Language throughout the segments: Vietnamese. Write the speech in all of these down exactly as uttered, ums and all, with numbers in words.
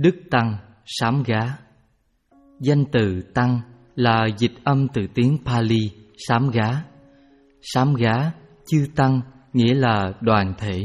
Đức Tăng, Sám Gá. Danh từ Tăng là dịch âm từ tiếng Pali, Sám Gá. Sám Gá, chư Tăng nghĩa là đoàn thể.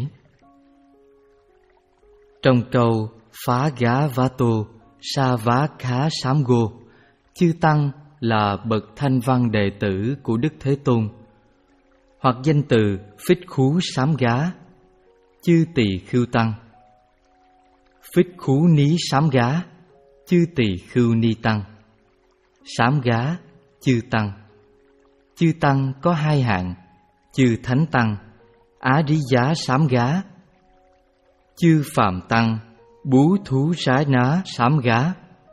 Trong câu Phá Gá Vá Tô, Sa Vá Khá Sám Gô, chư Tăng là bậc thanh văn đệ tử của Đức Thế Tôn. Hoặc danh từ Phích Khú Sám Gá, chư Tỳ Khưu Tăng. Phích Khú Ní Sám Gá, chư Tỳ Khưu Ni Tăng. Sám Gá, chư Tăng. Chư Tăng có hai hạng: chư Thánh Tăng, Á Rí Giá Sám Gá; chư Phàm Tăng, Bú Thú Rá Ná Sám Gá.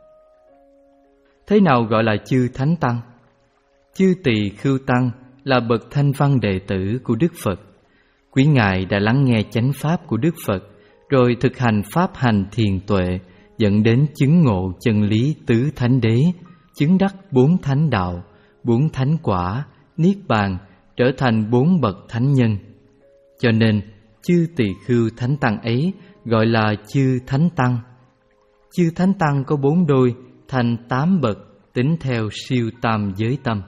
Thế nào gọi là chư Thánh Tăng? Chư Tỳ Khưu Tăng là bậc thanh văn đệ tử của Đức Phật. Quý ngài đã lắng nghe chánh pháp của Đức Phật, rồi thực hành pháp hành thiền tuệ, dẫn đến chứng ngộ chân lý tứ thánh đế, chứng đắc bốn thánh đạo, bốn thánh quả, niết bàn, trở thành bốn bậc thánh nhân. Cho nên chư Tỳ Khưu Thánh Tăng ấy gọi là chư Thánh Tăng. Chư Thánh Tăng có bốn đôi, thành tám bậc, tính theo siêu tam giới tâm.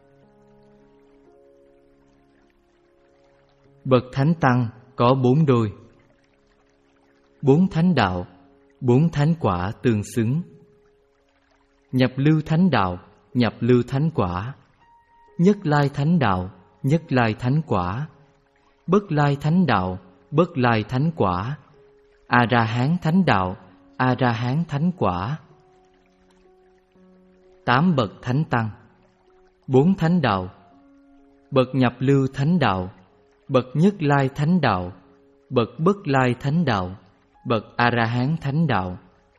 Bậc Thánh Tăng có bốn đôi: bốn thánh đạo, bốn thánh quả tương xứng. Nhập lưu thánh đạo, nhập lưu thánh quả. Nhất lai thánh đạo, nhất lai thánh quả. Bất lai thánh đạo, bất lai thánh quả. A ra hán thánh đạo, a ra hán thánh quả. Tám bậc thánh tăng. Bốn thánh đạo. Bậc nhập lưu thánh đạo, bậc nhất lai thánh đạo, bậc bất lai thánh đạo, bậc a ra hán thánh đạo.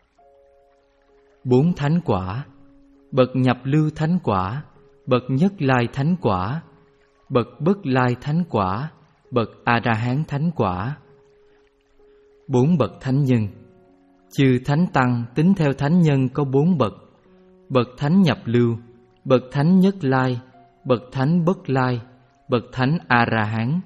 Bốn thánh quả. Bậc nhập lưu thánh quả, bậc nhất lai thánh quả, bậc bất lai thánh quả, bậc a ra hán thánh quả. Bốn bậc thánh nhân. Chư Thánh Tăng tính theo thánh nhân có bốn bậc: bậc thánh nhập lưu, bậc thánh nhất lai, bậc thánh bất lai, bậc thánh a ra hán.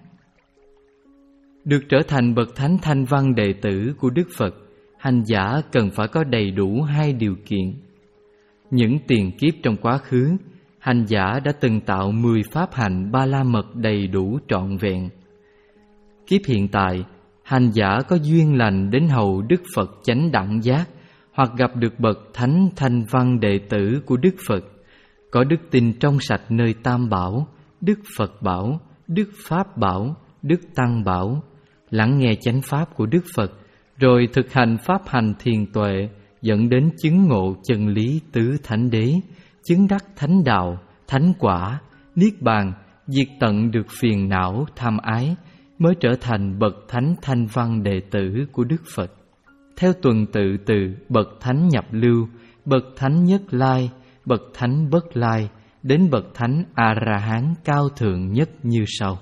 Được trở thành bậc thánh thanh văn đệ tử của Đức Phật, hành giả cần phải có đầy đủ hai điều kiện. Những tiền kiếp trong quá khứ, hành giả đã từng tạo mười pháp hành ba la mật đầy đủ trọn vẹn. Kiếp hiện tại, hành giả có duyên lành đến hầu Đức Phật chánh đẳng giác, hoặc gặp được bậc thánh thanh văn đệ tử của Đức Phật, có đức tin trong sạch nơi Tam Bảo, Đức Phật Bảo, Đức Pháp Bảo, Đức Tăng Bảo, lắng nghe chánh pháp của Đức Phật, rồi thực hành pháp hành thiền tuệ, dẫn đến chứng ngộ chân lý tứ thánh đế, chứng đắc thánh đạo, thánh quả, niết bàn, diệt tận được phiền não tham ái, mới trở thành bậc thánh thanh văn đệ tử của Đức Phật. Theo tuần tự từ bậc thánh nhập lưu, bậc thánh nhất lai, bậc thánh bất lai, đến bậc thánh a ra hán cao thượng nhất như sau.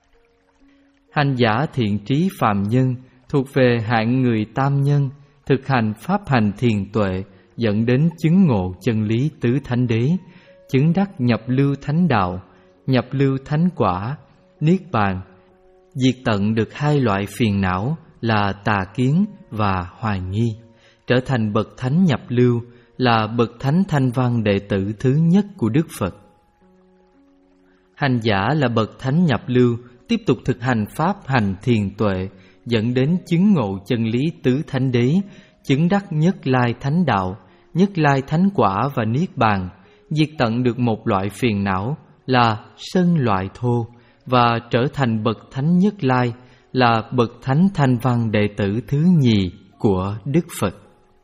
Hành giả thiện trí phàm nhân thuộc về hạng người tam nhân, thực hành pháp hành thiền tuệ, dẫn đến chứng ngộ chân lý tứ thánh đế, chứng đắc nhập lưu thánh đạo, nhập lưu thánh quả, niết bàn, diệt tận được hai loại phiền não là tà kiến và hoài nghi, trở thành bậc thánh nhập lưu, là bậc thánh thanh văn đệ tử thứ nhất của Đức Phật. Hành giả là bậc thánh nhập lưu, tiếp tục thực hành pháp hành thiền tuệ, dẫn đến chứng ngộ chân lý tứ thánh đế, chứng đắc nhất lai thánh đạo, nhất lai thánh quả và niết bàn, diệt tận được một loại phiền não là sân loại thô, và trở thành bậc thánh nhất lai, là bậc thánh thanh văn đệ tử thứ nhì của Đức Phật.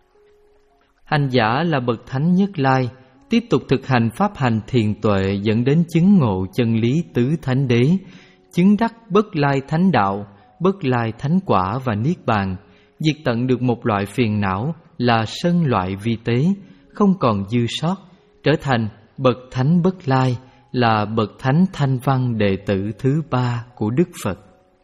Hành giả là bậc thánh nhất lai, tiếp tục thực hành pháp hành thiền tuệ, dẫn đến chứng ngộ chân lý tứ thánh đế, chứng đắc bất lai thánh đạo, bất lai thánh quả và niết bàn, diệt tận được một loại phiền não là sân loại vi tế, không còn dư sót, trở thành bậc thánh bất lai, là bậc thánh thanh văn đệ tử thứ ba của Đức Phật.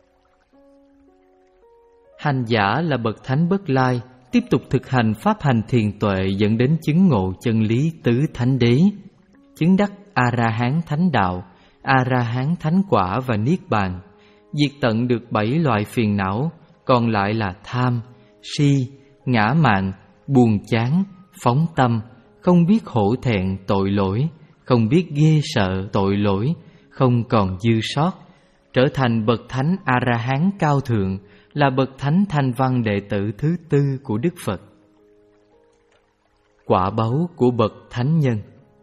Hành giả là bậc thánh bất lai, tiếp tục thực hành pháp hành thiền tuệ, dẫn đến chứng ngộ chân lý tứ thánh đế, chứng đắc a ra hán thánh đạo, a ra hán thánh quả và niết bàn, diệt tận được bảy loại phiền não, còn lại là tham, si, ngã mạn, buồn chán, phóng tâm, không biết hổ thẹn tội lỗi, không biết ghê sợ tội lỗi, không còn dư sót, trở thành bậc thánh A-ra-hán cao thượng, là bậc thánh thanh văn đệ tử thứ tư của Đức Phật. Quả báu của bậc thánh nhân.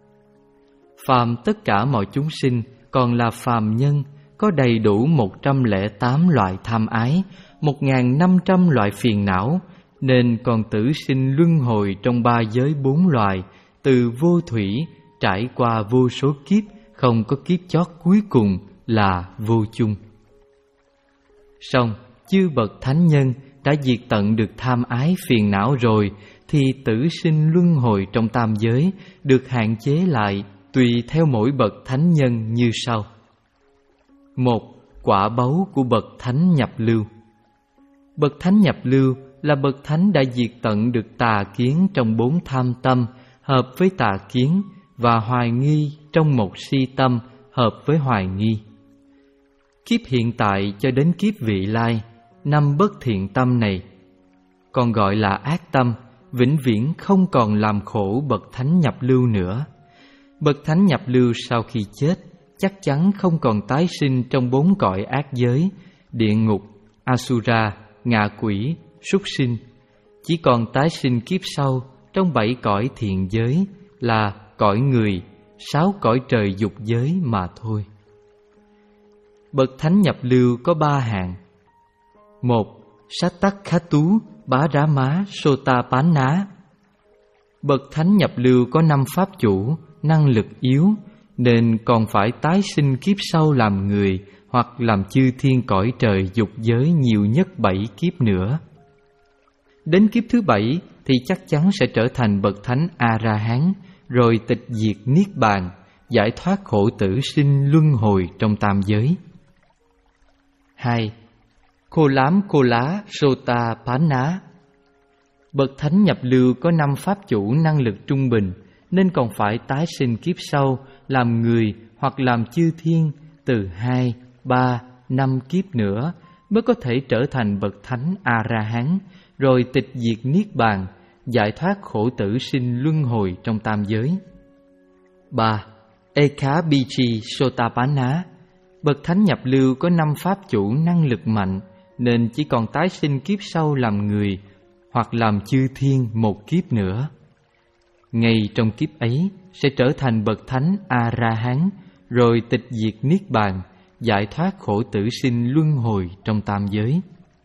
Phàm tất cả mọi chúng sinh còn là phàm nhân, có đầy đủ một trăm lẻ tám loại tham ái, một nghìn năm trăm loại phiền não, nên còn tử sinh luân hồi trong ba giới bốn loài, từ vô thủy trải qua vô số kiếp, không có kiếp chót cuối cùng là vô chung. Song chư bậc thánh nhân đã diệt tận được tham ái phiền não rồi, thì tử sinh luân hồi trong tam giới được hạn chế lại tùy theo mỗi bậc thánh nhân như sau. Một, quả báu của bậc thánh nhập lưu. Bậc thánh nhập lưu là bậc thánh đã diệt tận được tà kiến trong bốn tham tâm hợp với tà kiến, và hoài nghi trong một si tâm hợp với hoài nghi. Kiếp hiện tại cho đến kiếp vị lai, năm bất thiện tâm này còn gọi là ác tâm, vĩnh viễn không còn làm khổ bậc thánh nhập lưu nữa. Bậc thánh nhập lưu sau khi chết chắc chắn không còn tái sinh trong bốn cõi ác giới, địa ngục, Asura, ngạ quỷ, súc sinh, chỉ còn tái sinh kiếp sau trong bảy cõi thiện giới là cõi người, sáu cõi trời dục giới mà thôi. Bậc thánh nhập lưu có ba hạng. Một, sát tắc khá tú, bá rá má, sô ta pán ná. Bậc thánh nhập lưu có năm pháp chủ, năng lực yếu, nên còn phải tái sinh kiếp sau làm người hoặc làm chư thiên cõi trời dục giới nhiều nhất bảy kiếp nữa. Đến kiếp thứ bảy thì chắc chắn sẽ trở thành bậc thánh A-ra-hán, rồi tịch diệt niết bàn, giải thoát khổ tử sinh luân hồi trong tam giới. Hai, khô lám cô lá sota pán ná. Bậc thánh nhập lưu có năm pháp chủ năng lực trung bình, nên còn phải tái sinh kiếp sau làm người hoặc làm chư thiên từ hai, ba, năm kiếp nữa mới có thể trở thành bậc thánh A-ra-hán, rồi tịch diệt niết bàn, giải thoát khổ tử sinh luân hồi trong tam giới. Ba, Ekha Bichi Sotapanna. Bậc thánh nhập lưu có năm pháp chủ năng lực mạnh, nên chỉ còn tái sinh kiếp sau làm người hoặc làm chư thiên một kiếp nữa. Ngay trong kiếp ấy sẽ trở thành bậc thánh A-ra-hán, rồi tịch diệt niết bàn, giải thoát khổ tử sinh luân hồi trong tam giới.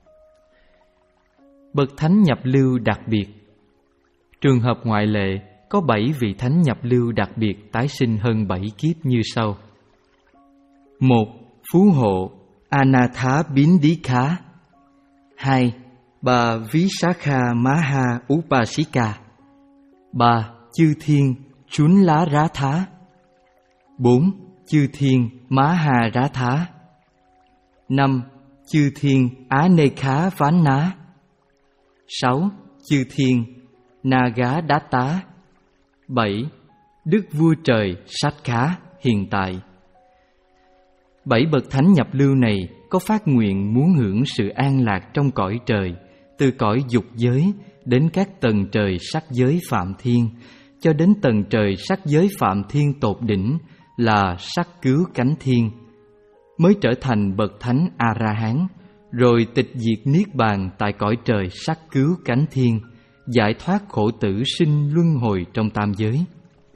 Bậc thánh nhập lưu đặc biệt. Trường hợp ngoại lệ có bảy vị thánh nhập lưu đặc biệt tái sinh hơn bảy kiếp như sau. Một, phú hộ Anatha Bindika. Hai, bà Visakha Maha Upasika. Ba, chư thiên Chún Lá Rá Thá. Bốn, chư thiên Maha Rá Thá. Năm, chư thiên Á Nê Khá Ván Ná. Sáu, chư thiên Naga Đá Tá. Bảy, Đức Vua Trời Sát Khá hiện tại. Bảy bậc thánh nhập lưu này có phát nguyện muốn hưởng sự an lạc trong cõi trời, từ cõi dục giới đến các tầng trời sắc giới phạm thiên, cho đến tầng trời sắc giới phạm thiên tột đỉnh là sắc cứu cánh thiên, mới trở thành bậc thánh A-ra-hán, rồi tịch diệt niết bàn tại cõi trời sắc cứu cánh thiên, giải thoát khổ tử sinh luân hồi trong tam giới.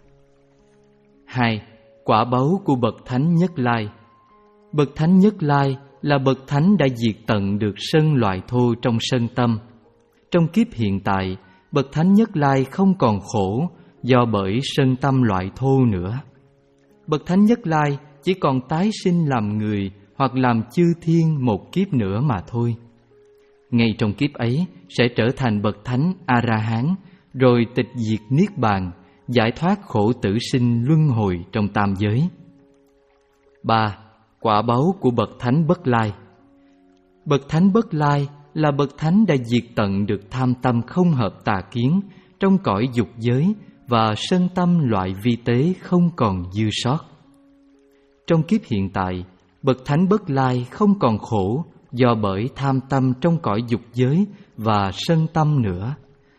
Hai, quả báu của bậc thánh Nhất Lai. Bậc thánh Nhất Lai là bậc thánh đã diệt tận được sân loại thô trong sân tâm. Trong kiếp hiện tại, bậc thánh Nhất Lai không còn khổ do bởi sân tâm loại thô nữa. Bậc thánh Nhất Lai chỉ còn tái sinh làm người hoặc làm chư thiên một kiếp nữa mà thôi. Ngay trong kiếp ấy sẽ trở thành bậc thánh A-ra-hán, rồi tịch diệt niết bàn, giải thoát khổ tử sinh luân hồi trong tam giới. Ba, quả báu của bậc thánh Bất Lai. Bậc thánh Bất Lai là bậc thánh đã diệt tận được tham tâm không hợp tà kiến trong cõi dục giới, và sân tâm loại vi tế không còn dư sót. Trong kiếp hiện tại, bậc thánh Bất Lai không còn khổ do bởi tham tâm trong cõi dục giới và sân tâm nữa.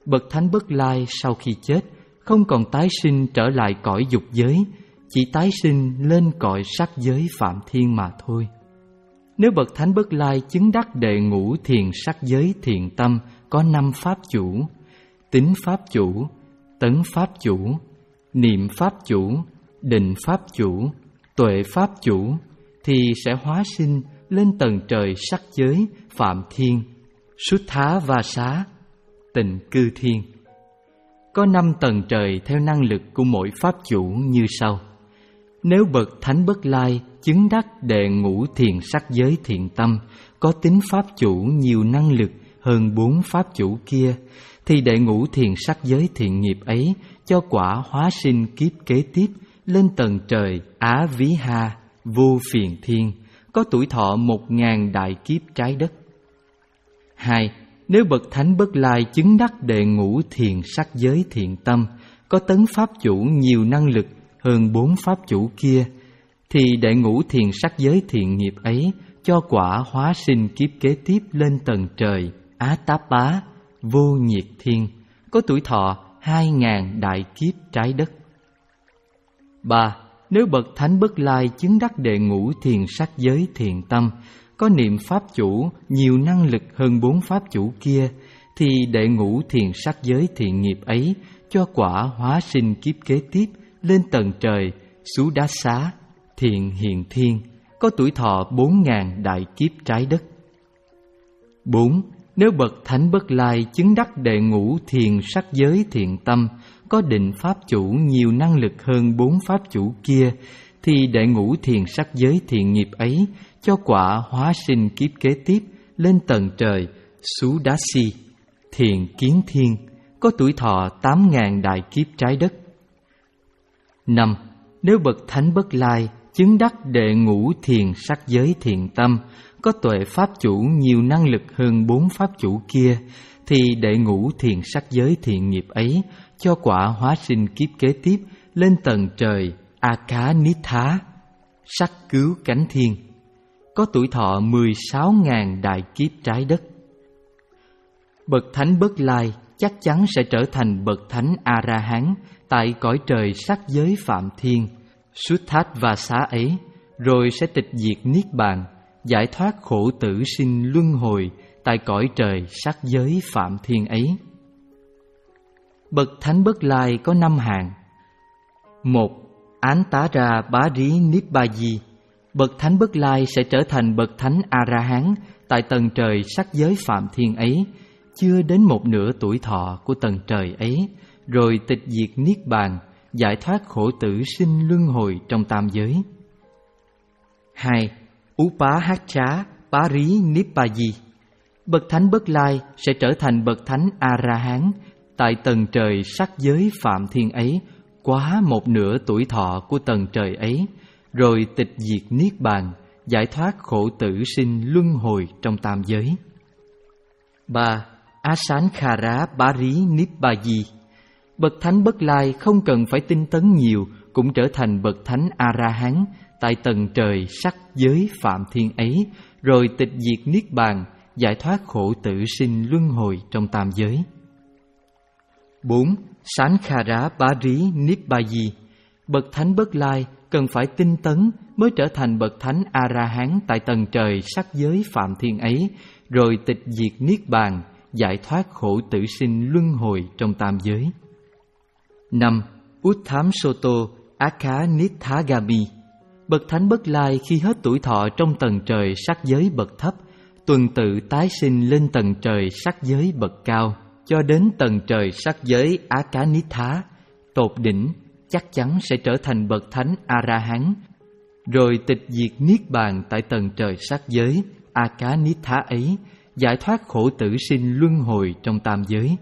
Bậc Thánh Bất Lai sau khi chết không còn tái sinh trở lại cõi dục giới, chỉ tái sinh lên cõi sắc giới Phạm Thiên mà thôi. Nếu Bậc Thánh Bất Lai chứng đắc đệ ngũ thiền sắc giới thiện tâm có năm pháp chủ: tính pháp chủ, tấn pháp chủ, niệm pháp chủ, định pháp chủ, tuệ pháp chủ, thì sẽ hóa sinh lên tầng trời sắc giới Phạm Thiên, Suttha và Xá, Tịnh Cư Thiên. Có năm tầng trời theo năng lực của mỗi pháp chủ như sau. Nếu Bậc Thánh Bất Lai chứng đắc đệ ngũ thiền sắc giới thiện tâm có tính pháp chủ nhiều năng lực hơn bốn pháp chủ kia, thì đệ ngũ thiền sắc giới thiện nghiệp ấy cho quả hóa sinh kiếp kế tiếp lên tầng trời Á Ví Ha, Vô Phiền Thiên, có tuổi thọ một ngàn đại kiếp trái đất. Hai, nếu Bậc Thánh Bất Lai chứng đắc đệ ngũ thiền sắc giới thiện tâm có tấn pháp chủ nhiều năng lực hơn bốn pháp chủ kia, thì đệ ngũ thiền sắc giới thiện nghiệp ấy cho quả hóa sinh kiếp kế tiếp lên tầng trời Á Táp Bá, Vô Nhiệt Thiên, có tuổi thọ hai ngàn đại kiếp trái đất. Ba, nếu Bậc Thánh Bất Lai chứng đắc đệ ngũ thiền sắc giới thiện tâm có niệm pháp chủ nhiều năng lực hơn bốn pháp chủ kia, thì đệ ngũ thiền sắc giới thiện nghiệp ấy cho quả hóa sinh kiếp kế tiếp lên tầng trời Sú Đá Xá, Thiện Hiện Thiên, có tuổi thọ bốn ngàn đại kiếp trái đất. Bốn, nếu Bậc Thánh Bất Lai chứng đắc đệ ngũ thiền sắc giới thiện tâm có định pháp chủ nhiều năng lực hơn bốn pháp chủ kia, thì đệ ngũ thiền sắc giới thiện nghiệp ấy cho quả hóa sinh kiếp kế tiếp lên tầng trời Sú Đá Si, Thiện Kiến Thiên, có tuổi thọ tám ngàn đại kiếp trái đất. Năm, nếu Bậc Thánh Bất Lai chứng đắc đệ ngũ thiền sắc giới thiện tâm có tuệ pháp chủ nhiều năng lực hơn bốn pháp chủ kia, thì đệ ngũ thiền sắc giới thiện nghiệp ấy cho quả hóa sinh kiếp kế tiếp lên tầng trời Akanitha, Sắc Cứu Cánh Thiên, có tuổi thọ mười sáu ngàn đại kiếp trái đất. Bậc Thánh Bất Lai chắc chắn sẽ trở thành Bậc Thánh A-ra-hán tại cõi trời sắc giới Phạm Thiên, Sutthat và Xá ấy, rồi sẽ tịch diệt Niết Bàn, giải thoát khổ tử sinh luân hồi tại cõi trời sắc giới Phạm Thiên ấy. Bậc Thánh Bất Lai có năm hạng. Một, Antara Bá Rí Nibbā Di. Bậc Thánh Bất Lai sẽ trở thành Bậc Thánh A-ra-hán tại tầng trời sắc giới Phạm Thiên ấy, chưa đến một nửa tuổi thọ của tầng trời ấy, rồi tịch diệt Niết Bàn, giải thoát khổ tử sinh luân hồi trong tam giới. Hai, Upahaccha Bá Rí Nibbā Di. Bậc Thánh Bất Lai sẽ trở thành Bậc Thánh A-ra-hán tại tầng trời sắc giới Phạm Thiên ấy, quá một nửa tuổi thọ của tầng trời ấy, rồi tịch diệt Niết Bàn, giải thoát khổ tử sinh luân hồi trong tam giới. Ba, Asankhara Bá Rí Nibbā Di. Bậc Thánh Bất Lai không cần phải tinh tấn nhiều cũng trở thành Bậc Thánh A-ra-hán tại tầng trời sắc giới Phạm Thiên ấy, rồi tịch diệt Niết Bàn, giải thoát khổ tử sinh luân hồi trong tam giới. Bốn, Sankhara Bá Rí Nibbā Di. Bậc Thánh Bất Lai cần phải tinh tấn mới trở thành Bậc Thánh A-ra-hán tại tầng trời sắc giới Phạm Thiên ấy, rồi tịch diệt Niết Bàn, giải thoát khổ tử sinh luân hồi trong tam giới. Năm, Uttamsoto Akanithagami. Bậc Thánh Bất Lai khi hết tuổi thọ trong tầng trời sắc giới bậc thấp, tuần tự tái sinh lên tầng trời sắc giới bậc cao, cho đến tầng trời sắc giới Akanitha, tột đỉnh, chắc chắn sẽ trở thành Bậc Thánh A-ra-hán, rồi tịch diệt Niết Bàn tại tầng trời sắc giới Akanitha ấy, giải thoát khổ tử sinh luân hồi trong tam giới.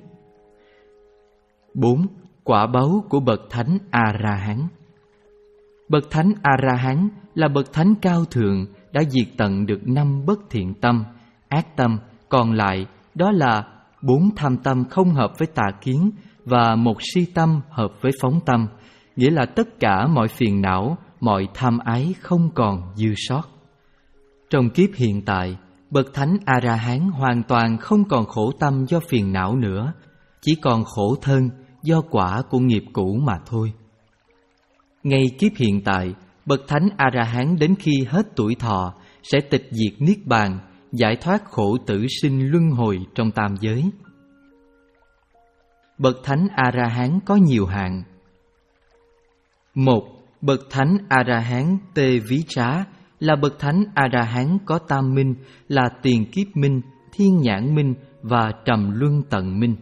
Bốn, quả báu của Bậc Thánh A-ra-hán. Bậc Thánh A-ra-hán là Bậc Thánh cao thượng đã diệt tận được năm bất thiện tâm, ác tâm, còn lại đó là bốn tham tâm không hợp với tà kiến và một si tâm hợp với phóng tâm, nghĩa là tất cả mọi phiền não, mọi tham ái không còn dư sót. Trong kiếp hiện tại, Bậc Thánh A-ra-hán hoàn toàn không còn khổ tâm do phiền não nữa, chỉ còn khổ thân do quả của nghiệp cũ mà thôi. Ngay kiếp hiện tại, bậc thánh A-la-hán đến khi hết tuổi thọ sẽ tịch diệt niết bàn, giải thoát khổ tử sinh luân hồi trong tam giới. Bậc thánh A-la-hán có nhiều hạng. Một. Bậc thánh A-la-hán Tê Ví Trá là bậc thánh A-la-hán có tam minh là tiền kiếp minh, thiên nhãn minh và trầm luân tận minh.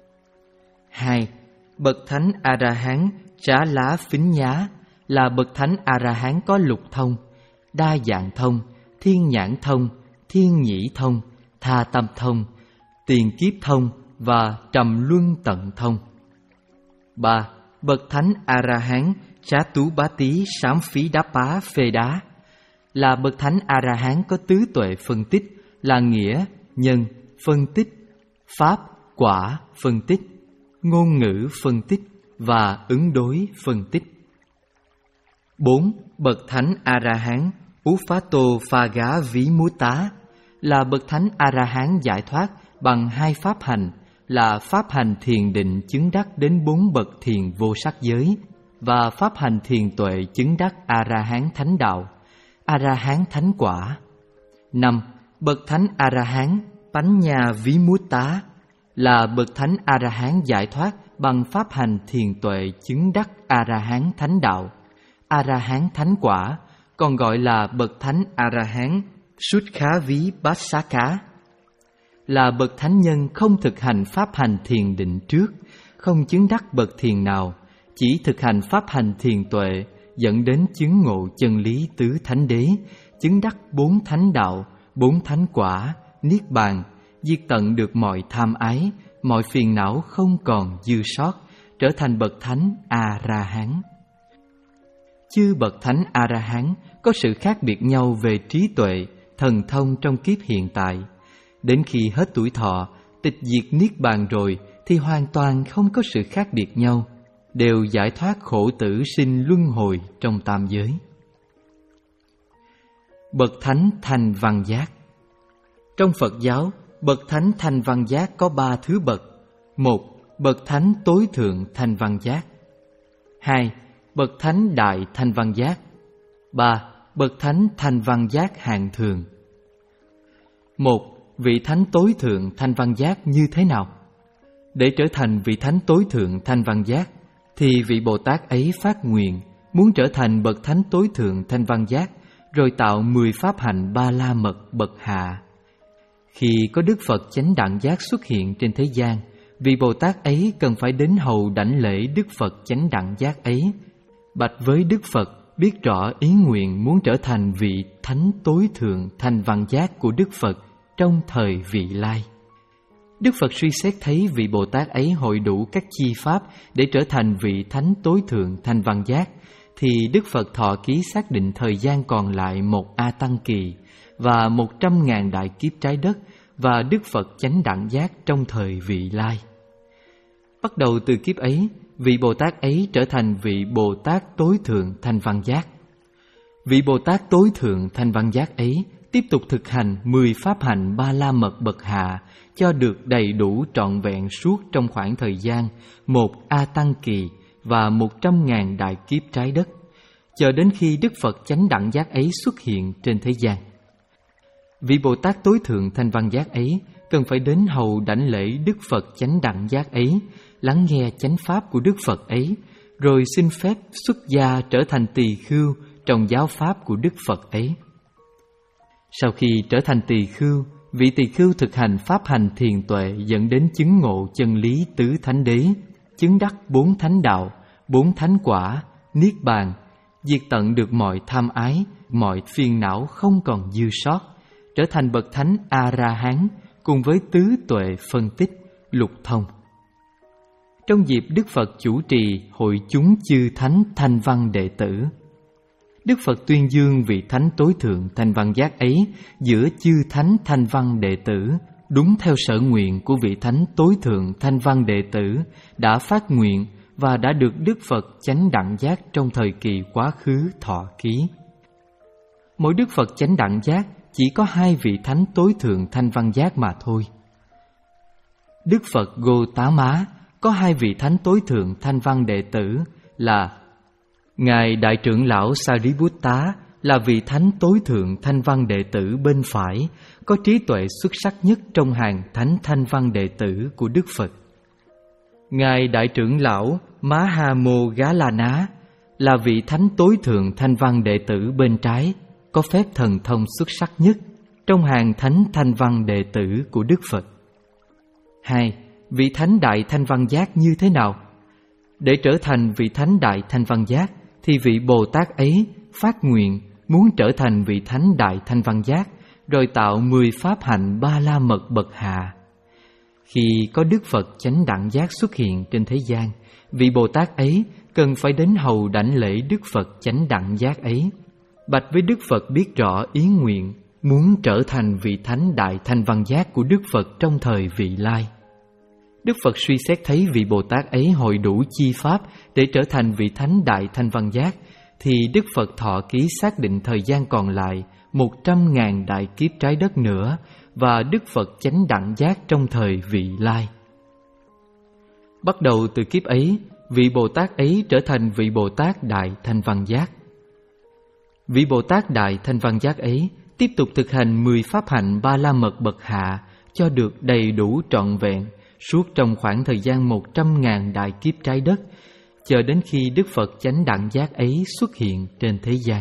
Hai. Bậc thánh A-la-hán Trá Lá Phính Nhá là bậc thánh A-la-hán có lục thông, đa dạng thông, thiên nhãn thông, thiên nhĩ thông, tha tâm thông, tiền kiếp thông và trầm luân tận thông. Ba. Bậc thánh A-la-hán Trá Tú Bá Tí Sám Phí Đá Pá Phê Đá là bậc thánh A-la-hán có tứ tuệ phân tích là nghĩa, nhân, phân tích, pháp, quả, phân tích, ngôn ngữ phân tích và ứng đối phân tích. Bốn. Bậc thánh A-la-hán Uphato Pha Gá Ví Mú Tá là bậc thánh A-la-hán giải thoát bằng hai pháp hành là pháp hành thiền định chứng đắc đến bốn bậc thiền vô sắc giới và pháp hành thiền tuệ chứng đắc A-la-hán thánh đạo, A-la-hán thánh quả. Năm. Bậc thánh A-la-hán Pánh Nha Ví Mú Tá là bậc thánh A-la-hán giải thoát bằng pháp hành thiền tuệ chứng đắc A-la-hán thánh đạo, A-la-hán thánh quả, còn gọi là bậc thánh A-la-hán Sút Khá Ví Bát Xá Cá, là bậc thánh nhân không thực hành pháp hành thiền định trước, không chứng đắc bậc thiền nào, chỉ thực hành pháp hành thiền tuệ dẫn đến chứng ngộ chân lý tứ thánh đế, chứng đắc bốn thánh đạo, bốn thánh quả, niết bàn, diệt tận được mọi tham ái, mọi phiền não không còn dư sót, trở thành bậc thánh A-la-hán. Chư bậc thánh A-la-hán có sự khác biệt nhau về trí tuệ, thần thông trong kiếp hiện tại. Đến khi hết tuổi thọ, tịch diệt niết bàn rồi thì hoàn toàn không có sự khác biệt nhau, đều giải thoát khổ tử sinh luân hồi trong tam giới. Bậc thánh thành văn giác. Trong Phật giáo, bậc thánh thành văn giác có ba thứ bậc. Một. Bậc thánh tối thượng thành văn giác. Hai. Bậc thánh đại thành văn giác. Ba. Bậc thánh thành văn giác hạng thường. Một. Vị thánh tối thượng thanh văn giác như thế nào? Để trở thành vị thánh tối thượng thanh văn giác thì vị Bồ Tát ấy phát nguyện muốn trở thành bậc thánh tối thượng thanh văn giác, rồi tạo mười pháp hạnh ba la mật bậc hạ. Khi có Đức Phật chánh đẳng giác xuất hiện trên thế gian, vị Bồ Tát ấy cần phải đến hầu đảnh lễ Đức Phật chánh đẳng giác ấy, bạch với Đức Phật biết rõ ý nguyện muốn trở thành vị thánh tối thượng thanh văn giác của Đức Phật trong thời vị lai. Đức Phật suy xét thấy vị Bồ Tát ấy hội đủ các chi pháp để trở thành vị thánh tối thượng thanh văn giác, thì Đức Phật thọ ký xác định thời gian còn lại một A Tăng kỳ và một trăm ngàn đại kiếp trái đất và Đức Phật chánh đẳng giác trong thời vị lai. Bắt đầu từ kiếp ấy, vị Bồ Tát ấy trở thành vị Bồ Tát tối thượng thanh văn giác. Vị Bồ Tát tối thượng thanh văn giác ấy tiếp tục thực hành mười pháp hạnh ba la mật bậc hạ cho được đầy đủ trọn vẹn suốt trong khoảng thời gian một A Tăng kỳ và một trăm ngàn đại kiếp trái đất, chờ đến khi Đức Phật chánh đẳng giác ấy xuất hiện trên thế gian. Vị Bồ Tát tối thượng thanh văn giác ấy cần phải đến hầu đảnh lễ Đức Phật chánh đẳng giác ấy, lắng nghe chánh pháp của Đức Phật ấy, rồi xin phép xuất gia trở thành tỳ khưu trong giáo pháp của Đức Phật ấy. Sau khi trở thành tỳ khưu, vị tỳ khưu thực hành pháp hành thiền tuệ dẫn đến chứng ngộ chân lý tứ thánh đế, chứng đắc bốn thánh đạo, bốn thánh quả, niết bàn, diệt tận được mọi tham ái, mọi phiền não không còn dư sót, trở thành bậc thánh A-la-hán cùng với tứ tuệ phân tích, lục thông. Trong dịp Đức Phật chủ trì hội chúng chư thánh thanh văn đệ tử, Đức Phật tuyên dương vị thánh tối thượng thanh văn giác ấy giữa chư thánh thanh văn đệ tử, đúng theo sở nguyện của vị thánh tối thượng thanh văn đệ tử đã phát nguyện và đã được Đức Phật chánh đẳng giác trong thời kỳ quá khứ thọ ký. Mỗi Đức Phật chánh đẳng giác chỉ có hai vị thánh tối thượng thanh văn giác mà thôi. Đức Phật Gotama có hai vị thánh tối thượng thanh văn đệ tử là Ngài Đại trưởng lão Sariputta là vị thánh tối thượng thanh văn đệ tử bên phải, có trí tuệ xuất sắc nhất trong hàng thánh thanh văn đệ tử của Đức Phật. Ngài Đại trưởng lão Mahamoggalana là vị thánh tối thượng thanh văn đệ tử bên trái, có phép thần thông xuất sắc nhất trong hàng thánh thanh văn đệ tử của Đức Phật. Hai, vị thánh đại thanh văn giác như thế nào? Để trở thành vị thánh đại thanh văn giác thì vị Bồ Tát ấy phát nguyện muốn trở thành vị thánh đại thanh văn giác, rồi tạo mười pháp hạnh ba la mật bậc hạ. Khi có Đức Phật chánh đẳng giác xuất hiện trên thế gian, vị Bồ Tát ấy cần phải đến hầu đảnh lễ Đức Phật chánh đẳng giác ấy, bạch với Đức Phật biết rõ ý nguyện muốn trở thành vị thánh đại thanh văn giác của Đức Phật trong thời vị lai. Đức Phật suy xét thấy vị Bồ Tát ấy hội đủ chi pháp để trở thành vị thánh đại thanh văn giác, thì Đức Phật thọ ký xác định thời gian còn lại một trăm ngàn đại kiếp trái đất nữa, và Đức Phật chánh đẳng giác trong thời vị lai. Bắt đầu từ kiếp ấy, vị Bồ Tát ấy trở thành vị Bồ Tát đại thanh văn giác. Vị Bồ Tát đại thanh văn giác ấy tiếp tục thực hành mười pháp hạnh ba la mật bậc hạ cho được đầy đủ trọn vẹn suốt trong khoảng thời gian một trăm ngàn đại kiếp trái đất, chờ đến khi Đức Phật chánh đẳng giác ấy xuất hiện trên thế gian.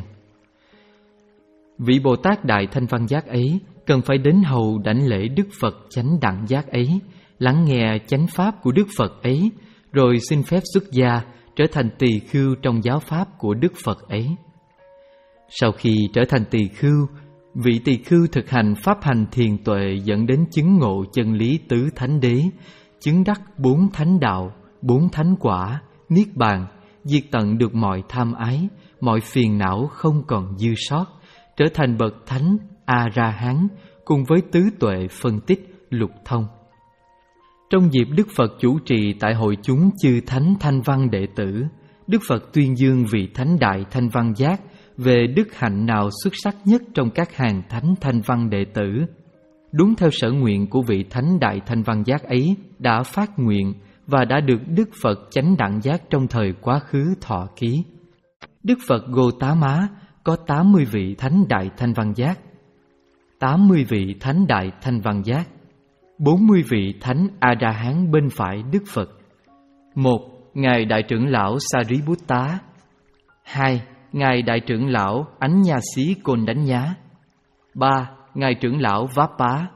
Vị Bồ Tát đại thanh văn giác ấy cần phải đến hầu đảnh lễ Đức Phật chánh đẳng giác ấy, lắng nghe chánh pháp của Đức Phật ấy, rồi xin phép xuất gia trở thành tỳ khưu trong giáo pháp của Đức Phật ấy. Sau khi trở thành tỳ khưu, vị tỳ khưu thực hành pháp hành thiền tuệ dẫn đến chứng ngộ chân lý tứ thánh đế, chứng đắc bốn thánh đạo, bốn thánh quả, niết bàn, diệt tận được mọi tham ái, mọi phiền não không còn dư sót, trở thành bậc thánh A-ra-hán cùng với tứ tuệ phân tích lục thông. Trong dịp Đức Phật chủ trì tại hội chúng chư thánh thanh văn đệ tử, Đức Phật tuyên dương vị thánh đại thanh văn giác về đức hạnh nào xuất sắc nhất trong các hàng thánh thanh văn đệ tử. Đúng theo sở nguyện của vị thánh đại thanh văn giác ấy đã phát nguyện và đã được Đức Phật chánh đẳng giác trong thời quá khứ thọ ký. Đức Phật Gotama có tám mươi vị thánh đại thanh văn giác, tám mươi vị thánh đại thanh văn giác, bốn mươi vị thánh A-ra-hán bên phải Đức Phật. Một, Ngài Đại trưởng lão Sariputta. Hai, Ngài Đại trưởng lão Ánh Nha Xí Côn Đánh Nhá. Ba, Ngài trưởng lão Vappa.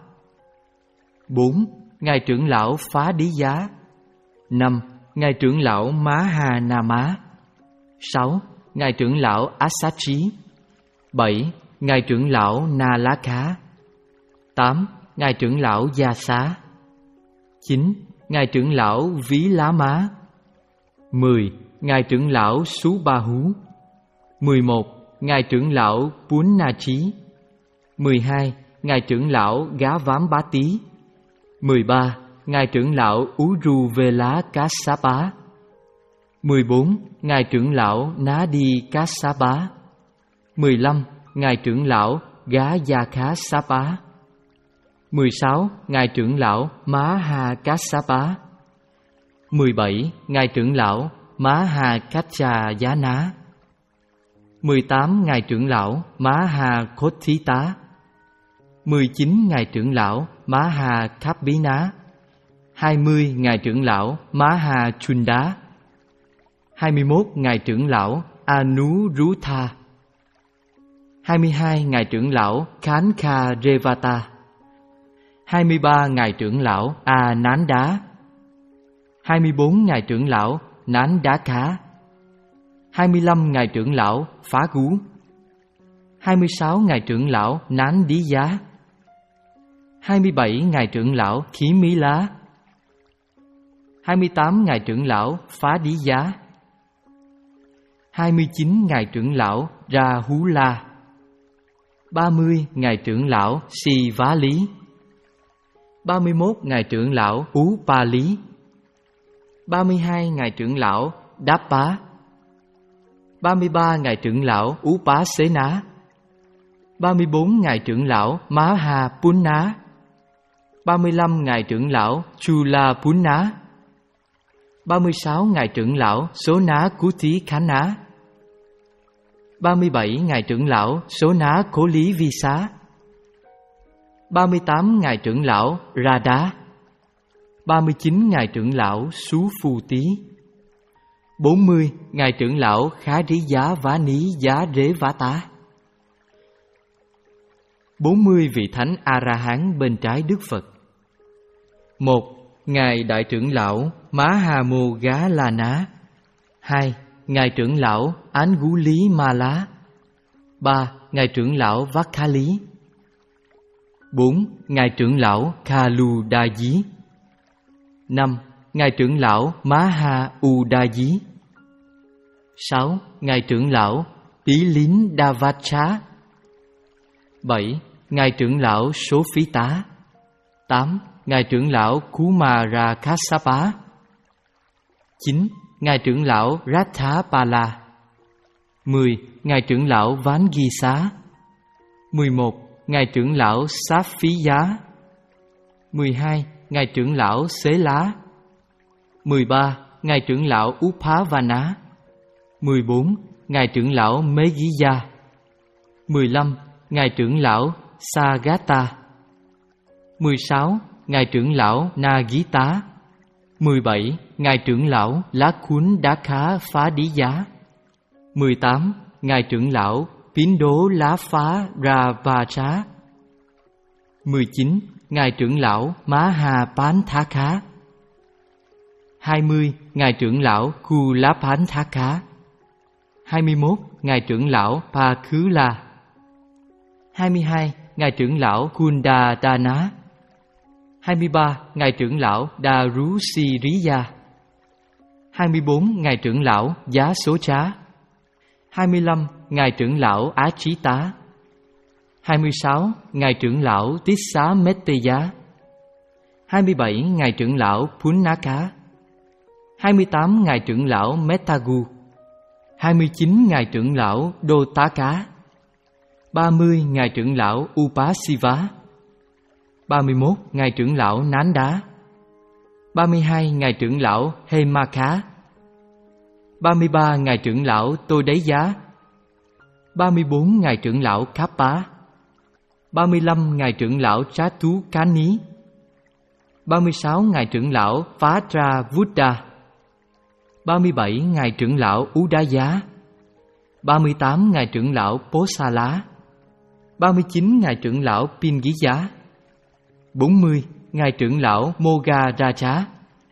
Bốn, Ngài trưởng lão Phá Đí Giá. Năm, Ngài trưởng lão Má Hà Na Má. Sáu, Ngài trưởng lão Asachi. Bảy, Ngài trưởng lão Na Lá Khá. Tám, Ngài trưởng lão Gia Xá. Chín, Ngài trưởng lão Ví Lá Má. Mười, Ngài trưởng lão Sú Ba Hú. Mười một, Ngài trưởng lão Pún Na Trí. Mười hai, Ngài trưởng lão Gá Vám Bá Tí. Mười ba, Ngài trưởng lão Ú Ru Vê Lá Cá Sá Bá. Mười bốn, Ngài trưởng lão Ná Đi Cá Sá Bá. Mười lăm, Ngài trưởng lão Gá Gia Khá Sá Bá. Mười sáu, Ngài trưởng lão Má Hà Cá Sá Bá. Mười bảy, Ngài trưởng lão Má Hà Cát Trà Giá Ná. Mười tám, Ngài trưởng lão Má Hà Khốt Thí Tá. Mười chín, Ngài trưởng lão Má Hà Kháp Bí Ná. Hai mươi, Ngài trưởng lão Má Hà Chun Đá. Hai mươi mốt, Ngài trưởng lão Anu Rú Tha. Hai mươi hai, Ngài trưởng lão Khán Kha Revata. Hai mươi ba, Ngài trưởng lão A Nán Đá. Hai mươi bốn, Ngài trưởng lão Nán Đá Khá. Hai mươi lăm, Ngài trưởng lão Phá Gú. Hai mươi sáu, Ngài trưởng lão Nán Đí Giá. Hai mươi bảy, Ngài trưởng lão Khí Mí Lá. Hai mươi tám, Ngài trưởng lão Phá Đí Giá. Hai mươi chín, Ngài trưởng lão Ra Hú La. Ba mươi, Ngài trưởng lão Si Vá Lý. Ba mươi mốt, Ngài trưởng lão Ú Pa Lý. Ba mươi hai, Ngài trưởng lão Đáp Bá. Ba mươi ba, Ngài trưởng lão Ú Pá Xế Ná. Ba mươi bốn, Ngài trưởng lão Má Hà Pún Ná. ba mươi lăm ngài trưởng lão Chulapunna, ba mươi sáu ngài trưởng lão Sona Kuti Khana, ba mươi bảy ngài trưởng lão Sona Cố Lý Vi Xá, ba mươi tám ngài trưởng lão Radha, ba mươi chín ngài trưởng lão Sú Phu Tý, bốn mươi ngài trưởng lão Khá Rí Giá Vá Ní Giá Rế Vá Tá, bốn mươi vị thánh A-ra-hán bên trái Đức Phật. Một. Ngài đại trưởng lão Má Ha Mô Gá La Ná. Hai. Ngài trưởng lão Án Gú Lý Ma Lá. Ba. Ngài trưởng lão Vác Khá Lý. Bốn. Ngài trưởng lão Kha Lu Đa Dí. Năm. Ngài trưởng lão Má Ha U Đa Dí. Sáu. Ngài trưởng lão Tí Lín Đa Vát Chá. Bảy. Ngài trưởng lão Số Phí Tá. Tám. Ngài trưởng lão Cú Ma Ra Kassapa. Chín. Ngài trưởng lão Ratha Pala. Mười. Ngài trưởng lão Ván Ghi Xá. Mười một. Ngài trưởng lão Sáp Phí Giá. Mười hai. Ngài trưởng lão Xế Lá. Mười ba. Ngài trưởng lão Upá Va Ná. Mười bốn. Ngài trưởng lão Mế Ghi Gia. Mười lăm. Ngài trưởng lão Sagata. Mười sáu. Ngài trưởng lão Na Gí Tá. Mười bảy. Ngài trưởng lão Lá Cuốn Đá Khá Phá Đí Giá. Mười tám. Ngài trưởng lão Pín Đố Lá Phá Ra Va Trá. Mười chín. Ngài trưởng lão Má Hà Pán Thá Khá. Hai mươi. Ngài trưởng lão Khu Lá Pán Thá Khá. Hai mươi mốt. Ngài trưởng lão Pa Khứ La. Hai mươi hai. Ngài trưởng lão Kunda Đa Ná. Hai mươi ba. Ngài trưởng lão Đa Rú Si Rí Gia. Hai mươi bốn. Ngài trưởng lão Giá Số Trá. Hai mươi lăm. Ngài trưởng lão Á Trí Tá. Hai mươi sáu. Ngài trưởng lão Tiết Xá Mét Tê Giá. Hai mươi bảy. Ngài trưởng lão Phún Ná Cá. Hai mươi tám. Ngài trưởng lão Metagu. Hai mươi chín. Ngài trưởng lão Đô Tá Cá. Ba mươi. Ngài trưởng lão Upasiva. Ba mươi mốt. Ngài trưởng lão Nán Đá. Ba mươi hai. Ngài trưởng lão Hema Khá. Ba mươi ba. Ngài trưởng lão Tô Đáy Giá. Ba mươi bốn. Ngài trưởng lão Kappa. Ba mươi lăm. Ngài trưởng lão Trá Tú Cá Ní. Ba mươi sáu. Ngài trưởng lão Phá Tra Vuddha. Ba mươi bảy. Ngài trưởng lão Ú Đá Giá. Ba mươi tám. Ngài trưởng lão Pố Sa Lá. Ba mươi chín. Ngài trưởng lão Pin Gí Giá. Bốn mươi. Ngài trưởng lão Moga Ra Chá.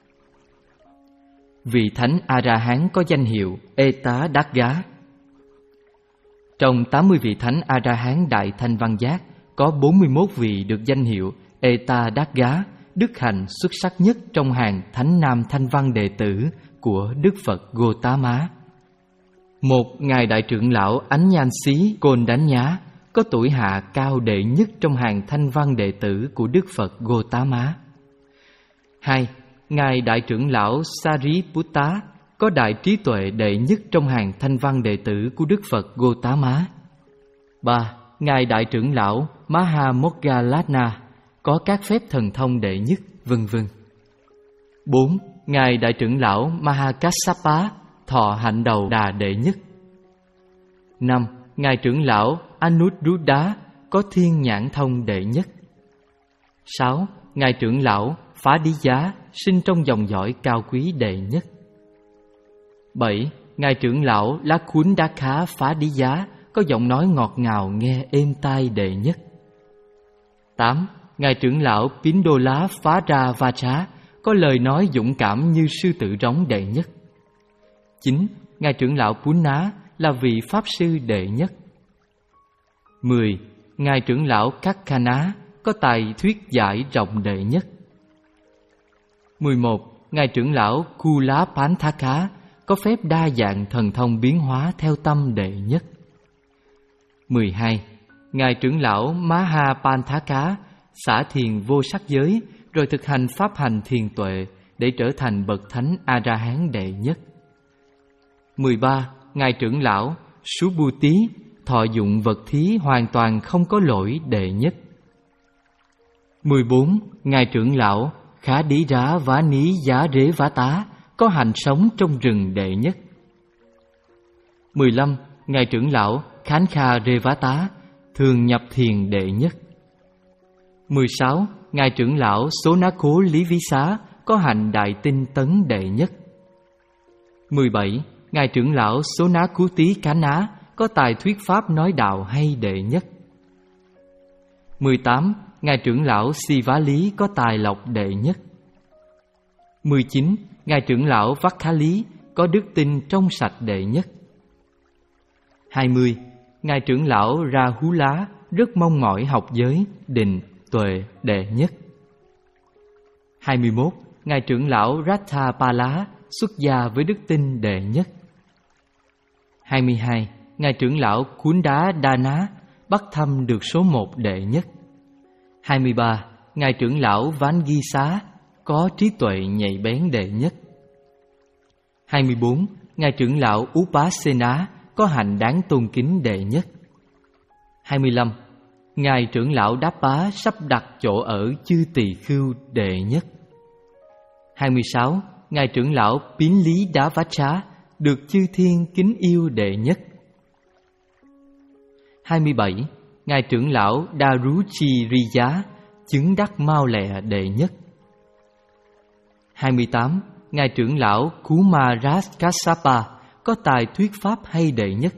Vị thánh A-ra-hán có danh hiệu Eta Đắc Gá. Trong tám mươi vị thánh A-ra-hán Đại Thanh Văn Giác, có bốn mươi mốt vị được danh hiệu Eta Đắc Gá, đức hạnh xuất sắc nhất trong hàng thánh nam thanh văn đệ tử của Đức Phật Gotama. Một ngài đại trưởng lão Ánh Nhan Xí Côn Đánh Nhá, có tuổi hạ cao đệ nhất trong hàng thanh văn đệ tử của Đức Phật Gotama. Hai. Ngài đại trưởng lão Sariputta, có đại trí tuệ đệ nhất trong hàng thanh văn đệ tử của Đức Phật Gotama. Ba. Ngài đại trưởng lão Mahamoggalana, có các phép thần thông đệ nhất, vân vân. Bốn. Ngài đại trưởng lão Mahakassapa, thọ hạnh đầu đà đệ nhất. Năm. Ngài trưởng lão Anuruddha, có thiên nhãn thông đệ nhất. Sáu. Ngài trưởng lão Phá Đí Giá, sinh trong dòng dõi cao quý đệ nhất. Bảy. Ngài trưởng lão Lá Cuốn Đá Khá Phá Đí Giá, có giọng nói ngọt ngào nghe êm tai đệ nhất. Tám. Ngài trưởng lão Pín Đô Lá Phá Ra Va Trá, có lời nói dũng cảm như sư tử rống đệ nhất. Chín. Ngài trưởng lão Pún Ná là vị pháp sư đệ nhất. Mười. Ngài trưởng lão Cát Kha Ná, có tài thuyết giải rộng đệ nhất. Mười một. Ngài trưởng lão Khu Lá Pán Thá Khá, có phép đa dạng thần thông biến hóa theo tâm đệ nhất. Mười hai. Ngài trưởng lão Má Ha Pan Thá Khá, xả thiền vô sắc giới, rồi thực hành pháp hành thiền tuệ để trở thành bậc thánh A-ra-hán đệ nhất. Mười ba. Ngài trưởng lão Subhuti, thọ dụng vật thí hoàn toàn không có lỗi đệ nhất. mười bốn. Ngài trưởng lão Khá Đí Rá Vá Ní Giá Rế Vá Tá có hạnh sống trong rừng đệ nhất. mười lăm. Ngài trưởng lão Khán Kha Rê Vá Tá thường nhập thiền đệ nhất. mười sáu. Ngài trưởng lão Số Ná Cố Lý Ví Xá có hạnh đại tinh tấn đệ nhất. mười bảy. Ngài trưởng lão Số Ná Cú Tí Cá Ná có tài thuyết pháp nói đạo hay đệ nhất. mười tám. Ngài trưởng lão Si Vá Lý có tài lộc đệ nhất. mười chín. Ngài trưởng lão Vắc Khá Lý có đức tin trong sạch đệ nhất. hai mươi. Ngài trưởng lão Ra Hú Lá rất mong mỏi học giới, định, tuệ đệ nhất. hai mươi mốt. Ngài trưởng lão Ratha Pa Lá xuất gia với đức tin đệ nhất. hai mươi hai. Ngài trưởng lão Cuốn Đá Đa Ná bắt thăm được số một đệ nhất. hai mươi ba. Ngài trưởng lão Ván Ghi Xá có trí tuệ nhạy bén đệ nhất. hai mươi bốn. Ngài trưởng lão Upasena có hạnh đáng tôn kính đệ nhất. hai mươi lăm. Ngài trưởng lão Đáp Bá sắp đặt chỗ ở chư tỳ khưu đệ nhất. hai mươi sáu. Ngài trưởng lão Pín Lý Đá Vá Trá được chư thiên kính yêu đệ nhất. hai mươi bảy. Ngài trưởng lão Đa Rú Chi Ri Giá chứng đắc mau lẹ đệ nhất. hai mươi tám. Ngài trưởng lão Kumaras Kassapa có tài thuyết pháp hay đệ nhất.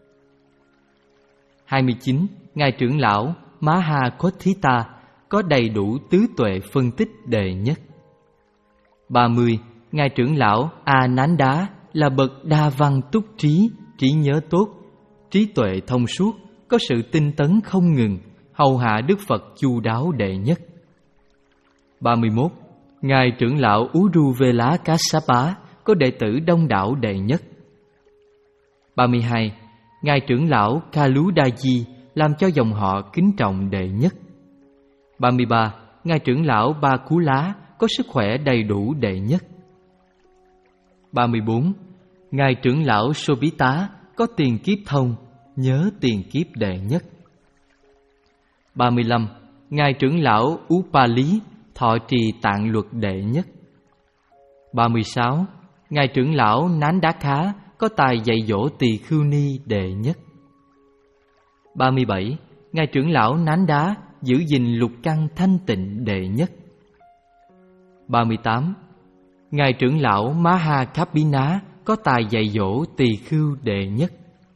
hai mươi chín. Ngài trưởng lão Maha Kothita có đầy đủ tứ tuệ phân tích đệ nhất. ba mươi. Ngài trưởng lão Ananda là bậc đa văn túc trí, trí nhớ tốt, trí tuệ thông suốt, có sự tinh tấn không ngừng, hầu hạ Đức Phật chu đáo đệ nhất. ba mươi mốt. Ngài trưởng lão Uruvela Kassapa có đệ tử đông đảo đệ nhất. ba mươi hai. Ngài trưởng lão Kaludaji làm cho dòng họ kính trọng đệ nhất. ba mươi ba. Ngài trưởng lão Ba Cú Lá có sức khỏe đầy đủ đệ nhất. ba mươi bốn. Ngài trưởng lão Sobita có tiền kiếp thông, nhớ tiền kiếp đệ nhất. ba mươi lăm. Ngài trưởng lão Upali thọ trì tạng luật đệ nhất. ba mươi sáu. Ngài trưởng lão Nán Đá Khá có tài dạy dỗ tỳ khưu ni đệ nhất. ba mươi bảy. Ngài trưởng lão Nán Đá giữ gìn lục căn thanh tịnh đệ nhất. ba mươi tám. Ngài trưởng lão Maha Kapina có tài dạy dỗ tỳ khưu đệ nhất.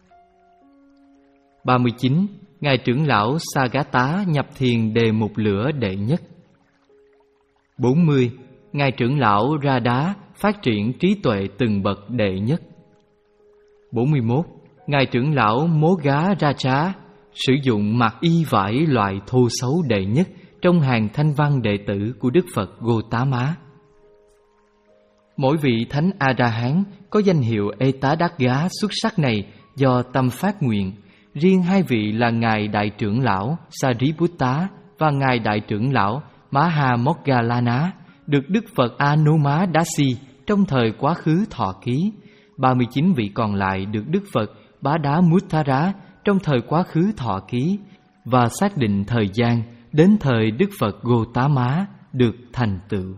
ba mươi chín. Ngài trưởng lão Sagata nhập thiền đề mục lửa đệ nhất. bốn mươi. Ngài trưởng lão Ra Đá phát triển trí tuệ từng bậc đệ nhất. bốn mươi mốt. Ngài trưởng lão Mố Gá Ra Trá sử dụng mặc y vải loại thô xấu đệ nhất trong hàng thanh văn đệ tử của Đức Phật Gotama. Mỗi vị thánh A-ra-hán có danh hiệu Etadaggá xuất sắc này do tâm phát nguyện. Riêng hai vị là Ngài Đại trưởng lão Sariputta và Ngài Đại trưởng lão Maha Moggallana được Đức Phật Anumadasi trong thời quá khứ thọ ký. ba mươi chín vị còn lại được Đức Phật Bá Đá Muttara trong thời quá khứ thọ ký và xác định thời gian đến thời Đức Phật Gotama được thành tựu.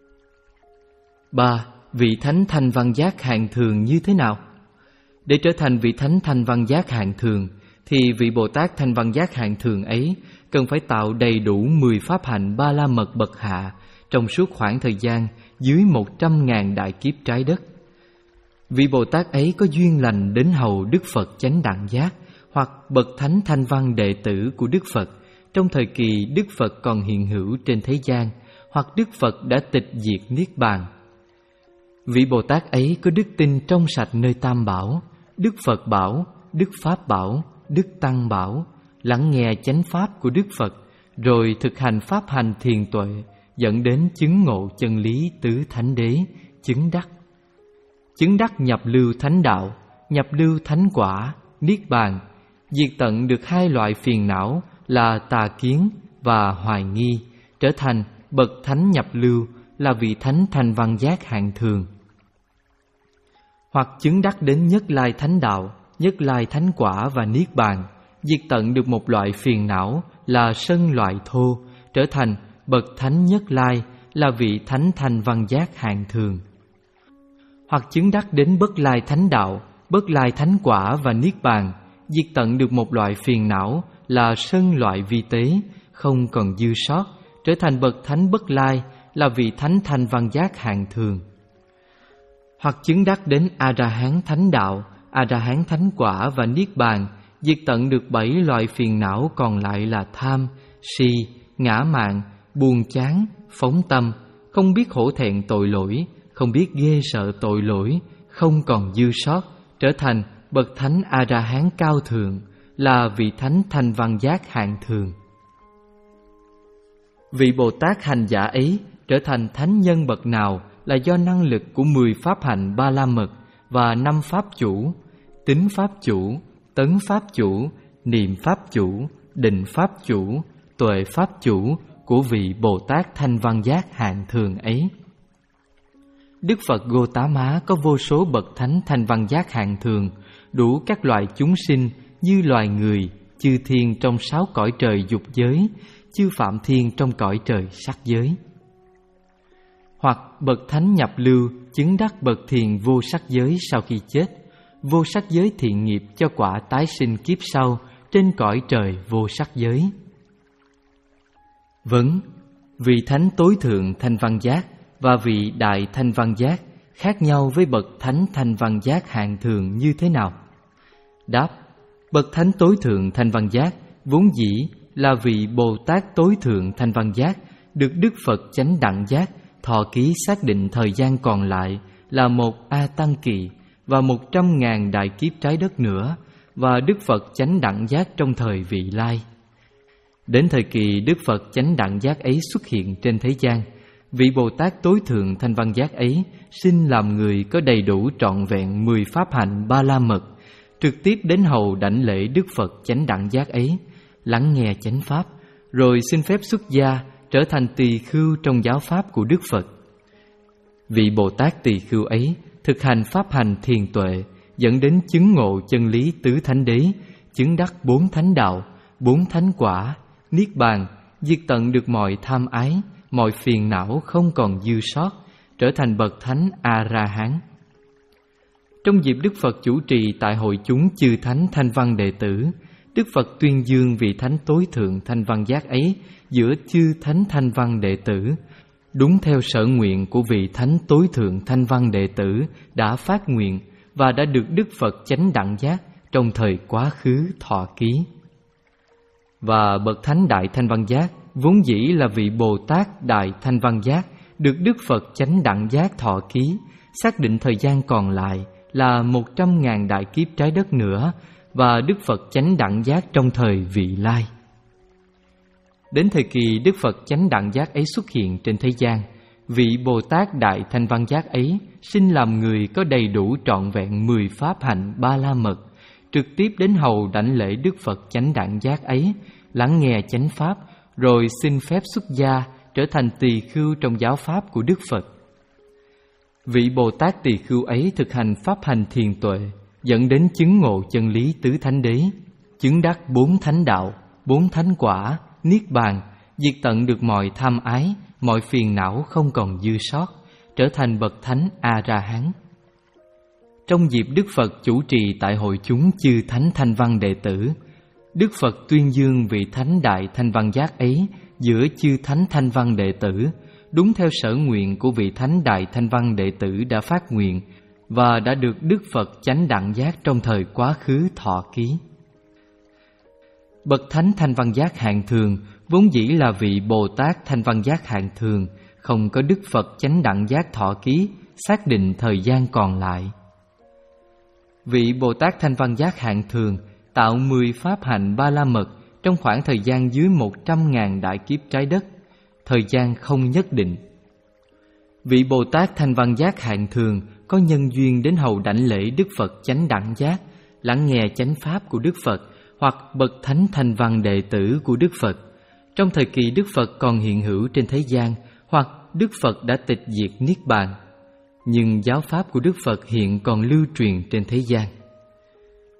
ba. Vị thánh thanh văn giác hạng thường như thế nào? Để trở thành vị thánh thanh văn giác hạng thường thì vị Bồ Tát thanh văn giác hạng thường ấy cần phải tạo đầy đủ mười pháp hạnh ba la mật bậc hạ trong suốt khoảng thời gian dưới một trăm ngàn đại kiếp trái đất. Vị Bồ Tát ấy có duyên lành đến hầu Đức Phật chánh đẳng giác hoặc bậc thánh thanh văn đệ tử của Đức Phật trong thời kỳ Đức Phật còn hiện hữu trên thế gian, hoặc Đức Phật đã tịch diệt niết bàn. Vị Bồ Tát ấy có đức tin trong sạch nơi Tam Bảo, Đức Phật Bảo, Đức Pháp Bảo, Đức Tăng Bảo, lắng nghe chánh pháp của Đức Phật, rồi thực hành pháp hành thiền tuệ, dẫn đến chứng ngộ chân lý tứ thánh đế, chứng đắc. Chứng đắc nhập lưu thánh đạo, nhập lưu thánh quả, niết bàn, diệt tận được hai loại phiền não là tà kiến và hoài nghi, trở thành bậc thánh nhập lưu là vị thánh thanh văn giác hạng thường. Hoặc chứng đắc đến nhất lai thánh đạo, nhất lai thánh quả và niết bàn, diệt tận được một loại phiền não là sân loại thô, trở thành bậc thánh Nhất Lai là vị thánh thanh văn giác hạng thường. Hoặc chứng đắc đến bất lai thánh đạo, bất lai thánh quả và niết bàn, diệt tận được một loại phiền não là sân loại vi tế, không còn dư sót, trở thành bậc thánh bất lai là vị thánh thanh văn giác hạng thường. Hoặc chứng đắc đến A-ra-hán thánh đạo, A-ra-hán thánh quả và niết bàn, diệt tận được bảy loại phiền não còn lại là tham, si, ngã mạn, buồn chán, phóng tâm, không biết hổ thẹn tội lỗi, không biết ghê sợ tội lỗi, không còn dư sót, trở thành bậc thánh A-ra-hán cao thượng là vị thánh thanh văn giác hạng thường. Vị Bồ Tát hành giả ấy trở thành thánh nhân bậc nào là do năng lực của mười pháp hạnh ba la mật và năm pháp chủ: tính pháp chủ, tấn pháp chủ, niệm pháp chủ, định pháp chủ, tuệ pháp chủ của vị Bồ Tát thanh văn giác hạng thường ấy. Đức Phật Gotama có vô số bậc thánh thanh văn giác hạng thường, đủ các loại chúng sinh như loài người, chư thiên trong sáu cõi trời dục giới, chư phạm thiên trong cõi trời sắc giới. Hoặc bậc thánh nhập lưu chứng đắc bậc thiền vô sắc giới sau khi chết, vô sắc giới thiện nghiệp cho quả tái sinh kiếp sau trên cõi trời vô sắc giới. Vấn: vị thánh tối thượng thanh văn giác và vị đại thanh văn giác khác nhau với bậc thánh thanh văn giác hạng thường như thế nào? Đáp: bậc thánh tối thượng thanh văn giác vốn dĩ là vị Bồ Tát tối thượng thanh văn giác, được Đức Phật chánh đẳng giác thọ ký xác định thời gian còn lại là một A Tăng kỳ và một trăm ngàn đại kiếp trái đất nữa, và Đức Phật chánh đẳng giác trong thời vị lai. Đến thời kỳ Đức Phật chánh đẳng giác ấy xuất hiện trên thế gian, vị Bồ Tát tối thượng thanh văn giác ấy sinh làm người có đầy đủ trọn vẹn mười pháp hạnh ba la mật, trực tiếp đến hầu đảnh lễ Đức Phật chánh đẳng giác ấy, lắng nghe chánh pháp, rồi xin phép xuất gia trở thành tỳ khưu trong giáo pháp của Đức Phật. Vị Bồ Tát tỳ khưu ấy thực hành pháp hành thiền tuệ, dẫn đến chứng ngộ chân lý tứ thánh đế, chứng đắc bốn thánh đạo, bốn thánh quả, niết bàn, diệt tận được mọi tham ái, mọi phiền não không còn dư sót, trở thành bậc thánh A-ra-hán. Trong dịp Đức Phật chủ trì tại hội chúng chư thánh thanh văn đệ tử, Đức Phật tuyên dương vị thánh tối thượng thanh văn giác ấy giữa chư thánh thanh văn đệ tử, đúng theo sở nguyện của vị thánh tối thượng thanh văn đệ tử đã phát nguyện và đã được Đức Phật chánh đẳng giác trong thời quá khứ thọ ký. Và bậc thánh đại thanh văn giác vốn dĩ là vị Bồ Tát đại thanh văn giác, được Đức Phật chánh đẳng giác thọ ký, xác định thời gian còn lại là một trăm ngàn đại kiếp trái đất nữa, và Đức Phật chánh đẳng giác trong thời vị lai. Đến thời kỳ Đức Phật chánh đẳng giác ấy xuất hiện trên thế gian, vị Bồ Tát đại thanh văn giác ấy sinh làm người có đầy đủ trọn vẹn mười pháp hạnh ba la mật, trực tiếp đến hầu đảnh lễ Đức Phật chánh đẳng giác ấy, lắng nghe chánh pháp, rồi xin phép xuất gia trở thành tỳ khưu trong giáo pháp của Đức Phật. Vị Bồ Tát tỳ khưu ấy thực hành pháp hành thiền tuệ, dẫn đến chứng ngộ chân lý tứ thánh đế, chứng đắc bốn thánh đạo, bốn thánh quả, niết bàn, diệt tận được mọi tham ái, mọi phiền não không còn dư sót, trở thành bậc thánh A-ra-hán. Trong dịp Đức Phật chủ trì tại hội chúng chư thánh thanh văn đệ tử, Đức Phật tuyên dương vị thánh đại thanh văn giác ấy giữa chư thánh thanh văn đệ tử, đúng theo sở nguyện của vị thánh đại thanh văn đệ tử đã phát nguyện và đã được Đức Phật chánh đẳng giác trong thời quá khứ thọ ký. Bậc thánh thanh văn giác hạng thường vốn dĩ là vị Bồ Tát thanh văn giác hạng thường, không có Đức Phật chánh đẳng giác thọ ký, xác định thời gian còn lại. Vị Bồ Tát thanh văn giác hạng thường tạo mười pháp hạnh ba la mật trong khoảng thời gian dưới một trăm ngàn đại kiếp trái đất, thời gian không nhất định. Vị Bồ Tát thanh văn giác hạng thường có nhân duyên đến hầu đảnh lễ Đức Phật chánh đẳng giác, lắng nghe chánh pháp của Đức Phật, hoặc bậc thánh thanh văn đệ tử của Đức Phật, trong thời kỳ Đức Phật còn hiện hữu trên thế gian, hoặc Đức Phật đã tịch diệt niết bàn, nhưng giáo pháp của Đức Phật hiện còn lưu truyền trên thế gian.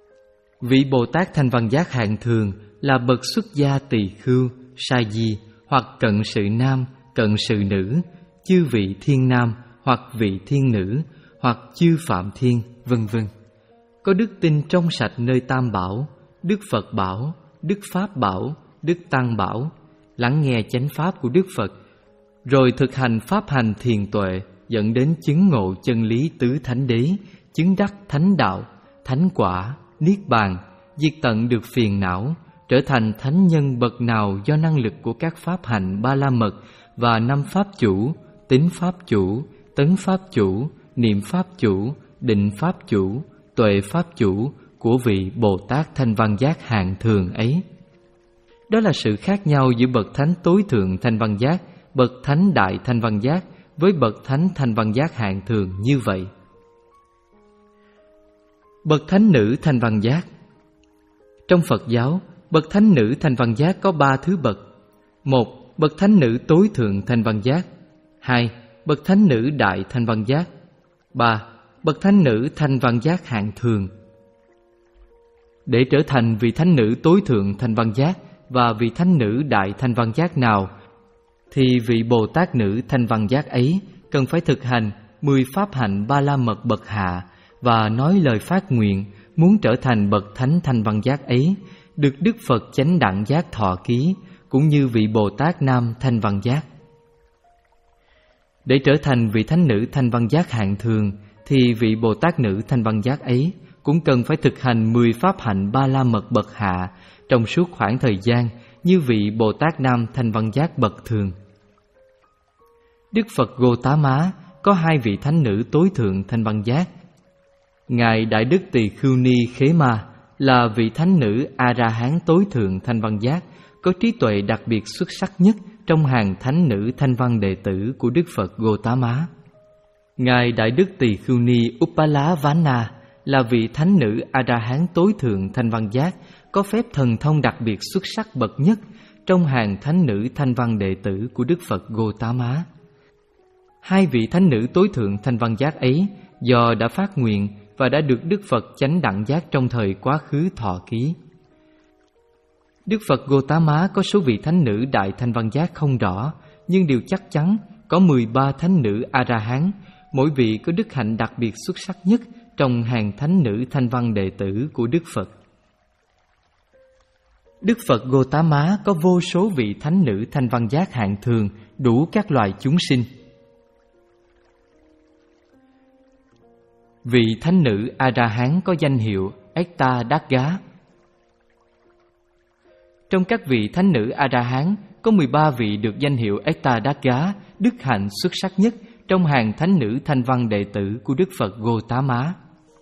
Vị Bồ Tát thanh văn giác hạng thường là bậc xuất gia tỳ khưu, sa di, hoặc cận sự nam, cận sự nữ, chư vị thiên nam hoặc vị thiên nữ, hoặc chư phạm thiên, vân vân. Có đức tin trong sạch nơi Tam Bảo, Đức Phật bảo, Đức Pháp bảo, Đức Tăng bảo, lắng nghe chánh pháp của Đức Phật, rồi thực hành pháp hành thiền tuệ, dẫn đến chứng ngộ chân lý tứ thánh đế, chứng đắc thánh đạo, thánh quả, niết bàn, diệt tận được phiền não, trở thành thánh nhân bậc nào do năng lực của các pháp hành ba la mật và năm pháp chủ, tín pháp chủ, tấn pháp chủ, niệm pháp chủ, định pháp chủ, tuệ pháp chủ của vị Bồ Tát Thanh Văn Giác hạng thường ấy. Đó là sự khác nhau giữa bậc thánh tối thượng Thanh Văn Giác, bậc thánh đại Thanh Văn Giác với bậc thánh Thanh Văn Giác hạng thường như vậy. Bậc thánh nữ Thanh Văn Giác. Trong Phật giáo, bậc thánh nữ Thanh Văn Giác có ba thứ bậc. Một, bậc thánh nữ tối thượng Thanh Văn Giác. Hai, bậc thánh nữ đại Thanh Văn Giác. Ba, bậc thánh nữ Thanh Văn Giác hạng thường. Để trở thành vị thánh nữ tối thượng Thanh Văn Giác và vị thánh nữ đại Thanh Văn Giác nào, thì vị Bồ Tát nữ Thanh Văn Giác ấy cần phải thực hành mười pháp hạnh ba la mật bậc hạ và nói lời phát nguyện muốn trở thành bậc thánh Thanh Văn Giác ấy, được Đức Phật chánh đẳng giác thọ ký, cũng như vị Bồ Tát nam Thanh Văn Giác. Để trở thành vị thánh nữ Thanh Văn Giác hạng thường, thì vị Bồ Tát nữ Thanh Văn Giác ấy cũng cần phải thực hành mười pháp hạnh ba la mật bậc hạ trong suốt khoảng thời gian như vị Bồ Tát nam Thanh Văn Giác bậc thường. Đức Phật Gotama có hai vị thánh nữ tối thượng Thanh Văn Giác. Ngài Đại Đức Tỳ Khưu Ni Khế Ma là vị thánh nữ A-ra-hán tối thượng Thanh Văn Giác, có trí tuệ đặc biệt xuất sắc nhất trong hàng thánh nữ thanh văn đệ tử của Đức Phật Gotama. Ngài Đại Đức Tỳ Khưu Ni Uppalā-vāna là vị thánh nữ A-ra-hán tối thượng Thanh Văn Giác, có phép thần thông đặc biệt xuất sắc bậc nhất trong hàng thánh nữ thanh văn đệ tử của Đức Phật Gotama. Hai vị thánh nữ tối thượng Thanh Văn Giác ấy do đã phát nguyện và đã được Đức Phật chánh đẳng giác trong thời quá khứ thọ ký. Đức Phật Gotama có số vị thánh nữ đại Thanh Văn Giác không rõ, nhưng điều chắc chắn có mười ba thánh nữ A-ra-hán, mỗi vị có đức hạnh đặc biệt xuất sắc nhất trong hàng thánh nữ thanh văn đệ tử của Đức Phật. Đức Phật Gotama có vô số vị thánh nữ Thanh Văn Giác hạng thường, đủ các loài chúng sinh. Vị thánh nữ A-ra-hán có danh hiệu Ekta-đát-gá. Trong các vị thánh nữ A-ra-hán, có mười ba vị được danh hiệu Ekta-đát-gá, đức hạnh xuất sắc nhất trong hàng thánh nữ thanh văn đệ tử của Đức Phật Gotama.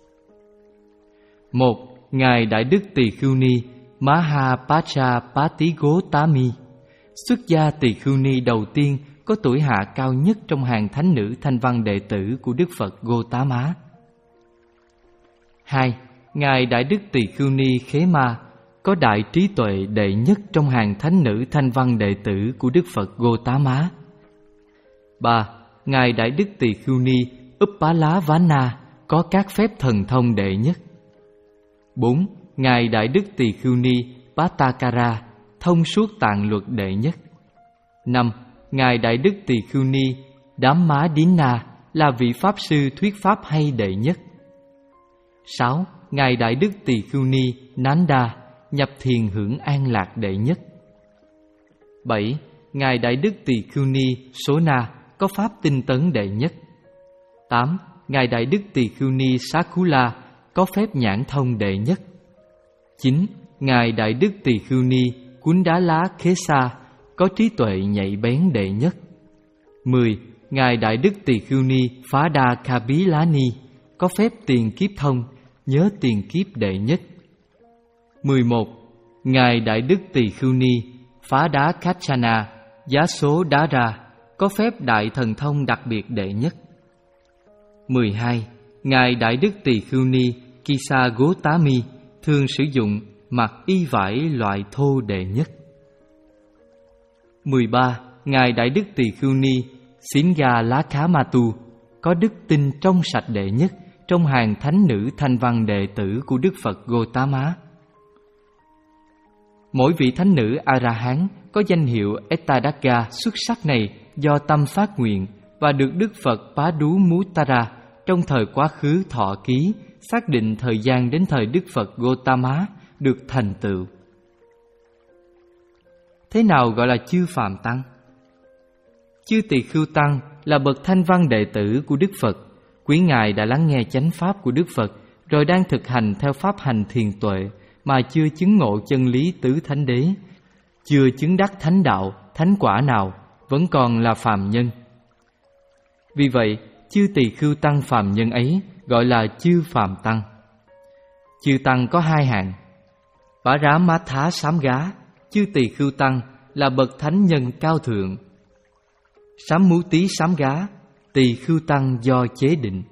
Một, Ngài Đại Đức Tỳ Khưu Ni Mahapajapati-gotami, xuất gia Tỳ Khưu Ni đầu tiên có tuổi hạ cao nhất trong hàng thánh nữ thanh văn đệ tử của Đức Phật Gotama. Hai, Ngài Đại Đức Tỳ Khưu Ni Khế Ma có đại trí tuệ đệ nhất trong hàng thánh nữ thanh văn đệ tử của Đức Phật Gotama. Ba, Ngài Đại Đức Tỳ Khưu Ni Uppalā-vāna có các phép thần thông đệ nhất. Bốn, Ngài Đại Đức Tỳ Khưu Ni Pattakara thông suốt tạng luật đệ nhất. Năm, Ngài Đại Đức Tỳ Khưu Ni Dhammādinna là vị pháp sư thuyết pháp hay đệ nhất. Sáu, Ngài Đại Đức Tỳ Khưu Ni Nanda nhập thiền hưởng an lạc đệ nhất. Bảy, Ngài Đại Đức Tỳ Khưu Ni Sona có pháp tinh tấn đệ nhất. Tám, Ngài Đại Đức Tỳ Khưu Ni Sakula có phép nhãn thông đệ nhất. Chín, Ngài Đại Đức Tỳ Khưu Ni Kundala Khesa có trí tuệ nhạy bén đệ nhất. Mười, Ngài Đại Đức Tỳ Khưu Ni Phada Kabilani có phép tiền kiếp thông, nhớ tiền kiếp đệ nhất. Mười một, Ngài Đại Đức Tỳ Khưu Ni Phá Đá Kachana Giá Số Đá Ra có phép đại thần thông đặc biệt đệ nhất. Mười hai, Ngài Đại Đức Tỳ Khưu Ni Kisa Gotami thường sử dụng mặc y vải loại thô đệ nhất. Mười ba, Ngài Đại Đức Tỳ Khưu Ni Singa Lakhamatu có đức tin trong sạch đệ nhất trong hàng thánh nữ thanh văn đệ tử của Đức Phật Gotama. Mỗi vị thánh nữ A-la-hán có danh hiệu Ettadaga xuất sắc này do tâm phát nguyện và được Đức Phật Padumuttara trong thời quá khứ thọ ký, xác định thời gian đến thời Đức Phật Gotama được thành tựu. Thế nào gọi là chư Phàm Tăng? Chư Tỳ Khưu Tăng là bậc thanh văn đệ tử của Đức Phật. Quý ngài đã lắng nghe chánh pháp của Đức Phật, rồi đang thực hành theo pháp hành thiền tuệ mà chưa chứng ngộ chân lý tứ thánh đế, chưa chứng đắc thánh đạo, thánh quả nào, vẫn còn là phàm nhân. Vì vậy, chư Tỳ Khưu Tăng phàm nhân ấy gọi là chư Phàm Tăng. Chư Tăng có hai hạng. Bá Rá Má Thá Sám Gá, chư Tỳ Khưu Tăng là bậc thánh nhân cao thượng. Sám Mú Tí Sám Gá, Tỳ Khưu Tăng do chế định.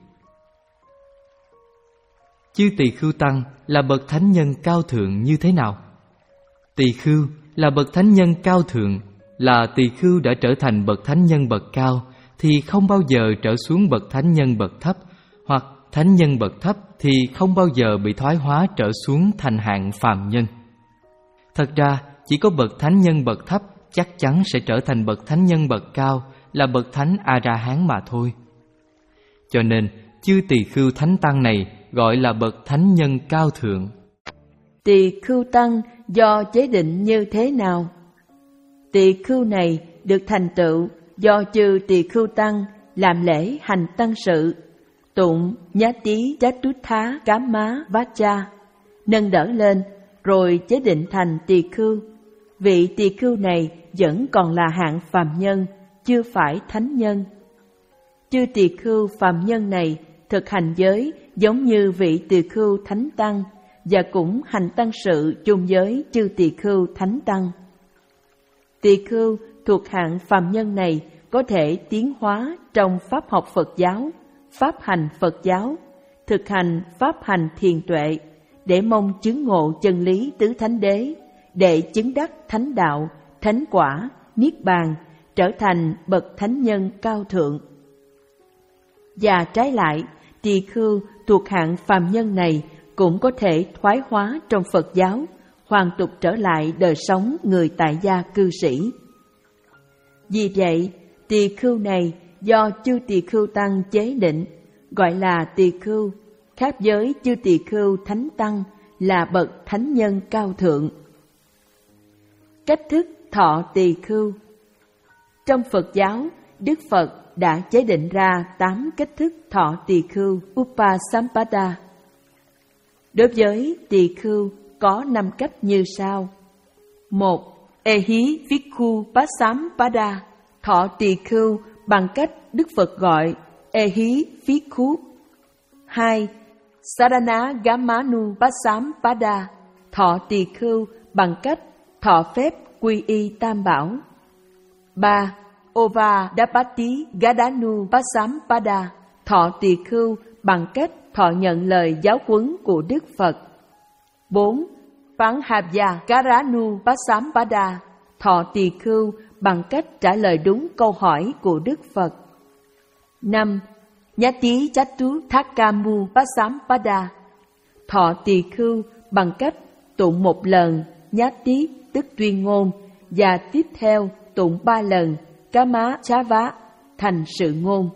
Chư Tỳ Khưu Tăng là bậc thánh nhân cao thượng như thế nào? Tỳ Khưu là bậc thánh nhân cao thượng, là Tỳ Khưu đã trở thành bậc thánh nhân bậc cao thì không bao giờ trở xuống bậc thánh nhân bậc thấp, hoặc thánh nhân bậc thấp thì không bao giờ bị thoái hóa trở xuống thành hạng phàm nhân. Thật ra, chỉ có bậc thánh nhân bậc thấp chắc chắn sẽ trở thành bậc thánh nhân bậc cao, là bậc thánh A-ra-hán mà thôi. Cho nên, chư Tỳ Khưu Thánh Tăng này gọi là bậc thánh nhân cao thượng. Tỳ Khưu Tăng do chế định như thế nào? Tỳ Khưu này được thành tựu do chư Tỳ Khưu Tăng làm lễ hành tăng sự, tụng Nhá Tí Chát Tút Thá Cám Má Vát Cha, nâng đỡ lên, rồi chế định thành Tỳ Khưu. Vị Tỳ Khưu này vẫn còn là hạng phàm nhân, chưa phải thánh nhân. Chư Tỳ Khưu phàm nhân này thực hành giới giống như vị Tỳ Khưu Thánh Tăng, và cũng hành tăng sự chung với chư Tỳ Khưu Thánh Tăng. Tỳ Khưu thuộc hạng phàm nhân này có thể tiến hóa trong pháp học Phật giáo, pháp hành Phật giáo, thực hành pháp hành thiền tuệ, để mong chứng ngộ chân lý tứ thánh đế, để chứng đắc thánh đạo, thánh quả, niết bàn, trở thành bậc thánh nhân cao thượng. Và trái lại, Tỳ Khưu thuộc hạng phàm nhân này cũng có thể thoái hóa trong Phật giáo, hoàn tục trở lại đời sống người tại gia cư sĩ. Vì vậy, Tỳ Khưu này do chư Tỳ Khưu Tăng chế định, gọi là Tỳ Khưu, khác với chư Tỳ Khưu Thánh Tăng là bậc thánh nhân cao thượng. Cách thức thọ Tỳ Khưu. Trong Phật giáo, Đức Phật đã chế định ra tám cách thức thọ Tỳ Khưu Upasampada. Đối với Tỳ Khưu có năm cách như sau. Một. Ehi Vikhu Pasampada, thọ Tỳ Khưu bằng cách Đức Phật gọi Ehi Vikhu. Hai. Sarana Gamanu Pasampada, thọ Tỳ Khưu bằng cách thọ phép quy y Tam Bảo. Ba. Ova Dapati Gadanu Pasampada, thọ Tỳ Khưu bằng cách thọ nhận lời giáo huấn của Đức Phật. Bốn. Panhabya Karanu Pasampada, thọ Tỳ Khưu bằng cách trả lời đúng câu hỏi của Đức Phật. Năm. Nhati Chatu Thakamu Pasampada, thọ Tỳ Khưu bằng cách tụng một lần Nhati tức tuyên ngôn, và tiếp theo tụng ba lần Kama Chava thành sự ngôn.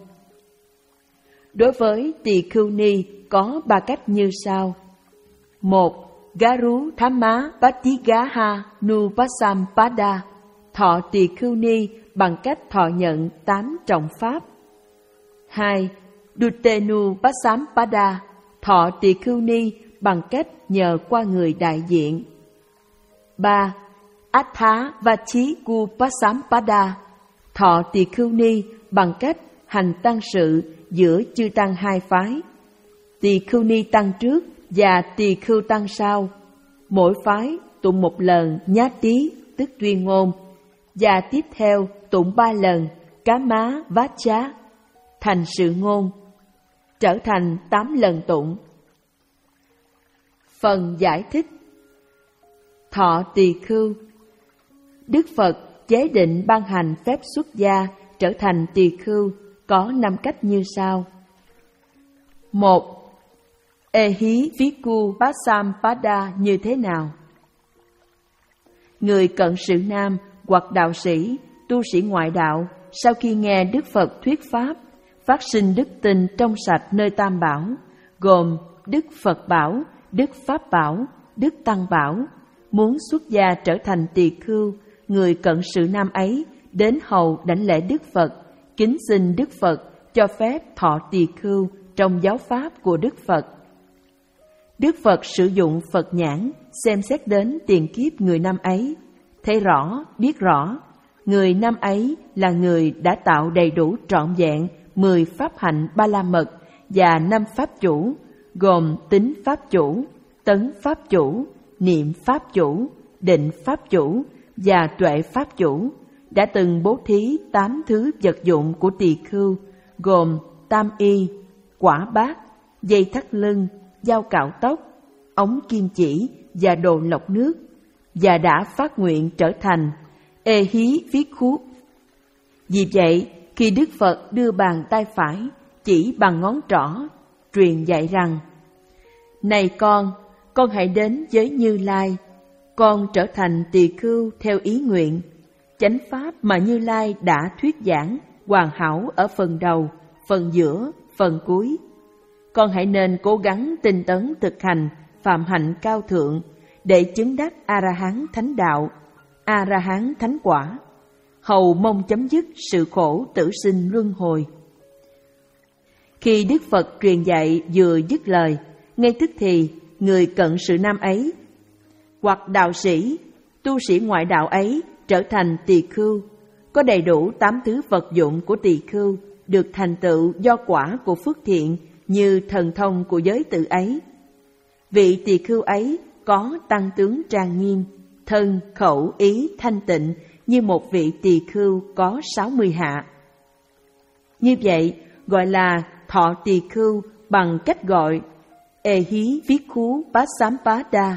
Đối với Tỳ Khưu Ni có ba cách như sau. Một. Garu Thamma Patigaha Nu Pasampada, thọ Tỳ Khưu Ni bằng cách thọ nhận tám trọng pháp. Hai. Dutenu Pasampada, thọ Tỳ Khưu Ni bằng cách nhờ qua người đại diện. Ba. Attha Vachi Ku Pasampada, thọ Tỳ Khưu Ni bằng cách hành tăng sự giữa chư tăng hai phái, Tỳ Khưu Ni tăng trước và Tỳ Khưu tăng sau, mỗi phái tụng một lần Nhát Tí tức tuyên ngôn, và tiếp theo tụng ba lần Cá Má Vát Chá thành sự ngôn, trở thành tám lần tụng. Phần giải thích. Thọ Tỳ Khưu. Đức Phật chế định ban hành phép xuất gia trở thành Tỳ Khưu có năm cách như sau. Một. Ehi Vikhu Pasampada như thế nào? người cận sự nam hoặc đạo sĩ, tu sĩ ngoại đạo sau khi nghe Đức Phật thuyết pháp, phát sinh đức tin trong sạch nơi Tam Bảo, gồm Đức Phật Bảo, Đức Pháp Bảo, Đức Tăng Bảo, muốn xuất gia trở thành tỳ khưu, người cận sự nam ấy đến hầu đảnh lễ Đức Phật, kính xin Đức Phật cho phép thọ tỳ khưu trong giáo pháp của Đức Phật. Đức Phật sử dụng Phật nhãn xem xét đến tiền kiếp người nam ấy, thấy rõ, biết rõ, người nam ấy là người đã tạo đầy đủ trọn vẹn mười pháp hạnh ba la mật và năm pháp chủ, gồm tính pháp chủ, tấn pháp chủ, niệm pháp chủ, định pháp chủ và tuệ pháp chủ, đã từng bố thí tám thứ vật dụng của tỳ khưu, gồm tam y, quả bát, dây thắt lưng, dao cạo tóc, ống kim chỉ và đồ lọc nước, và đã phát nguyện trở thành ê hí viết khú. Vì vậy, khi Đức Phật đưa bàn tay phải chỉ bằng ngón trỏ, truyền dạy rằng: Này con, con hãy đến với Như Lai, con trở thành tỳ khưu theo ý nguyện. Chánh pháp mà Như Lai đã thuyết giảng hoàn hảo ở phần đầu, phần giữa, phần cuối. Con hãy nên cố gắng tinh tấn thực hành phạm hạnh cao thượng để chứng đắc A-la-hán thánh đạo, A-la-hán thánh quả, hầu mong chấm dứt sự khổ tử sinh luân hồi. Khi Đức Phật truyền dạy vừa dứt lời, ngay tức thì người cận sự nam ấy hoặc đạo sĩ, tu sĩ ngoại đạo ấy trở thành tỳ khưu, có đầy đủ tám thứ vật dụng của tỳ khưu, được thành tựu do quả của phước thiện như thần thông của giới tự ấy. Vị tỳ khưu ấy có tăng tướng trang nghiêm, thân, khẩu, ý thanh tịnh như một vị tỳ khưu có sáu mươi hạ. Như vậy gọi là thọ tỳ khưu bằng cách gọi ê hí viết khú bát sám bá đa.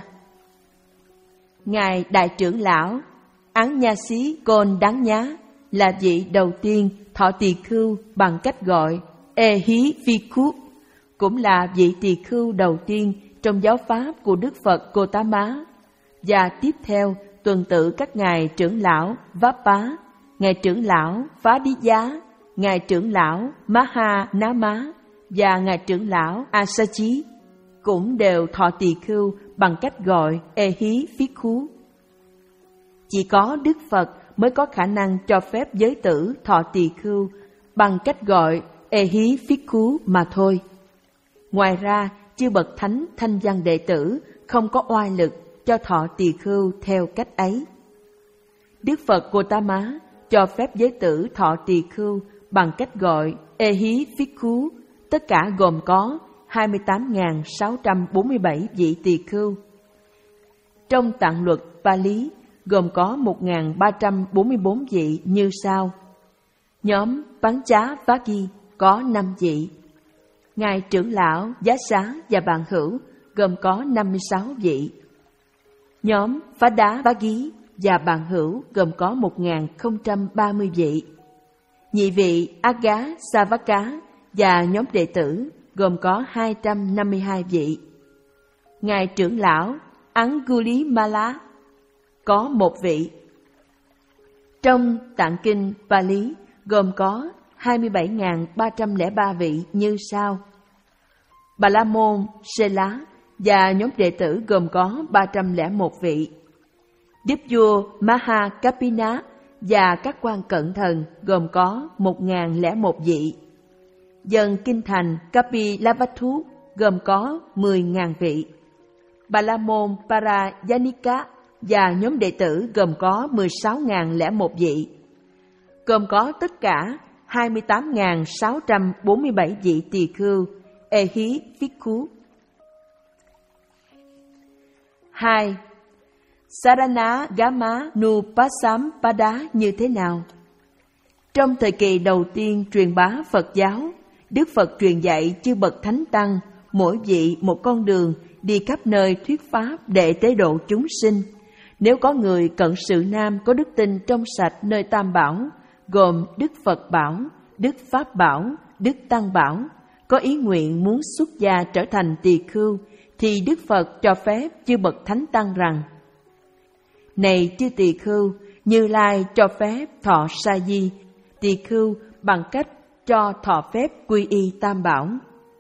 Ngài Đại trưởng lão Án Nha Xí Côn Đáng Nhá là vị đầu tiên thọ tỳ khưu bằng cách gọi ê hí vi khú, cũng là vị tỳ khưu đầu tiên trong giáo pháp của Đức Phật Gotama, và tiếp theo tuần tự các ngài trưởng lão Vappa, ngài trưởng lão Phá Đi Giá, ngài trưởng lão Maha Nama và ngài trưởng lão Asachi cũng đều thọ tỳ khưu bằng cách gọi ê hí phí khú. Chỉ có Đức Phật mới có khả năng cho phép giới tử thọ tỳ khưu bằng cách gọi ê hí phí khú mà thôi. Ngoài ra, chư bậc thánh thanh văn đệ tử không có oai lực cho thọ tỳ khưu theo cách ấy. Đức Phật Gotama cho phép giới tử thọ tỳ khưu bằng cách gọi ê hí phí khú, tất cả gồm có hai mươi tám nghìn sáu trăm bốn mươi bảy vị tỳ khưu. Trong tạng luật Pali gồm có một nghìn ba trăm bốn mươi bốn vị như sau. Nhóm Pancha-vaki có năm vị. Ngài trưởng lão Giá Xá và bạn hữu gồm có năm mươi sáu vị. Nhóm Phá Đá Vá Gí và bạn hữu gồm có một nghìn không trăm ba mươi vị. Nhị vị Agá Savaka và nhóm đệ tử gồm có hai trăm năm mươi hai vị. Ngài trưởng lão Angulimala có một vị. Trong tạng kinh Pali gồm có hai mươi bảy nghìn ba trăm lẻ ba vị như sau. Bà La Môn Sela và nhóm đệ tử gồm có ba trăm lẻ một vị. Đức vua Maha Kapina và các quan cận thần gồm có một nghìn lẻ một vị. Dân kinh thành Kapilavatthu gồm có mười nghìn vị. Bà La Môn Parayanika và nhóm đệ tử gồm có mười sáu nghìn lẻ một vị. Gồm có tất cả hai mươi tám nghìn sáu trăm bốn mươi bảy vị tỳ khưu ê hí phí khú. Hai. Sarana Gama Nupasam Pada như thế nào? Trong thời kỳ đầu tiên truyền bá Phật giáo, Đức Phật truyền dạy chư bậc thánh tăng, mỗi vị một con đường đi khắp nơi thuyết pháp để tế độ chúng sinh. Nếu có người cận sự nam có đức tin trong sạch nơi Tam Bảo, gồm Đức Phật Bảo, Đức Pháp Bảo, Đức Tăng Bảo, có ý nguyện muốn xuất gia trở thành tỳ khưu, thì Đức Phật cho phép chư bậc thánh tăng rằng: Này chư tỳ khưu, Như Lai cho phép thọ sa di tỳ khưu bằng cách cho thọ phép quy y Tam Bảo.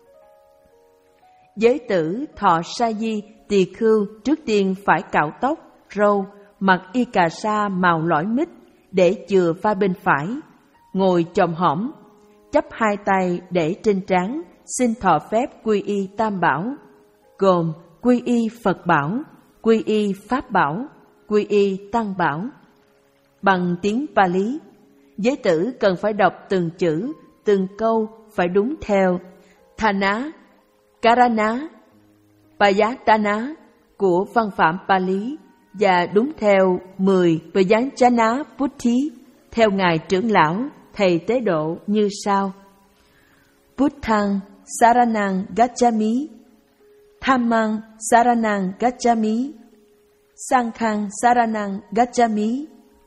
Giới tử thọ sa di tỳ khưu trước tiên phải cạo tóc, râu, mặc y cà sa màu lõi mít để chừa vai bên phải, ngồi chòm hõm, chắp hai tay để trên trán, xin thọ phép quy y Tam Bảo, gồm quy y Phật Bảo, quy y Pháp Bảo, quy y Tăng Bảo. Bằng tiếng Pali, giới tử cần phải đọc từng chữ, từng câu phải đúng theo Thana, Karana, Payatana của văn phạm Pali và đúng theo mười Vyanjana Putti theo Ngài trưởng lão, thầy tế độ như sau: Buddhang Saranang Gacchami, Dhammang Saranang Gacchami, Sanghang Saranang Gacchami.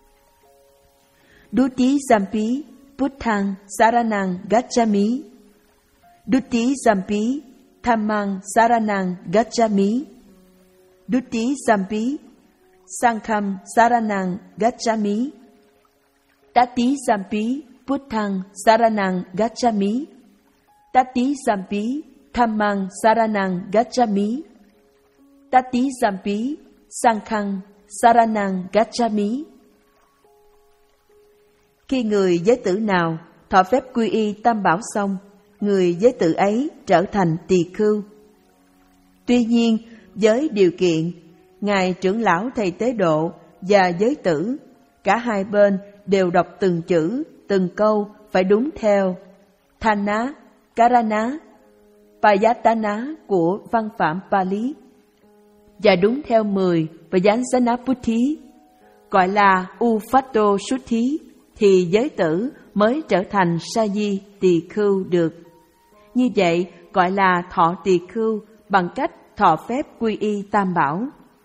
Duti Sampi Buddhang Saranang Gacchami, Duti Sampi Dhammang Saranang Gacchami, Duti Sampi Sangham Saranang Gacchami, Tati Sampi Buddhang Saranang Gacchami, Tati Sampi Dhammang Saranang Gacchami, Tati Sampi Sanghang Saranang Gacchami. Khi người giới tử nào thọ phép quy y Tam Bảo xong, người giới tử ấy trở thành tỳ khưu. Tuy nhiên, với điều kiện Ngài trưởng lão thầy tế độ và giới tử, cả hai bên đều đọc từng chữ, từng câu phải đúng theo Thana, Karana, Payatana của văn phạm Pali và đúng theo mười Vyanjana Putti, gọi là Ufatto Sutti, thì giới tử mới trở thành sa di tỳ khưu được. Như vậy gọi là thọ tỳ khưu bằng cách thọ phép quy y Tam Bảo.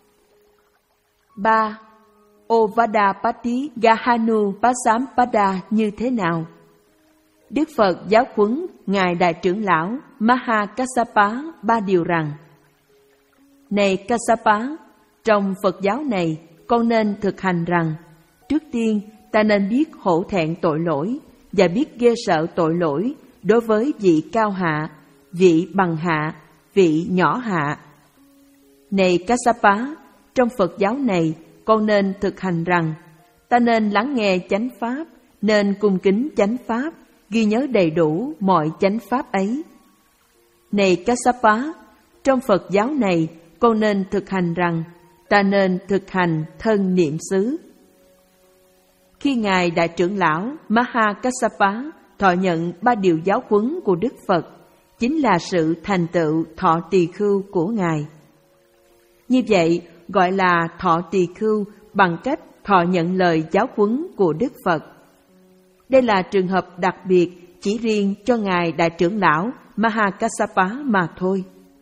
ba. Ovadapati Gahanu Pasampada như thế nào? Đức Phật giáo huấn Ngài Đại trưởng lão Mahakassapa ba điều rằng: Này Kassapa, trong Phật giáo này con nên thực hành rằng trước tiên ta nên biết hổ thẹn tội lỗi và biết ghê sợ tội lỗi đối với vị cao hạ, vị bằng hạ, vị nhỏ hạ. Này Kassapa, trong Phật giáo này con nên thực hành rằng ta nên lắng nghe chánh pháp, nên cung kính chánh pháp, ghi nhớ đầy đủ mọi chánh pháp ấy. Này Kassapa, trong Phật giáo này con nên thực hành rằng ta nên thực hành thân niệm xứ. Khi Ngài Đại trưởng lão Mahakassapa thọ nhận ba điều giáo huấn của Đức Phật, chính là sự thành tựu thọ tỳ khưu của Ngài. Như vậy gọi là thọ tỳ khưu bằng cách thọ nhận lời giáo huấn của Đức Phật. Đây là trường hợp đặc biệt chỉ riêng cho Ngài Đại trưởng lão Mahakassapa mà thôi.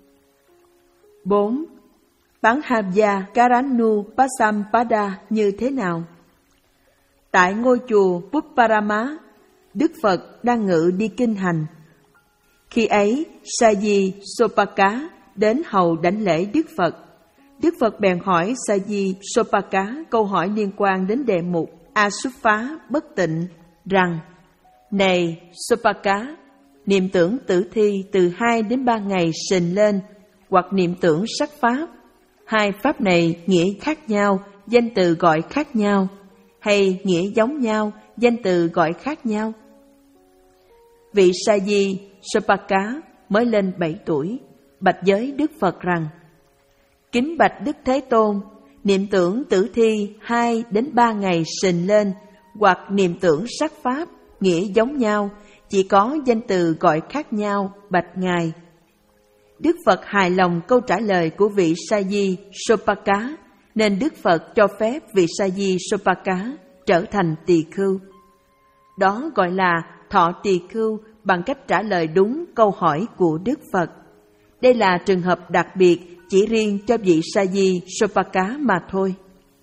bốn. Panhavya Karanu Pasampada như thế nào? Tại ngôi chùa Pupparama, Đức Phật đang ngự đi kinh hành. Khi ấy, Saji Sopaka đến hầu đảnh lễ Đức Phật. Đức Phật bèn hỏi Saji Sopaka câu hỏi liên quan đến đề mục Asupha bất tịnh rằng: Này Sopaka, niệm tưởng tử thi từ hai đến ba ngày sình lên, hoặc niệm tưởng sắc pháp, hai pháp này nghĩa khác nhau, danh từ gọi khác nhau, hay nghĩa giống nhau, danh từ gọi khác nhau? Vị Saji Sopaka mới lên bảy tuổi, bạch giới Đức Phật rằng: Kính bạch Đức Thế Tôn, niệm tưởng tử thi hai đến ba ngày sình lên, hoặc niệm tưởng sắc pháp, nghĩa giống nhau, chỉ có danh từ gọi khác nhau, bạch Ngài. Đức Phật hài lòng câu trả lời của vị Saji Sopaka, nên Đức Phật cho phép vị Saji Sopaka trở thành tỳ khưu. Đó gọi là thọ tỳ khưu bằng cách trả lời đúng câu hỏi của Đức Phật. Đây là trường hợp đặc biệt chỉ riêng cho vị Saji Sopaka mà thôi.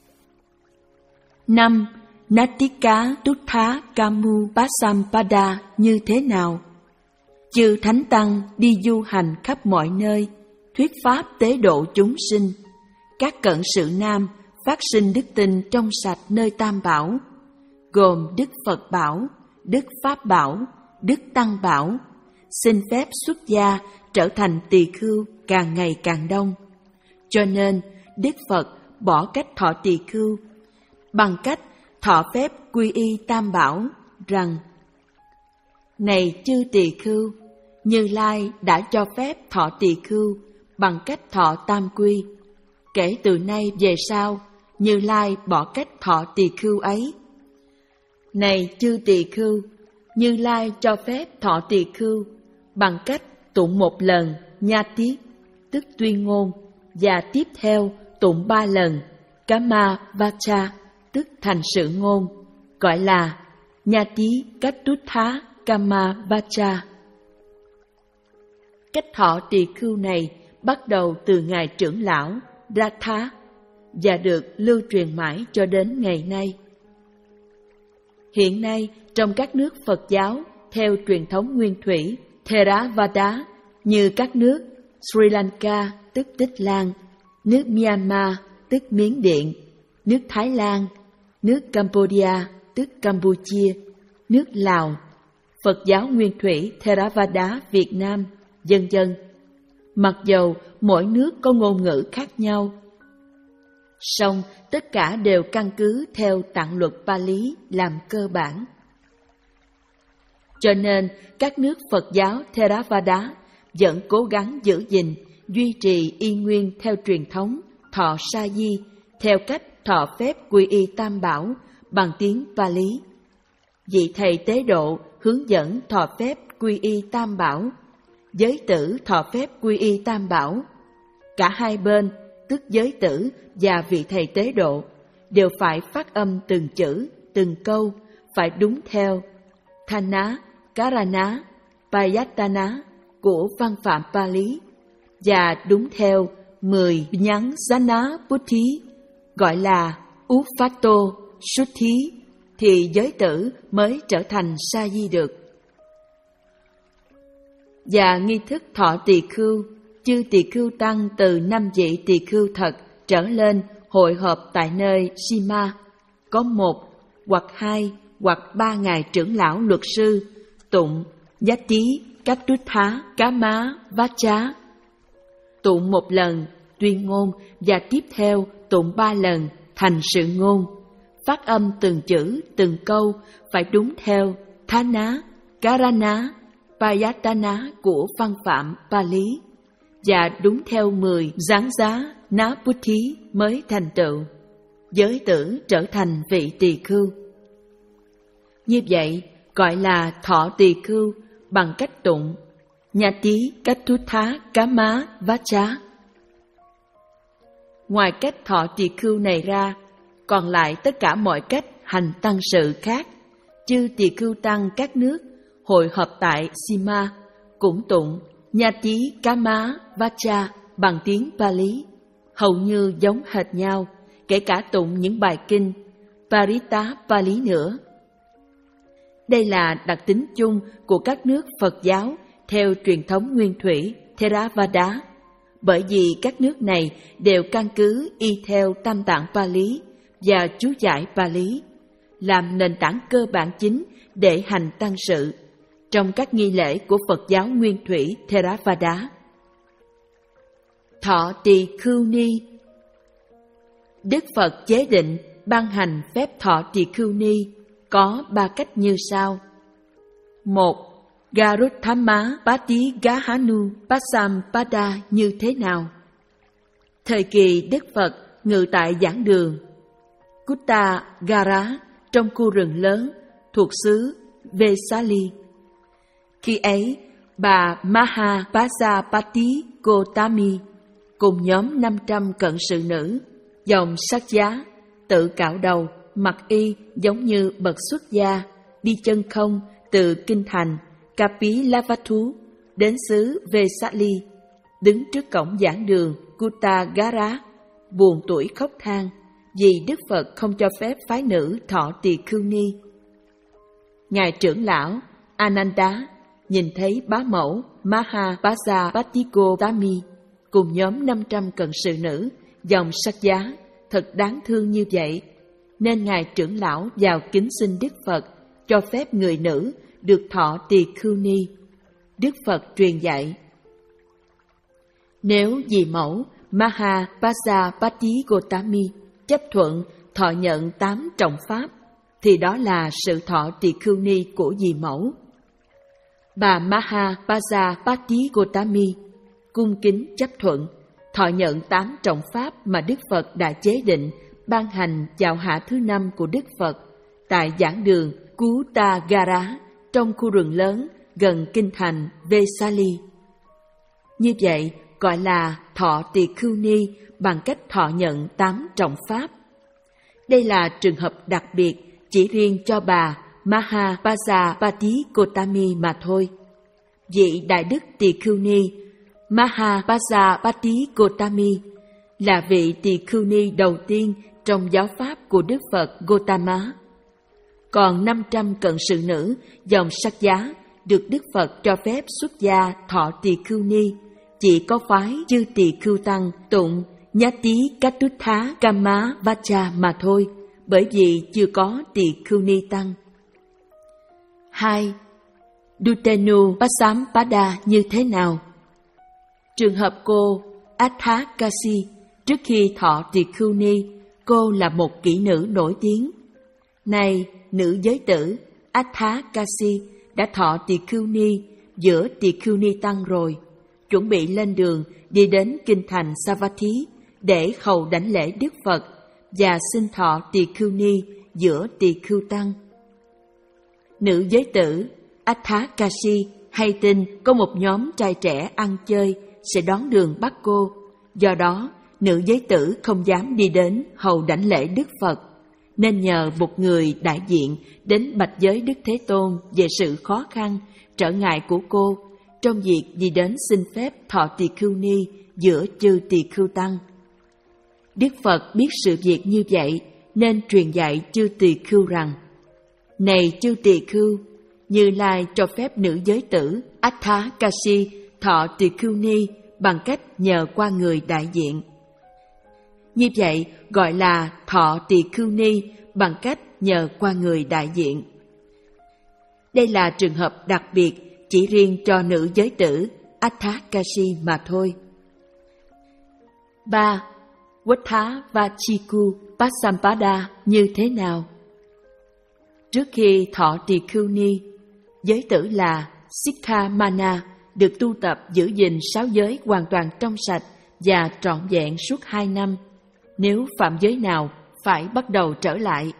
năm. Natika Tuttha Kamu Pasampada như thế nào? Chư Thánh Tăng đi du hành khắp mọi nơi, thuyết pháp tế độ chúng sinh. Các cận sự nam phát sinh đức tin trong sạch nơi Tam Bảo, gồm Đức Phật Bảo, Đức Pháp Bảo, Đức Tăng Bảo, xin phép xuất gia trở thành tỳ khưu càng ngày càng đông. Cho nên, Đức Phật bỏ cách thọ tỳ khưu bằng cách thọ phép quy y Tam Bảo rằng: Này chư tỳ khưu, Như Lai đã cho phép thọ tỳ khưu bằng cách thọ tam quy. Kể từ nay về sau, Như Lai bỏ cách thọ tỳ khưu ấy. Này chư tỳ khưu, Như Lai cho phép thọ tỳ khưu bằng cách tụng một lần nha tiết, tức tuyên ngôn, và tiếp theo tụng ba lần Kama Vacha, tức thành sự ngôn, gọi là nha tí cách tút thá Kama Vacha. Cách thọ tỳ khưu này bắt đầu từ ngài trưởng lão Ratha và được lưu truyền mãi cho đến ngày nay. Hiện nay, trong các nước Phật giáo theo truyền thống nguyên thủy Theravada như các nước Sri Lanka, tức Tích Lan, nước Myanmar, tức Miến Điện, nước Thái Lan, nước Cambodia, tức Campuchia, nước Lào, Phật giáo nguyên thủy Theravada Việt Nam, vân vân. Mặc dầu mỗi nước có ngôn ngữ khác nhau, song tất cả đều căn cứ theo tạng luật Pali làm cơ bản. Cho nên, các nước Phật giáo Theravada vẫn cố gắng giữ gìn, duy trì y nguyên theo truyền thống thọ sa di, theo cách thọ phép quy y Tam Bảo bằng tiếng Pali. Vị thầy tế độ hướng dẫn thọ phép quy y Tam Bảo, giới tử thọ phép quy y Tam Bảo. Cả hai bên, tức giới tử và vị thầy tế độ, đều phải phát âm từng chữ, từng câu, phải đúng theo Thana, Karana, Payatana của văn phạm Pali và đúng theo mười nhắn Jana Buddhi, gọi là Uphato Suthi, thì giới tử mới trở thành sa di được. Và nghi thức thọ tỳ khưu, chư tỳ khưu tăng từ năm vị tỳ khưu thật trở lên hội họp tại nơi Sima, có một hoặc hai hoặc ba ngài trưởng lão luật sư tụng Yati Kattutha Kama Vacha, tụng một lần tuyên ngôn và tiếp theo tụng ba lần thành sự ngôn, phát âm từng chữ từng câu phải đúng theo Thana, Karana, Payatana của văn phạm Pali và đúng theo mười giáng giá ná Buddhi mới thành tựu, giới tử trở thành vị tỳ khưu. Như vậy gọi là thọ tỳ khưu bằng cách tụng Nhati Kattutha Kama Vacha. Ngoài cách thọ tỳ khưu này ra, còn lại tất cả mọi cách hành tăng sự khác, chư tỳ khưu tăng các nước hội họp tại Sima cũng tụng Nhati Kama Vacha bằng tiếng Pali, hầu như giống hệt nhau, kể cả tụng những bài kinh Parita Pali nữa. Đây là đặc tính chung của các nước Phật giáo theo truyền thống nguyên thủy Theravada, bởi vì các nước này đều căn cứ y theo Tam Tạng Pali và chú giải Pali làm nền tảng cơ bản chính để hành tăng sự trong các nghi lễ của Phật giáo nguyên thủy Theravada. Thọ tỳ khưu ni. Đức Phật chế định ban hành phép thọ tỳ khưu ni có ba cách như sau. Một, Garuttama Pati Gahanu Pasampada như thế nào? Thời kỳ Đức Phật ngự tại giảng đường Kutta Gara trong khu rừng lớn thuộc xứ Vesali. Khi ấy, bà Maha Pasapati Gotami cùng nhóm năm trăm cận sự nữ, dòng sắc giá, tự cạo đầu, mặc y giống như bậc xuất gia, đi chân không từ kinh thành Kapilavatthu đến xứ Vesali, đứng trước cổng giảng đường Kuttagara, buồn tủi khóc than vì Đức Phật không cho phép phái nữ thọ tỳ khưu ni. Ngài trưởng lão Ananda nhìn thấy bá mẫu Maha Pasapati Gotami cùng nhóm năm trăm cận sự nữ, dòng sắc giá, thật đáng thương như vậy, nên Ngài trưởng lão vào kính xin Đức Phật cho phép người nữ được thọ tỳ khưu ni. Đức Phật truyền dạy: nếu dì mẫu Mahapajapati Gotami chấp thuận thọ nhận tám trọng pháp, thì đó là sự thọ tỳ khưu ni của dì mẫu. Bà Mahapajapati Gotami cung kính chấp thuận thọ nhận tám trọng pháp mà Đức Phật đã chế định ban hành vào hạ thứ năm của Đức Phật tại giảng đường Kutagara trong khu rừng lớn gần kinh thành Vesali. Như vậy gọi là thọ tỳ khưu ni bằng cách thọ nhận tám trọng pháp. Đây là trường hợp đặc biệt chỉ riêng cho bà Mahapajapati Gotami mà thôi. Vị Đại Đức Tỳ Khưu Ni Mahapajapati Gotami là vị Tỳ Khưu Ni đầu tiên trong giáo pháp của Đức Phật Gotama. Còn năm trăm cận sự nữ dòng Sắc Giá được Đức Phật cho phép xuất gia thọ tỳ khưu ni, chỉ có phái chư tỳ khưu tăng tụng Nhati Katuttha Kamma Vacha mà thôi, bởi vì chưa có tỳ khưu ni tăng. Hai. Dutenu Pasampada như thế nào? Trường hợp cô Atthakasi, trước khi thọ tỳ khưu ni, cô là một kỹ nữ nổi tiếng. Này, nữ giới tử Atthakasi đã thọ tỳ khưu ni giữa tỳ khưu ni tăng rồi, chuẩn bị lên đường đi đến kinh thành Savatthi để khẩu đảnh lễ Đức Phật và xin thọ tỳ khưu ni giữa tỳ khưu tăng. Nữ giới tử Atthakasi hay tin có một nhóm trai trẻ ăn chơi sẽ đón đường bắt cô, do đó nữ giới tử không dám đi đến hầu đảnh lễ Đức Phật, nên nhờ một người đại diện đến bạch giới Đức Thế Tôn về sự khó khăn, trở ngại của cô trong việc đi đến xin phép thọ tỳ khưu ni giữa chư tỳ khưu tăng. Đức Phật biết sự việc như vậy nên truyền dạy chư tỳ khưu rằng: này chư tỳ khưu, Như Lai cho phép nữ giới tử Atthakasi thọ tỳ khưu ni bằng cách nhờ qua người đại diện. Như vậy gọi là thọ tỳ khưu ni bằng cách nhờ qua người đại diện. Đây là trường hợp đặc biệt chỉ riêng cho nữ giới tử Atthakasi mà thôi. Ba. Wattha Vachiku Pasampada như thế nào? Trước khi thọ tỳ khưu ni, giới tử là Sikhamana được tu tập giữ gìn sáu giới hoàn toàn trong sạch và trọn vẹn suốt hai năm, nếu phạm giới nào phải bắt đầu trở lại.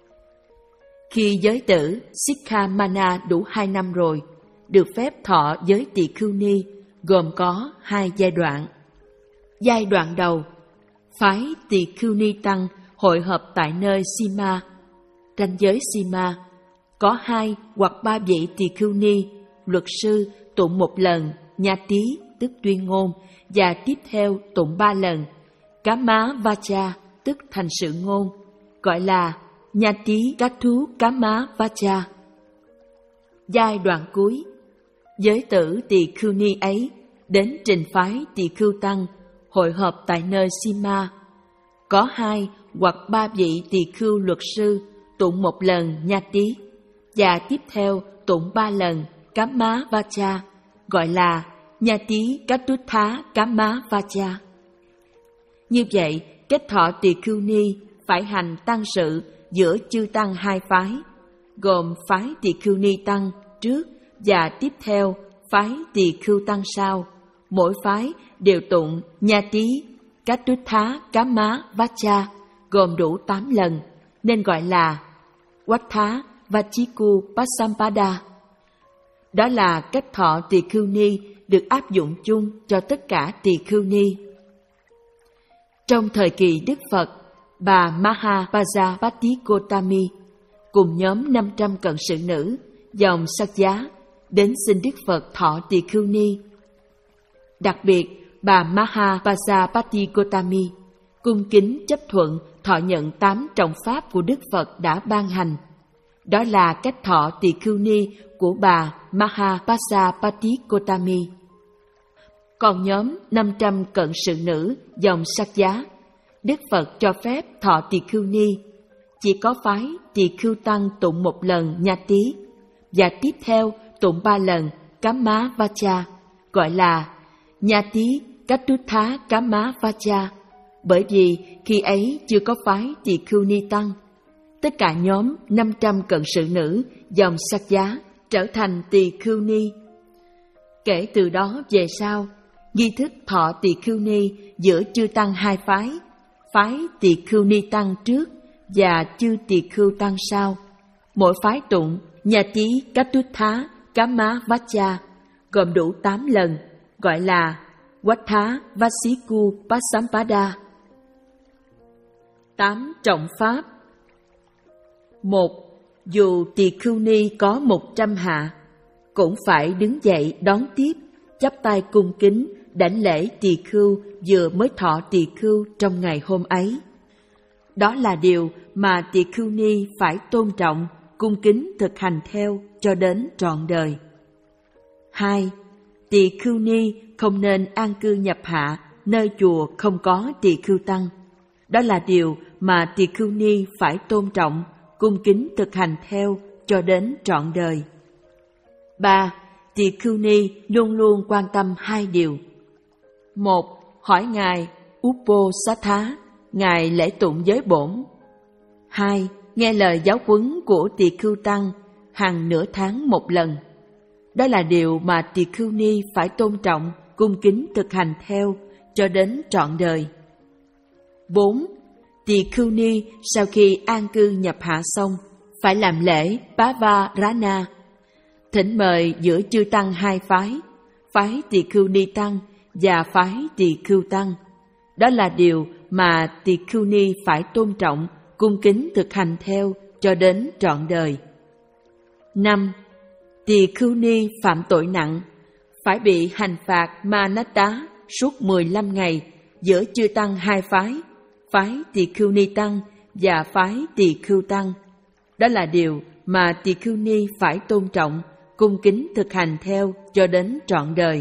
Khi giới tử Sikhamana đủ hai năm rồi, được phép thọ giới tỳ khưu ni, gồm có hai giai đoạn. Giai đoạn đầu, phái tỳ khưu ni tăng hội họp tại nơi Sima, ranh giới Sima, có hai hoặc ba vị tỳ khưu ni, luật sư tụng một lần nha tí tức tuyên ngôn, và tiếp theo tụng ba lần Kamma Vacha tức thành sự ngôn, gọi là nha tí Kathu Kamma Vacha. Giai đoạn cuối, giới tử tỳ khưu ni ấy đến trình phái tỳ khưu tăng hội họp tại nơi Sima, có hai hoặc ba vị tỳ khưu luật sư tụng một lần nha tí, và tiếp theo tụng ba lần Kamma Vacha, gọi là nha tí Katuttha Kamma Vacha. Như vậy, kết thọ tỳ khưu ni phải hành tăng sự giữa chư tăng hai phái, gồm phái tỳ khưu ni tăng trước và tiếp theo phái tỳ khưu tăng sau. Mỗi phái đều tụng nha tí Katuttha Kamma Vacha gồm đủ tám lần, nên gọi là Wattha Vachiku Pasampada. Đó là cách thọ tỳ khưu ni được áp dụng chung cho tất cả tỳ khưu ni. Trong thời kỳ Đức Phật, bà Mahapajapati Gotami cùng nhóm năm trăm cận sự nữ dòng Sắc Giá đến xin Đức Phật thọ tỳ khưu ni. Đặc biệt, bà Mahapajapati Gotami cung kính chấp thuận thọ nhận tám trọng pháp của Đức Phật đã ban hành. Đó là cách thọ tỳ khưu ni của bà Mahapajapati Gotami. Còn nhóm năm trăm cận sự nữ dòng Sắc Giá Đức Phật cho phép thọ tỳ khưu ni. Chỉ có phái tỳ khưu tăng tụng một lần nha tí, và tiếp theo tụng ba lần cám má vacha, gọi là nha tí cách tút thá cám má vacha, bởi vì khi ấy chưa có phái tỳ khưu ni tăng. Tất cả nhóm năm trăm cận sự nữ dòng sắc giá trở thành tỳ khưu ni. Kể từ đó về sau, nghi thức thọ tỳ khưu ni giữa chư tăng hai phái, phái tỳ khưu ni tăng trước và chư tỳ khưu tăng sau. Mỗi phái tụng nhà tí cách tút thá cám má vacha gồm đủ tám lần, gọi là Wattha Vasiku Pasampada. Tám trọng pháp. Một. Dù tỳ khưu ni có một trăm hạ, cũng phải đứng dậy đón tiếp, chắp tay cung kính đảnh lễ tỳ khưu vừa mới thọ tỳ khưu trong ngày hôm ấy. Đó là điều mà tỳ khưu ni phải tôn trọng, cung kính thực hành theo cho đến trọn đời. Hai. Tỳ khưu ni không nên an cư nhập hạ nơi chùa không có tỳ khưu tăng. Đó là điều mà tỳ khưu ni phải tôn trọng, cung kính thực hành theo cho đến trọn đời. Ba. Tỳ khưu ni luôn luôn quan tâm hai điều. Một. Hỏi Ngài Uposatha, Ngài lễ tụng giới bổn. Hai. Nghe lời giáo huấn của tỳ khưu tăng hàng nửa tháng một lần. Đó là điều mà tỳ khưu ni phải tôn trọng, cung kính thực hành theo cho đến trọn đời. Bốn. Tỳ khưu ni sau khi an cư nhập hạ xong phải làm lễ Pavarana, thỉnh mời giữa chư tăng hai phái, phái tỳ khưu ni tăng và phái tỳ khưu tăng. Đó là điều mà tỳ khưu ni phải tôn trọng, cung kính thực hành theo cho đến trọn đời. Năm. Tỳ khưu ni phạm tội nặng phải bị hành phạt Manatta suốt mười lăm ngày giữa chư tăng hai phái, phái tỳ khưu ni tăng và phái tỳ khưu tăng. Đó là điều mà tỳ khưu ni phải tôn trọng, cung kính thực hành theo cho đến trọn đời.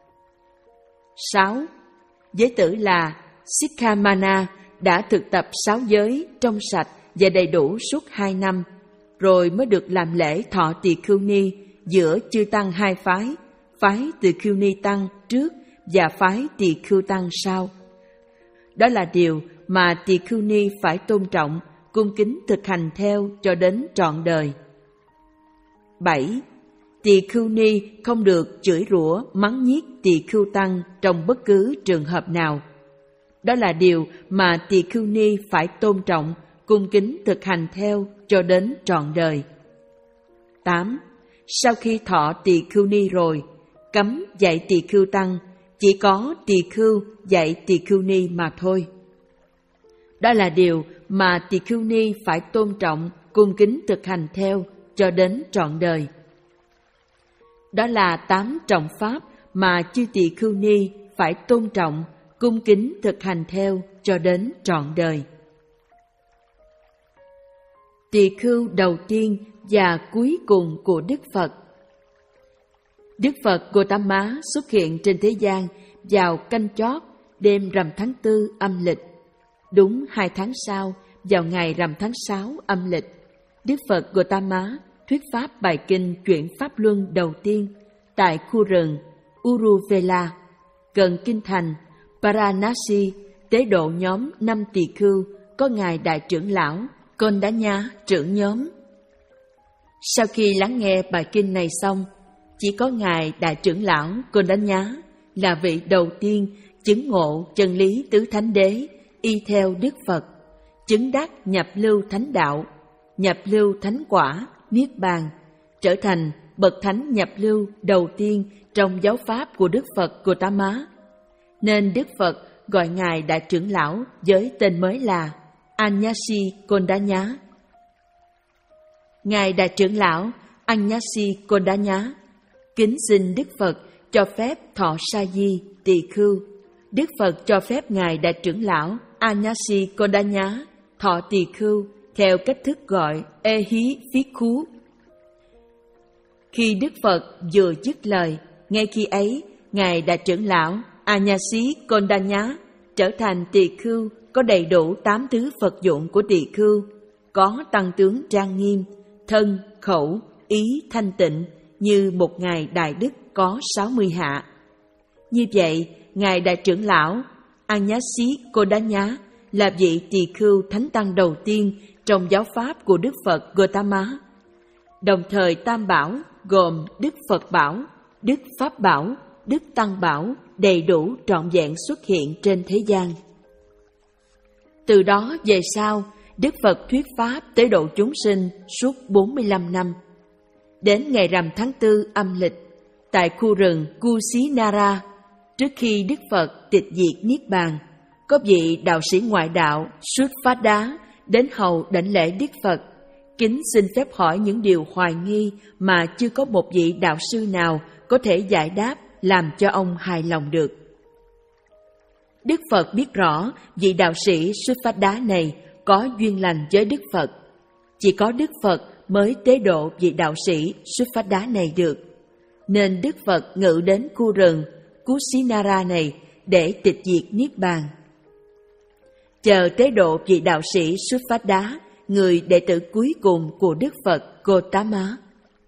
Sáu. Giới tử là Sikhamana đã thực tập sáu giới trong sạch và đầy đủ suốt hai năm, rồi mới được làm lễ thọ tỳ khưu ni giữa chư tăng hai phái, phái tỳ khưu ni tăng trước và phái tỳ khưu tăng sau. Đó là điều mà tỳ khưu ni phải tôn trọng, cung kính thực hành theo cho đến trọn đời. Bảy. Tỳ khưu ni không được chửi rủa, mắng nhiếc tỳ khưu tăng trong bất cứ trường hợp nào. Đó là điều mà tỳ khưu ni phải tôn trọng, cung kính thực hành theo cho đến trọn đời. Tám. Sau khi thọ tỳ khưu ni rồi, cấm dạy tỳ khưu tăng, chỉ có tỳ khưu dạy tỳ khưu ni mà thôi. Đó là điều mà tỳ khưu ni phải tôn trọng, cung kính thực hành theo cho đến trọn đời. Đó là tám trọng pháp mà chư tỳ khưu ni phải tôn trọng, cung kính thực hành theo cho đến trọn đời. Tỳ khưu đầu tiên và cuối cùng của Đức Phật. Đức Phật Gautama xuất hiện trên thế gian vào canh chót đêm rằm tháng tư âm lịch. Đúng hai tháng sau, vào ngày rằm tháng sáu âm lịch, Đức Phật Gautama thuyết pháp bài kinh chuyển Pháp Luân đầu tiên tại khu rừng Uruvela, gần kinh thành Varanasi, tế độ nhóm năm tỳ khưu có ngài đại trưởng lão Kondanya trưởng nhóm. Sau khi lắng nghe bài kinh này xong, chỉ có ngài đại trưởng lão Kondanya là vị đầu tiên chứng ngộ chân lý tứ thánh đế y theo Đức Phật, chứng đắc nhập lưu thánh đạo, nhập lưu thánh quả, niết bàn, trở thành bậc thánh nhập lưu đầu tiên trong giáo pháp của Đức Phật Gautama. Nên Đức Phật gọi ngài đại trưởng lão với tên mới là Anyasi Kondanya. Ngài đại trưởng lão Anyasi Kondanya kính xin Đức Phật cho phép thọ sa di tỳ khưu. Đức Phật cho phép ngài đại trưởng lão Anyasi Kondanya thọ tỳ khưu theo cách thức gọi ê hí phí khú. Khi Đức Phật vừa dứt lời, ngay khi ấy ngài đại trưởng lão Anyasi Kondanya trở thành tỳ khưu có đầy đủ tám thứ Phật dụng của tỳ khưu, có tăng tướng trang nghiêm, thân, khẩu, ý thanh tịnh như một ngài đại đức có sáu mươi hạ. Như vậy, ngài đại trưởng lão Anyasikodanya là vị tỳ khưu thánh tăng đầu tiên trong giáo pháp của Đức Phật Gautama. Đồng thời Tam Bảo gồm Đức Phật Bảo, Đức Pháp Bảo, Đức Tăng Bảo đầy đủ trọn vẹn xuất hiện trên thế gian. Từ đó về sau, Đức Phật thuyết pháp tới độ chúng sinh suốt bốn mươi lăm năm. Đến ngày rằm tháng tư âm lịch, tại khu rừng Kusinara, trước khi Đức Phật tịch diệt Niết Bàn, có vị đạo sĩ ngoại đạo Suttpada đến hầu đảnh lễ Đức Phật, kính xin phép hỏi những điều hoài nghi mà chưa có một vị đạo sư nào có thể giải đáp làm cho ông hài lòng được. Đức Phật biết rõ vị đạo sĩ Suttpada này có duyên lành với Đức Phật. Chỉ có Đức Phật mới tế độ vị đạo sĩ Suttpada này được. Nên Đức Phật ngự đến khu rừng Kusinara này để tịch diệt Niết Bàn. Chờ tế độ vị đạo sĩ Suttpada, người đệ tử cuối cùng của Đức Phật Gautama.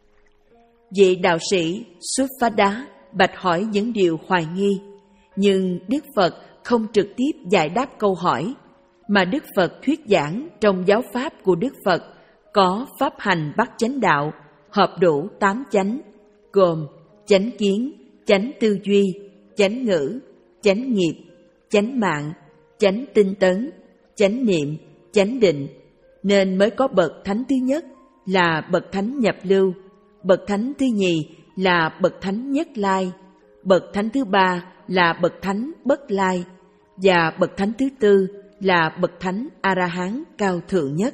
Vị đạo sĩ Suttpada bạch hỏi những điều hoài nghi, nhưng Đức Phật không trực tiếp giải đáp câu hỏi, mà Đức Phật thuyết giảng trong giáo pháp của Đức Phật có pháp hành bát chánh đạo, hợp đủ tám chánh, gồm chánh kiến, chánh tư duy, chánh ngữ, chánh nghiệp, chánh mạng, chánh tinh tấn, chánh niệm, chánh định, nên mới có bậc thánh thứ nhất là bậc thánh nhập lưu, bậc thánh thứ nhì là bậc thánh nhất lai, bậc thánh thứ ba là bậc thánh bất lai, và bậc thánh thứ tư là bậc thánh A-la-hán cao thượng nhất.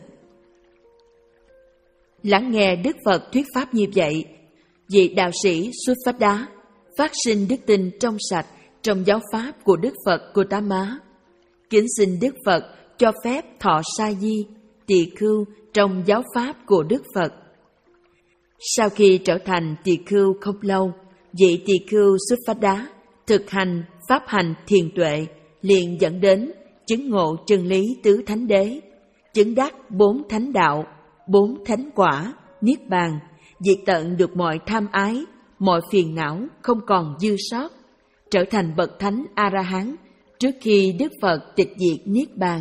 Lắng nghe Đức Phật thuyết pháp như vậy, vị đạo sĩ Suttpada phát sinh đức tin trong sạch trong giáo pháp của Đức Phật Gautama, kính xin Đức Phật cho phép thọ sa di, tỳ khưu trong giáo pháp của Đức Phật. Sau khi trở thành tỳ khưu không lâu, vị tỳ khưu Suttpada thực hành pháp hành thiền tuệ liền dẫn đến chứng ngộ chân lý tứ thánh đế, chứng đắc bốn thánh đạo, bốn thánh quả, niết bàn, diệt tận được mọi tham ái, mọi phiền não không còn dư sót, trở thành bậc thánh A-la-hán trước khi Đức Phật tịch diệt Niết Bàn.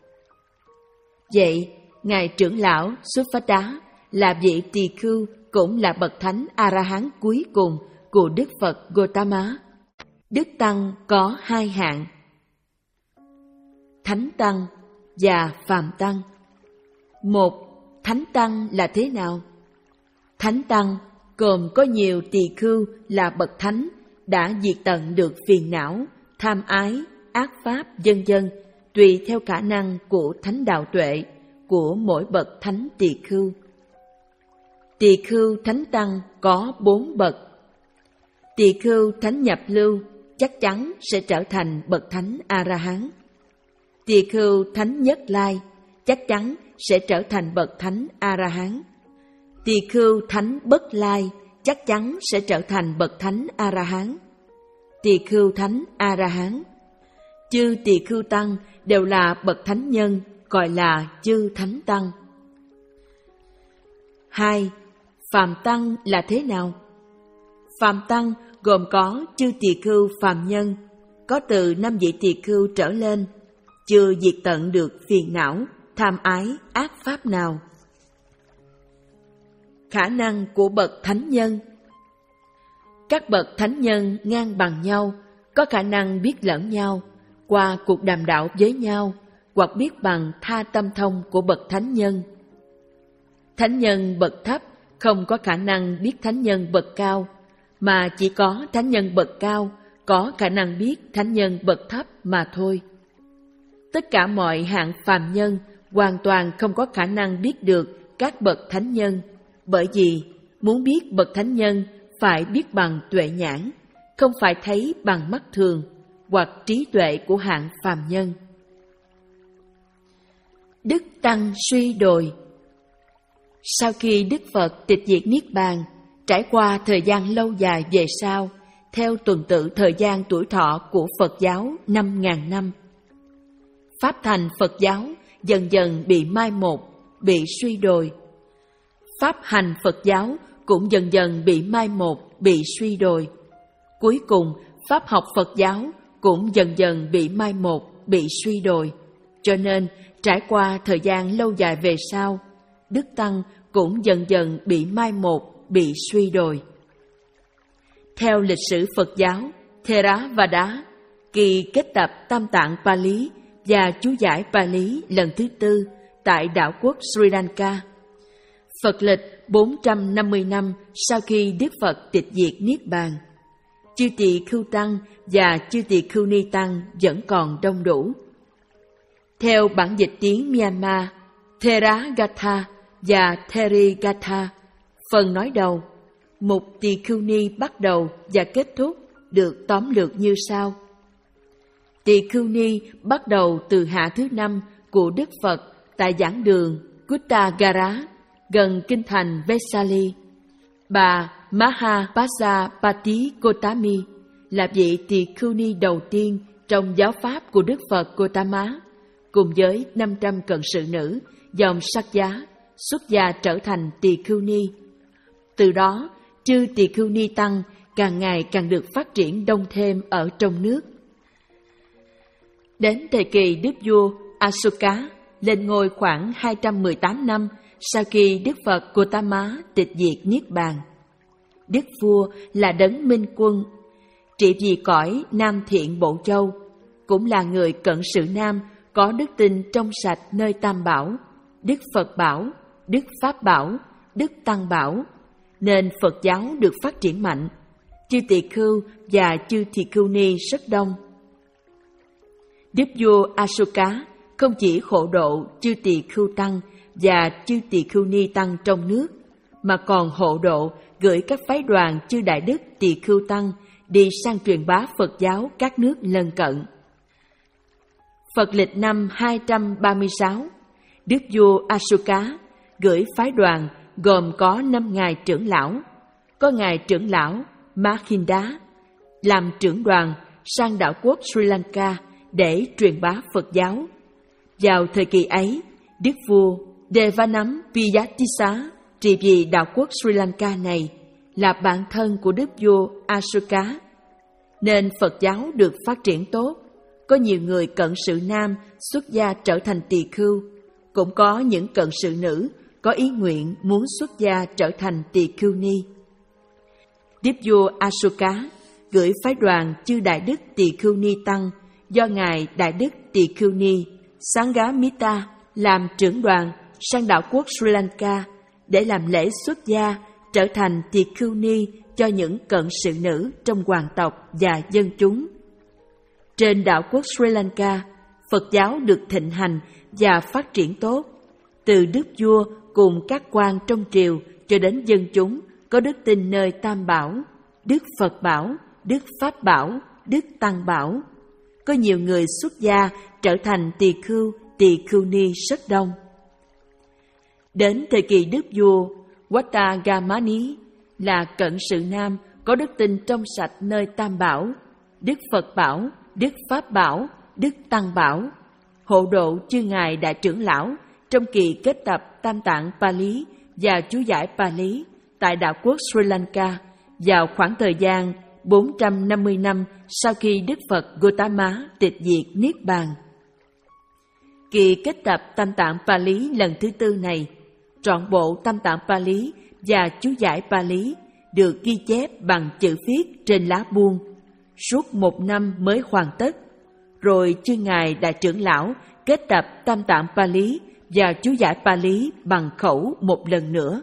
Vậy, ngài trưởng lão Suttpada là vị tỳ khưu cũng là bậc thánh A-la-hán cuối cùng của Đức Phật Gautama. Đức Tăng có hai hạng: Thánh Tăng và Phàm Tăng. Một, Thánh Tăng là thế nào? Thánh Tăng gồm có nhiều tỳ khưu là bậc thánh đã diệt tận được phiền não, tham ái, ác pháp vân vân, tùy theo khả năng của thánh đạo tuệ của mỗi bậc thánh tỳ khưu. Tỳ khưu thánh tăng có bốn bậc. Tỳ khưu thánh nhập lưu chắc chắn sẽ trở thành bậc thánh A-la-hán. Tỳ khưu thánh nhất lai chắc chắn sẽ trở thành bậc thánh A-la-hán. Tỳ khưu thánh bất lai chắc chắn sẽ trở thành bậc thánh A-la-hán. Tỳ khưu thánh A-la-hán. Chư tỳ khưu tăng đều là bậc thánh nhân, gọi là chư thánh tăng. Hai, phàm tăng là thế nào? Phàm tăng gồm có chư tỳ khưu phàm nhân, có từ năm vị tỳ khưu trở lên, chưa diệt tận được phiền não, tham ái, ác pháp nào. Khả năng của bậc thánh nhân. Các bậc thánh nhân ngang bằng nhau, có khả năng biết lẫn nhau, qua cuộc đàm đạo với nhau, hoặc biết bằng tha tâm thông của bậc thánh nhân. Thánh nhân bậc thấp không có khả năng biết thánh nhân bậc cao, mà chỉ có thánh nhân bậc cao có khả năng biết thánh nhân bậc thấp mà thôi. Tất cả mọi hạng phàm nhân hoàn toàn không có khả năng biết được các bậc thánh nhân, bởi vì muốn biết bậc thánh nhân phải biết bằng tuệ nhãn, không phải thấy bằng mắt thường hoặc trí tuệ của hạng phàm nhân. Đức Tăng suy đồi. Sau khi Đức Phật tịch diệt Niết Bàn, trải qua thời gian lâu dài về sau, theo tuần tự thời gian tuổi thọ của Phật giáo năm ngàn năm, Pháp thành Phật giáo dần dần bị mai một, bị suy đồi. Pháp hành Phật giáo cũng dần dần bị mai một, bị suy đồi. Cuối cùng, Pháp học Phật giáo cũng dần dần bị mai một, bị suy đồi. Cho nên, trải qua thời gian lâu dài về sau, Đức Tăng cũng dần dần bị mai một, bị suy đồi. Theo lịch sử Phật giáo, Theravada, kỳ kết tập Tam Tạng Pali và chú giải Pali lần thứ tư tại đảo quốc Sri Lanka, Phật lịch bốn trăm năm mươi năm sau khi Đức Phật tịch diệt Niết Bàn, chư tỳ khưu tăng và chư tỳ khưu ni tăng vẫn còn đông đủ. Theo bản dịch tiếng Myanmar, Theragatha và Therigatha, phần nói đầu, một tỳ khưu ni bắt đầu và kết thúc được tóm lược như sau. Tỳ khưu ni bắt đầu từ hạ thứ năm của Đức Phật tại giảng đường Kuttagara, gần kinh thành Vesali. Bà Mahapajapati Gotami là vị tỳ khưu ni đầu tiên trong giáo pháp của Đức Phật Gotama, cùng với năm trăm cận sự nữ dòng Sắc Giá xuất gia trở thành tỳ khưu ni. Từ đó, chư tỳ khưu ni tăng càng ngày càng được phát triển đông thêm ở trong nước. Đến thời kỳ Đức vua Asoka lên ngôi khoảng hai trăm mười tám năm sau khi Đức Phật Gotama tịch diệt Niết Bàn. Đức vua là đấng minh quân, trị vì cõi Nam Thiện Bộ Châu, cũng là người cận sự nam có đức tin trong sạch nơi Tam Bảo, Đức Phật Bảo, Đức Pháp Bảo, Đức Tăng Bảo, nên Phật giáo được phát triển mạnh. Chư tỳ khưu và chư tỳ khưu ni rất đông. Đức vua Asoka không chỉ khổ độ chư tỳ khưu tăng và chư tỳ khưu ni tăng trong nước, mà còn hộ độ gửi các phái đoàn chư đại đức tỳ khưu tăng đi sang truyền bá Phật giáo các nước lân cận. Phật lịch năm hai trăm ba mươi sáu, Đức vua Asoka gửi phái đoàn gồm có năm ngài trưởng lão, có ngài trưởng lão Mahinda làm trưởng đoàn sang đảo quốc Sri Lanka để truyền bá Phật giáo. Vào thời kỳ ấy, Đức vua Devanam Piyatissa trị vì đảo quốc Sri Lanka này là bạn thân của Đức vua Asoka, nên Phật giáo được phát triển tốt. Có nhiều người cận sự nam xuất gia trở thành tỳ khưu, cũng có những cận sự nữ có ý nguyện muốn xuất gia trở thành tỳ khưu ni. Đức vua Asoka gửi phái đoàn chư đại đức tỳ khưu ni tăng do ngài đại đức tỳ khưu ni Sanghamitta làm trưởng đoàn sang đảo quốc Sri Lanka để làm lễ xuất gia trở thành tỳ khưu ni cho những cận sự nữ trong hoàng tộc và dân chúng. Trên đảo quốc Sri Lanka, Phật giáo được thịnh hành và phát triển tốt, từ đức vua cùng các quan trong triều cho đến dân chúng có đức tin nơi Tam Bảo, Đức Phật Bảo, Đức Pháp Bảo, Đức Tăng Bảo. Có nhiều người xuất gia trở thành tỳ khưu, tỳ khưu ni rất đông. Đến thời kỳ đức vua Wattagamani là cận sự nam có đức tin trong sạch nơi Tam Bảo, Đức Phật Bảo, Đức Pháp Bảo, Đức Tăng Bảo, hộ độ chư ngài đại trưởng lão trong kỳ kết tập Tam Tạng Pali và chú giải Pali tại đảo quốc Sri Lanka vào khoảng thời gian bốn trăm năm mươi năm sau khi Đức Phật Gotama tịch diệt Niết Bàn. Kỳ kết tập Tam Tạng Pali lần thứ tư này, trọn bộ Tam Tạng Pali và chú giải Pali được ghi chép bằng chữ viết trên lá buông, suốt một năm mới hoàn tất. Rồi chư ngài đại trưởng lão kết tập Tam Tạng Pali và chú giải Pali bằng khẩu một lần nữa.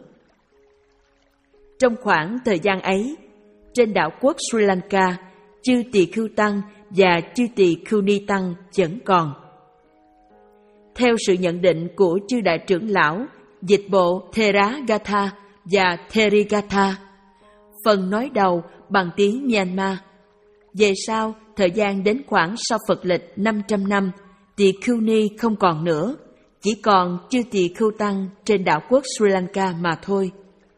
Trong khoảng thời gian ấy, trên đảo quốc Sri Lanka, chư tỳ khưu tăng và chư tỳ khưu ni tăng vẫn còn. Theo sự nhận định của chư đại trưởng lão, dịch bộ Theragatha và Therigatha, phần nói đầu bằng tiếng Myanmar. Về sau, thời gian đến khoảng sau Phật lịch năm trăm năm, tỳ khưu ni không còn nữa, chỉ còn chư tỳ khưu tăng trên đảo quốc Sri Lanka mà thôi.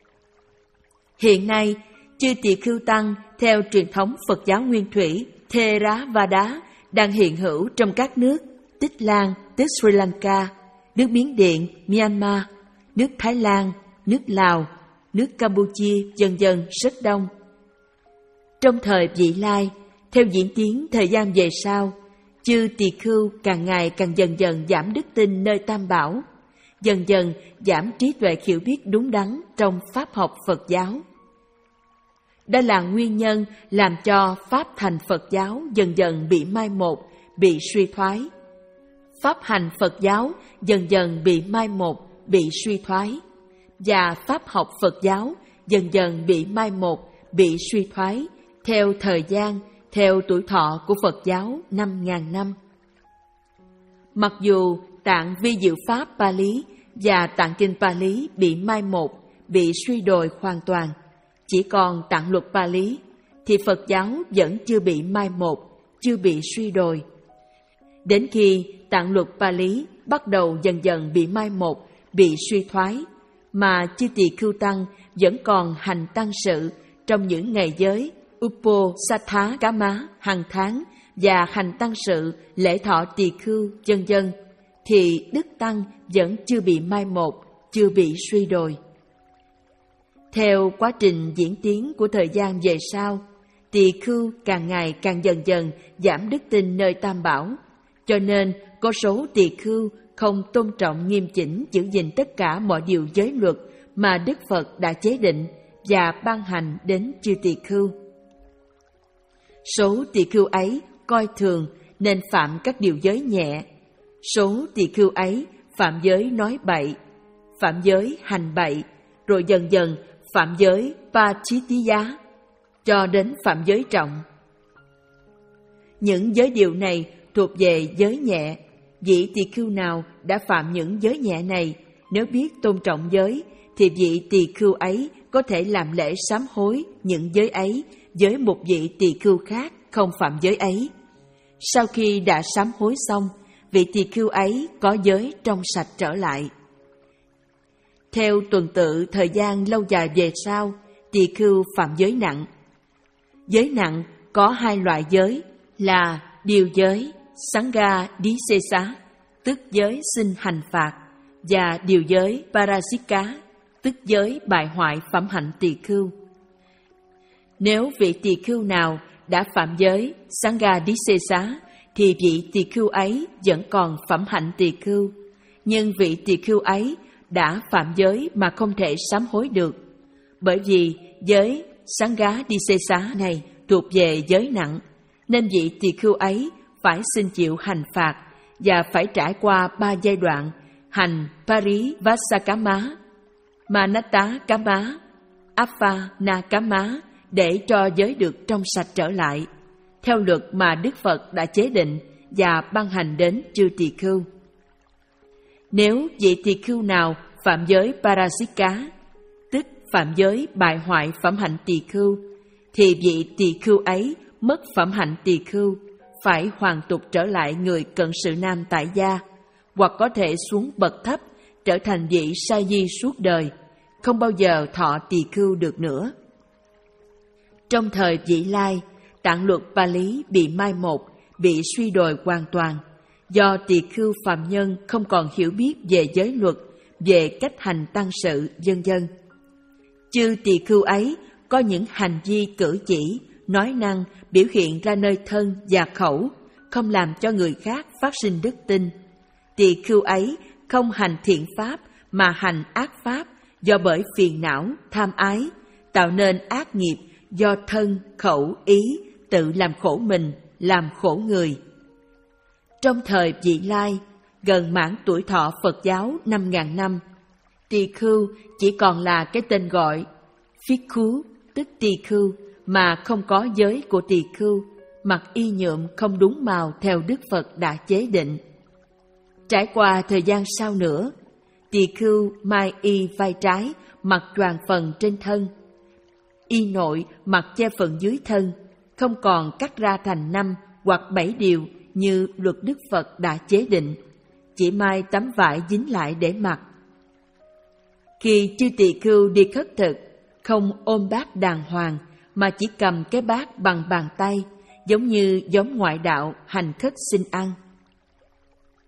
Hiện nay, chư tỳ khưu tăng theo truyền thống Phật giáo nguyên thủy Theravada đang hiện hữu trong các nước Tích Lan, tức Sri Lanka, nước Miến Điện, Myanmar, nước Thái Lan, nước Lào, nước Campuchia, dần dần rất đông. Trong thời Vị Lai, theo diễn tiến thời gian về sau, chư tỳ khưu càng ngày càng dần dần giảm đức tin nơi Tam Bảo, dần dần giảm trí tuệ hiểu biết đúng đắn trong pháp học Phật giáo. Đó là nguyên nhân làm cho pháp thành Phật giáo dần dần bị mai một, bị suy thoái. Pháp hành Phật giáo dần dần bị mai một, bị suy thoái. Và pháp học Phật giáo dần dần bị mai một, bị suy thoái theo thời gian, theo tuổi thọ của Phật giáo năm ngàn năm. Mặc dù tạng vi diệu pháp Pali và tạng kinh Pali bị mai một, bị suy đồi hoàn toàn, chỉ còn tạng luật Pali, thì Phật giáo vẫn chưa bị mai một, chưa bị suy đồi. Đến khi tạng luật Pali bắt đầu dần dần bị mai một, bị suy thoái, mà chư tỳ khưu tăng vẫn còn hành tăng sự trong những ngày giới Uposatha Kama hàng tháng và hành tăng sự lễ thọ tỳ khưu vân vân, thì đức tăng vẫn chưa bị mai một, chưa bị suy đồi. Theo quá trình diễn tiến của thời gian về sau, tỳ khưu càng ngày càng dần dần giảm đức tin nơi Tam Bảo, cho nên có số tỳ khưu không tôn trọng nghiêm chỉnh giữ gìn tất cả mọi điều giới luật mà Đức Phật đã chế định và ban hành đến chư tỳ khưu. Số tỳ khưu ấy coi thường nên phạm các điều giới nhẹ. Số tỳ khưu ấy phạm giới nói bậy, phạm giới hành bậy, rồi dần dần phạm giới Pachitiya, cho đến phạm giới trọng. Những giới điều này thuộc về giới nhẹ. Vị tỳ khưu nào đã phạm những giới nhẹ này, nếu biết tôn trọng giới, thì vị tỳ khưu ấy có thể làm lễ sám hối những giới ấy với một vị tỳ khưu khác không phạm giới ấy. Sau khi đã sám hối xong, vị tỳ khưu ấy có giới trong sạch trở lại. Theo tuần tự thời gian lâu dài về sau, tỳ khưu phạm giới nặng. Giới nặng có hai loại giới là điều giới Sangha Disesa, tức giới xin hành phạt, và điều giới Parasika, tức giới bại hoại phẩm hạnh tỳ khưu. Nếu vị tỳ khưu nào đã phạm giới Sangha Disesa, thì vị tỳ khưu ấy vẫn còn phẩm hạnh tỳ khưu, nhưng vị tỳ khưu ấy đã phạm giới mà không thể sám hối được, bởi vì giới Sangha Disesa này thuộc về giới nặng, nên vị tỳ khưu ấy phải xin chịu hành phạt và phải trải qua ba giai đoạn hành Parivasakama, Manatakama, Aphanakama để cho giới được trong sạch trở lại, theo luật mà Đức Phật đã chế định và ban hành đến chư tỳ khưu. Nếu vị tỳ khưu nào phạm giới Parasika, tức phạm giới bại hoại phẩm hạnh tỳ khưu, thì vị tỳ khưu ấy mất phẩm hạnh tỳ khưu, phải hoàn tục trở lại người cận sự nam tại gia, hoặc có thể xuống bậc thấp, trở thành vị sa di suốt đời, không bao giờ thọ tỳ khưu được nữa. Trong thời Vị Lai, tạng luật Pali bị mai một, bị suy đồi hoàn toàn, do tỳ khưu phàm nhân không còn hiểu biết về giới luật, về cách hành tăng sự, vân vân. Chư tỳ khưu ấy có những hành vi cử chỉ, nói năng biểu hiện ra nơi thân và khẩu, không làm cho người khác phát sinh đức tin. Tỳ khưu ấy không hành thiện pháp mà hành ác pháp, do bởi phiền não, tham ái, tạo nên ác nghiệp do thân, khẩu, ý, tự làm khổ mình, làm khổ người. Trong thời Vị Lai, gần mãn tuổi thọ Phật giáo năm ngàn năm, tỳ khưu chỉ còn là cái tên gọi Phikhu, tức tỳ khưu, mà không có giới của tỳ khưu, mặc y nhuộm không đúng màu theo Đức Phật đã chế định. Trải qua thời gian sau nữa, tỳ khưu mai y vai trái, mặc choàng phần trên thân, y nội mặc che phần dưới thân, không còn cắt ra thành năm hoặc bảy điều như luật Đức Phật đã chế định, chỉ mai tấm vải dính lại để mặc. Khi chư tỳ khưu đi khất thực, không ôm bát đàng hoàng, mà chỉ cầm cái bát bằng bàn tay, giống như giống ngoại đạo hành khất xin ăn.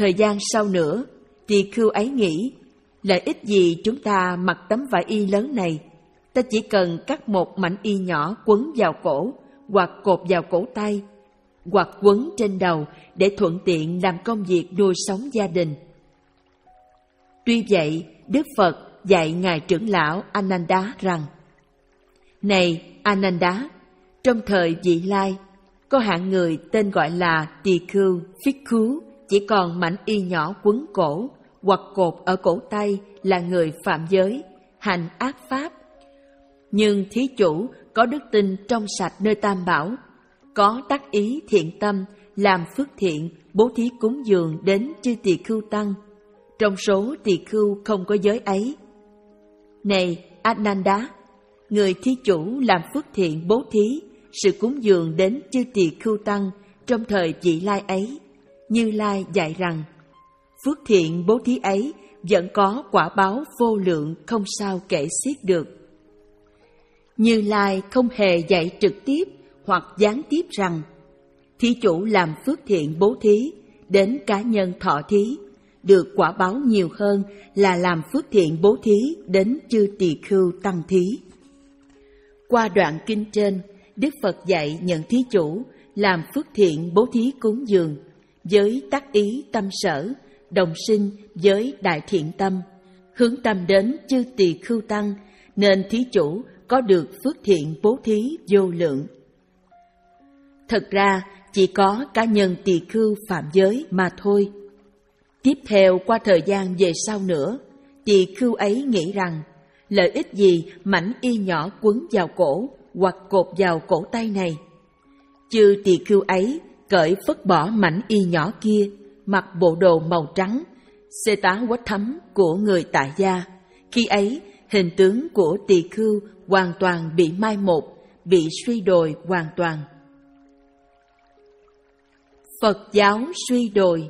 thời gian sau nữa, tỳ khưu ấy nghĩ, lợi ích gì chúng ta mặc tấm vải y lớn này? Ta chỉ cần cắt một mảnh y nhỏ quấn vào cổ, hoặc cột vào cổ tay, hoặc quấn trên đầu để thuận tiện làm công việc nuôi sống gia đình. Tuy vậy, Đức Phật dạy Ngài trưởng lão Ananda rằng: Này Ananda, trong thời vị lai, có hạng người tên gọi là tỳ khưu, phích-khú, chỉ còn mảnh y nhỏ quấn cổ hoặc cột ở cổ tay là người phạm giới, hành ác pháp. Nhưng thí chủ có đức tin trong sạch nơi Tam Bảo, có tác ý thiện tâm, làm phước thiện, bố thí cúng dường đến chư tỳ khưu tăng. Trong số tỳ khưu không có giới ấy. Này Ananda, người thí chủ làm phước thiện bố thí, sự cúng dường đến chư tỳ khưu tăng trong thời vị lai ấy, Như Lai dạy rằng, phước thiện bố thí ấy vẫn có quả báo vô lượng không sao kể xiết được. Như Lai không hề dạy trực tiếp hoặc gián tiếp rằng, thí chủ làm phước thiện bố thí đến cá nhân thọ thí, được quả báo nhiều hơn là làm phước thiện bố thí đến chư tỳ khưu tăng thí. Qua đoạn kinh trên, Đức Phật dạy nhận thí chủ làm phước thiện bố thí cúng dường với tác ý tâm sở, đồng sinh với đại thiện tâm, hướng tâm đến chư tỳ khưu tăng, nên thí chủ có được phước thiện bố thí vô lượng. Thật ra chỉ có cá nhân tỳ khưu phạm giới mà thôi. Tiếp theo qua thời gian về sau nữa, tỳ khưu ấy nghĩ rằng, lợi ích gì mảnh y nhỏ quấn vào cổ hoặc cột vào cổ tay này? Chư tỳ khưu ấy cởi phất bỏ mảnh y nhỏ kia, mặc bộ đồ màu trắng, xê tá quách thấm của người tại gia. Khi ấy, hình tướng của tỳ khưu hoàn toàn bị mai một, bị suy đồi hoàn toàn. Phật giáo suy đồi.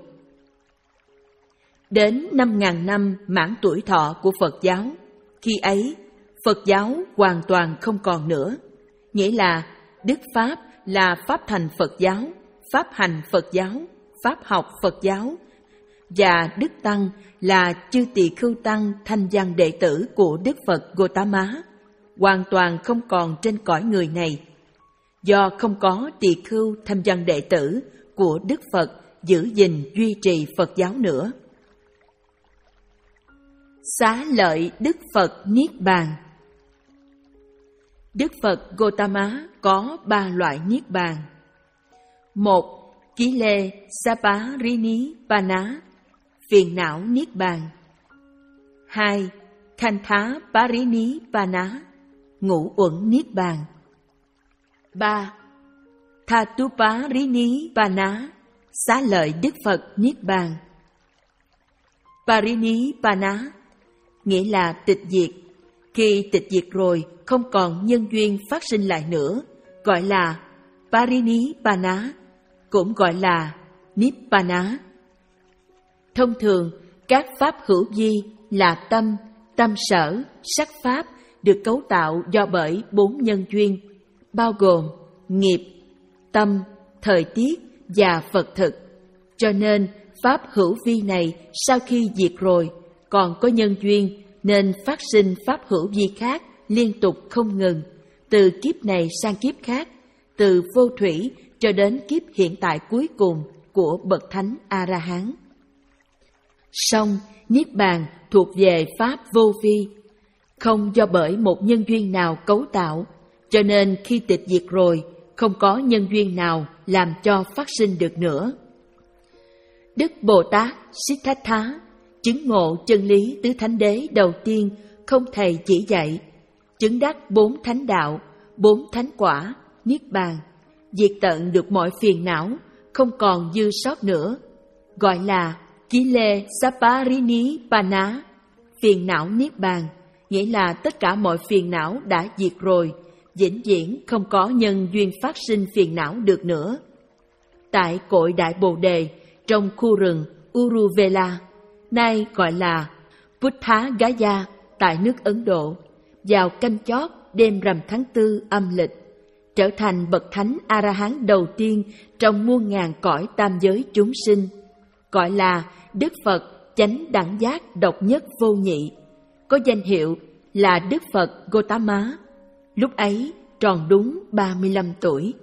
Đến năm ngàn năm mãn tuổi thọ của Phật giáo, khi ấy Phật giáo hoàn toàn không còn nữa. Nghĩa là Đức Pháp là Pháp thành Phật giáo, Pháp hành Phật giáo, Pháp học Phật giáo, và Đức Tăng là chư tỳ khưu tăng thanh văn đệ tử của Đức Phật Gotama, hoàn toàn không còn trên cõi người này. Do không có tỳ khưu thanh văn đệ tử của Đức Phật giữ gìn duy trì Phật giáo nữa. Xá lợi Đức Phật Niết Bàn. Đức Phật Gotama có ba loại Niết Bàn. Một, Ký lê Saparini Pana, phiền não Niết Bàn. Hai, Khanh thá Parini Pana, ngũ uẩn Niết Bàn. Ba, Thatuparini Pana, xá lợi Đức Phật Niết Bàn. Parini Pana nghĩa là tịch diệt. Khi tịch diệt rồi, không còn nhân duyên phát sinh lại nữa, gọi là Parinibbana, cũng gọi là Nibbana. Thông thường, các pháp hữu vi là tâm, tâm sở, sắc pháp được cấu tạo do bởi bốn nhân duyên, bao gồm nghiệp, tâm, thời tiết và Phật thực. Cho nên, pháp hữu vi này sau khi diệt rồi, còn có nhân duyên nên phát sinh pháp hữu vi khác liên tục không ngừng, từ kiếp này sang kiếp khác, từ vô thủy cho đến kiếp hiện tại cuối cùng của bậc thánh A-la-hán. Song Niết Bàn thuộc về pháp vô vi, không do bởi một nhân duyên nào cấu tạo, cho nên khi tịch diệt rồi, không có nhân duyên nào làm cho phát sinh được nữa. Đức Bồ Tát Siddhartha chứng ngộ chân lý tứ thánh đế đầu tiên không thầy chỉ dạy, chứng đắc bốn thánh đạo, bốn thánh quả, Niết Bàn, diệt tận được mọi phiền não, không còn dư sót nữa, gọi là Ký lê Saparinipana, phiền não Niết Bàn, nghĩa là tất cả mọi phiền não đã diệt rồi, vĩnh viễn không có nhân duyên phát sinh phiền não được nữa. Tại cội Đại Bồ Đề, trong khu rừng Uruvela, nay gọi là Buddha-gaya tại nước Ấn Độ, vào canh chót đêm rằm tháng tư âm lịch, trở thành bậc thánh A-la-hán đầu tiên trong muôn ngàn cõi tam giới chúng sinh. gọi là Đức Phật chánh đẳng giác độc nhất vô nhị, có danh hiệu là Đức Phật Gotama, lúc ấy tròn đúng ba mươi lăm tuổi.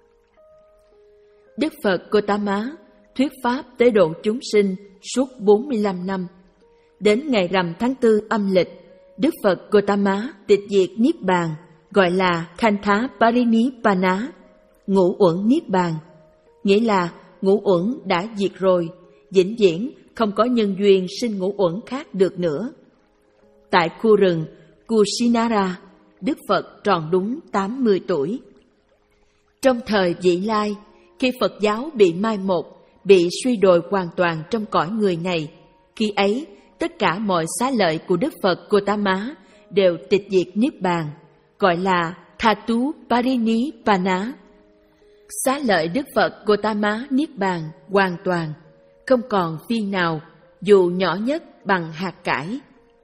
Đức Phật Gotama thuyết pháp tế độ chúng sinh suốt bốn mươi lăm năm. Đến ngày rằm tháng tư âm lịch, Đức Phật Gotama tịch diệt Niết Bàn, gọi là Khantha Parinibbana, ngũ uẩn Niết Bàn, nghĩa là ngũ uẩn đã diệt rồi, vĩnh viễn không có nhân duyên sinh ngũ uẩn khác được nữa. Tại khu rừng Kusinara, Đức Phật tròn đúng tám mươi tuổi. Trong thời vị lai, khi Phật giáo bị mai một, bị suy đồi hoàn toàn trong cõi người này, khi ấy tất cả mọi xá lợi của Đức Phật Gotama đều tịch diệt Niết Bàn, gọi là Thatu Parinibbana. Xá lợi Đức Phật Gotama Niết Bàn hoàn toàn, không còn phi nào dù nhỏ nhất bằng hạt cải.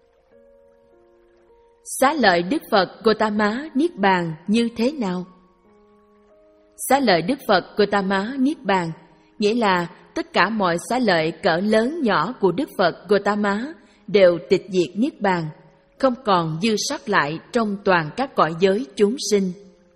Xá lợi Đức Phật Gotama Niết Bàn như thế nào? Xá lợi Đức Phật Gotama Niết Bàn nghĩa là tất cả mọi xá lợi cỡ lớn nhỏ của Đức Phật Gotama đều tịch diệt Niết Bàn, không còn dư sót lại trong toàn các cõi giới chúng sinh.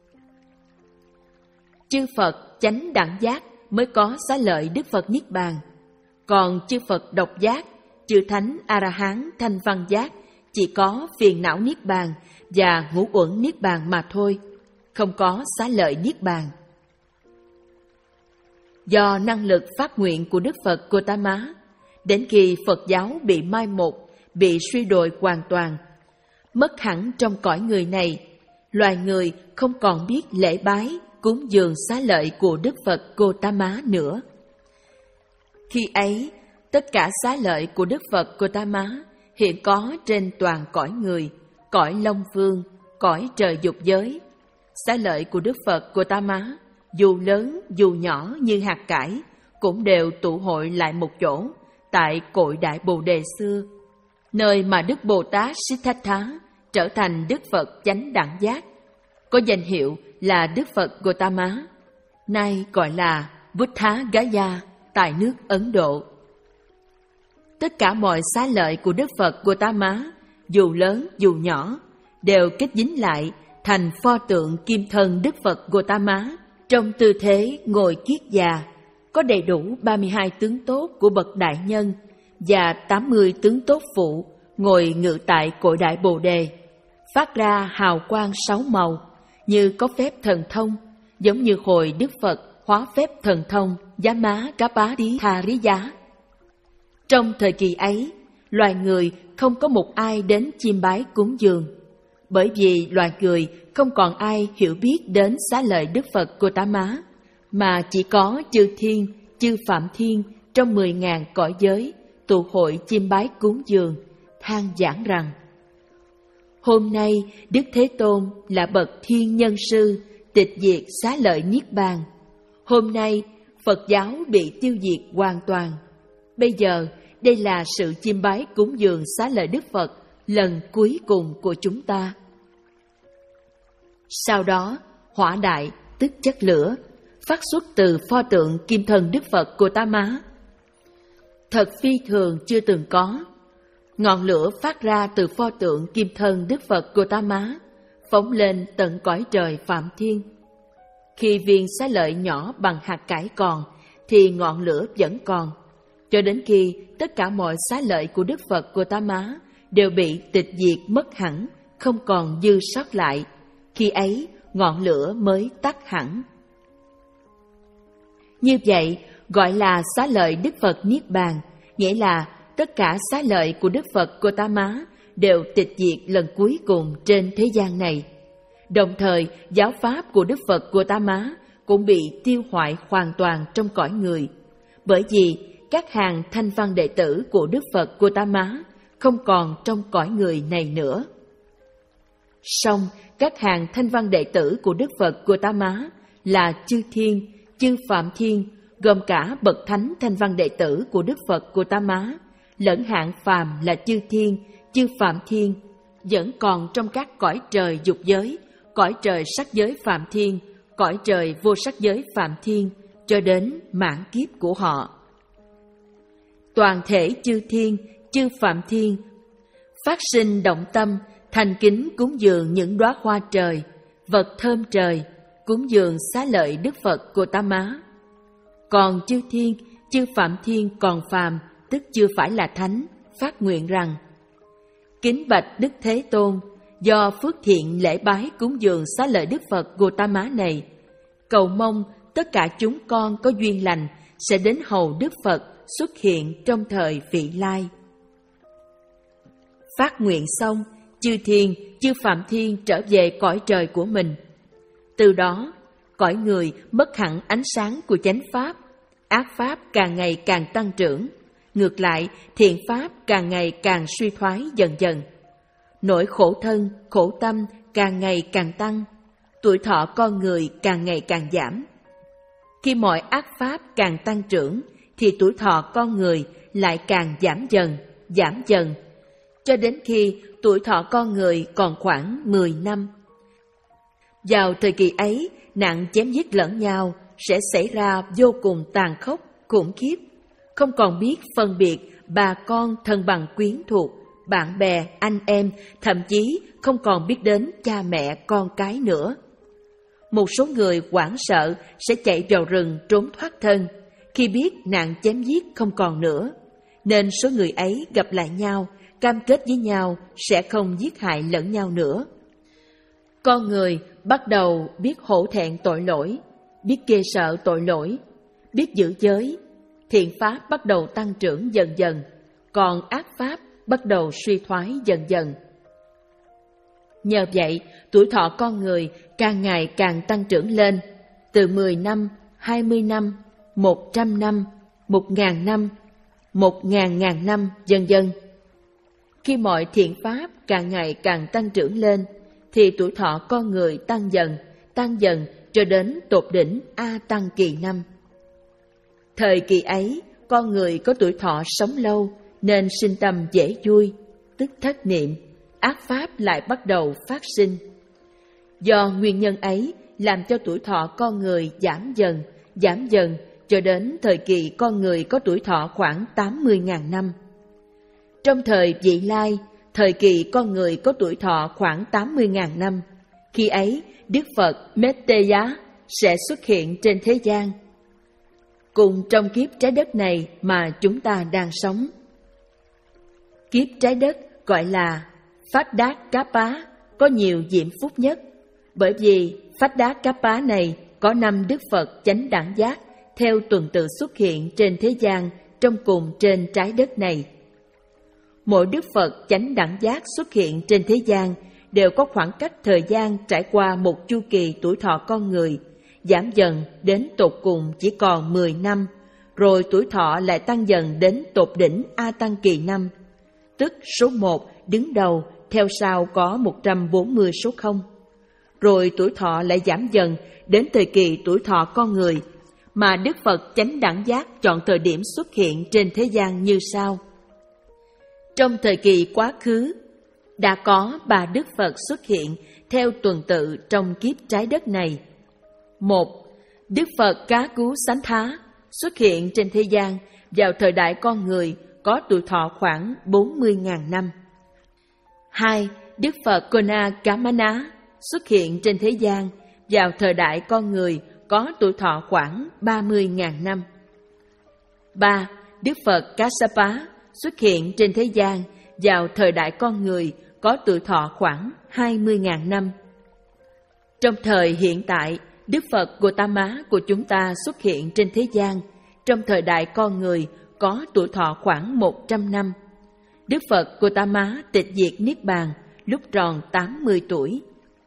Chư Phật chánh đẳng giác mới có xá lợi Đức Phật Niết Bàn, còn chư Phật độc giác, chư Thánh A-la-hán thanh văn giác chỉ có phiền não Niết Bàn và ngũ uẩn Niết Bàn mà thôi, không có xá lợi Niết Bàn. Do năng lực phát nguyện của Đức Phật Gotama, đến khi Phật giáo bị mai một, bị suy đồi hoàn toàn, mất hẳn trong cõi người này, loài người không còn biết lễ bái, cúng dường xá lợi của Đức Phật Gotama nữa. Khi ấy, tất cả xá lợi của Đức Phật Gotama hiện có trên toàn cõi người, cõi Long Vương, cõi trời dục giới. Xá lợi của Đức Phật Gotama, dù lớn dù nhỏ như hạt cải, cũng đều tụ hội lại một chỗ tại cội Đại Bồ Đề xưa, nơi mà Đức Bồ Tát Siddhartha trở thành Đức Phật chánh đẳng giác, có danh hiệu là Đức Phật Gotama, nay gọi là Buddha Gaya tại nước Ấn Độ. Tất cả mọi xá lợi của Đức Phật Gotama, dù lớn dù nhỏ, đều kết dính lại thành pho tượng kim thân Đức Phật Gotama trong tư thế ngồi kiết già, có đầy đủ ba mươi hai tướng tốt của bậc đại nhân và tám mươi tướng tốt phụ ngồi ngự tại cội Đại Bồ Đề, phát ra hào quang sáu màu như có phép thần thông, giống như hồi Đức Phật hóa phép thần thông Yamakapadithariya. Trong thời kỳ ấy, loài người không có một ai đến chiêm bái cúng dường, bởi vì loài người không còn ai hiểu biết đến xá lợi Đức Phật Gotama, mà chỉ có chư thiên, chư phạm thiên trong mười ngàn cõi giới tụ hội chiêm bái cúng dường, than giảng rằng: hôm nay Đức Thế Tôn là bậc thiên nhân sư, tịch diệt xá lợi Niết Bàn. Hôm nay Phật giáo bị tiêu diệt hoàn toàn. Bây giờ đây là sự chiêm bái cúng dường xá lợi Đức Phật lần cuối cùng của chúng ta. Sau đó, hỏa đại tức chất lửa phát xuất từ pho tượng kim thân Đức Phật Gotama. Thật phi thường chưa từng có. Ngọn lửa phát ra từ pho tượng kim thân Đức Phật Gotama, phóng lên tận cõi trời Phạm Thiên. Khi viên xá lợi nhỏ bằng hạt cải còn, thì ngọn lửa vẫn còn, cho đến khi tất cả mọi xá lợi của Đức Phật Gotama đều bị tịch diệt mất hẳn, không còn dư sót lại. Khi ấy, ngọn lửa mới tắt hẳn. Như vậy, gọi là xá lợi Đức Phật Niết Bàn, nghĩa là tất cả xá lợi của Đức Phật Gotama đều tịch diệt lần cuối cùng trên thế gian này. Đồng thời, giáo pháp của Đức Phật Gotama cũng bị tiêu hoại hoàn toàn trong cõi người, bởi vì các hàng thanh văn đệ tử của Đức Phật Gotama không còn trong cõi người này nữa. Song các hàng thanh văn đệ tử của Đức Phật Gotama là chư thiên, chư phạm thiên, gồm cả bậc thánh thanh văn đệ tử của Đức Phật Gotama, lẫn hạng phàm là chư thiên, chư phạm thiên, vẫn còn trong các cõi trời dục giới, cõi trời sắc giới phạm thiên, cõi trời vô sắc giới phạm thiên, cho đến mãn kiếp của họ. toàn thể chư thiên, chư phạm thiên phát sinh động tâm, thành kính cúng dường những đóa hoa trời, vật thơm trời, cúng dường xá lợi Đức Phật Gautama. Còn chư thiên, chư phạm thiên còn phàm, tức chưa phải là thánh, phát nguyện rằng: kính bạch Đức Thế Tôn, do phước thiện lễ bái cúng dường xá lợi Đức Phật Gautama này, cầu mong tất cả chúng con có duyên lành sẽ đến hầu Đức Phật xuất hiện trong thời vị lai. Phát nguyện xong, chư thiên, chư phạm thiên trở về cõi trời của mình. Từ đó, cõi người mất hẳn ánh sáng của chánh pháp, ác pháp càng ngày càng tăng trưởng, ngược lại thiện pháp càng ngày càng suy thoái dần dần. Nỗi khổ thân, khổ tâm càng ngày càng tăng, tuổi thọ con người càng ngày càng giảm. Khi mọi ác pháp càng tăng trưởng, thì tuổi thọ con người lại càng giảm dần, giảm dần, cho đến khi tuổi thọ con người còn khoảng mười năm. Vào thời kỳ ấy, nạn chém giết lẫn nhau sẽ xảy ra vô cùng tàn khốc, khủng khiếp, không còn biết phân biệt bà con thân bằng quyến thuộc, bạn bè, anh em, thậm chí không còn biết đến cha mẹ con cái nữa. Một số người hoảng sợ sẽ chạy vào rừng trốn thoát thân khi biết nạn chém giết không còn nữa, nên số người ấy gặp lại nhau, cam kết với nhau sẽ không giết hại lẫn nhau nữa. Con người bắt đầu biết hổ thẹn tội lỗi, biết ghê sợ tội lỗi, biết giữ giới, thiện pháp bắt đầu tăng trưởng dần dần, còn ác pháp bắt đầu suy thoái dần dần. Nhờ vậy, tuổi thọ con người càng ngày càng tăng trưởng lên, từ mười năm, hai mươi năm, một trăm năm, một ngàn năm, một ngàn ngàn năm, dần dần. Khi mọi thiện pháp càng ngày càng tăng trưởng lên, thì tuổi thọ con người tăng dần, tăng dần cho đến tột đỉnh A Tăng kỳ năm. Thời kỳ ấy, con người có tuổi thọ sống lâu nên sinh tâm dễ vui, tức thất niệm, ác pháp lại bắt đầu phát sinh. Do nguyên nhân ấy làm cho tuổi thọ con người giảm dần, giảm dần cho đến thời kỳ con người có tuổi thọ khoảng tám mươi nghìn năm. Trong thời vị lai, thời kỳ con người có tuổi thọ khoảng tám mươi nghìn năm, khi ấy Đức Phật Metteya sẽ xuất hiện trên thế gian, cùng trong kiếp trái đất này mà chúng ta đang sống. Kiếp trái đất gọi là Phát Đát Cá Pá, có nhiều diễm phúc nhất, bởi vì Phát Đát Cá Pá này có năm Đức Phật chánh đẳng giác theo tuần tự xuất hiện trên thế gian trong cùng trên trái đất này. Mỗi Đức Phật chánh đẳng giác xuất hiện trên thế gian đều có khoảng cách thời gian trải qua một chu kỳ tuổi thọ con người, giảm dần đến tột cùng chỉ còn mười năm, rồi tuổi thọ lại tăng dần đến tột đỉnh A Tăng kỳ năm, tức số một đứng đầu, theo sau có một trăm bốn mươi số không. Rồi tuổi thọ lại giảm dần đến thời kỳ tuổi thọ con người, mà Đức Phật chánh đẳng giác chọn thời điểm xuất hiện trên thế gian như sau. Trong thời kỳ quá khứ, đã có ba Đức Phật xuất hiện theo tuần tự trong kiếp trái đất này. Một, Đức Phật Cá Cú Sánh Thá xuất hiện trên thế gian vào thời đại con người có tuổi thọ khoảng bốn mươi nghìn năm. Hai, Đức Phật Kona Kamana xuất hiện trên thế gian vào thời đại con người có tuổi thọ khoảng ba mươi nghìn năm. Ba, Đức Phật Kassapa xuất hiện trên thế gian vào thời đại con người có tuổi thọ khoảng hai mươi nghìn năm. Trong thời hiện tại, Đức Phật Gautama của chúng ta xuất hiện trên thế gian trong thời đại con người có tuổi thọ khoảng một trăm năm. Đức Phật Gautama tịch diệt Niết Bàn lúc tròn tám mươi tuổi.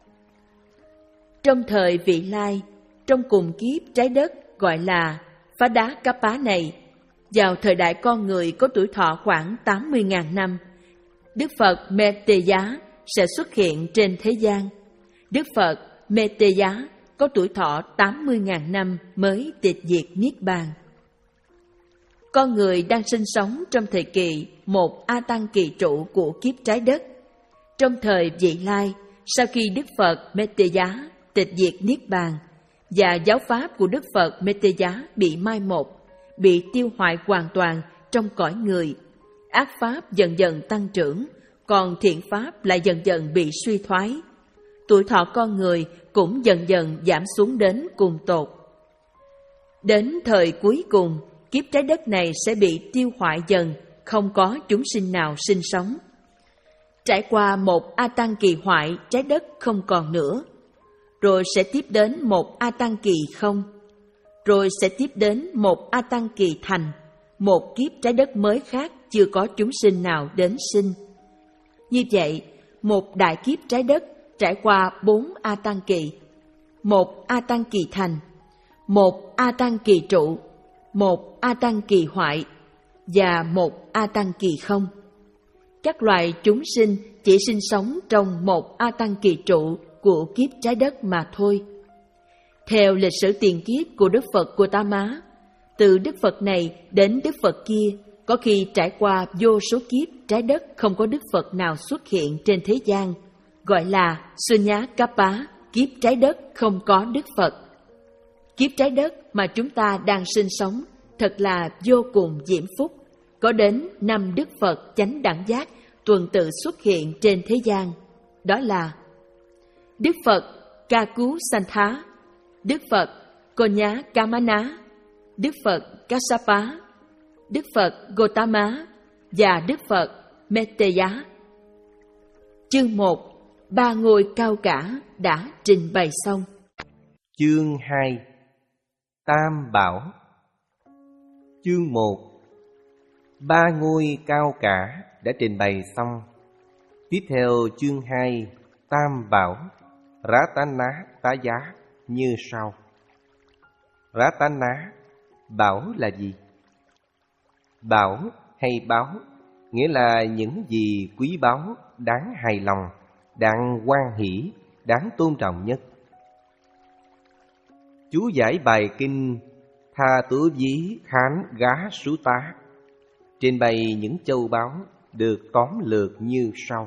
Trong thời vị lai, trong cùng kiếp trái đất gọi là Phá Đá Cá Pá này, vào thời đại con người có tuổi thọ khoảng tám mươi nghìn năm, Đức Phật Metteya sẽ xuất hiện trên thế gian. Đức Phật Metteya có tuổi thọ tám mươi nghìn năm mới tịch diệt Niết Bàn. Con người đang sinh sống trong thời kỳ một A Tăng kỳ trụ của kiếp trái đất. Trong thời vị lai, sau khi Đức Phật Metteya tịch diệt Niết Bàn và giáo pháp của Đức Phật Metteya bị mai một, bị tiêu hoại hoàn toàn trong cõi người, ác pháp dần dần tăng trưởng, còn thiện pháp lại dần dần bị suy thoái. Tuổi thọ con người cũng dần dần giảm xuống đến cùng tột. Đến thời cuối cùng, kiếp trái đất này sẽ bị tiêu hoại dần, không có chúng sinh nào sinh sống. Trải qua một A Tăng kỳ hoại, trái đất không còn nữa. Rồi sẽ tiếp đến một A Tăng kỳ không. Rồi sẽ tiếp đến một A Tăng kỳ thành, một kiếp trái đất mới khác chưa có chúng sinh nào đến sinh. Như vậy, một đại kiếp trái đất trải qua bốn A Tăng kỳ, một A Tăng kỳ thành, một A Tăng kỳ trụ, một A Tăng kỳ hoại và một A Tăng kỳ không. Các loài chúng sinh chỉ sinh sống trong một A Tăng kỳ trụ của kiếp trái đất mà thôi. Theo lịch sử tiền kiếp của Đức Phật Gautama, từ Đức Phật này đến Đức Phật kia, có khi trải qua vô số kiếp trái đất không có Đức Phật nào xuất hiện trên thế gian, gọi là Sunyakapa, kiếp trái đất không có Đức Phật. Kiếp trái đất mà chúng ta đang sinh sống thật là vô cùng diễm phúc, có đến năm Đức Phật chánh đẳng giác tuần tự xuất hiện trên thế gian. Đó là Đức Phật Kaku Santha, Đức Phật Konya Kamana, Đức Phật Kassapa, Đức Phật Gautama và Đức Phật Metteya. Chương một, ba ngôi cao cả đã trình bày xong. Chương hai, Tam Bảo. Chương một, ba ngôi cao cả đã trình bày xong. Tiếp theo chương hai, Tam Bảo, Ratana tá giá như sau. Ratana, bảo là gì? Bảo hay báo nghĩa là những gì quý báu, đáng hài lòng, đáng hoan hỷ, đáng tôn trọng nhất. Chú giải bài kinh Tha Tú Dí Khán Gá Sú Tá trình bày những châu báu được tóm lược như sau.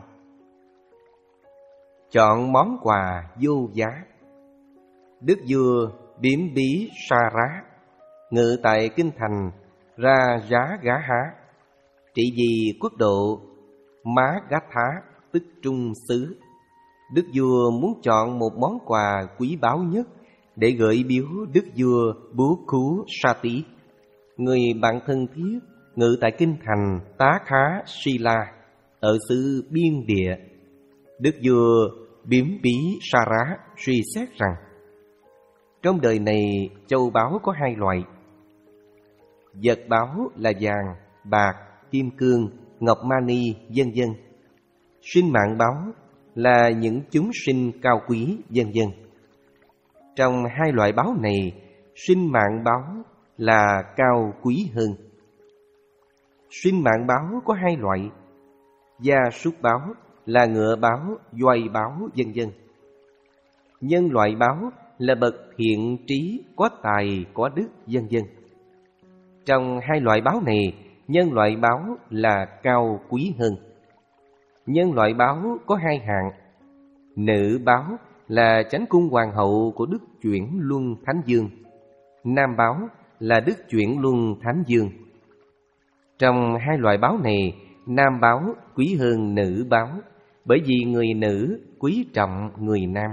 Chọn món quà vô giá. Đức vua Biếm Bí Sa Rá ngự tại kinh thành Ra Giá Gá Há, trị vì quốc độ Má Gá Thá, tức Trung xứ. Đức vua muốn chọn một món quà quý báu nhất để gửi biếu đức vua Bố Khú Sa Tí, người bạn thân thiết ngự tại kinh thành Tá Khá Sila ở xứ biên địa. Đức vua Biếm Bí Sa Rá suy xét rằng trong đời này châu báu có hai loại. Vật báu là vàng, bạc, kim cương, ngọc mani, vân vân. Sinh mạng báu là những chúng sinh cao quý, vân vân. Trong hai loại báu này, sinh mạng báu là cao quý hơn. Sinh mạng báu có hai loại. Gia súc báu là ngựa báu, doai báu, vân vân. Nhân loại báu là bậc thiện trí, có tài, có đức, vân vân. Trong hai loại báu này, nhân loại báu là cao quý hơn. Nhân loại báu có hai hạng. Nữ báu là chánh cung hoàng hậu của Đức Chuyển Luân Thánh Dương. Nam báu là Đức Chuyển Luân Thánh Dương. Trong hai loại báu này, nam báu quý hơn nữ báu, bởi vì người nữ quý trọng người nam.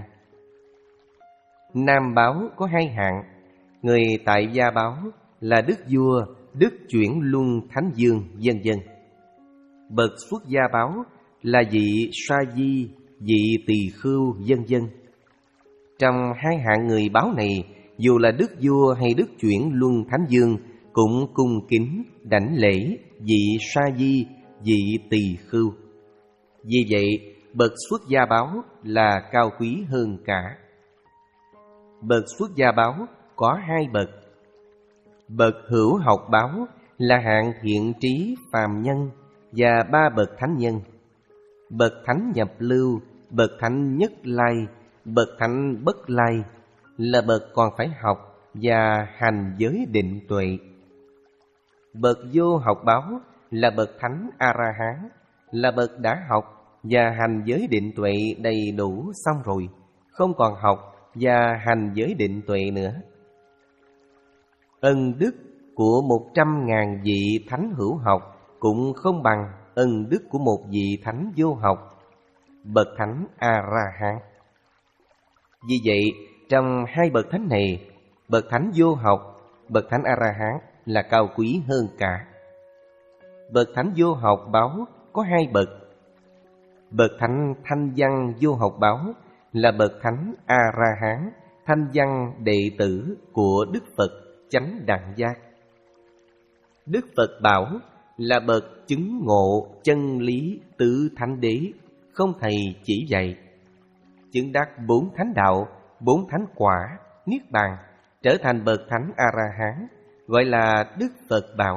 Nam báu có hai hạng. Người tại gia báu là Đức Vua, Đức Chuyển Luân Thánh Dương, vân vân. Bậc xuất gia báu là vị sa di, vị tỳ khưu, vân vân. Trong hai hạng người báu này, dù là Đức Vua hay Đức Chuyển Luân Thánh Dương cũng cung kính đảnh lễ vị sa di, vị tỳ khưu. Vì vậy, bậc xuất gia báu là cao quý hơn cả. Bậc xuất gia báu có hai bậc. Bậc hữu học báu là hạng thiện trí phàm nhân và ba bậc thánh nhân. Bậc thánh nhập lưu, bậc thánh nhất lai, bậc thánh bất lai là bậc còn phải học và hành giới định tuệ. Bậc vô học báu là bậc thánh A-la-hán, là bậc đã học và hành giới định tuệ đầy đủ xong rồi, không còn học và hành giới định tuệ nữa. Ân đức của một trăm ngàn vị thánh hữu học cũng không bằng ân đức của một vị thánh vô học, bậc thánh A-la-hán. Vì vậy, trong hai bậc thánh này, bậc thánh vô học, bậc thánh A-la-hán là cao quý hơn cả. Bậc thánh vô học báo có hai bậc. Bậc thánh thanh văn vô học báo là bậc thánh A-la-hán, thanh văn đệ tử của Đức Phật chánh đẳng giác. Đức Phật bảo là bậc chứng ngộ chân lý tứ thánh đế, không thầy chỉ dạy, chứng đắc bốn thánh đạo, bốn thánh quả, niết bàn, trở thành bậc thánh A-la-hán, gọi là Đức Phật bảo.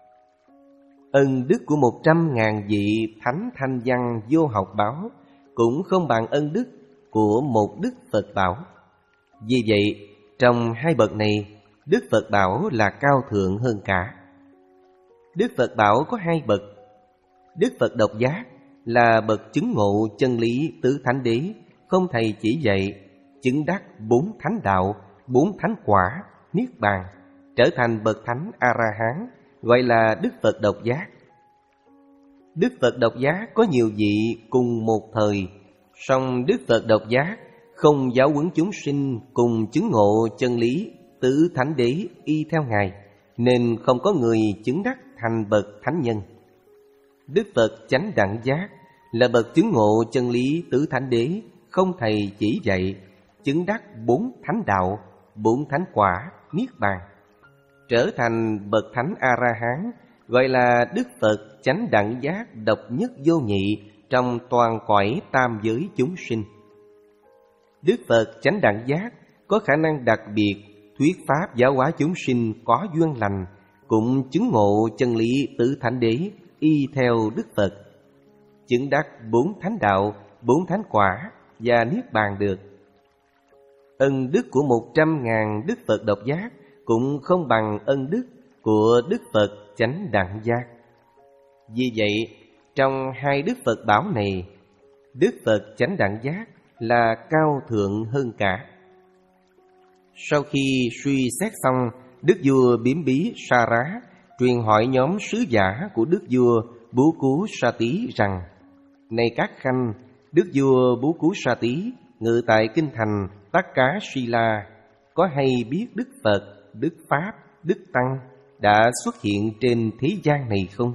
Ân đức của một trăm ngàn vị thánh thanh văn vô học báo cũng không bằng ân đức của một Đức Phật bảo. Vì vậy, trong hai bậc này, Đức Phật bảo là cao thượng hơn cả. Đức Phật bảo có hai bậc. Đức Phật độc giác là bậc chứng ngộ chân lý tứ thánh đế, không thầy chỉ dạy, chứng đắc bốn thánh đạo, bốn thánh quả, niết bàn, trở thành bậc thánh A-la-hán, gọi là Đức Phật độc giác. Đức Phật độc giác có nhiều vị cùng một thời, song Đức Phật độc giác không giáo huấn chúng sinh cùng chứng ngộ chân lý tứ thánh đế y theo Ngài, nên không có người chứng đắc thành bậc thánh nhân. Đức Phật chánh đẳng giác là bậc chứng ngộ chân lý tứ thánh đế, không thầy chỉ dạy, chứng đắc bốn thánh đạo, bốn thánh quả, niết bàn, trở thành bậc thánh A-la-hán, gọi là Đức Phật chánh đẳng giác độc nhất vô nhị trong toàn cõi tam giới chúng sinh. Đức Phật chánh đẳng giác có khả năng đặc biệt thuyết pháp giáo hóa chúng sinh có duyên lành, cũng chứng ngộ chân lý tứ thánh đế y theo Đức Phật, chứng đắc bốn thánh đạo, bốn thánh quả và niết bàn được. Ân đức của một trăm ngàn Đức Phật độc giác cũng không bằng ân đức của Đức Phật chánh đẳng giác. Vì vậy, trong hai Đức Phật bảo này, Đức Phật chánh đẳng giác là cao thượng hơn cả. Sau khi suy xét xong, Đức vua Biếm Bí Sa Rá truyền hỏi nhóm sứ giả của Đức vua Bú Cú Sa Tí rằng: Này các khanh, Đức vua Bú Cú Sa Tí ngự tại kinh thành Tát Cá Si La có hay biết Đức Phật, Đức Pháp, Đức Tăng đã xuất hiện trên thế gian này không?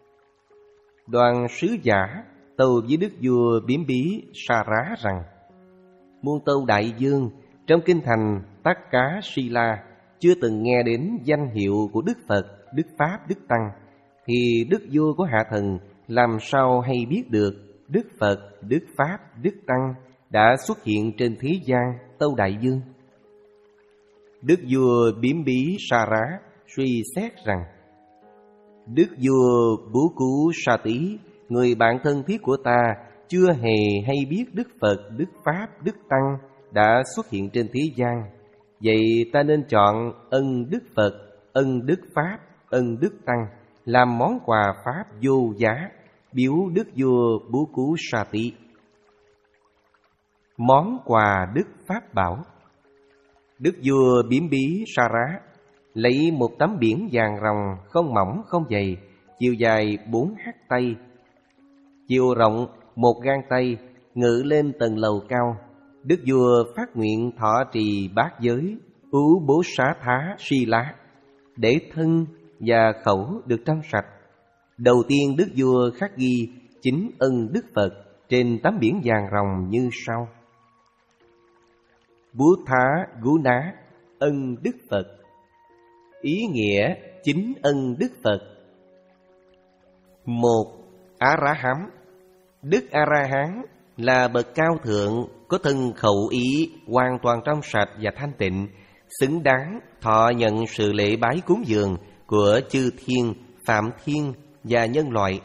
Đoàn sứ giả tâu với Đức vua Biếm Bí Sa Rá rằng: Muôn tâu đại vương, trong kinh thành Tát Cá Si La chưa từng nghe đến danh hiệu của Đức Phật, Đức Pháp, Đức Tăng, thì Đức vua của hạ thần làm sao hay biết được Đức Phật, Đức Pháp, Đức Tăng đã xuất hiện trên thế gian, tâu đại vương? Đức vua Biếm Bí Sa Rá suy xét rằng: Đức vua Bú Cú Sa Tí, người bạn thân thiết của ta, chưa hề hay biết Đức Phật, Đức Pháp, Đức Tăng đã xuất hiện trên thế gian. Vậy ta nên chọn ân Đức Phật, ân Đức Pháp, ân Đức Tăng làm món quà Pháp vô giá, biếu Đức vua Bú Cú Sa Tí. Món quà Đức Pháp bảo. Đức vua Biếm Bí Sa Rá lấy một tấm biển vàng ròng không mỏng không dày, chiều dài bốn hắt tay, chiều rộng một gang tay, ngự lên tầng lầu cao. Đức vua phát nguyện thọ trì bát giới, ưu bố xá thá si lá, để thân và khẩu được trong sạch. Đầu tiên Đức vua khắc ghi chính ân Đức Phật trên tấm biển vàng ròng như sau: Bú thá gú ná, ân Đức Phật. Ý nghĩa chính ân Đức Phật. Một, A-ra-hám. Đức A-ra-hán là bậc cao thượng, có thân khẩu ý hoàn toàn trong sạch và thanh tịnh, xứng đáng thọ nhận sự lễ bái cúng dường của chư thiên, phạm thiên và nhân loại.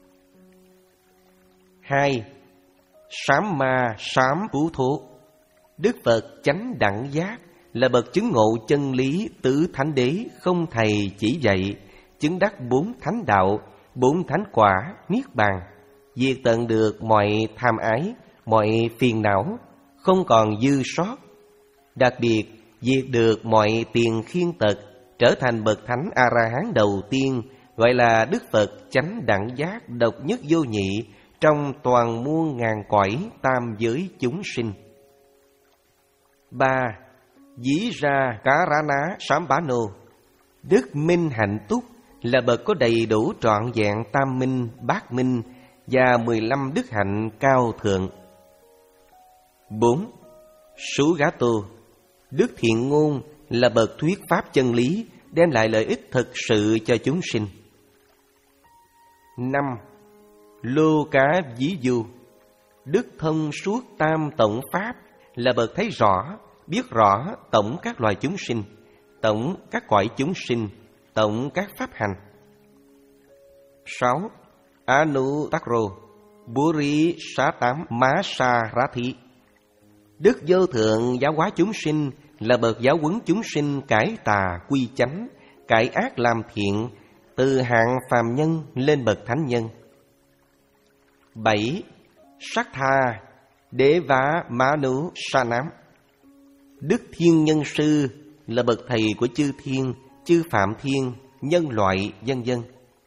Hai, Sám ma sám phú thố. Đức Phật chánh đẳng giác là bậc chứng ngộ chân lý tứ thánh đế, không thầy chỉ dạy, chứng đắc bốn thánh đạo, bốn thánh quả, niết bàn, diệt tận được mọi tham ái, mọi phiền não, không còn dư sót. Đặc biệt diệt được mọi tiền khiên tật, trở thành bậc thánh A-la-hán đầu tiên, gọi là Đức Phật chánh đẳng giác độc nhất vô nhị trong toàn muôn ngàn cõi tam giới chúng sinh. Ba. Dí ra cá rá ná sám bá nô. Đức minh hạnh túc là bậc có đầy đủ trọn vẹn tam minh, bát minh và mười lăm đức hạnh cao thượng. Bốn. Sú gá tô. Đức thiện ngôn là bậc thuyết pháp chân lý, đem lại lợi ích thực sự cho chúng sinh. Năm. Lô cá dí du. Đức thông suốt tam tổng pháp là bậc thấy rõ, biết rõ tổng các loài chúng sinh, tổng các cõi chúng sinh, tổng các pháp hành. Sáu. Anuttaro Buri Sa Tám Má Sa Rá Thị. Đức vô thượng giáo hóa chúng sinh là bậc giáo huấn chúng sinh cải tà quy chánh, cải ác làm thiện, từ hạng phàm nhân lên bậc thánh nhân. Bảy. Sắc tha Đế vá má nú sa nám. Đức thiên nhân sư là bậc thầy của chư thiên, chư phạm thiên, nhân loại, vân vân.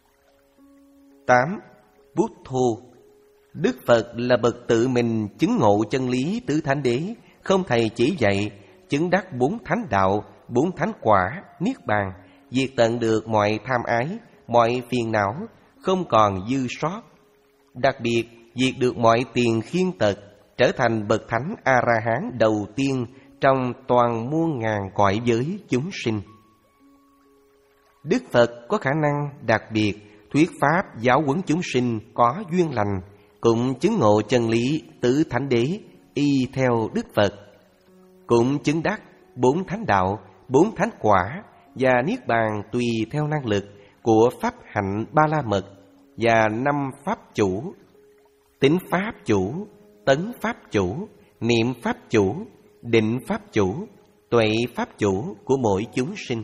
Tám. Bút thô. Đức Phật là bậc tự mình chứng ngộ chân lý tứ thánh đế, không thầy chỉ dạy, chứng đắc bốn thánh đạo, bốn thánh quả, niết bàn, diệt tận được mọi tham ái, mọi phiền não, không còn dư sót. Đặc biệt diệt được mọi tiền khiên tật, trở thành bậc thánh A-la-hán đầu tiên trong toàn muôn ngàn cõi giới chúng sinh. Đức Phật có khả năng đặc biệt thuyết pháp giáo huấn chúng sinh có duyên lành, cũng chứng ngộ chân lý tứ thánh đế y theo Đức Phật, cũng chứng đắc bốn thánh đạo, bốn thánh quả và niết bàn tùy theo năng lực của pháp hạnh ba la mật và năm pháp chủ: tính pháp chủ, tấn pháp chủ, niệm pháp chủ, định pháp chủ, tuệ pháp chủ của mỗi chúng sinh.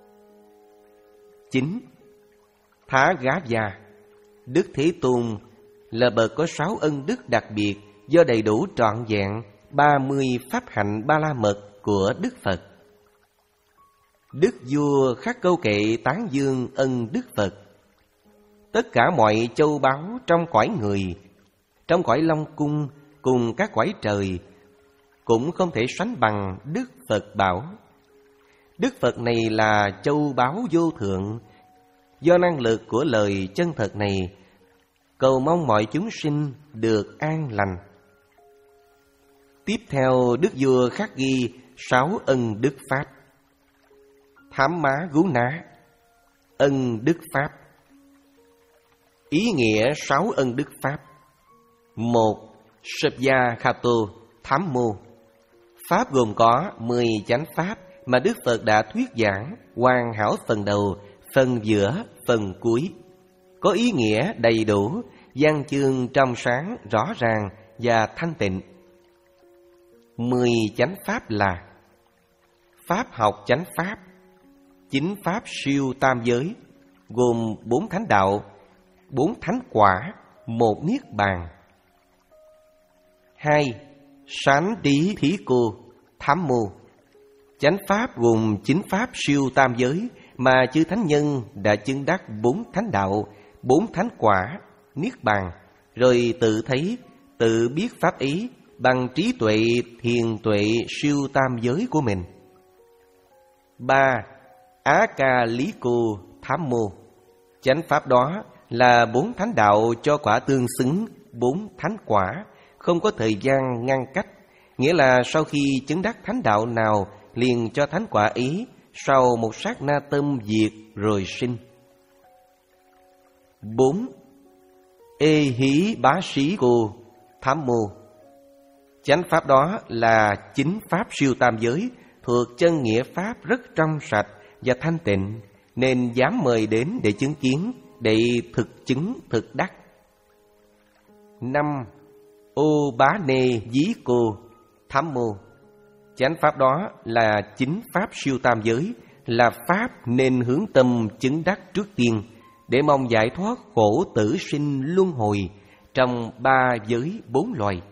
Chín. Thá gá gia. Đức Thế Tôn là bậc có sáu ân đức đặc biệt do đầy đủ trọn vẹn ba mươi pháp hạnh ba la mật của Đức Phật. Đức vua khắc câu kệ tán dương ân Đức Phật. Tất cả mọi châu báu trong cõi người, trong cõi Long Cung cùng các cõi trời cũng không thể sánh bằng Đức Phật bảo. Đức Phật này là châu báu vô thượng. Do năng lực của lời chân thật này, cầu mong mọi chúng sinh được an lành. Tiếp theo Đức vua khắc ghi sáu ân đức pháp. Thám má gú ná. Ân đức pháp. Ý nghĩa sáu ân đức pháp: một. Sập gia kha tô thám mô. Pháp gồm có mười chánh pháp mà Đức Phật đã thuyết giảng, hoàn hảo phần đầu, phần giữa, phần cuối, có ý nghĩa đầy đủ, văn chương trong sáng, rõ ràng và thanh tịnh. Mười chánh pháp là: pháp học chánh pháp, chính pháp siêu tam giới, gồm bốn thánh đạo, bốn thánh quả, một niết bàn. Hai. Sán tí thí cô thám mô. Chánh pháp gồm chính pháp siêu tam giới mà chư thánh nhân đã chứng đắc bốn thánh đạo, bốn thánh quả, niết bàn, rồi tự thấy, tự biết pháp ý bằng trí tuệ thiền tuệ siêu tam giới của mình. Ba. Á ca lý cô thám mô. Chánh pháp đó là bốn thánh đạo cho quả tương xứng, bốn thánh quả, không có thời gian ngăn cách, nghĩa là sau khi chứng đắc thánh đạo nào liền cho thánh quả ý, sau một sát na tâm diệt rồi sinh. Bốn. Ê hí bá sĩ cô thám mô. Chánh pháp đó là chính pháp siêu tam giới, thuộc chân nghĩa pháp rất trong sạch và thanh tịnh, nên dám mời đến để chứng kiến, để thực chứng thực đắc. Năm. Ô bá nê dí cô thám mô. Chánh pháp đó là chính pháp siêu tam giới, là pháp nên hướng tâm chứng đắc trước tiên, để mong giải thoát khổ tử sinh luân hồi trong ba giới bốn loài.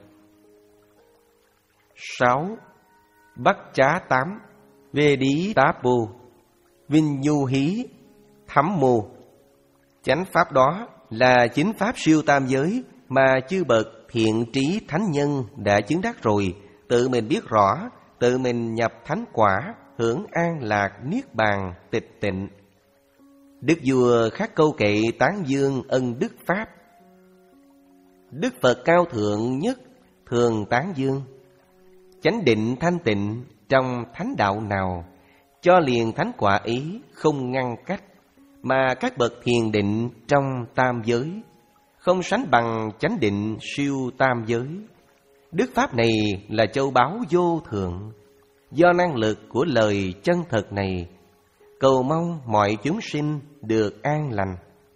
Sáu. Bắc chá tám Vê đí tá bô. vinh nhu hí, thắm mô. Chánh pháp đó là chính pháp siêu tam giới mà chư bậc thiện trí thánh nhân đã chứng đắc rồi, tự mình biết rõ, tự mình nhập thánh quả, hưởng an lạc niết bàn tịch tịnh. Đức vua Khắc Câu Kệ tán dương ân đức pháp. Đức Phật cao thượng nhất thường tán dương: chánh định thanh tịnh trong thánh đạo nào, cho liền thánh quả ấy không ngăn cách, mà các bậc thiền định trong tam giới, không sánh bằng chánh định siêu tam giới. Đức pháp này là châu báu vô thượng, do năng lực của lời chân thật này, cầu mong mọi chúng sinh được an lành.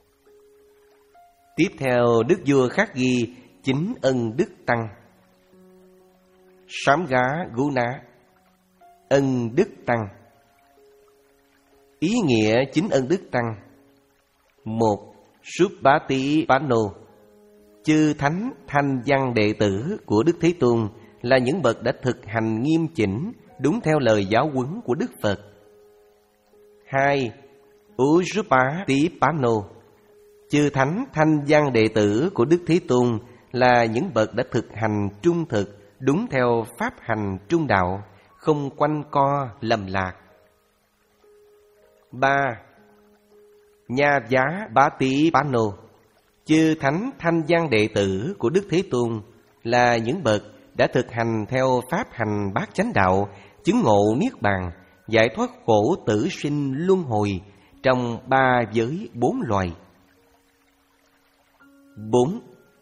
Tiếp theo đức vua khắc ghi chính ân đức tăng. Sám gá gú ná, ân đức tăng. Ý nghĩa chính ân đức tăng: một. Súp bá tí bá nô. Chư thánh thanh văn đệ tử của Đức Thế Tôn là những bậc đã thực hành nghiêm chỉnh, đúng theo lời giáo huấn của Đức Phật. Hai. Ujjapa tí bá nô. Chư thánh thanh văn đệ tử của Đức Thế Tôn là những bậc đã thực hành trung thực, đúng theo pháp hành trung đạo, không quanh co lầm lạc. Ba. Nha giá bá tí bá nô. Chư thánh thanh văn đệ tử của Đức Thế Tôn là những bậc đã thực hành theo pháp hành bát chánh đạo, chứng ngộ niết bàn, giải thoát khổ tử sinh luân hồi trong ba giới bốn loài. Bốn.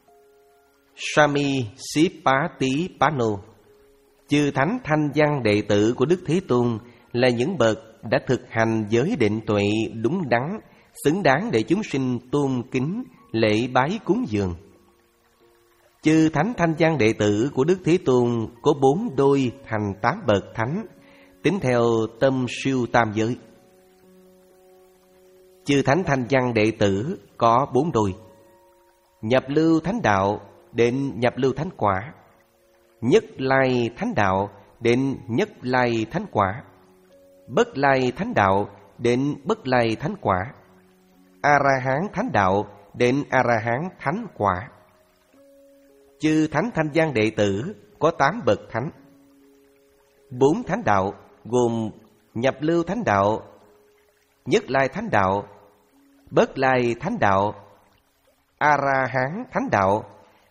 Sami Sipati Pano. Chư thánh thanh văn đệ tử của Đức Thế Tôn là những bậc đã thực hành giới định tuệ đúng đắn, xứng đáng để chúng sinh tôn kính, lễ bái cúng dường. Chư thánh thanh văn đệ tử của Đức Thế Tôn có bốn đôi thành tám bậc thánh, tính theo tâm siêu tam giới. Chư thánh thanh văn đệ tử có bốn đôi: nhập lưu thánh đạo đến nhập lưu thánh quả, nhất lai thánh đạo đến nhất lai thánh quả, bất lai thánh đạo đến bất lai thánh quả, a ra hán thánh đạo đến a ra hán thánh quả. Chư thánh thanh văn đệ tử có tám bậc thánh. Bốn thánh đạo gồm nhập lưu thánh đạo, nhất lai thánh đạo, bất lai thánh đạo, a ra hán thánh đạo.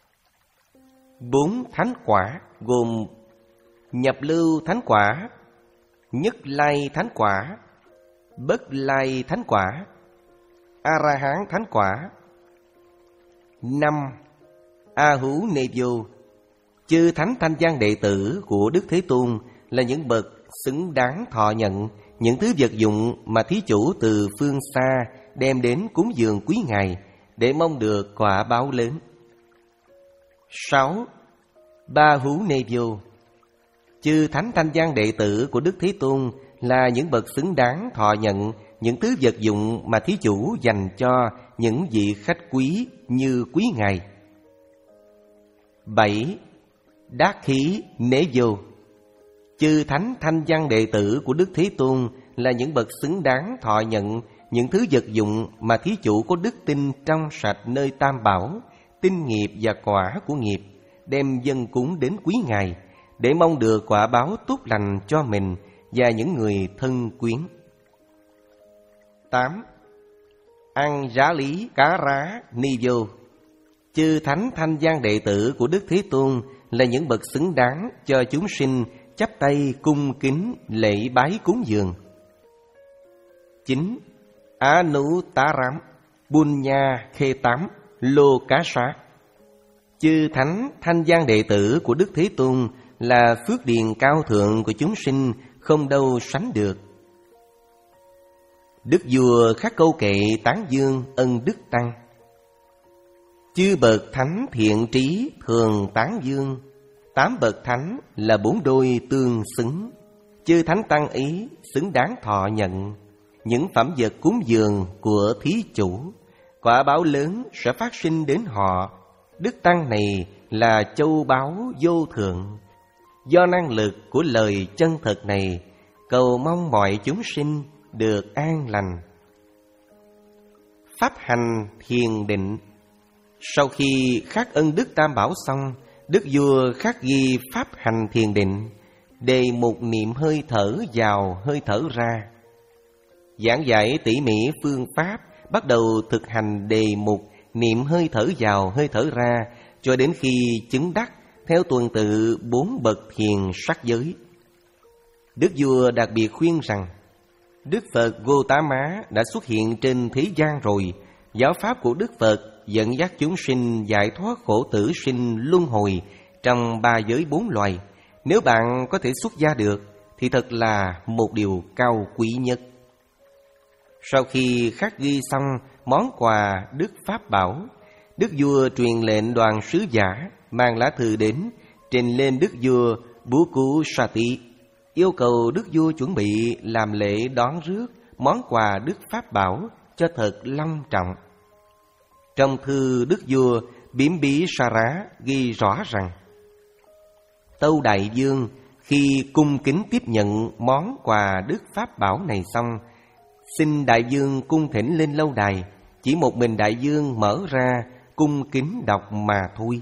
Bốn thánh quả gồm nhập lưu thánh quả, nhất lai thánh quả, bất lai thánh quả, a ra hán thánh quả. Năm. A hú nê vô. Chư thánh thanh văn đệ tử của Đức Thế Tôn là những bậc xứng đáng thọ nhận những thứ vật dụng mà thí chủ từ phương xa đem đến cúng dường quý ngài, để mong được quả báo lớn. Sáu. Ba hú nê vô. Chư thánh thanh văn đệ tử của Đức Thế Tôn là những bậc xứng đáng thọ nhận những thứ vật dụng mà thí chủ dành cho những vị khách quý như quý ngài. Bảy. Đát khí nế vô. Chư thánh thanh văn đệ tử của Đức Thế Tôn là những bậc xứng đáng thọ nhận những thứ vật dụng mà thí chủ có đức tin trong sạch nơi tam bảo, tin nghiệp và quả của nghiệp, đem dâng cúng đến quý ngài, để mong được quả báo tốt lành cho mình và những người thân quyến. Tám. Ăn giá lý cá rá ni vô. Chư thánh thanh văn đệ tử của Đức Thế Tôn là những bậc xứng đáng cho chúng sinh chắp tay cung kính lễ bái cúng dường. Chín. Á nú tá rám bun nha khê tám lô cá sá. Chư thánh thanh văn đệ tử của Đức Thế Tôn là phước điền cao thượng của chúng sinh, không đâu sánh được. Đức vua Khắc Câu Kệ tán dương ân đức tăng. Chư bậc thánh thiện trí thường tán dương. Tám bậc thánh là bốn đôi tương xứng. Chư thánh tăng ý xứng đáng thọ nhận những phẩm vật cúng dường của thí chủ, quả báo lớn sẽ phát sinh đến họ. Đức tăng này là châu báu vô thượng, do năng lực của lời chân thật này, cầu mong mọi chúng sinh được an lành. Pháp hành thiền định. Sau khi khắc ân đức Tam Bảo xong, đức vua khắc ghi pháp hành thiền định, đề mục niệm hơi thở vào hơi thở ra. Giảng giải tỉ mỉ phương pháp, bắt đầu thực hành đề mục niệm hơi thở vào hơi thở ra, cho đến khi chứng đắc theo tuần tự bốn bậc thiền sắc giới. Đức vua đặc biệt khuyên rằng, Đức Phật Gautama đã xuất hiện trên thế gian rồi. Giáo pháp của Đức Phật dẫn dắt chúng sinh giải thoát khổ tử sinh luân hồi trong ba giới bốn loài. Nếu bạn có thể xuất gia được thì thật là một điều cao quý nhất. Sau khi khắc ghi xong món quà Đức Pháp Bảo, Đức vua truyền lệnh đoàn sứ giả mang lá thư đến, trình lên Đức vua Bukku Sati, yêu cầu Đức vua chuẩn bị làm lễ đón rước món quà Đức Pháp Bảo cho thật long trọng. Trong thư Đức vua Biếm Bí Sa Rá ghi rõ rằng, Tâu Đại Vương khi cung kính tiếp nhận món quà Đức Pháp Bảo này xong, xin Đại Vương cung thỉnh lên lâu đài, chỉ một mình Đại Vương mở ra cung kính đọc mà thôi.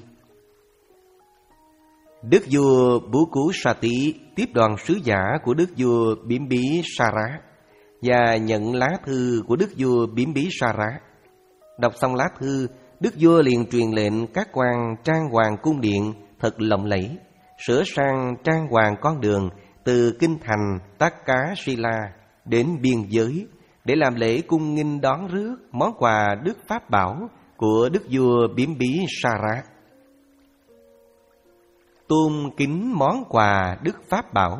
Đức vua Bukku Sati tiếp đoàn sứ giả của Đức vua Biếm Bí Sa Rá và nhận lá thư của Đức vua Biếm Bí Sa Rá. Đọc xong lá thư, Đức vua liền truyền lệnh các quan trang hoàng cung điện thật lộng lẫy, sửa sang trang hoàng con đường từ kinh thành Takasila đến biên giới để làm lễ cung nghinh đón rước món quà Đức Pháp Bảo của Đức vua Biếm Bí Sa Rá. Tôn kính món quà Đức Pháp Bảo.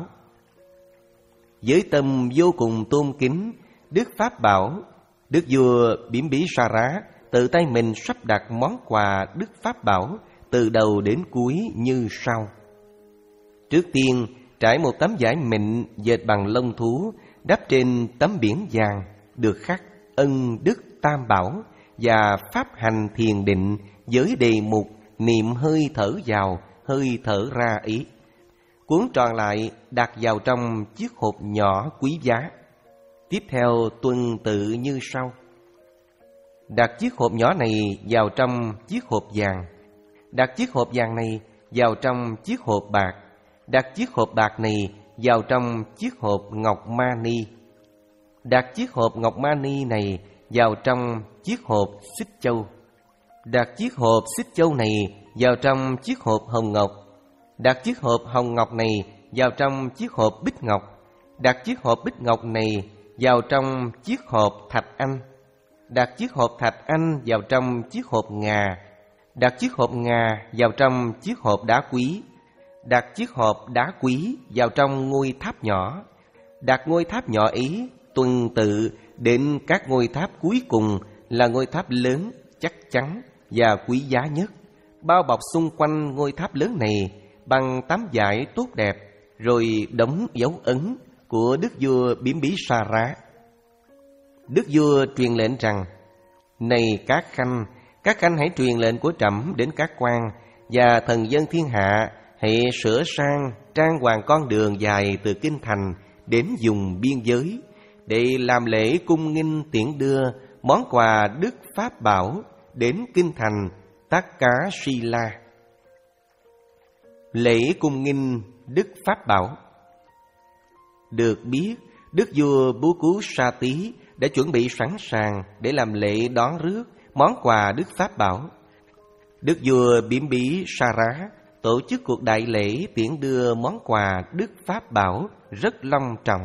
Với tâm vô cùng tôn kính Đức Pháp Bảo, Đức vua Biếm Bí Sa Rá tự tay mình sắp đặt món quà Đức Pháp Bảo từ đầu đến cuối như sau. Trước tiên, trải một tấm vải mịn dệt bằng lông thú, đắp trên tấm biển vàng được khắc ân đức Tam Bảo và pháp hành thiền định với đề mục niệm hơi thở vào hơi thở ra ý. Cuốn tròn lại đặt vào trong chiếc hộp nhỏ quý giá. Tiếp theo tuần tự như sau. Đặt chiếc hộp nhỏ này vào trong chiếc hộp vàng. Đặt chiếc hộp vàng này vào trong chiếc hộp bạc. Đặt chiếc hộp bạc này vào trong chiếc hộp ngọc mani. Đặt chiếc hộp ngọc mani này vào trong chiếc hộp xích châu. Đặt chiếc hộp xích châu này vào trong chiếc hộp hồng ngọc. Đặt chiếc hộp hồng ngọc này vào trong chiếc hộp bích ngọc. Đặt chiếc hộp bích ngọc này vào trong chiếc hộp thạch anh. Đặt chiếc hộp thạch anh vào trong chiếc hộp ngà. Đặt chiếc hộp ngà vào trong chiếc hộp đá quý. Đặt chiếc hộp đá quý vào trong ngôi tháp nhỏ. Đặt ngôi tháp nhỏ ý tuần tự đến các ngôi tháp cuối cùng là ngôi tháp lớn, chắc chắn và quý giá nhất, bao bọc xung quanh ngôi tháp lớn này bằng tấm vải tốt đẹp, rồi đóng dấu ấn của Đức vua Biếm Bí Sa Rá. Đức vua truyền lệnh rằng, này các khanh, các khanh hãy truyền lệnh của trẫm đến các quan và thần dân thiên hạ, hãy sửa sang trang hoàng con đường dài từ kinh thành đến vùng biên giới để làm lễ cung nghinh tiễn đưa món quà Đức Pháp Bảo đến kinh thành Takasila. Lễ cung nghinh Đức Pháp Bảo. Được biết, Đức vua Bukku Sati đã chuẩn bị sẵn sàng để làm lễ đón rước món quà Đức Pháp Bảo. Đức vua Biếm Bí Sa Rá tổ chức cuộc đại lễ tiễn đưa món quà Đức Pháp Bảo rất long trọng.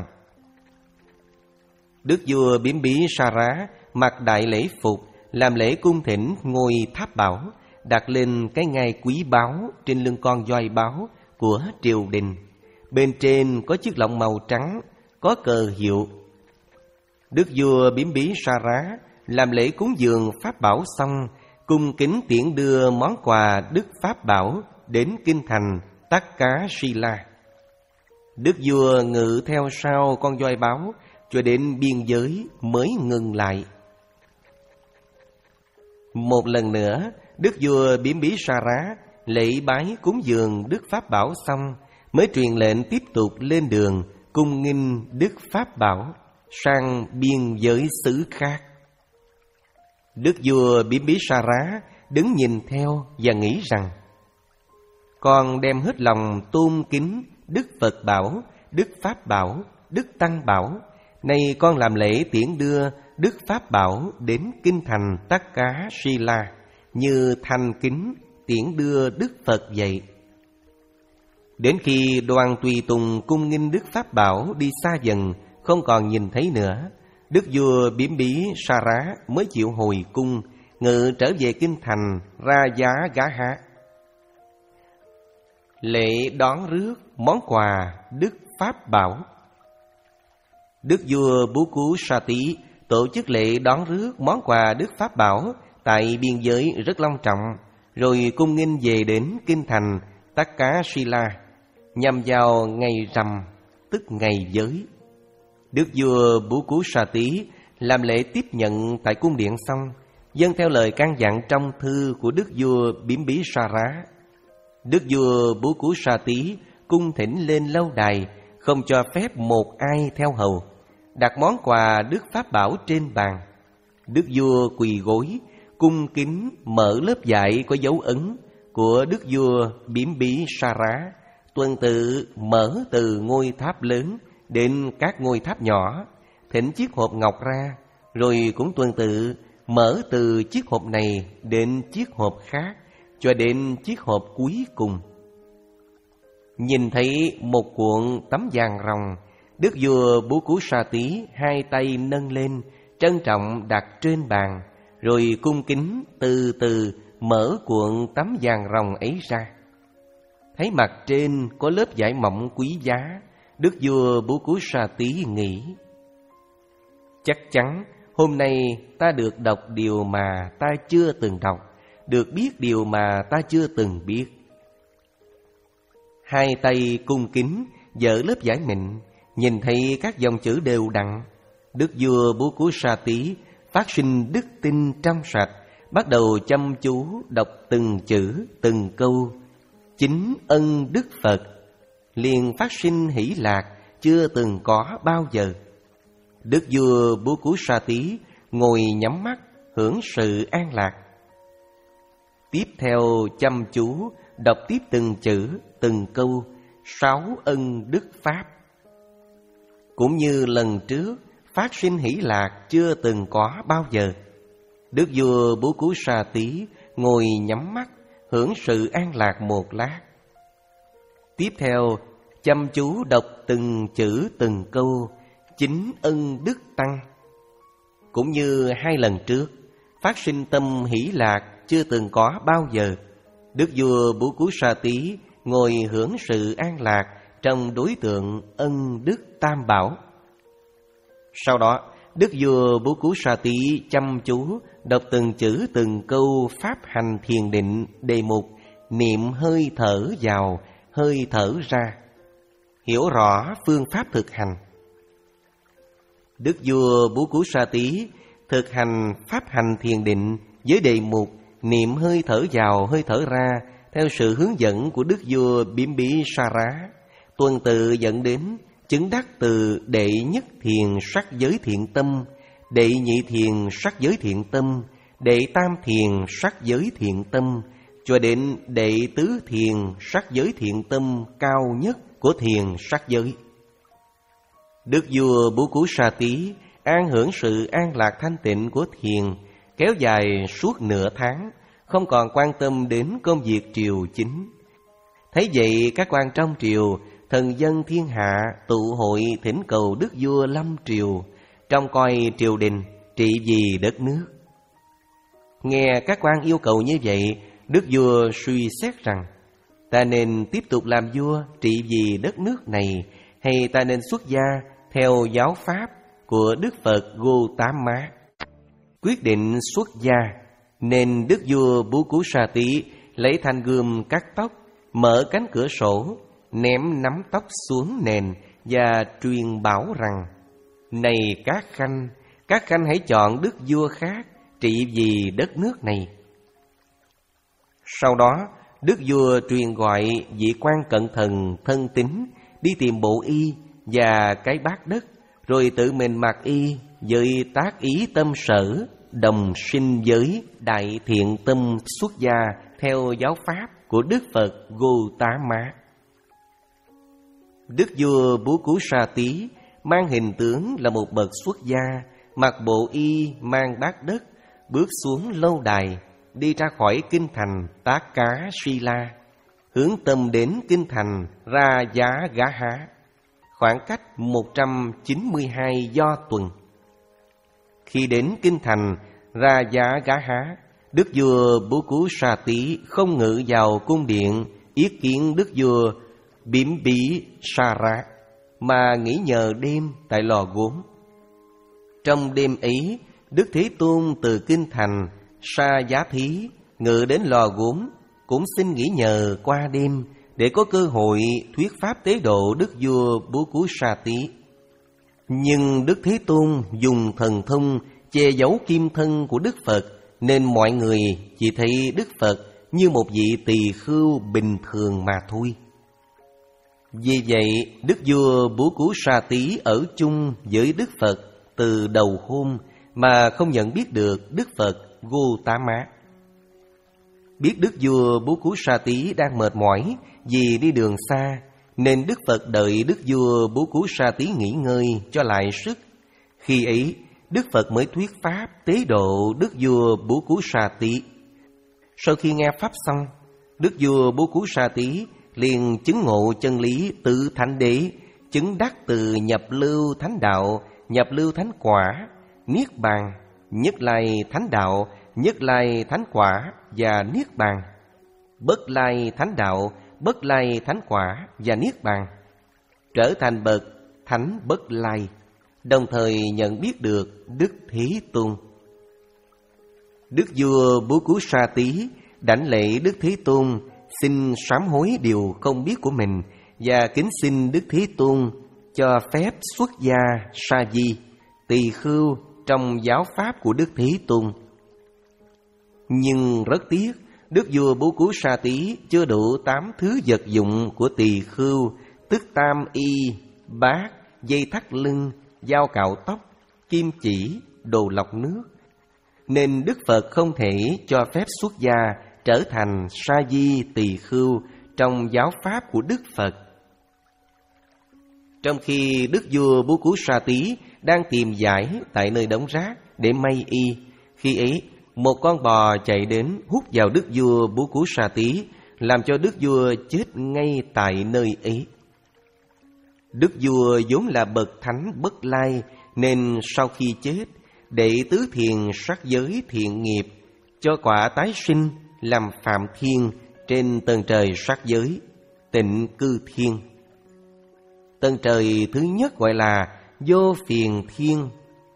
Đức vua Biếm Bí Sa Rá mặc đại lễ phục, làm lễ cung thỉnh ngôi tháp bảo, đặt lên cái ngai quý báu trên lưng con voi báo của triều đình. Bên trên có chiếc lọng màu trắng, có cờ hiệu. Đức vua Biếm Bí Sa Rá làm lễ cúng dường Pháp Bảo xong, cung kính tiễn đưa món quà Đức Pháp Bảo đến kinh thành Takasila. Đức vua ngự theo sau con voi báo cho đến biên giới mới ngừng lại. Một lần nữa, Đức vua Biếm Bí Sa Rá lễ bái cúng dường Đức Pháp Bảo xong, mới truyền lệnh tiếp tục lên đường cung nghinh Đức Pháp Bảo. sang biên giới xứ khác. Đức vua Bimbisara đứng nhìn theo và nghĩ rằng: con đem hết lòng tôn kính Đức Phật Bảo, Đức Pháp Bảo, Đức Tăng Bảo. Nay con làm lễ tiễn đưa Đức Pháp Bảo đến kinh thành Takashila, như thành kính tiễn đưa Đức Phật vậy. Đến khi đoàn tùy tùng cung nghinh Đức Pháp Bảo đi xa dần, không còn nhìn thấy nữa, đức vua Bimbisara mới chịu hồi cung, ngự trở về kinh thành Rajagaha. Lễ đón rước món quà Đức Pháp Bảo. Đức vua Bukkusati tổ chức lễ đón rước món quà Đức Pháp Bảo tại biên giới rất long trọng, rồi cung nghinh về đến kinh thành Takashila nhằm vào ngày rằm, tức ngày giới. Đức vua Bukkusati làm lễ tiếp nhận tại cung điện xong, dâng theo lời căn dặn trong thư của đức vua Bimbisara. Đức vua Bukkusati cung thỉnh lên lâu đài, không cho phép một ai theo hầu, đặt món quà Đức Pháp Bảo trên bàn. Đức vua quỳ gối, cung kính mở lớp dạy có dấu ấn của đức vua Bimbisara, tuần tự mở từ ngôi tháp lớn đến các ngôi tháp nhỏ, thỉnh chiếc hộp ngọc ra, rồi cũng tuần tự mở từ chiếc hộp này đến chiếc hộp khác, cho đến chiếc hộp cuối cùng. Nhìn thấy một cuộn tấm vàng ròng, đức vua Bukkusati hai tay nâng lên, trân trọng đặt trên bàn, rồi cung kính từ từ mở cuộn tấm vàng ròng ấy ra. Thấy mặt trên có lớp vải mỏng quý giá, đức vua Bukkusati nghĩ: chắc chắn hôm nay ta được đọc điều mà ta chưa từng đọc, được biết điều mà ta chưa từng biết. Hai tay cung kính dỡ lớp vải mịn, nhìn thấy các dòng chữ đều đặn, đức vua Bukkusati phát sinh đức tin trong sạch, bắt đầu chăm chú đọc từng chữ, từng câu. Chính ân Đức Phật, liền phát sinh hỷ lạc chưa từng có bao giờ. Đức vua Bukkusati ngồi nhắm mắt hưởng sự an lạc. Tiếp theo chăm chú đọc tiếp từng chữ, từng câu sáu ân Đức Pháp. Cũng như lần trước, phát sinh hỷ lạc chưa từng có bao giờ. Đức vua Bukkusati ngồi nhắm mắt hưởng sự an lạc một lát. Tiếp theo chăm chú đọc từng chữ từng câu chính ân Đức Tăng. Cũng như hai lần trước, phát sinh tâm hỷ lạc chưa từng có bao giờ. Đức vua Bukkusati ngồi hưởng sự an lạc trong đối tượng ân Đức Tam Bảo. Sau đó, đức vua Bukkusati chăm chú đọc từng chữ từng câu pháp hành thiền định đề mục niệm hơi thở vào, hơi thở ra, hiểu rõ phương pháp thực hành. Đức vua Bukkusati thực hành pháp hành thiền định với đề mục niệm hơi thở vào, hơi thở ra theo sự hướng dẫn của đức vua Bimbisara, tuần tự dẫn đến chứng đắc từ đệ nhất thiền sắc giới thiện tâm, đệ nhị thiền sắc giới thiện tâm, đệ tam thiền sắc giới thiện tâm, cho đến đệ tứ thiền sắc giới thiện tâm cao nhất của thiền sắc giới. Đức vua Bukkusati an hưởng sự an lạc thanh tịnh của thiền kéo dài suốt nửa tháng, không còn quan tâm đến công việc triều chính. Thấy vậy, các quan trong triều, thần dân thiên hạ tụ hội thỉnh cầu đức vua lâm triều, trông coi triều đình, trị vì đất nước. Nghe các quan yêu cầu như vậy, đức vua suy xét rằng: ta nên tiếp tục làm vua trị vì đất nước này, hay ta nên xuất gia theo giáo pháp của Đức Phật Gautama? Quyết định xuất gia, nên đức vua Bukkusati lấy thanh gươm cắt tóc, mở cánh cửa sổ, ném nắm tóc xuống nền và truyền bảo rằng: này các khanh, các khanh hãy chọn đức vua khác trị vì đất nước này. Sau đó, đức vua truyền gọi vị quan cận thần thân tín đi tìm bộ y và cái bát đất, rồi tự mình mặc y với tác ý tâm sở, đồng sinh với đại thiện tâm xuất gia theo giáo pháp của Đức Phật Gautama. Đức vua Bố Cú Sa Tí mang hình tướng là một bậc xuất gia, mặc bộ y mang bát đất, bước xuống lâu đài, đi ra khỏi kinh thành Tác Cá Si La, hướng tâm đến kinh thành Ra Giá Gá Há, khoảng cách một trăm chín mươi hai do tuần. Khi đến kinh thành Ra Giá Gá Há, Đức vua Bố Cú Sa Tí không ngự vào cung điện yết kiến Đức vua Bím Bí Sa Ra, mà nghỉ nhờ đêm tại lò gốm. Trong đêm ấy, Đức Thế Tôn từ kinh thành Sa Giá Thí ngự đến lò gốm, cũng xin nghỉ nhờ qua đêm để có cơ hội thuyết pháp tế độ Đức vua Bố Cú Sa Tí. Nhưng Đức Thế Tôn dùng thần thông che giấu kim thân của Đức Phật, nên mọi người chỉ thấy Đức Phật như một vị tỳ khưu bình thường mà thôi. Vì vậy, Đức vua Bố Cú Sa Tí ở chung với Đức Phật từ đầu hôm mà không nhận biết được Đức Phật Gautama. Biết Đức vua Bố Cú Sa Tí đang mệt mỏi vì đi đường xa, nên Đức Phật đợi Đức vua Bố Cú Sa Tí nghỉ ngơi cho lại sức. Khi ấy, Đức Phật mới thuyết pháp tế độ Đức vua Bố Cú Sa Tí. Sau khi nghe pháp xong, Đức vua Bố Cú Sa Tí liền chứng ngộ chân lý tự thánh đế, chứng đắc từ nhập lưu thánh đạo, nhập lưu thánh quả, niết bàn, nhất lai thánh đạo, nhất lai thánh quả và niết bàn, bất lai thánh đạo, bất lai thánh quả và niết bàn, trở thành bậc thánh bất lai, đồng thời nhận biết được Đức Thế Tôn. Đức vua Bố Cú Sa Tí đảnh lễ Đức Thế Tôn, xin sám hối điều không biết của mình và kính xin Đức Thế Tôn cho phép xuất gia sa di, tỳ khưu trong giáo pháp của Đức Thế Tôn. Nhưng rất tiếc, Đức vua Bố Cú Sa Tí chưa đủ tám thứ vật dụng của tỳ khưu, tức tam y, bát, dây thắt lưng, dao cạo tóc, kim chỉ, đồ lọc nước, nên Đức Phật không thể cho phép xuất gia trở thành sa di tỳ khưu trong giáo pháp của Đức Phật. Trong khi Đức vua Bố Cú Sa Tí đang tìm giải tại nơi đống rác để may y, khi ấy một con bò chạy đến hút vào Đức vua Bố Cú Sa Tí, làm cho Đức vua chết ngay tại nơi ấy. Đức vua vốn là bậc thánh bất lai, nên sau khi chết, đệ tứ thiền sắc giới thiện nghiệp cho quả tái sinh làm phạm thiên trên tầng trời sắc giới, tịnh cư thiên. Tầng trời thứ nhất gọi là vô phiền thiên,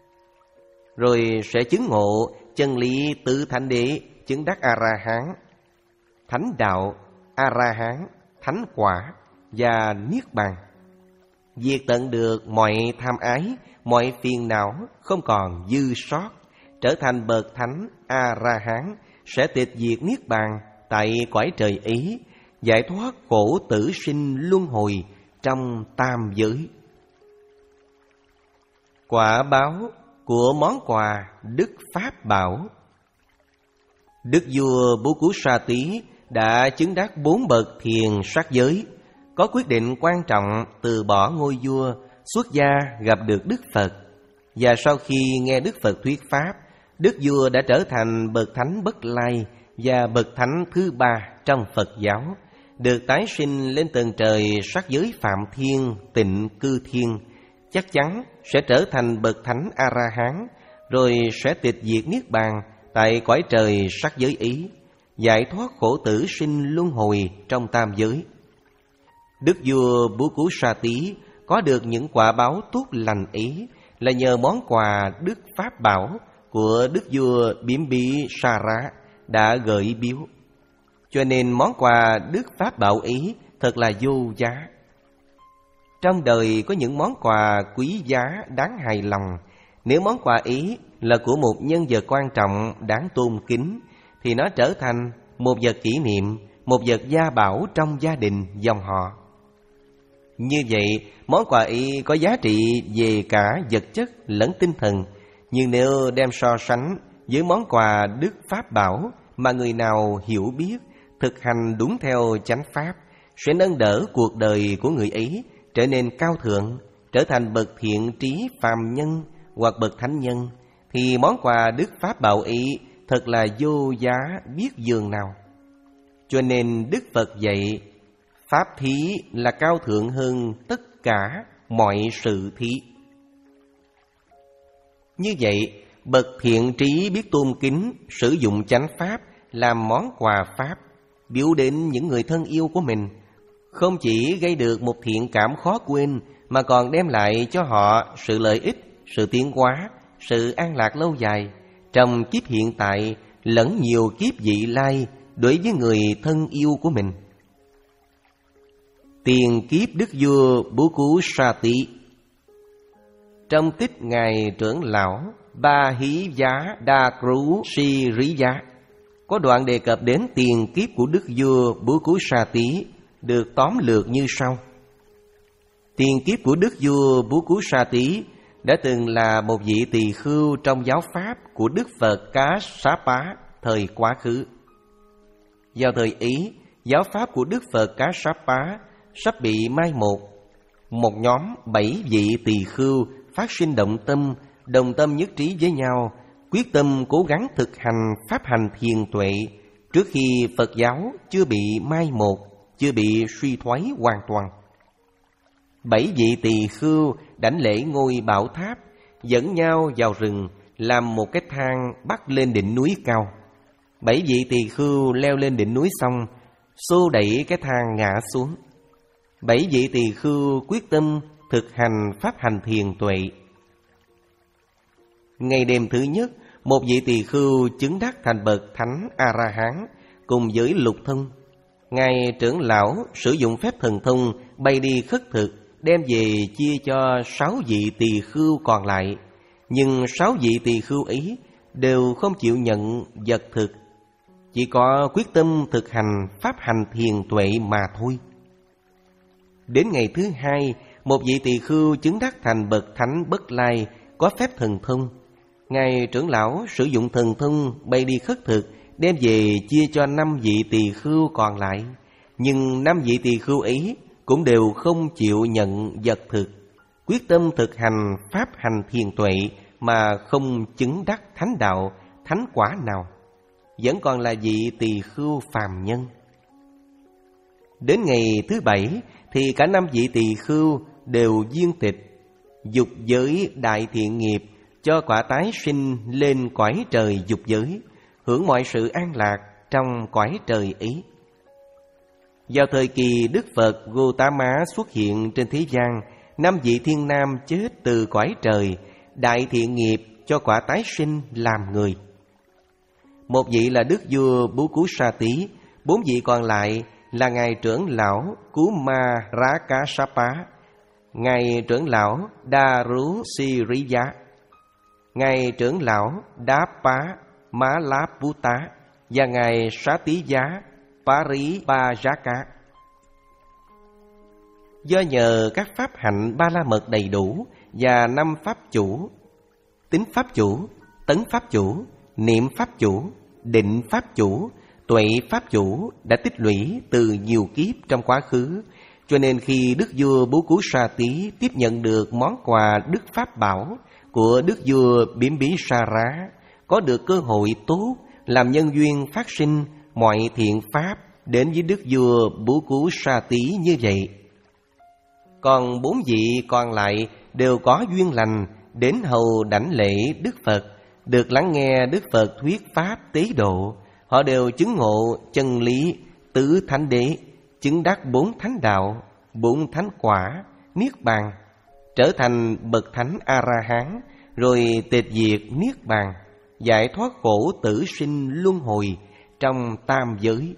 rồi sẽ chứng ngộ chân lý tứ thánh đế, chứng đắc A-la-hán, thánh đạo, A-la-hán, thánh quả và niết bàn. Diệt tận được mọi tham ái, mọi phiền não không còn dư sót, trở thành bậc thánh A-la-hán, sẽ tịch diệt niết bàn tại cõi trời ấy, giải thoát khổ tử sinh luân hồi trong tam giới. Quả báo của món quà Đức Pháp Bảo. Đức vua Bố Cú Sa Tí đã chứng đắc bốn bậc thiền sắc giới, có quyết định quan trọng từ bỏ ngôi vua, xuất gia gặp được Đức Phật. Và sau khi nghe Đức Phật thuyết pháp, Đức vua đã trở thành bậc thánh bất lai và bậc thánh thứ ba trong Phật giáo, được tái sinh lên tầng trời sắc giới phạm thiên, tịnh cư thiên, chắc chắn sẽ trở thành bậc thánh A-la-hán, rồi sẽ tịch diệt niết bàn tại cõi trời sắc giới ấy, giải thoát khổ tử sinh luân hồi trong tam giới. Đức vua Bố Cú Sa Tí có được những quả báo tốt lành ấy là nhờ món quà Đức Pháp Bảo của Đức vua Bím Bí Sa Ra đã gợi biếu. Cho nên món quà Đức Pháp Bảo ấy thật là vô giá. Trong đời có những món quà quý giá đáng hài lòng. Nếu món quà ấy là của một nhân vật quan trọng đáng tôn kính, thì nó trở thành một vật kỷ niệm, một vật gia bảo trong gia đình dòng họ. Như vậy, món quà ấy có giá trị về cả vật chất lẫn tinh thần. Nhưng nếu đem so sánh với món quà Đức Pháp Bảo mà người nào hiểu biết, thực hành đúng theo chánh pháp, sẽ nâng đỡ cuộc đời của người ấy trở nên cao thượng, trở thành bậc thiện trí phàm nhân hoặc bậc thánh nhân, thì món quà Đức Pháp Bảo ấy thật là vô giá biết dường nào. Cho nên Đức Phật dạy, pháp thí là cao thượng hơn tất cả mọi sự thí. Như vậy, bậc thiện trí biết tôn kính, sử dụng chánh pháp làm món quà pháp, biếu đến những người thân yêu của mình, không chỉ gây được một thiện cảm khó quên, mà còn đem lại cho họ sự lợi ích, sự tiến hóa, sự an lạc lâu dài trong kiếp hiện tại lẫn nhiều kiếp vị lai đối với người thân yêu của mình. Tiền kiếp Đức vua Bố Cú Sa Tý. Trong tích Ngài trưởng lão Ba Hí Giá Đa Cú Si Rí Giá có đoạn đề cập đến tiền kiếp của Đức vua Bố Cú Sa Tý, được tóm lược như sau. Tiền kiếp của Đức vua Bố Cú Sa Tý đã từng là một vị tỳ khưu trong giáo pháp của Đức Phật Cá Xá Pá thời quá khứ. Vào thời ấy, giáo pháp của Đức Phật Cá Xá Pá sắp bị mai một. Một nhóm bảy vị tỳ khưu phát sinh động tâm, đồng tâm nhất trí với nhau, quyết tâm cố gắng thực hành pháp hành thiền tuệ trước khi Phật giáo chưa bị mai một, chưa bị suy thoái hoàn toàn. Bảy vị tỳ khưu đảnh lễ ngôi bảo tháp, dẫn nhau vào rừng làm một cái thang bắt lên đỉnh núi cao. Bảy vị tỳ khưu leo lên đỉnh núi xong, xô đẩy cái thang ngã xuống. Bảy vị tỳ khưu quyết tâm thực hành pháp hành thiền tuệ. Ngày đêm thứ nhất, một vị tỳ khưu chứng đắc thành bậc thánh A-la-hán cùng với lục thông. Ngài trưởng lão sử dụng phép thần thông bay đi khất thực, đem về chia cho sáu vị tỳ khưu còn lại. Nhưng sáu vị tỳ khưu ấy đều không chịu nhận vật thực, chỉ có quyết tâm thực hành pháp hành thiền tuệ mà thôi. Đến ngày thứ hai, một vị tỳ khưu chứng đắc thành bậc thánh Bất Lai có phép thần thông. Ngài trưởng lão sử dụng thần thông bay đi khất thực, đem về chia cho năm vị tỳ khưu còn lại. Nhưng năm vị tỳ khưu ấy cũng đều không chịu nhận vật thực, quyết tâm thực hành pháp hành thiền tuệ mà không chứng đắc thánh đạo, thánh quả nào, vẫn còn là vị tỳ khưu phàm nhân. Đến ngày thứ bảy thì cả năm vị tỳ khưu đều viên tịch, dục giới đại thiện nghiệp, cho quả tái sinh lên cõi trời dục giới, hưởng mọi sự an lạc trong cõi trời ấy. Vào thời kỳ Đức Phật Gotama xuất hiện trên thế gian, năm vị thiên nam chết từ cõi trời, đại thiện nghiệp cho quả tái sinh làm người. Một vị là Đức vua Bố Cú Sa Tý, bốn vị còn lại là Ngài trưởng lão Cú Ma Rá Cá Sa Pá, Ngài trưởng lão Đa Rú Si Rí Giá, Ngài trưởng lão Đá Pá Má Lá Pú Tá và Ngài Xá Tí Giá Pá Rí Ba Giá Cá. Do nhờ các pháp hạnh ba la mật đầy đủ và năm pháp chủ, tính pháp chủ, tấn pháp chủ, niệm pháp chủ, định pháp chủ, tuệ pháp chủ đã tích lũy từ nhiều kiếp trong quá khứ, cho nên khi Đức vua Bố Cú Sa Tý tiếp nhận được món quà Đức Pháp Bảo của Đức vua Biếm Bí Sa Rá, có được cơ hội tốt làm nhân duyên phát sinh mọi thiện pháp đến với Đức vua Bố Cú Sa Tý như vậy. Còn bốn vị còn lại đều có duyên lành đến hầu đảnh lễ Đức Phật, được lắng nghe Đức Phật thuyết pháp tế độ. Họ đều chứng ngộ chân lý tứ thánh đế, chứng đắc bốn thánh đạo, bốn thánh quả, niết bàn, trở thành bậc thánh A-la-hán, rồi tịch diệt niết bàn, giải thoát khổ tử sinh luân hồi trong tam giới.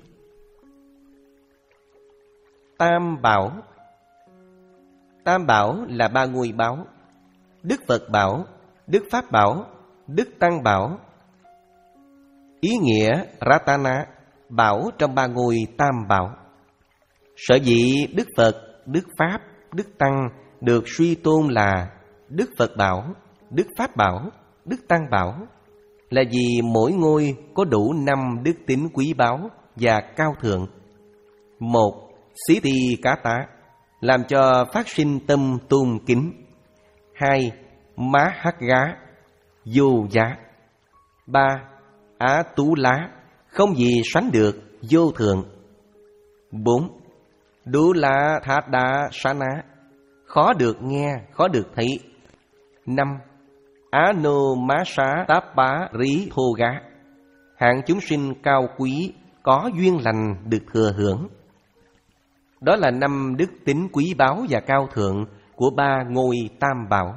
Tam bảo. Tam bảo là ba ngôi báo: Đức Phật bảo, Đức Pháp bảo, Đức Tăng bảo. Ý nghĩa Ratana, bảo trong ba ngôi tam bảo. Sở dĩ Đức Phật, Đức Pháp, Đức Tăng được suy tôn là Đức Phật Bảo, Đức Pháp Bảo, Đức Tăng Bảo, là vì mỗi ngôi có đủ năm đức tính quý báu và cao thượng. Một, Xí Ti Cá Tá, làm cho phát sinh tâm tôn kính. Hai, Má Hắc Gá, vô giá. Ba, Á Tú Lá, không gì sánh được, vô thượng. Bốn, Đú Lá Thát Đá Sá Ná, khó được nghe, khó được thấy. Năm, Á Nô Má Xá Táp Bá Rí Thô Gá, hạng chúng sinh cao quý, có duyên lành được thừa hưởng. Đó là năm đức tính quý báu và cao thượng của ba ngôi Tam Bảo.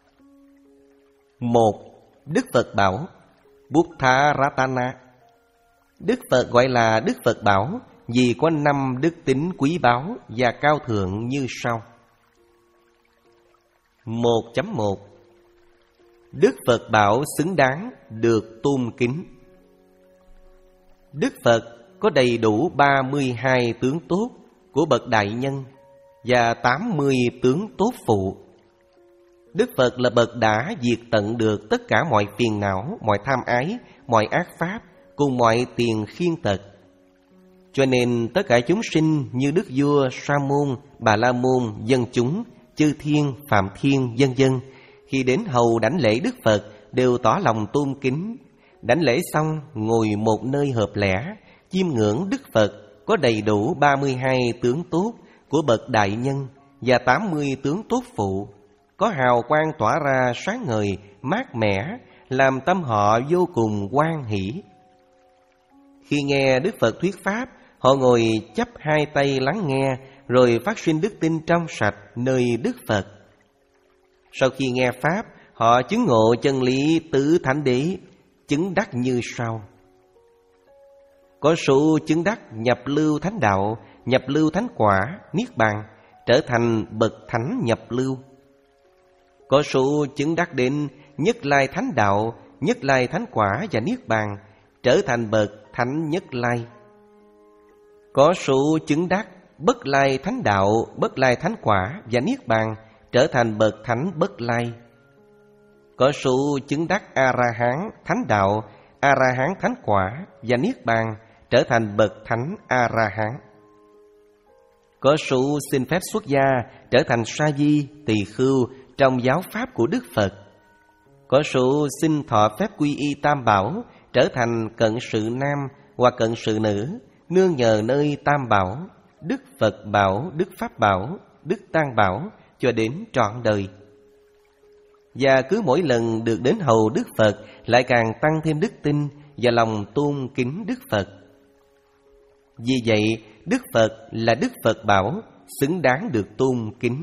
Một, Đức Phật Bảo, Buddha Ratana. Đức Phật gọi là Đức Phật Bảo vì có năm đức tính quý báu và cao thượng như sau. Một chấm một, Đức Phật Bảo xứng đáng được tôn kính. Đức Phật có đầy đủ ba mươi hai tướng tốt của bậc đại nhân và tám mươi tướng tốt phụ. Đức Phật là bậc đã diệt tận được tất cả mọi phiền não, mọi tham ái, mọi ác pháp cùng mọi tiền khiên tật. Cho nên tất cả chúng sinh như Đức Vua, Sa Môn, Bà La Môn, dân chúng, chư thiên, phạm thiên, vân vân, khi đến hầu đảnh lễ Đức Phật đều tỏ lòng tôn kính. Đảnh lễ xong ngồi một nơi hợp lẽ, chiêm ngưỡng Đức Phật có đầy đủ ba mươi hai tướng tốt của bậc đại nhân và tám mươi tướng tốt phụ, có hào quang tỏa ra sáng ngời, mát mẻ, làm tâm họ vô cùng hoan hỷ. Khi nghe Đức Phật thuyết pháp, họ ngồi chắp hai tay lắng nghe, rồi phát sinh đức tin trong sạch nơi Đức Phật. Sau khi nghe pháp, họ chứng ngộ chân lý tứ thánh đế, chứng đắc như sau. Có số chứng đắc nhập lưu thánh đạo, nhập lưu thánh quả, niết bàn, trở thành bậc thánh nhập lưu. Có số chứng đắc đến nhất lai thánh đạo, nhất lai thánh quả và niết bàn, trở thành bậc thánh nhất lai. Có số chứng đắc bất lai thánh đạo, bất lai thánh quả và niết bàn, trở thành bậc thánh bất lai. Có số chứng đắc A-la-hán thánh đạo, A-la-hán thánh quả và niết bàn, trở thành bậc thánh A-la-hán. Có số xin phép xuất gia, trở thành sa di, tỳ khưu trong giáo pháp của Đức Phật. Có số xin thọ phép quy y Tam Bảo, trở thành cận sự nam hoặc cận sự nữ, nương nhờ nơi Tam Bảo, Đức Phật Bảo, Đức Pháp Bảo, Đức Tăng Bảo, cho đến trọn đời. Và cứ mỗi lần được đến hầu Đức Phật, lại càng tăng thêm đức tin và lòng tôn kính Đức Phật. Vì vậy, Đức Phật là Đức Phật Bảo, xứng đáng được tôn kính.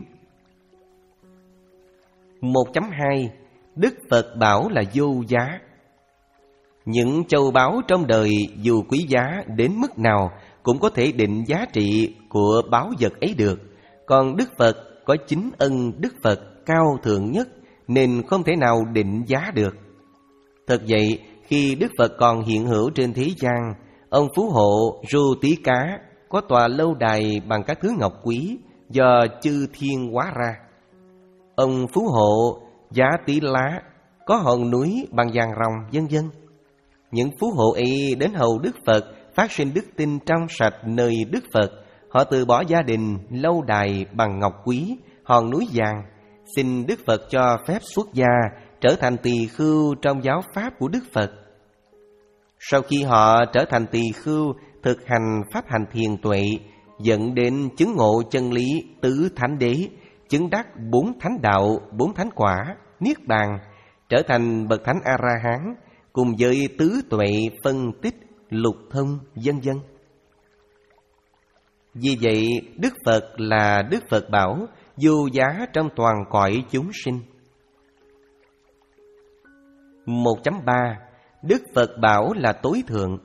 một chấm hai, Đức Phật Bảo là vô giá. Những châu báu trong đời dù quý giá đến mức nào cũng có thể định giá trị của báu vật ấy được. Còn Đức Phật có chính ân Đức Phật cao thượng nhất nên không thể nào định giá được. Thật vậy, khi Đức Phật còn hiện hữu trên thế gian, ông phú hộ Rô Tí Cá có tòa lâu đài bằng các thứ ngọc quý do chư thiên hóa ra. Ông phú hộ Giá Tí Lá có hòn núi bằng vàng ròng, vân vân. Những phú hộ ấy đến hầu Đức Phật, phát sinh đức tin trong sạch nơi Đức Phật. Họ từ bỏ gia đình, lâu đài bằng ngọc quý, hòn núi vàng, xin Đức Phật cho phép xuất gia, trở thành tỳ khưu trong giáo pháp của Đức Phật. Sau khi họ trở thành tỳ khưu, thực hành pháp hành thiền tuệ, dẫn đến chứng ngộ chân lý tứ thánh đế, chứng đắc bốn thánh đạo, bốn thánh quả, niết bàn, trở thành bậc thánh A-la-hán, cùng với tứ tuệ, phân tích, lục thông, vân vân. Vì vậy, Đức Phật là Đức Phật Bảo, vô giá trong toàn cõi chúng sinh. một chấm ba, Đức Phật Bảo là tối thượng.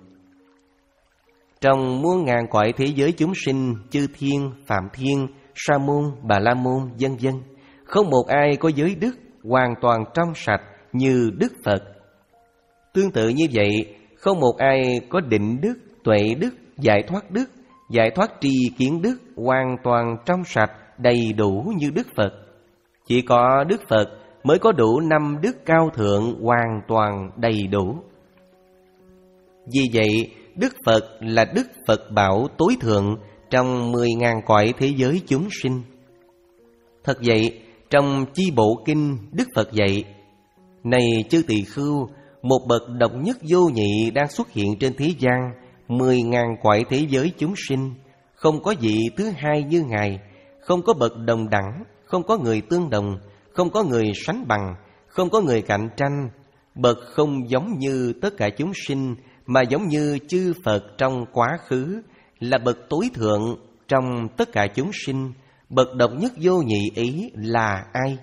Trong muôn ngàn cõi thế giới chúng sinh, chư thiên, phạm thiên, sa môn, bà la môn, vân vân, không một ai có giới đức hoàn toàn trong sạch như Đức Phật. Tương tự như vậy, không một ai có định đức, tuệ đức, giải thoát đức, giải thoát tri kiến đức hoàn toàn trong sạch đầy đủ như Đức Phật. Chỉ có Đức Phật mới có đủ năm đức cao thượng hoàn toàn đầy đủ. Vì vậy, Đức Phật là Đức Phật bảo tối thượng trong mười ngàn cõi thế giới chúng sinh. Thật vậy, trong Chi Bộ Kinh, Đức Phật dạy: này chư tỳ khưu, một bậc độc nhất vô nhị đang xuất hiện trên thế gian, mười ngàn cõi thế giới chúng sinh, không có vị thứ hai như Ngài, không có bậc đồng đẳng, không có người tương đồng, không có người sánh bằng, không có người cạnh tranh. Bậc không giống như tất cả chúng sinh, mà giống như chư Phật trong quá khứ, là bậc tối thượng trong tất cả chúng sinh. Bậc độc nhất vô nhị ý là ai?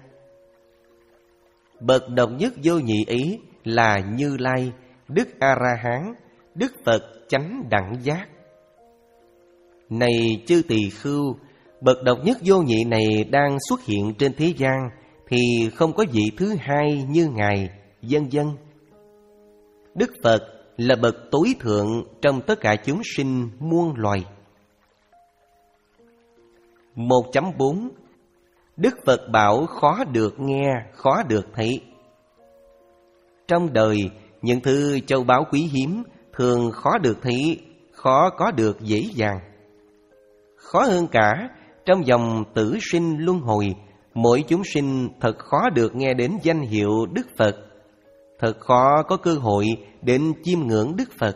Bậc độc nhất vô nhị ý là Như Lai, Đức A-la-hán, Đức Phật chánh đẳng giác. Này chư tỳ khưu, bậc độc nhất vô nhị này đang xuất hiện trên thế gian, thì không có vị thứ hai như Ngài, vân vân. Đức Phật là bậc tối thượng trong tất cả chúng sinh muôn loài. một chấm bốn Đức Phật bảo khó được nghe, khó được thấy. Trong đời, những thứ châu báu quý hiếm thường khó được thấy, khó có được dễ dàng. Khó hơn cả, trong dòng tử sinh luân hồi, mỗi chúng sinh thật khó được nghe đến danh hiệu Đức Phật, thật khó có cơ hội đến chiêm ngưỡng Đức Phật.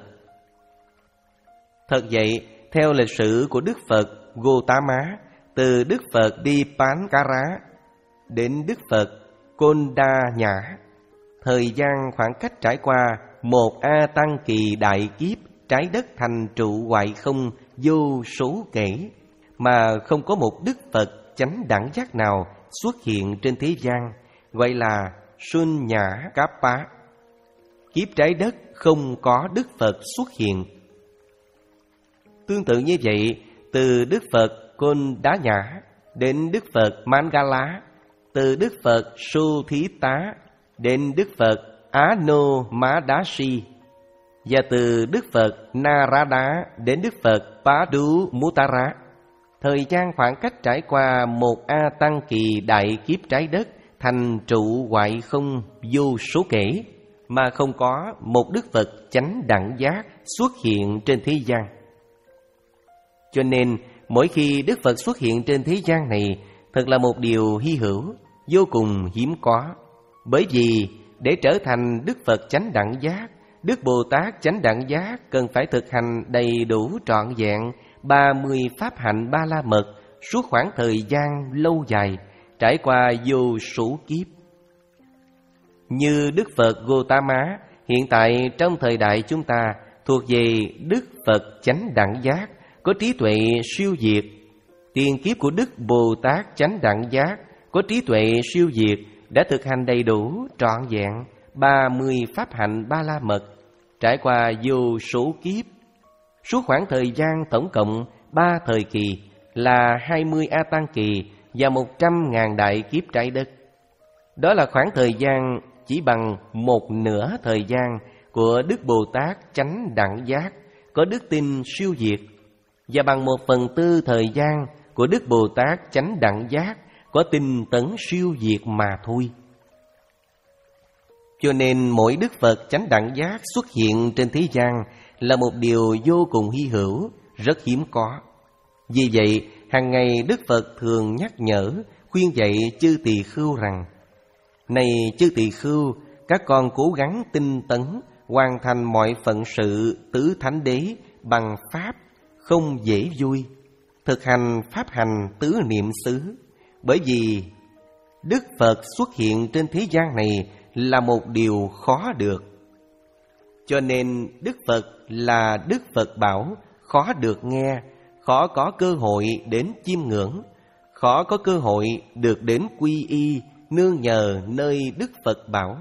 Thật vậy, theo lịch sử của Đức Phật Gotama, từ Đức Phật Dipankara đến Đức Phật Konda Nhã, thời gian khoảng cách trải qua một A Tăng kỳ đại kiếp, trái đất thành trụ hoại không vô số kể, mà không có một Đức Phật chánh đẳng giác nào xuất hiện trên thế gian, gọi là Sunya Kappa. Kiếp trái đất không có Đức Phật xuất hiện. Tương tự như vậy, từ Đức Phật Konda Nhã đến Đức Phật Mangala, từ Đức Phật Suthita đến Đức Phật Anomadashi, và từ Đức Phật Narada đến Đức Phật Padumuttara, thời gian khoảng cách trải qua một A Tăng kỳ đại kiếp trái đất thành trụ hoại không vô số kể, mà không có một Đức Phật chánh đẳng giác xuất hiện trên thế gian. Cho nên, mỗi khi Đức Phật xuất hiện trên thế gian này, thật là một điều hy hữu, vô cùng hiếm có. Bởi vì để trở thành Đức Phật chánh đẳng giác, Đức Bồ Tát chánh đẳng giác cần phải thực hành đầy đủ trọn vẹn ba mươi pháp hạnh ba la mật suốt khoảng thời gian lâu dài, trải qua vô số kiếp. Như Đức Phật Gotama hiện tại trong thời đại chúng ta thuộc về Đức Phật chánh đẳng giác, có trí tuệ siêu việt. Tiền kiếp của Đức Bồ Tát chánh đẳng giác có trí tuệ siêu việt, đã thực hành đầy đủ trọn vẹn ba mươi pháp hạnh ba la mật, trải qua vô số kiếp. Suốt khoảng thời gian tổng cộng ba thời kỳ là hai mươi A Tăng kỳ và một trăm ngàn đại kiếp trái đất. Đó là khoảng thời gian chỉ bằng một nửa thời gian của Đức Bồ Tát chánh đẳng giác có đức tin siêu việt, và bằng một phần tư thời gian của Đức Bồ Tát chánh đẳng giác có tinh tấn siêu việt mà thôi. Cho nên mỗi Đức Phật chánh đẳng giác xuất hiện trên thế gian là một điều vô cùng hy hữu, rất hiếm có. Vì vậy, hàng ngày Đức Phật thường nhắc nhở, khuyên dạy chư tỳ khưu rằng: này chư tỳ khưu, các con cố gắng tinh tấn, hoàn thành mọi phận sự tứ thánh đế bằng pháp không dễ vui, thực hành pháp hành tứ niệm xứ. Bởi vì Đức Phật xuất hiện trên thế gian này là một điều khó được. Cho nên Đức Phật là Đức Phật bảo khó được nghe, khó có cơ hội đến chiêm ngưỡng, khó có cơ hội được đến quy y, nương nhờ nơi Đức Phật bảo.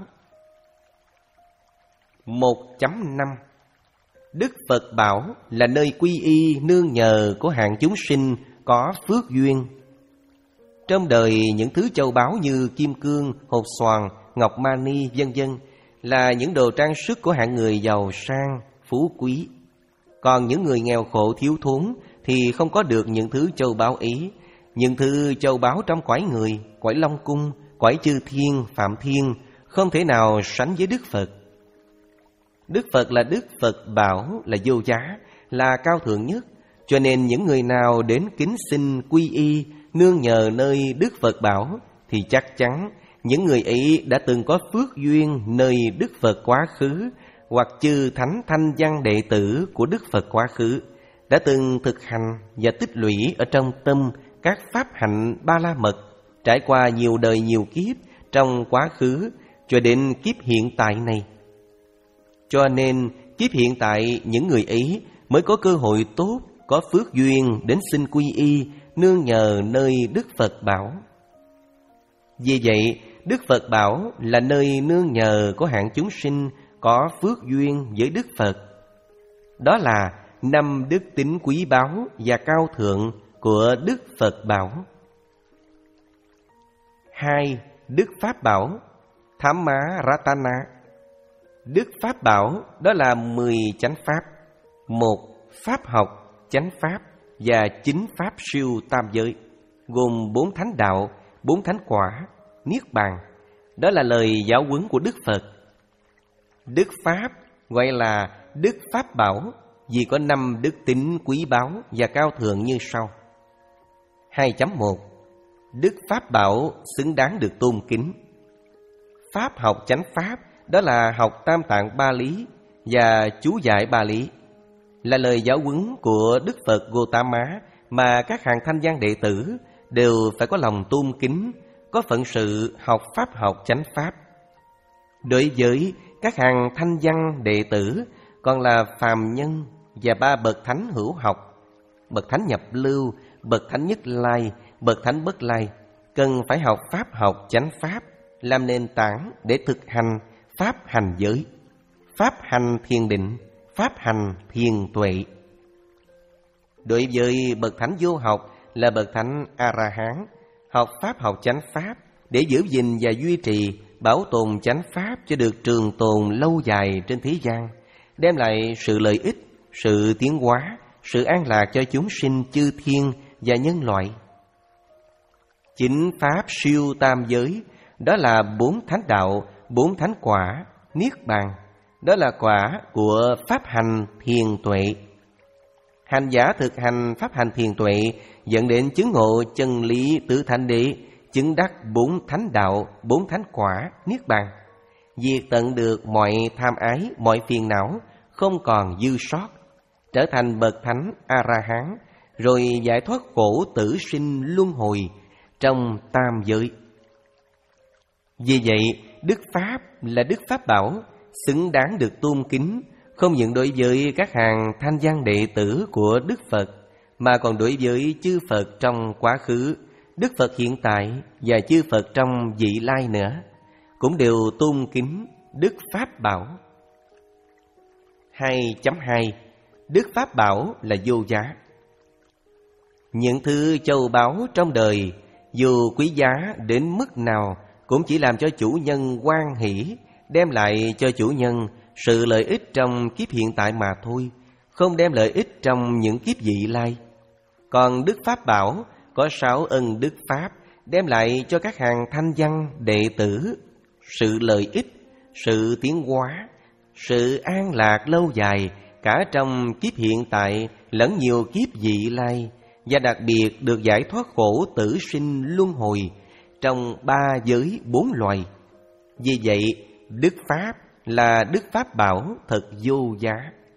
một chấm năm Đức Phật bảo là nơi quy y nương nhờ của hạng chúng sinh có phước duyên. Trong đời, những thứ châu báu như kim cương, hột xoàn, ngọc mani, vân vân là những đồ trang sức của hạng người giàu sang, phú quý. Còn những người nghèo khổ thiếu thốn thì không có được những thứ châu báu ấy, những thứ châu báu trong cõi người, cõi Long Cung, cõi chư thiên, phạm thiên không thể nào sánh với Đức Phật. Đức Phật là Đức Phật bảo, là vô giá, là cao thượng nhất. Cho nên những người nào đến kính xin quy y, nương nhờ nơi Đức Phật bảo, thì chắc chắn những người ấy đã từng có phước duyên nơi Đức Phật quá khứ, hoặc chư thánh thanh văn đệ tử của Đức Phật quá khứ, đã từng thực hành và tích lũy ở trong tâm các pháp hạnh ba la mật, trải qua nhiều đời nhiều kiếp trong quá khứ cho đến kiếp hiện tại này. Cho nên kiếp hiện tại những người ấy mới có cơ hội tốt, có phước duyên đến xin quy y, nương nhờ nơi Đức Phật bảo. Vì vậy, Đức Phật bảo là nơi nương nhờ của hạng chúng sinh có phước duyên với Đức Phật. Đó là năm đức tính quý báu và cao thượng của Đức Phật bảo. Hai, Đức Pháp bảo, Thamma Ratana. Đức Pháp bảo đó là mười chánh pháp. Một, Pháp học, chánh pháp và chính pháp siêu tam giới, gồm bốn thánh đạo, bốn thánh quả, niết bàn. Đó là lời giáo huấn của Đức Phật. Đức Pháp gọi là Đức Pháp bảo vì có năm đức tính quý báu và cao thượng như sau. Hai chấm một, Đức Pháp bảo xứng đáng được tôn kính. Pháp học chánh pháp đó là học tam tạng ba lý và chú giải ba lý, là lời giáo huấn của Đức Phật Gotama mà các hàng thanh văn đệ tử đều phải có lòng tôn kính, có phận sự học pháp học chánh pháp. Đối với các hàng thanh văn đệ tử còn là phàm nhân và ba bậc thánh hữu học, bậc thánh nhập lưu, bậc thánh nhất lai, bậc thánh bất lai, cần phải học pháp học chánh pháp làm nền tảng để thực hành pháp hành giới, pháp hành thiền định, pháp hành thiền tuệ. Đối với bậc thánh vô học là bậc thánh A-la-hán, học pháp học chánh pháp để giữ gìn và duy trì, bảo tồn chánh pháp cho được trường tồn lâu dài trên thế gian, đem lại sự lợi ích, sự tiến hóa, sự an lạc cho chúng sinh chư thiên và nhân loại. Chính pháp siêu tam giới đó là bốn thánh đạo, bốn thánh quả, niết bàn. Đó là quả của pháp hành thiền tuệ. Hành giả thực hành pháp hành thiền tuệ dẫn đến chứng ngộ chân lý tứ thánh đế, chứng đắc bốn thánh đạo, bốn thánh quả, niết bàn. Diệt tận được mọi tham ái, mọi phiền não, không còn dư sót, trở thành bậc thánh A-la-hán, rồi giải thoát khổ tử sinh luân hồi trong tam giới. Vì vậy, Đức Pháp là Đức Pháp bảo, xứng đáng được tôn kính, không những đối với các hàng thanh văn đệ tử của Đức Phật, mà còn đối với chư Phật trong quá khứ, Đức Phật hiện tại và chư Phật trong vị lai nữa, cũng đều tôn kính Đức Pháp bảo. Hai chấm hai, Đức Pháp bảo là vô giá. Những thứ châu báu trong đời, dù quý giá đến mức nào, cũng chỉ làm cho chủ nhân hoan hỷ, đem lại cho chủ nhân sự lợi ích trong kiếp hiện tại mà thôi, không đem lợi ích trong những kiếp vị lai. Còn Đức Pháp bảo có sáu ân Đức Pháp, đem lại cho các hàng thanh văn đệ tử sự lợi ích, sự tiến hóa, sự an lạc lâu dài cả trong kiếp hiện tại lẫn nhiều kiếp vị lai, và đặc biệt được giải thoát khổ tử sinh luân hồi trong ba giới bốn loài. Vì vậy, Đức Pháp là Đức Pháp bảo thật vô giá.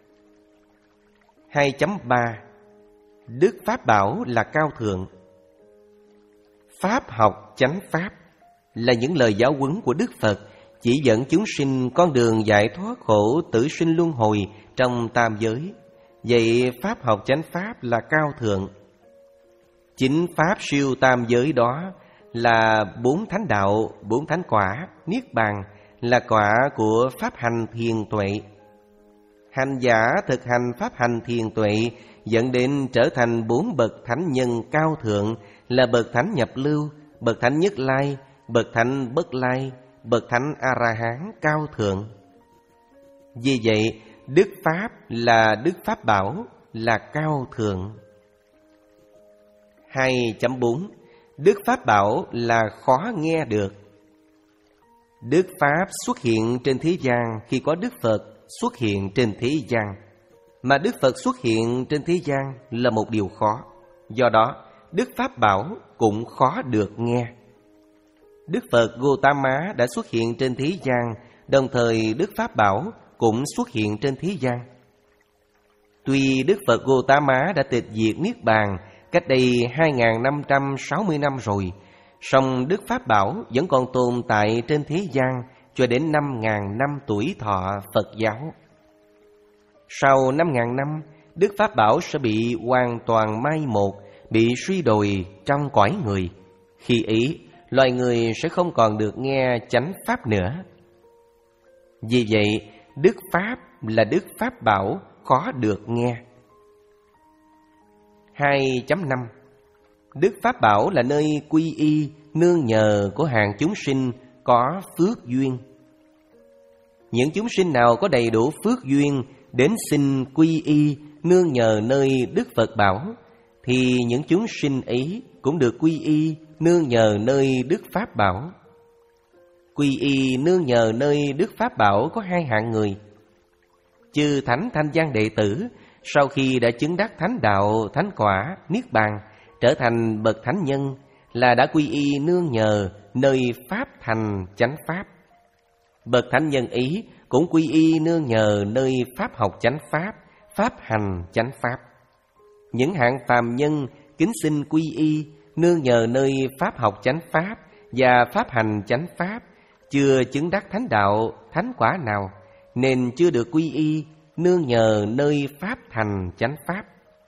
Hai chấm ba, Đức Pháp bảo là cao thượng. Pháp học chánh pháp là những lời giáo huấn của Đức Phật, chỉ dẫn chúng sinh con đường giải thoát khổ tử sinh luân hồi trong tam giới. Vậy pháp học chánh pháp là cao thượng. Chính pháp siêu tam giới đó là bốn thánh đạo, bốn thánh quả, niết bàn, là quả của pháp hành thiền tuệ. Hành giả thực hành pháp hành thiền tuệ dẫn đến trở thành bốn bậc thánh nhân cao thượng, là bậc thánh nhập lưu, bậc thánh nhất lai, bậc thánh bất lai, bậc thánh A-la-hán cao thượng. Vì vậy, Đức Pháp là Đức Pháp bảo, là cao thượng. hai chấm bốn. Đức Pháp Bảo là khó nghe được. Đức Pháp xuất hiện trên thế gian khi có Đức Phật xuất hiện trên thế gian. Mà Đức Phật xuất hiện trên thế gian là một điều khó. Do đó, Đức Pháp Bảo cũng khó được nghe. Đức Phật Gotama đã xuất hiện trên thế gian, đồng thời Đức Pháp Bảo cũng xuất hiện trên thế gian. Tuy Đức Phật Gotama đã tịch diệt Niết Bàn cách đây hai nghìn năm trăm sáu mươi năm rồi, song Đức Pháp Bảo vẫn còn tồn tại trên thế gian cho đến năm nghìn năm tuổi thọ Phật giáo. Sau năm nghìn năm, Đức Pháp Bảo sẽ bị hoàn toàn mai một, bị suy đồi trong cõi người. Khi ấy, loài người sẽ không còn được nghe chánh Pháp nữa. Vì vậy, Đức Pháp là Đức Pháp Bảo khó được nghe. hai chấm năm. Đức Pháp Bảo là nơi quy y, nương nhờ của hàng chúng sinh có phước duyên. Những chúng sinh nào có đầy đủ phước duyên đến xin quy y, nương nhờ nơi Đức Phật Bảo, thì những chúng sinh ấy cũng được quy y, nương nhờ nơi Đức Pháp Bảo. Quy y nương nhờ nơi Đức Pháp Bảo có hai hạng người. Chư thánh thanh văn đệ tử sau khi đã chứng đắc thánh đạo, thánh quả, niết bàn, trở thành bậc thánh nhân, là đã quy y nương nhờ nơi Pháp thành chánh Pháp. Bậc thánh nhân ấy cũng quy y nương nhờ nơi Pháp học chánh Pháp, Pháp hành chánh Pháp. Những hạng phàm nhân kính xin quy y, nương nhờ nơi Pháp học chánh Pháp và Pháp hành chánh Pháp, chưa chứng đắc thánh đạo, thánh quả nào, nên chưa được quy y, nương nhờ nơi Pháp thành chánh Pháp.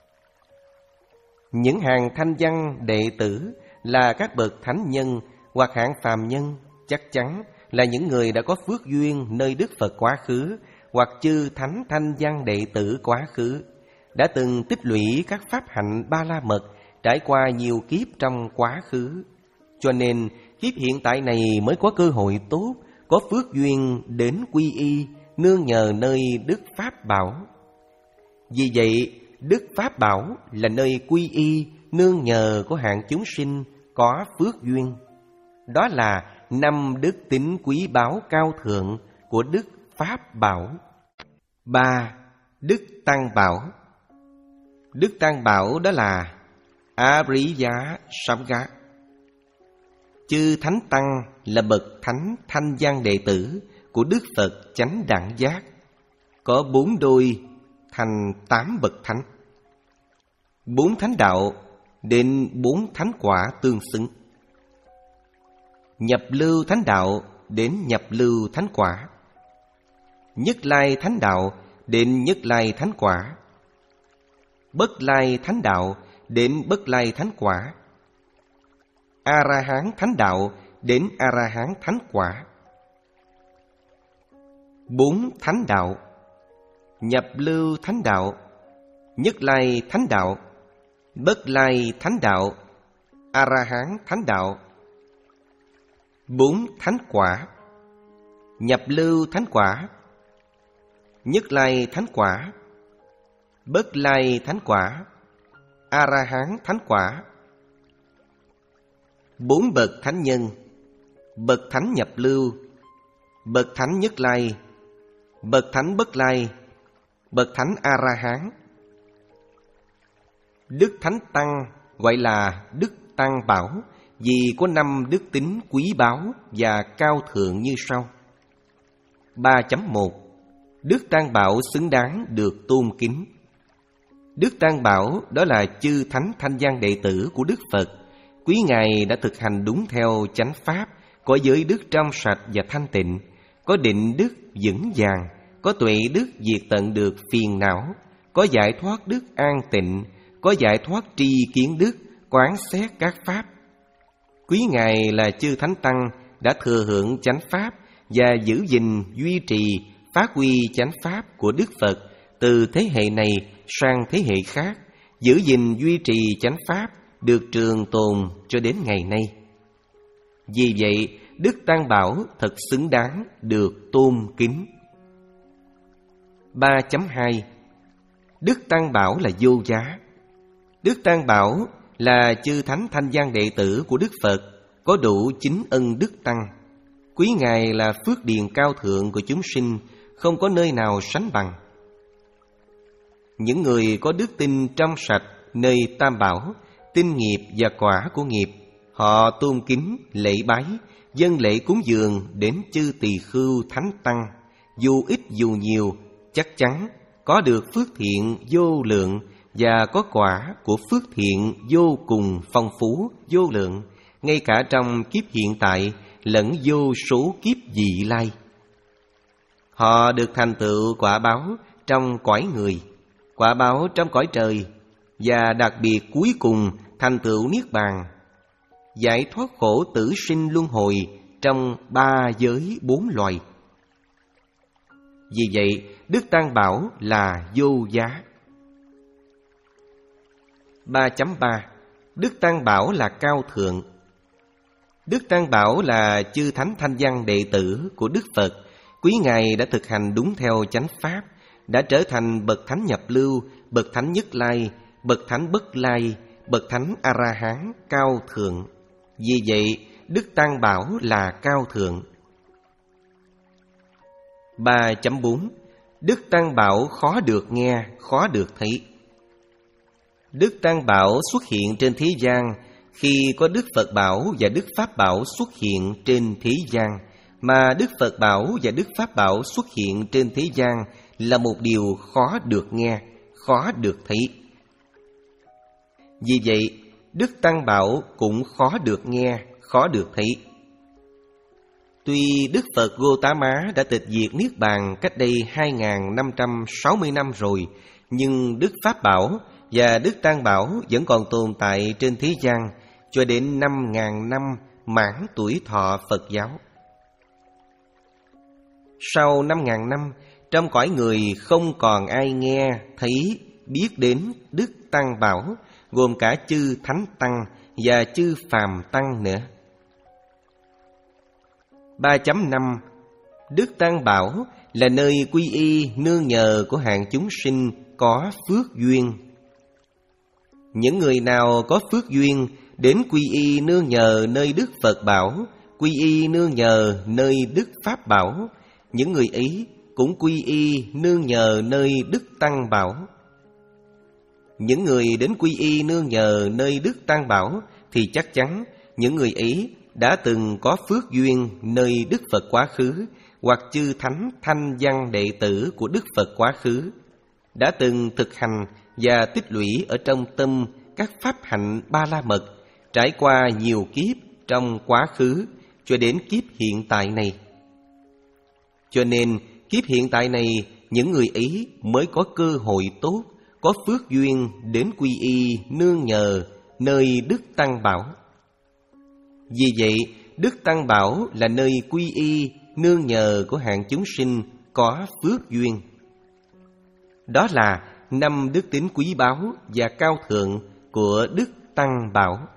Những hàng thanh văn đệ tử là các bậc thánh nhân hoặc hạng phàm nhân, chắc chắn là những người đã có phước duyên nơi Đức Phật quá khứ hoặc chư thánh thanh văn đệ tử quá khứ, đã từng tích lũy các pháp hạnh ba la mật, trải qua nhiều kiếp trong quá khứ. Cho nên kiếp hiện tại này mới có cơ hội tốt, có phước duyên đến quy y, nương nhờ nơi Đức Pháp Bảo. Vì vậy, Đức Pháp Bảo là nơi quy y, nương nhờ của hạng chúng sinh có phước duyên. Đó là năm đức tính quý báu cao thượng của Đức Pháp Bảo. Ba. Đức Tăng Bảo. Đức Tăng Bảo đó là Ariya Samga. Chư Thánh Tăng là bậc thánh thanh văn đệ tử của Đức Phật chánh đẳng giác, có bốn đôi thành tám bậc thánh. Bốn thánh đạo đến bốn thánh quả tương xứng. Nhập lưu thánh đạo đến nhập lưu thánh quả. Nhất lai thánh đạo đến nhất lai thánh quả. Bất lai thánh đạo đến bất lai thánh quả. A-ra-hán thánh đạo đến A-ra-hán thánh quả. Bốn thánh đạo: nhập lưu thánh đạo, nhất lai thánh đạo, bất lai thánh đạo, A-ra-hán thánh đạo. Bốn thánh quả: nhập lưu thánh quả, nhất lai thánh quả, bất lai thánh quả, A-ra-hán thánh quả. Bốn bậc thánh nhân: bậc thánh nhập lưu, bậc thánh nhất lai, bậc thánh bất lai, bậc thánh A-ra-hán. Đức Thánh Tăng gọi là Đức Tăng Bảo vì có năm đức tính quý báu và cao thượng như sau. ba chấm một. Đức Tăng Bảo xứng đáng được tôn kính. Đức Tăng Bảo đó là chư thánh thanh văn đệ tử của Đức Phật. Quý Ngài đã thực hành đúng theo chánh pháp, có giới đức trong sạch và thanh tịnh, có định đức vững vàng, có tuệ đức diệt tận được phiền não, có giải thoát đức an tịnh, có giải thoát tri kiến đức, quán xét các pháp. Quý Ngài là chư Thánh Tăng đã thừa hưởng chánh pháp và giữ gìn, duy trì, phát huy chánh pháp của Đức Phật từ thế hệ này sang thế hệ khác, giữ gìn duy trì chánh pháp được trường tồn cho đến ngày nay. Vì vậy, Đức Tăng Bảo thật xứng đáng được tôn kính. ba chấm hai. Đức Tăng Bảo là vô giá. Đức Tăng Bảo là chư thánh thanh văn đệ tử của Đức Phật, có đủ chính ân đức tăng. Quý Ngài là phước điền cao thượng của chúng sinh, không có nơi nào sánh bằng. Những người có đức tin trong sạch nơi Tam Bảo, tin nghiệp và quả của nghiệp, họ tôn kính, lễ bái, dâng lễ cúng dường đến chư tỳ khưu thánh tăng, dù ít dù nhiều, chắc chắn có được phước thiện vô lượng và có quả của phước thiện vô cùng phong phú, vô lượng, ngay cả trong kiếp hiện tại lẫn vô số kiếp vị lai. Họ được thành tựu quả báo trong cõi người, quả báo trong cõi trời, và đặc biệt cuối cùng thành tựu niết bàn, giải thoát khổ tử sinh luân hồi trong ba giới bốn loài. Vì vậy, Đức Tăng Bảo là vô giá. ba chấm ba. Đức Tăng Bảo là cao thượng. Đức Tăng Bảo là chư thánh thanh văn đệ tử của Đức Phật. Quý Ngài đã thực hành đúng theo chánh pháp, đã trở thành bậc thánh nhập lưu, bậc thánh nhất lai, bậc thánh bất lai, bậc thánh A-la-hán cao thượng. Vì vậy, Đức Tăng Bảo là cao thượng. ba chấm bốn. Đức Tăng Bảo khó được nghe, khó được thấy. Đức Tăng Bảo xuất hiện trên thế gian khi có Đức Phật Bảo và Đức Pháp Bảo xuất hiện trên thế gian, mà Đức Phật Bảo và Đức Pháp Bảo xuất hiện trên thế gian là một điều khó được nghe, khó được thấy. Vì vậy, Đức Tăng Bảo cũng khó được nghe, khó được thấy. Tuy Đức Phật Gotama đã tịch diệt Niết Bàn cách đây hai nghìn năm trăm sáu mươi năm rồi, nhưng Đức Pháp Bảo và Đức Tăng Bảo vẫn còn tồn tại trên thế gian cho đến năm nghìn năm mãn tuổi thọ Phật giáo. Sau năm nghìn năm, trong cõi người không còn ai nghe, thấy, biết đến Đức Tăng Bảo, gồm cả chư Thánh Tăng và chư Phàm Tăng nữa. ba chấm năm. Đức Tăng Bảo là nơi quy y nương nhờ của hạng chúng sinh có phước duyên. Những người nào có phước duyên đến quy y nương nhờ nơi Đức Phật Bảo, quy y nương nhờ nơi Đức Pháp Bảo, những người ấy cũng quy y nương nhờ nơi Đức Tăng Bảo. Những người đến quy y nương nhờ nơi Đức Tăng Bảo thì chắc chắn những người ấy đã từng có phước duyên nơi Đức Phật quá khứ, hoặc chư thánh thanh văn đệ tử của Đức Phật quá khứ, đã từng thực hành và tích lũy ở trong tâm các pháp hạnh ba la mật, trải qua nhiều kiếp trong quá khứ cho đến kiếp hiện tại này. Cho nên kiếp hiện tại này, những người ấy mới có cơ hội tốt, có phước duyên đến quy y nương nhờ nơi Đức Tăng Bảo. Vì vậy, Đức Tăng Bảo là nơi quy y nương nhờ của hạng chúng sinh có phước duyên. Đó là năm đức tính quý báu và cao thượng của Đức Tăng Bảo.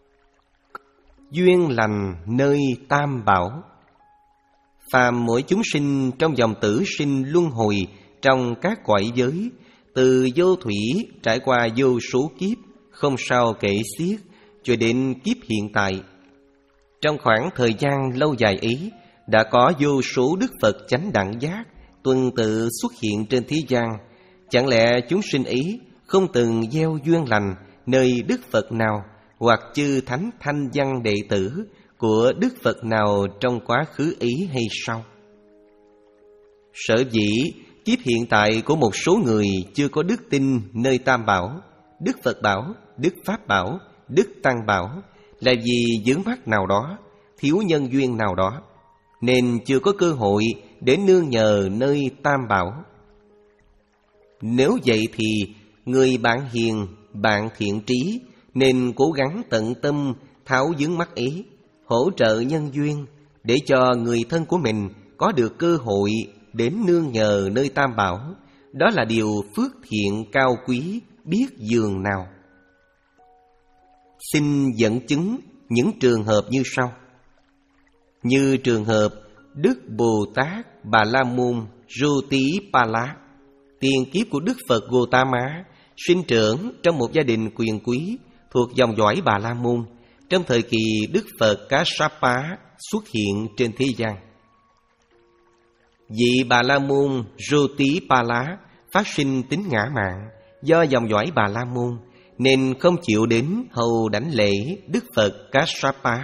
Duyên lành nơi Tam Bảo. Phàm mỗi chúng sinh trong dòng tử sinh luân hồi trong các cõi giới, từ vô thủy trải qua vô số kiếp, không sao kể xiết, cho đến kiếp hiện tại. Trong khoảng thời gian lâu dài ấy, đã có vô số Đức Phật chánh đẳng giác tuần tự xuất hiện trên thế gian. Chẳng lẽ chúng sinh ấy không từng gieo duyên lành nơi Đức Phật nào, hoặc chư thánh thanh văn đệ tử của Đức Phật nào trong quá khứ ấy hay sao? Sở dĩ kiếp hiện tại của một số người chưa có đức tin nơi Tam Bảo, Đức Phật Bảo, Đức Pháp Bảo, Đức Tăng Bảo là vì vướng mắc nào đó, thiếu nhân duyên nào đó, nên chưa có cơ hội để nương nhờ nơi Tam Bảo. Nếu vậy thì người bạn hiền, bạn thiện trí nên cố gắng tận tâm tháo vướng mắc ấy, hỗ trợ nhân duyên để cho người thân của mình có được cơ hội đến nương nhờ nơi Tam Bảo. Đó là điều phước thiện cao quý biết dường nào. Xin dẫn chứng những trường hợp như sau. Như trường hợp Đức Bồ Tát Bà La Môn Jotipala, tiền kiếp của Đức Phật Gotama, sinh trưởng trong một gia đình quyền quý, thuộc dòng dõi Bà La Môn, trong thời kỳ Đức Phật Kassapa xuất hiện trên thế gian. Vị Bà La Môn Jotipala phát sinh tính ngã mạn, do dòng dõi Bà La Môn nên không chịu đến hầu đảnh lễ Đức Phật Kassapa.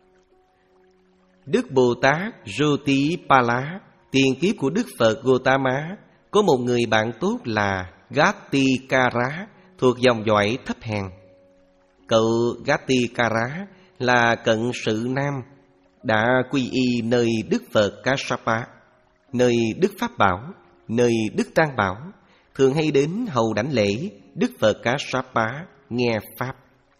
Đức Bồ Tát Jotipala, tiền kiếp của Đức Phật Gotama, có một người bạn tốt là Gatikara, thuộc dòng dõi thấp hèn. Cậu Gatikara là cận sự nam, đã quy y nơi Đức Phật Kassapa, nơi Đức Pháp Bảo, nơi Đức Tăng Bảo, thường hay đến hầu đảnh lễ Đức Phật Kassapa nghe Pháp.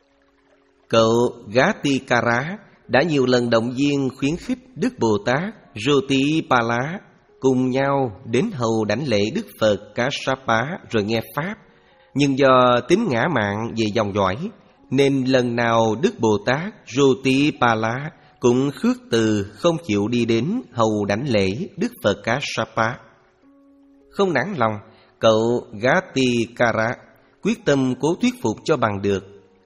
Cậu Gatikara đã nhiều lần động viên khuyến khích Đức Bồ Tát Jotipala cùng nhau đến hầu đảnh lễ Đức Phật Kassapa rồi nghe Pháp. Nhưng do tính ngã mạn về dòng dõi, nên lần nào Đức Bồ Tát Jotipala cũng khước từ không chịu đi đến hầu đảnh lễ Đức Phật Kassapa. Không nản lòng, cậu Gatikara quyết tâm cố thuyết phục cho bằng được.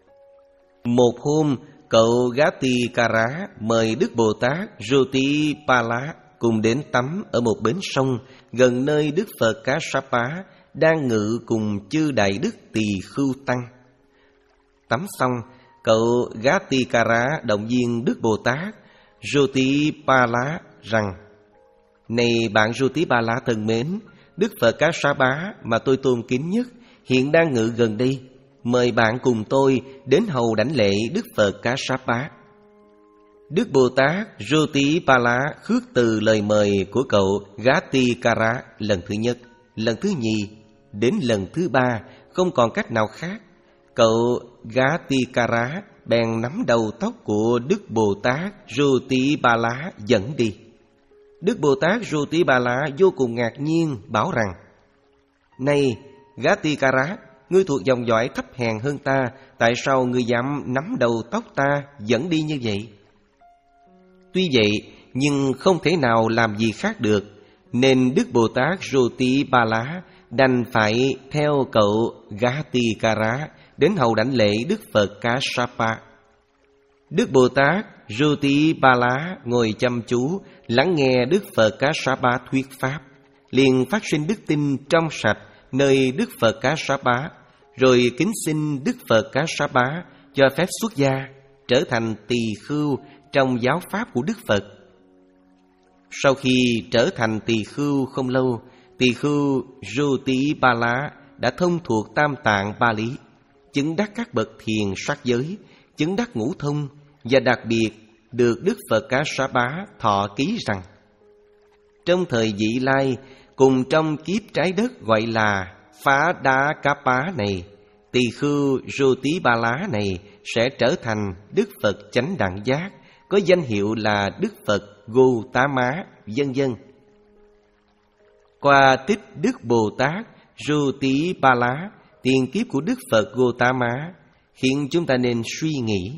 Một hôm, cậu Gatikara mời Đức Bồ Tát Jotipala cùng đến tắm ở một bến sông gần nơi Đức Phật Kassapa đang ngự cùng chư đại đức Tỳ Khưu Tăng. Tắm xong, cậu Gatikara động viên Đức Bồ Tát Jotipala rằng: Này bạn Jotipala thân mến, Đức Phật Kassapa mà tôi tôn kính nhất hiện đang ngự gần đây. Mời bạn cùng tôi đến hầu đảnh lễ Đức Phật Kassapa. Đức Bồ Tát Jotipala khước từ lời mời của cậu Gatikara lần thứ nhất, lần thứ nhì, đến lần thứ ba, không còn cách nào khác. Cậu Gatikara bèn nắm đầu tóc của Đức Bồ Tát Jotipala dẫn đi. Đức Bồ Tát Jotipala vô cùng ngạc nhiên bảo rằng: Này Gatikara, ngươi thuộc dòng dõi thấp hèn hơn ta, tại sao ngươi dám nắm đầu tóc ta dẫn đi như vậy? Tuy vậy, nhưng không thể nào làm gì khác được, nên Đức Bồ Tát Jotipala đành phải theo cậu Gatikara đến hầu đảnh lễ Đức Phật Kassapa. Đức Bồ Tát Jotipala ngồi chăm chú lắng nghe Đức Phật Kassapa thuyết pháp, liền phát sinh đức tin trong sạch nơi Đức Phật Kassapa, rồi kính xin Đức Phật Kassapa cho phép xuất gia, trở thành tỳ khưu trong giáo pháp của Đức Phật. Sau khi trở thành tỳ khưu không lâu, tỳ khưu Jotipala đã thông thuộc tam tạng Pali, chứng đắc các bậc thiền sát giới, chứng đắc ngũ thông, và đặc biệt được Đức Phật Kassapa thọ ký rằng: Trong thời vị lai, cùng trong kiếp trái đất gọi là Phá Đá Kappa này, tỳ khưu Jotipala này sẽ trở thành Đức Phật chánh đẳng giác, có danh hiệu là Đức Phật Gotama, vân vân. Qua tích Đức Bồ Tát Jotipala, tiền kiếp của Đức Phật Gotama, khiến chúng ta nên suy nghĩ.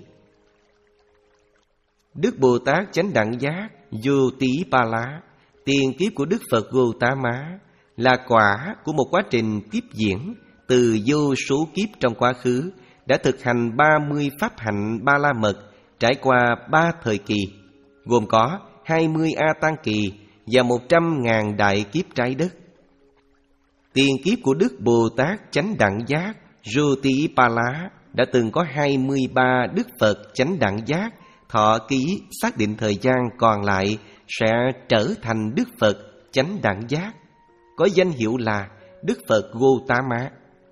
Đức Bồ Tát chánh đẳng giác Jotipala, tiền kiếp của Đức Phật Gotama, là quả của một quá trình tiếp diễn từ vô số kiếp trong quá khứ, đã thực hành ba mươi pháp hạnh ba la mật trải qua ba thời kỳ, gồm có hai mươi A Tăng kỳ và một trăm ngàn đại kiếp trái đất. Tiền kiếp của Đức Bồ Tát chánh đẳng giác Jotipala đã từng có hai mươi ba Đức Phật chánh đẳng giác thọ ký xác định thời gian còn lại sẽ trở thành Đức Phật chánh đẳng giác, có danh hiệu là Đức Phật Gotama.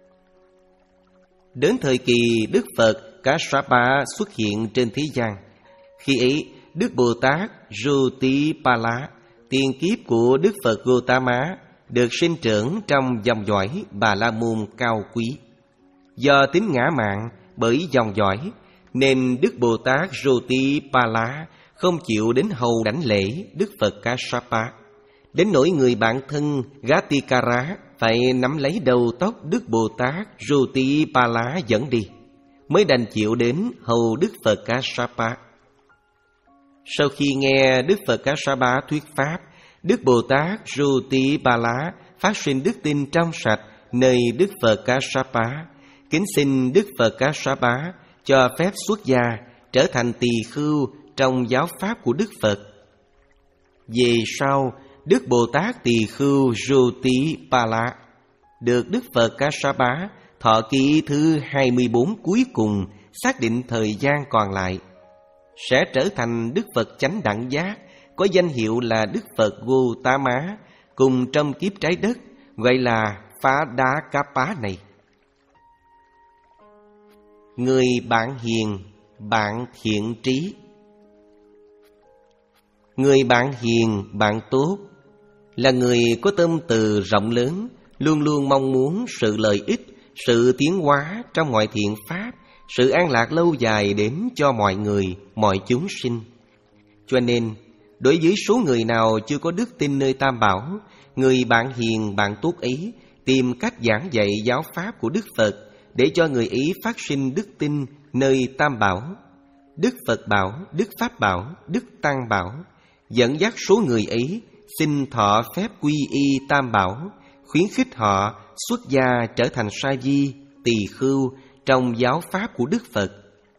Đến thời kỳ Đức Phật Kassapa xuất hiện trên thế gian, khi ấy Đức Bồ Tát Jotipala, tiền kiếp của Đức Phật Gotama, được sinh trưởng trong dòng dõi Bà La Môn cao quý. Do tính ngã mạn bởi dòng dõi, nên Đức Bồ Tát Jotipala không chịu đến hầu đảnh lễ Đức Phật Kassapa, đến nỗi người bạn thân Gatikara phải nắm lấy đầu tóc Đức Bồ Tát Jotipala dẫn đi, mới đành chịu đến hầu Đức Phật Kassapa. Sau khi nghe Đức Phật Kassapa thuyết pháp, Đức Bồ Tát Jotipala phát sinh đức tin trong sạch nơi Đức Phật Kassapa, kính xin Đức Phật Kassapa cho phép xuất gia trở thành tỳ khưu trong giáo pháp của Đức Phật. Về sau, Đức Bồ Tát Tỳ Khưu Jotipala được Đức Phật Kassapa thọ kỷ thứ hai mươi bốn cuối cùng xác định thời gian còn lại sẽ trở thành Đức Phật Chánh Đẳng Giác, có danh hiệu là Đức Phật Gautama, cùng trong kiếp trái đất gọi là Phá Đá Kappa này. Người bạn hiền, bạn thiện trí. Người bạn hiền, bạn tốt là người có tâm từ rộng lớn, luôn luôn mong muốn sự lợi ích, sự tiến hóa trong mọi thiện pháp, sự an lạc lâu dài đến cho mọi người, mọi chúng sinh. Cho nên, đối với số người nào chưa có đức tin nơi Tam Bảo, người bạn hiền, bạn tốt ấy tìm cách giảng dạy giáo pháp của Đức Phật để cho người ấy phát sinh đức tin nơi Tam Bảo, Đức Phật Bảo, Đức Pháp Bảo, Đức Tăng Bảo, dẫn dắt số người ấy xin thọ phép quy y Tam Bảo, khuyến khích họ xuất gia trở thành sa di, tỳ khưu trong giáo pháp của Đức Phật.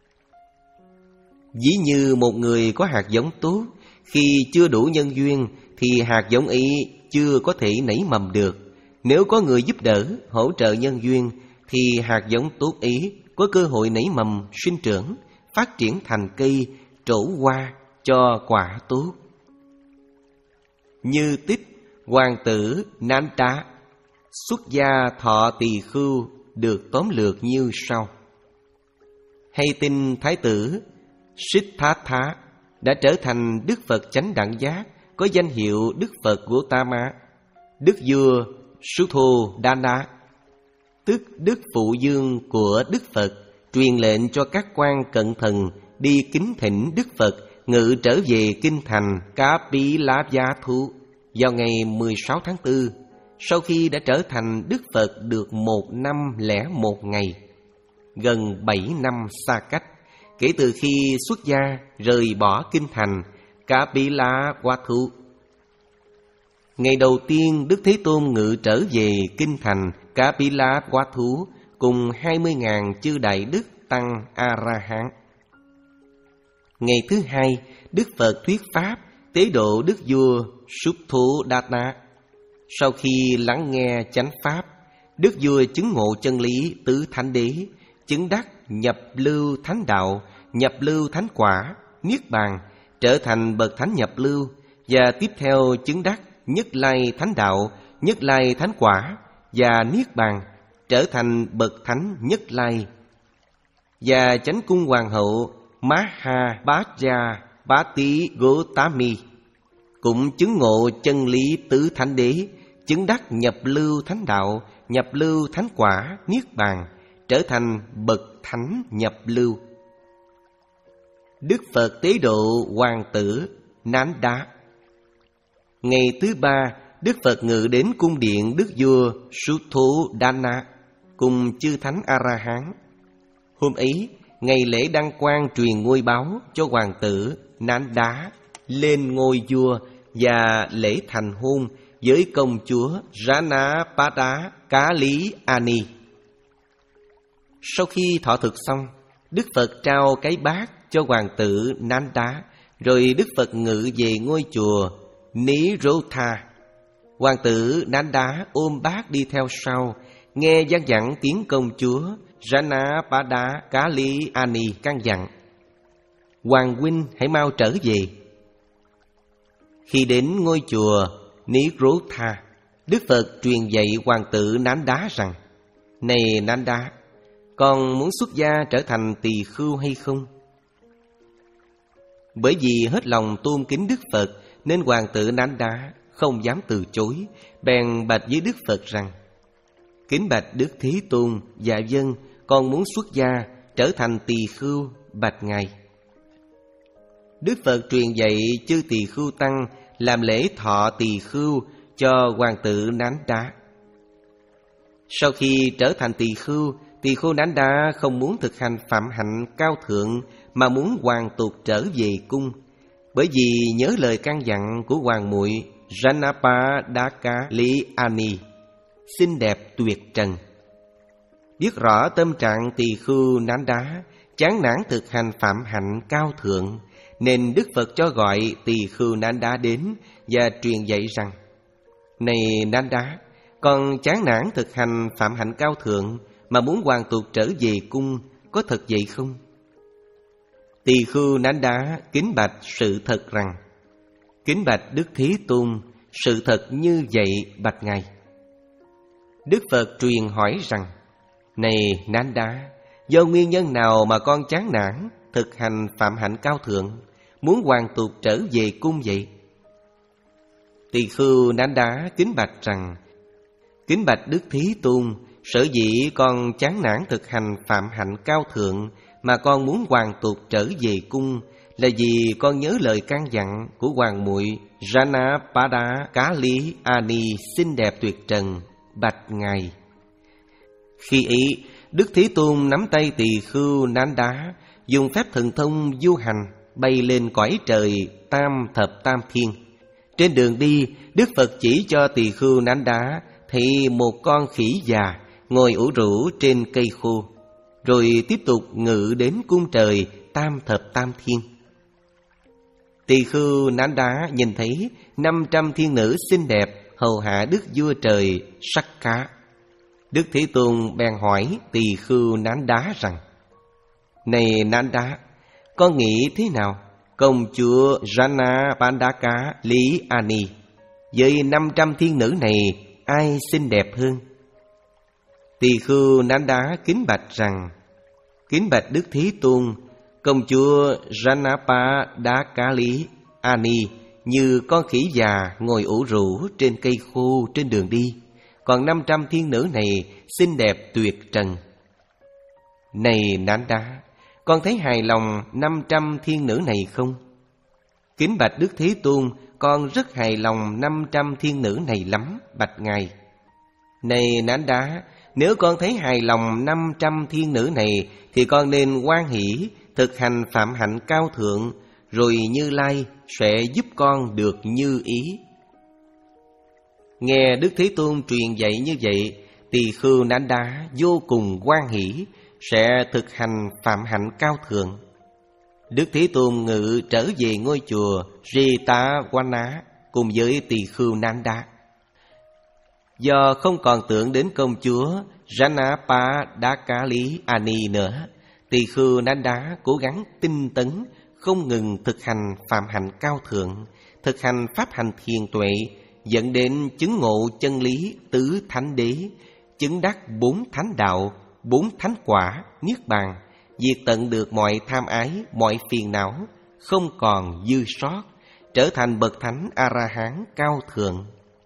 Ví như một người có hạt giống tốt, khi chưa đủ nhân duyên thì hạt giống ấy chưa có thể nảy mầm được. Nếu có người giúp đỡ, hỗ trợ nhân duyên thì hạt giống tốt ấy có cơ hội nảy mầm, sinh trưởng, phát triển thành cây, trổ hoa, cho quả tốt. Như tích hoàng tử Nanda xuất gia thọ tỳ khưu được tóm lược như sau. Hay tin Thái tử Siddhartha đã trở thành Đức Phật Chánh Đẳng Giác, có danh hiệu Đức Phật Gautama. Đức vua Suddhodana, tức Đức Phụ Dương của Đức Phật, truyền lệnh cho các quan cận thần đi kính thỉnh Đức Phật ngự trở về kinh thành Kapilavatthu vào ngày mười sáu tháng tư, sau khi đã trở thành Đức Phật được một năm lẻ một ngày, gần bảy năm xa cách kể từ khi xuất gia rời bỏ kinh thành Kapilavatthu. Ngày đầu tiên Đức Thế Tôn ngự trở về kinh thành Kapilavatthu cùng hai mươi nghìn chư đại đức tăng A-la-hán. Ngày thứ hai, Đức Phật thuyết pháp tế độ Đức vua Suddhodana. Sau khi lắng nghe chánh pháp, Đức vua chứng ngộ chân lý tứ thánh đế, chứng đắc nhập lưu thánh đạo, nhập lưu thánh quả, niết bàn, trở thành bậc thánh nhập lưu, và tiếp theo chứng đắc nhất lai thánh đạo, nhất lai thánh quả và niết bàn, trở thành bậc thánh nhất lai. Và chánh cung hoàng hậu Mahabhajya Bati Gotami cũng chứng ngộ chân lý tứ thánh đế, chứng đắc nhập lưu thánh đạo, nhập lưu thánh quả, niết bàn, trở thành bậc thánh nhập lưu. Đức Phật tế độ hoàng tử Nanda. Ngày thứ ba, Đức Phật ngự đến cung điện Đức vua Suddhodana cùng chư thánh A-la-hán. Hôm ấy, ngày lễ đăng quang truyền ngôi báu cho hoàng tử Nanda lên ngôi vua và lễ thành hôn với công chúa Janapada Kaliani. Sau khi thọ thực xong, Đức Phật trao cái bát cho hoàng tử Nanda, rồi Đức Phật ngự về ngôi chùa Nirodha. Hoàng tử Nanda ôm bát đi theo sau, nghe vang vẳng tiếng công chúa Janapada Kaliani căn dặn: Hoàng huynh hãy mau trở về. Khi đến ngôi chùa Nirodha, Đức Phật truyền dạy hoàng tử Nanda rằng: Này Nanda, con muốn xuất gia trở thành tỳ khưu hay không? Bởi vì hết lòng tôn kính Đức Phật nên hoàng tử Nanda không dám từ chối, bèn bạch với Đức Phật rằng: Kính bạch Đức Thế Tôn, dạ vâng, con muốn xuất gia trở thành tỳ khưu, bạch ngài. Đức Phật truyền dạy chư tỳ khưu tăng làm lễ thọ tỳ khưu cho hoàng tử Nanda. Sau khi trở thành tỳ khưu, tỳ khưu Nanda không muốn thực hành phạm hạnh cao thượng mà muốn hoàn tục trở về cung, bởi vì nhớ lời căn dặn của hoàng muội Janapada Kaliani, xinh đẹp tuyệt trần. Biết rõ tâm trạng tỳ khưu Nanda, chán nản thực hành phạm hạnh cao thượng, nên Đức Phật cho gọi Tỳ Khưu Nanda đến và truyền dạy rằng: Này Nanda, con chán nản thực hành phạm hạnh cao thượng mà muốn hoàn tục trở về cung, có thật vậy không? Tỳ Khưu Nanda kính bạch sự thật rằng: Kính bạch Đức Thế Tôn, sự thật như vậy bạch Ngài. Đức Phật truyền hỏi rằng: Này Nanda, do nguyên nhân nào mà con chán nản thực hành phạm hạnh cao thượng, muốn hoàn tục trở về cung vậy? Tỳ Khưu Nanda kính bạch rằng: Kính bạch Đức Thế Tôn, sở dĩ con chán nản thực hành phạm hạnh cao thượng mà con muốn hoàn tục trở về cung là vì con nhớ lời căn dặn của hoàng muội Janapada Kali Ani xinh đẹp tuyệt trần, bạch Ngài. Khi ấy, Đức Thế Tôn nắm tay Tỳ Khưu Nanda, dùng phép thần thông du hành bay lên cõi trời tam thập tam thiên. Trên đường đi, Đức Phật chỉ cho Tỳ Khưu Nanda thấy một con khỉ già ngồi ủ rũ trên cây khô, rồi tiếp tục ngự đến cung trời tam thập tam thiên. Tỳ Khưu Nanda nhìn thấy năm trăm thiên nữ xinh đẹp hầu hạ Đức Vua Trời Sakka. Đức Thế Tôn bèn hỏi Tỳ Khưu Nanda rằng: Này Nanda, con nghĩ thế nào? Công chúa Janapandaka Lý Ani với năm trăm thiên nữ này, ai xinh đẹp hơn? Tỳ Khưu Nanda kính bạch rằng: Kính bạch Đức Thế Tôn, công chúa Janapada Lý Ani như con khỉ già ngồi ủ rũ trên cây khô trên đường đi, còn năm trăm thiên nữ này xinh đẹp tuyệt trần. Này Nanda, con thấy hài lòng năm trăm thiên nữ này không? Kính bạch Đức Thế Tôn, con rất hài lòng năm trăm thiên nữ này lắm, bạch Ngài. Này Nanda, nếu con thấy hài lòng năm trăm thiên nữ này thì con nên hoan hỷ thực hành phạm hạnh cao thượng, rồi Như Lai sẽ giúp con được như ý. Nghe Đức Thế Tôn truyền dạy như vậy, Tỳ Khưu Nanda vô cùng hoan hỷ sẽ thực hành phạm hạnh cao thượng. Đức Thế Tôn ngự trở về ngôi chùa Jetavana cùng với Tỳ Khưu Nanda. Do không còn tưởng đến công chúa Janapadakali Ani nữa, Tỳ Khưu Nanda cố gắng tinh tấn, không ngừng thực hành phạm hạnh cao thượng, thực hành pháp hành thiền tuệ, dẫn đến chứng ngộ chân lý tứ thánh đế, chứng đắc bốn thánh đạo, bốn thánh quả, niết bàn, diệt tận được mọi tham ái, mọi phiền não, không còn dư sót, trở thành bậc thánh A-la-hán cao thượng.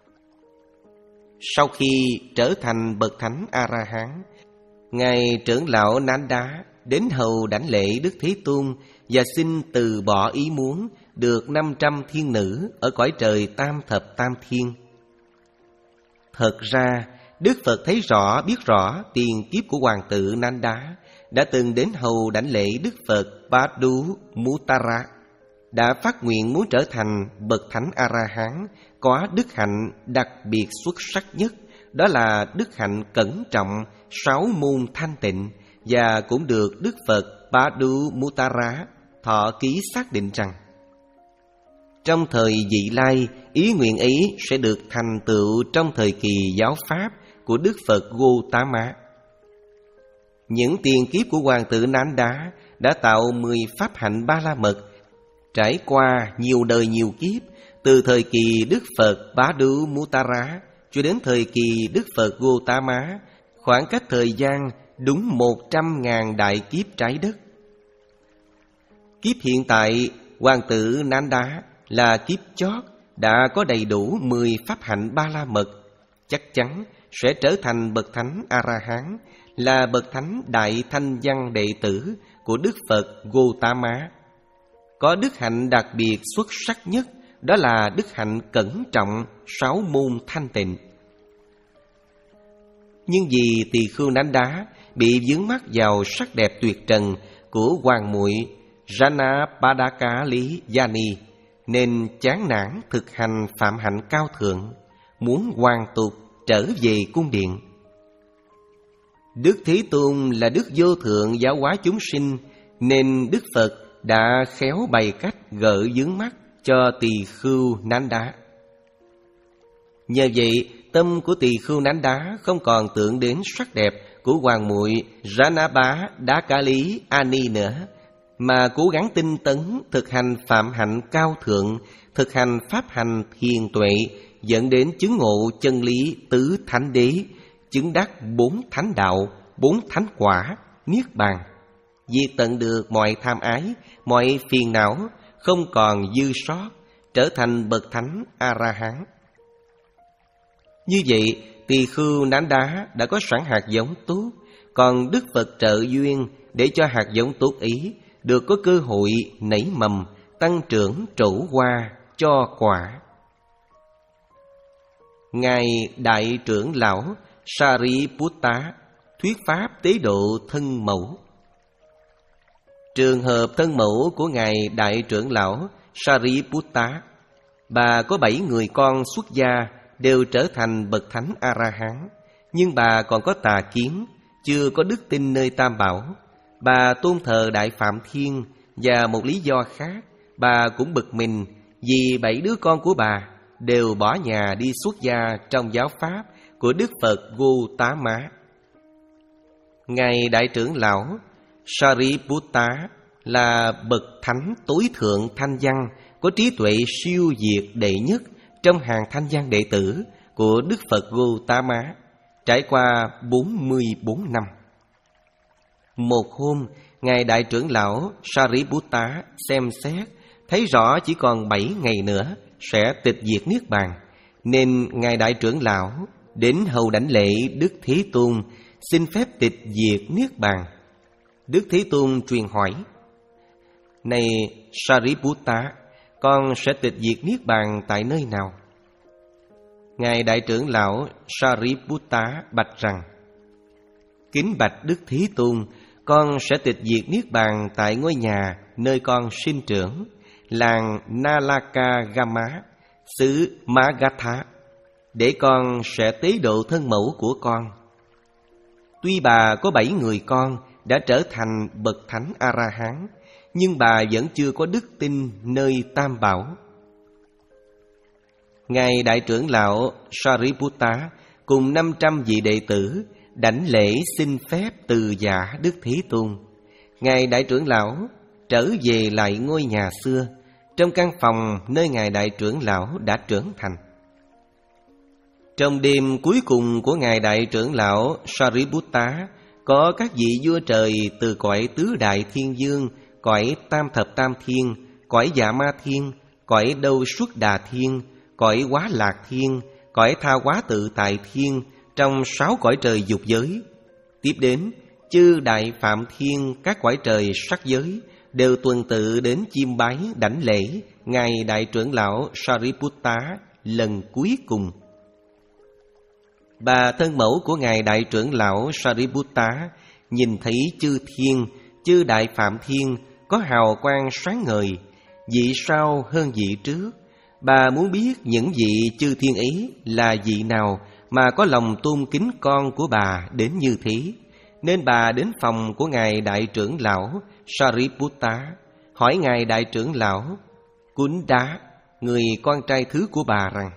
Sau khi trở thành bậc thánh A-la-hán, ngài trưởng lão Nanda đến hầu đảnh lễ Đức Thế Tôn và xin từ bỏ ý muốn được năm trăm thiên nữ ở cõi trời tam thập tam thiên. Thật ra, Đức Phật thấy rõ, biết rõ tiền kiếp của hoàng tử Nanda đã từng đến hầu đảnh lễ Đức Phật Padumuttara, đã phát nguyện muốn trở thành bậc thánh A-la-hán có đức hạnh đặc biệt xuất sắc nhất, đó là đức hạnh cẩn trọng sáu môn thanh tịnh, và cũng được Đức Phật Padumuttara thọ ký xác định rằng trong thời vị lai, ý nguyện ấy sẽ được thành tựu trong thời kỳ giáo pháp của Đức Phật Gautama. Những tiền kiếp của hoàng tử Nanda đã tạo mười pháp hạnh ba la mật, trải qua nhiều đời nhiều kiếp, từ thời kỳ Đức Phật Padumuttara cho đến thời kỳ Đức Phật Gautama, khoảng cách thời gian đúng một trăm ngàn đại kiếp trái đất. Kiếp hiện tại, hoàng tử Nanda là kiếp chót, đã có đầy đủ mười pháp hạnh ba la mật, chắc chắn sẽ trở thành bậc thánh A-la-hán, là bậc thánh đại thanh văn đệ tử của Đức Phật Gautama. Có đức hạnh đặc biệt xuất sắc nhất, đó là đức hạnh cẩn trọng sáu môn thanh tịnh. Nhưng vì Tỳ Khưu Nanda bị vướng mắc vào sắc đẹp tuyệt trần của hoàng muội Janapadaka Lý Yani, nên chán nản thực hành phạm hạnh cao thượng, muốn hoàn tục trở về cung điện. Đức Thế Tôn là Đức vô thượng giáo hóa chúng sinh, nên Đức Phật đã khéo bày cách gỡ vướng mắc cho tỳ khưu Nán Đá. Nhờ vậy, tâm của tỳ khưu Nán Đá không còn tưởng đến sắc đẹp của hoàng muội Ranabha Đá Cá Lý Ani nữa, mà cố gắng tinh tấn thực hành phạm hạnh cao thượng, thực hành pháp hành hiền tuệ, dẫn đến chứng ngộ chân lý tứ thánh đế, chứng đắc bốn thánh đạo, bốn thánh quả, niết bàn, diệt tận được mọi tham ái, mọi phiền não, không còn dư sót, trở thành bậc thánh A-la-hán. Như vậy, tỳ khưu Nán Đá đã có sẵn hạt giống tốt, còn Đức Phật trợ duyên để cho hạt giống tốt ấy được có cơ hội nảy mầm, tăng trưởng, trổ hoa, cho quả. Ngài Đại trưởng lão Sariputta thuyết pháp tế độ thân mẫu. Trường hợp thân mẫu của Ngài Đại trưởng lão Sariputta, bà có bảy người con xuất gia đều trở thành bậc thánh A-la-hán, nhưng bà còn có tà kiến, chưa có đức tin nơi Tam Bảo. Bà tôn thờ Đại Phạm Thiên, và một lý do khác, bà cũng bực mình vì bảy đứa con của bà đều bỏ nhà đi xuất gia trong giáo pháp của Đức Phật Gautama. Ngài Đại trưởng lão Sariputta là bậc thánh tối thượng thanh văn, có trí tuệ siêu việt đệ nhất trong hàng thanh văn đệ tử của Đức Phật Gautama, trải qua bốn mươi bốn năm. Một hôm, Ngài Đại trưởng lão Sariputta xem xét, thấy rõ chỉ còn bảy ngày nữa sẽ tịch diệt niết bàn, nên Ngài Đại trưởng lão đến hầu đảnh lễ Đức Thế Tôn, xin phép tịch diệt niết bàn. Đức Thế Tôn truyền hỏi: Này Sariputta, con sẽ tịch diệt niết bàn tại nơi nào? Ngài Đại trưởng lão Sariputta bạch rằng: Kính bạch Đức Thế Tôn, con sẽ tịch diệt niết bàn tại ngôi nhà nơi con sinh trưởng, làng Nalakagama, xứ Magatha, để con sẽ tế độ thân mẫu của con. Tuy bà có bảy người con đã trở thành bậc thánh A-la-hán, nhưng bà vẫn chưa có đức tin nơi Tam Bảo. Ngài Đại trưởng lão Sariputta cùng năm trăm vị đệ tử đảnh lễ xin phép từ giả Đức Thế Tôn. Ngài Đại trưởng lão trở về lại ngôi nhà xưa, trong căn phòng nơi Ngài Đại trưởng lão đã trưởng thành. Trong đêm cuối cùng của Ngài Đại trưởng lão Sariputta, có các vị vua trời từ cõi tứ đại thiên dương, cõi tam thập tam thiên, cõi dạ ma thiên, cõi đâu xuất đà thiên, cõi quá lạc thiên, cõi tha hóa tự tại thiên, trong sáu cõi trời dục giới. Tiếp đến, chư đại phạm thiên các cõi trời sắc giới đều tuần tự đến chiêm bái đảnh lễ Ngài Đại trưởng lão Sariputta lần cuối cùng. Bà thân mẫu của Ngài Đại trưởng lão Sariputta nhìn thấy chư thiên, chư đại phạm thiên có hào quang sáng ngời, vị sau hơn vị trước. Bà muốn biết những vị chư thiên ấy là vị nào mà có lòng tôn kính con của bà đến như thế, nên bà đến phòng của Ngài Đại trưởng lão Sariputta, hỏi Ngài Đại trưởng lão Kunda, người con trai thứ của bà rằng: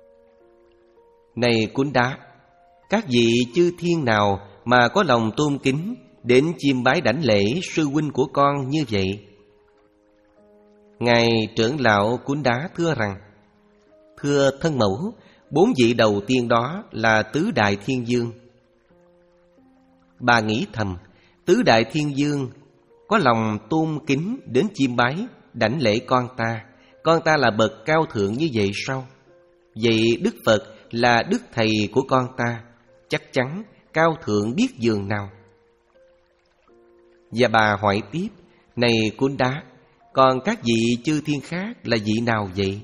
Này Kunda, các vị chư thiên nào mà có lòng tôn kính đến chiêm bái đảnh lễ sư huynh của con như vậy? Ngài trưởng lão Kunda thưa rằng: Thưa thân mẫu, bốn vị đầu tiên đó là tứ đại thiên dương. Bà nghĩ thầm, tứ đại thiên dương có lòng tôn kính đến chiêm bái đảnh lễ con ta, con ta là bậc cao thượng như vậy sao? Vậy Đức Phật là đức thầy của con ta, chắc chắn cao thượng biết dường nào. Và bà hỏi tiếp: Này Kunda, còn các vị chư thiên khác là vị nào vậy?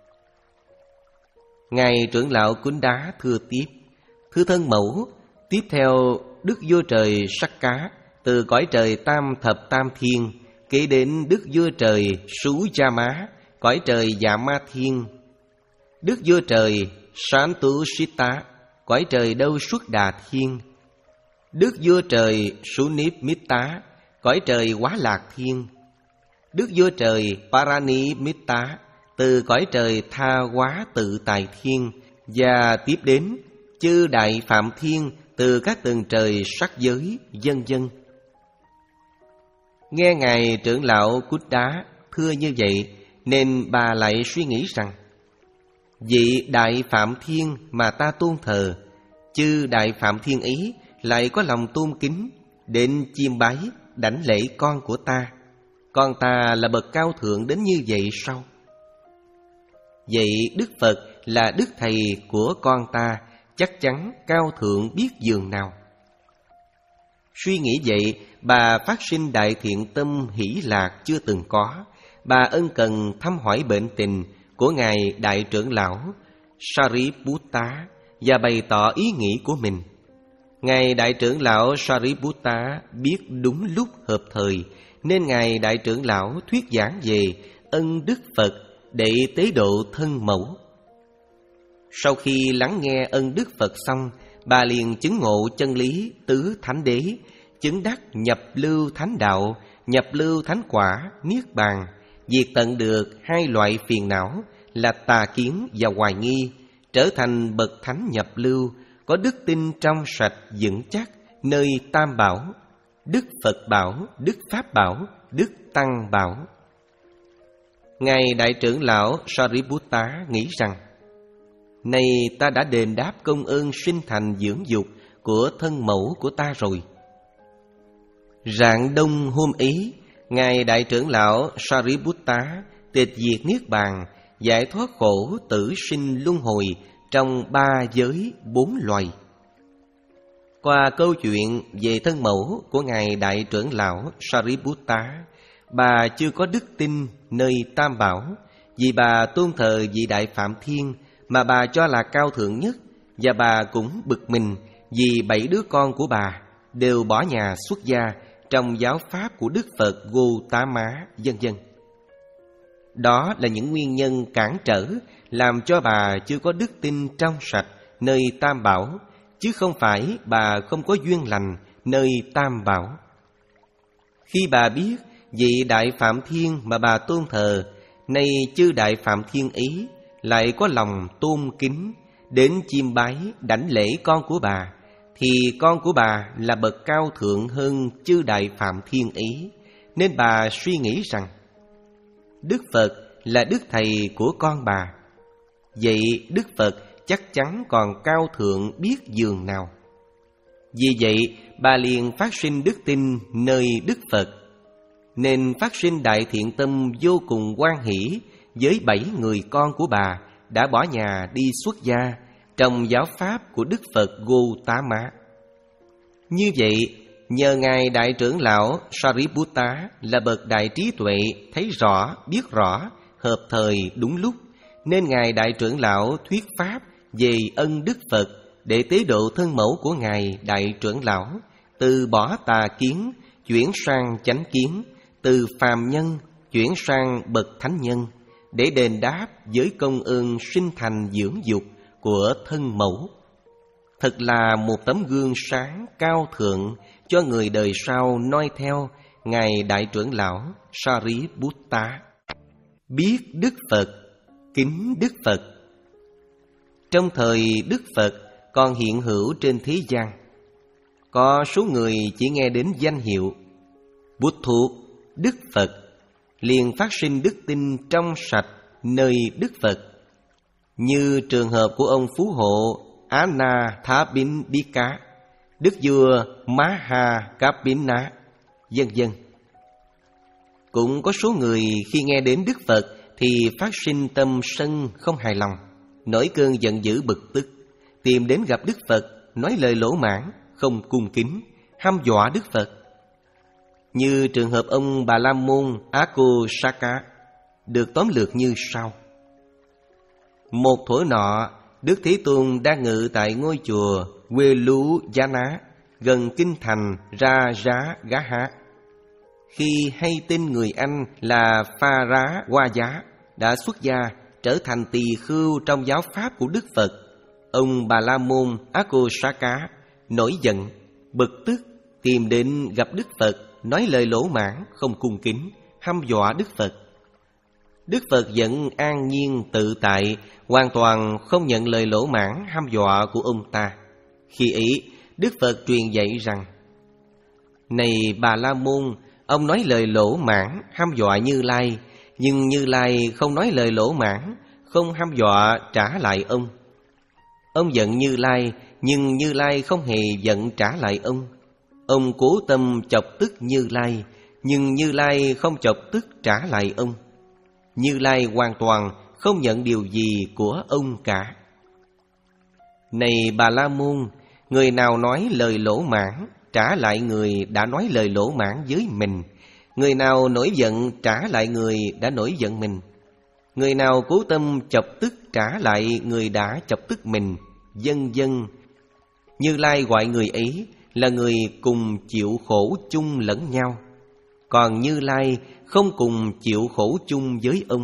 Ngài trưởng lão Kunda thưa tiếp: Thưa thân mẫu, tiếp theo Đức Vua Trời Sắc Cá từ cõi trời tam thập tam thiên, kế đến Đức Vua Trời Sú Cha Má, cõi trời Dạ Ma Thiên, Đức Vua Trời Santu Sita, cõi trời Đâu Xuất Đà Thiên, Đức Vua Trời Sú Niếp Mitta, cõi trời Quá Lạc Thiên. Đức vua trời Paranimitta từ cõi trời Tha Hóa Tự Tại Thiên. Và tiếp đến chư Đại Phạm Thiên từ các tầng trời sắc giới, vân vân. Nghe Ngài trưởng lão Cút Đá thưa như vậy, nên bà lại suy nghĩ rằng: vị Đại Phạm Thiên mà ta tôn thờ, chư Đại Phạm Thiên ấy lại có lòng tôn kính, đến chiêm bái, đảnh lễ con của ta. Con ta là bậc cao thượng đến như vậy sao? Vậy Đức Phật là Đức Thầy của con ta, chắc chắn cao thượng biết dường nào. Suy nghĩ vậy, bà phát sinh đại thiện tâm hỷ lạc chưa từng có. Bà ân cần thăm hỏi bệnh tình của Ngài Đại trưởng lão Sariputta và bày tỏ ý nghĩ của mình. Ngài Đại trưởng lão Sariputta biết đúng lúc hợp thời, nên Ngài Đại trưởng lão thuyết giảng về ân đức Phật để tế độ thân mẫu. Sau khi lắng nghe ân đức Phật xong, bà liền chứng ngộ chân lý tứ thánh đế, chứng đắc nhập lưu thánh đạo, nhập lưu thánh quả, niết bàn, diệt tận được hai loại phiền não là tà kiến và hoài nghi, trở thành bậc thánh nhập lưu, có đức tin trong sạch vững chắc nơi Tam Bảo: Đức Phật Bảo, Đức Pháp Bảo, Đức Tăng Bảo. Ngài Đại trưởng lão Sariputta nghĩ rằng: nay ta đã đền đáp công ơn sinh thành dưỡng dục của thân mẫu của ta rồi. Rạng đông hôm ấy, Ngài Đại trưởng lão Sariputta tịch diệt niết bàn, giải thoát khổ tử sinh luân hồi trong ba giới bốn loài. Qua câu chuyện về thân mẫu của Ngài Đại trưởng lão Sariputta, bà chưa có đức tin nơi Tam Bảo, vì bà tôn thờ vị Đại Phạm Thiên mà bà cho là cao thượng nhất, và bà cũng bực mình vì bảy đứa con của bà đều bỏ nhà xuất gia trong giáo pháp của Đức Phật Gautama, vân vân. Đó là những nguyên nhân cản trở làm cho bà chưa có đức tin trong sạch nơi Tam Bảo, chứ không phải bà không có duyên lành nơi Tam Bảo. Khi bà biết vị Đại Phạm Thiên mà bà tôn thờ, nay chư Đại Phạm Thiên ấy lại có lòng tôn kính, đến chiêm bái đảnh lễ con của bà, thì con của bà là bậc cao thượng hơn chư Đại Phạm Thiên ấy, nên bà suy nghĩ rằng Đức Phật là Đức Thầy của con bà. Vậy Đức Phật chắc chắn còn cao thượng biết dường nào. Vì vậy bà liền phát sinh đức tin nơi Đức Phật, nên phát sinh đại thiện tâm vô cùng hoan hỷ với bảy người con của bà đã bỏ nhà đi xuất gia trong giáo pháp của Đức Phật Gautama. Như vậy, nhờ Ngài Đại trưởng lão Sariputta là bậc đại trí tuệ, thấy rõ, biết rõ, hợp thời đúng lúc, nên Ngài Đại trưởng lão thuyết pháp về ân đức Phật để tế độ thân mẫu của Ngài Đại trưởng lão, từ bỏ tà kiến chuyển sang chánh kiến, từ phàm nhân chuyển sang bậc thánh nhân, để đền đáp với công ơn sinh thành dưỡng dục của thân mẫu. Thật là một tấm gương sáng cao thượng cho người đời sau noi theo Ngài Đại trưởng lão Sariputta. Biết Đức Phật, kính Đức Phật. Trong thời Đức Phật còn hiện hữu trên thế gian, có số người chỉ nghe đến danh hiệu Bụt thuộc Đức Phật, liền phát sinh đức tin trong sạch nơi Đức Phật, như trường hợp của ông phú hộ Anathapindika, đức vua Mahakapina, vân vân. Cũng có số người khi nghe đến Đức Phật thì phát sinh tâm sân không hài lòng, nổi cơn giận dữ bực tức, tìm đến gặp Đức Phật, nói lời lỗ mãn, không cung kính, hăm dọa Đức Phật. Như trường hợp ông Bà La Môn Akosaka được tóm lược như sau. Một thuở nọ, Đức Thế Tôn đang ngự tại ngôi chùa Velujana gần kinh thành Rajagaha. Khi hay tin người anh là Pha Rá Hoa Giá đã xuất gia trở thành tỳ khưu trong giáo pháp của Đức Phật, ông Bà La Môn Akosaka nổi giận, bực tức, tìm đến gặp Đức Phật, nói lời lỗ mãn, không cung kính, hăm dọa Đức Phật. Đức Phật vẫn an nhiên tự tại, hoàn toàn không nhận lời lỗ mãn hăm dọa của ông ta. Khi ấy, Đức Phật truyền dạy rằng: Này Bà La Môn, ông nói lời lỗ mãn hăm dọa Như Lai, nhưng Như Lai không nói lời lỗ mãn, không hăm dọa trả lại ông. Ông giận Như Lai, nhưng Như Lai không hề giận trả lại ông. Ông cố tâm chọc tức Như Lai, nhưng Như Lai không chọc tức trả lại ông. Như Lai hoàn toàn không nhận điều gì của ông cả. Này Bà La Môn, người nào nói lời lỗ mãn trả lại người đã nói lời lỗ mãn với mình, người nào nổi giận trả lại người đã nổi giận mình, người nào cố tâm chọc tức trả lại người đã chọc tức mình, vân vân. Như Lai gọi người ấy là người cùng chịu khổ chung lẫn nhau, còn Như Lai không cùng chịu khổ chung với ông.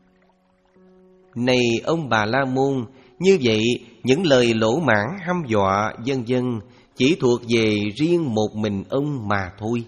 Này ông Bà La Môn, như vậy những lời lỗ mãn hăm dọa vân vân chỉ thuộc về riêng một mình ông mà thôi.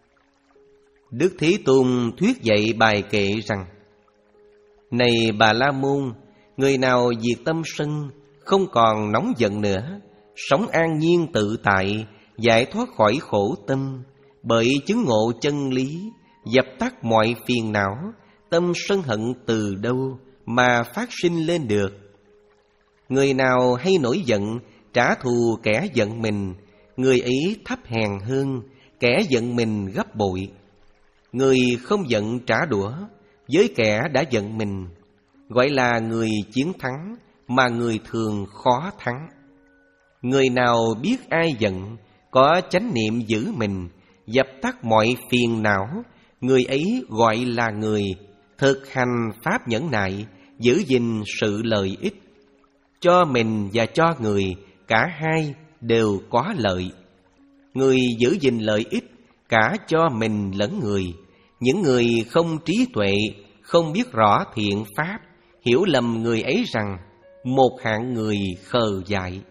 Đức Thế Tôn thuyết dạy bài kệ rằng: Này Bà La Môn, người nào diệt tâm sân, không còn nóng giận nữa, sống an nhiên tự tại, giải thoát khỏi khổ tâm, bởi chứng ngộ chân lý, dập tắt mọi phiền não, tâm sân hận từ đâu mà phát sinh lên được. Người nào hay nổi giận, trả thù kẻ giận mình, người ấy thấp hèn hơn kẻ giận mình gấp bội. Người không giận trả đũa với kẻ đã giận mình, gọi là người chiến thắng, mà người thường khó thắng. Người nào biết ai giận, có chánh niệm giữ mình, dập tắt mọi phiền não, người ấy gọi là người thực hành pháp nhẫn nại, giữ gìn sự lợi ích. Cho mình và cho người, cả hai đều có lợi. Người giữ gìn lợi ích cả cho mình lẫn người. Những người không trí tuệ, không biết rõ thiện pháp, hiểu lầm người ấy rằng một hạng người khờ dại.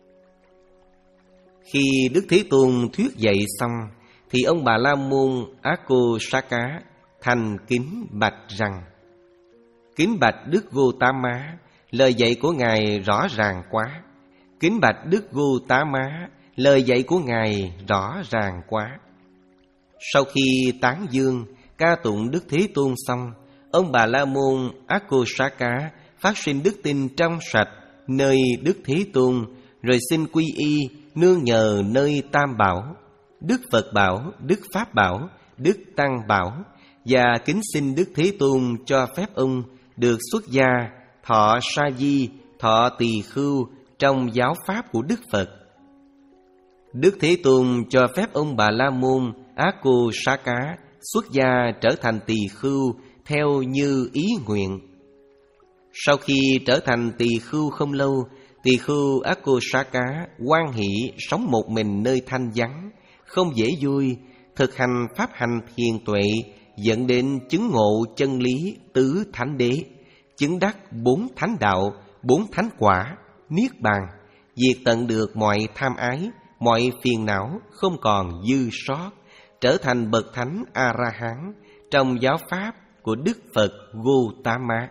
Khi Đức Thế Tôn thuyết dạy xong, thì ông Bà La Môn Akosaka thành kính bạch rằng: Kính bạch Đức Gotama, lời dạy của Ngài rõ ràng quá. Kính bạch Đức Gotama, lời dạy của Ngài rõ ràng quá. Sau khi tán dương, ca tụng Đức Thế Tôn xong, ông Bà La Môn Akosaka phát sinh đức tin trong sạch nơi Đức Thế Tôn, rồi xin quy y nương nhờ nơi Tam Bảo, Đức Phật Bảo, Đức Pháp Bảo, Đức Tăng Bảo, và kính xin Đức Thế Tôn cho phép ông được xuất gia, thọ sa di, thọ tỳ khưu trong giáo pháp của Đức Phật. Đức Thế Tôn cho phép ông Bà La Môn Akosaka xuất gia trở thành tỳ khưu theo như ý nguyện. Sau khi trở thành tỳ khưu không lâu, tỳ khưu Akosaka hoan hỷ sống một mình nơi thanh vắng, không dễ vui, thực hành pháp hành thiền tuệ, dẫn đến chứng ngộ chân lý tứ thánh đế, chứng đắc bốn thánh đạo, bốn thánh quả, niết bàn, diệt tận được mọi tham ái, mọi phiền não không còn dư sót, trở thành bậc thánh A-la-hán trong giáo pháp của Đức Phật Gotama.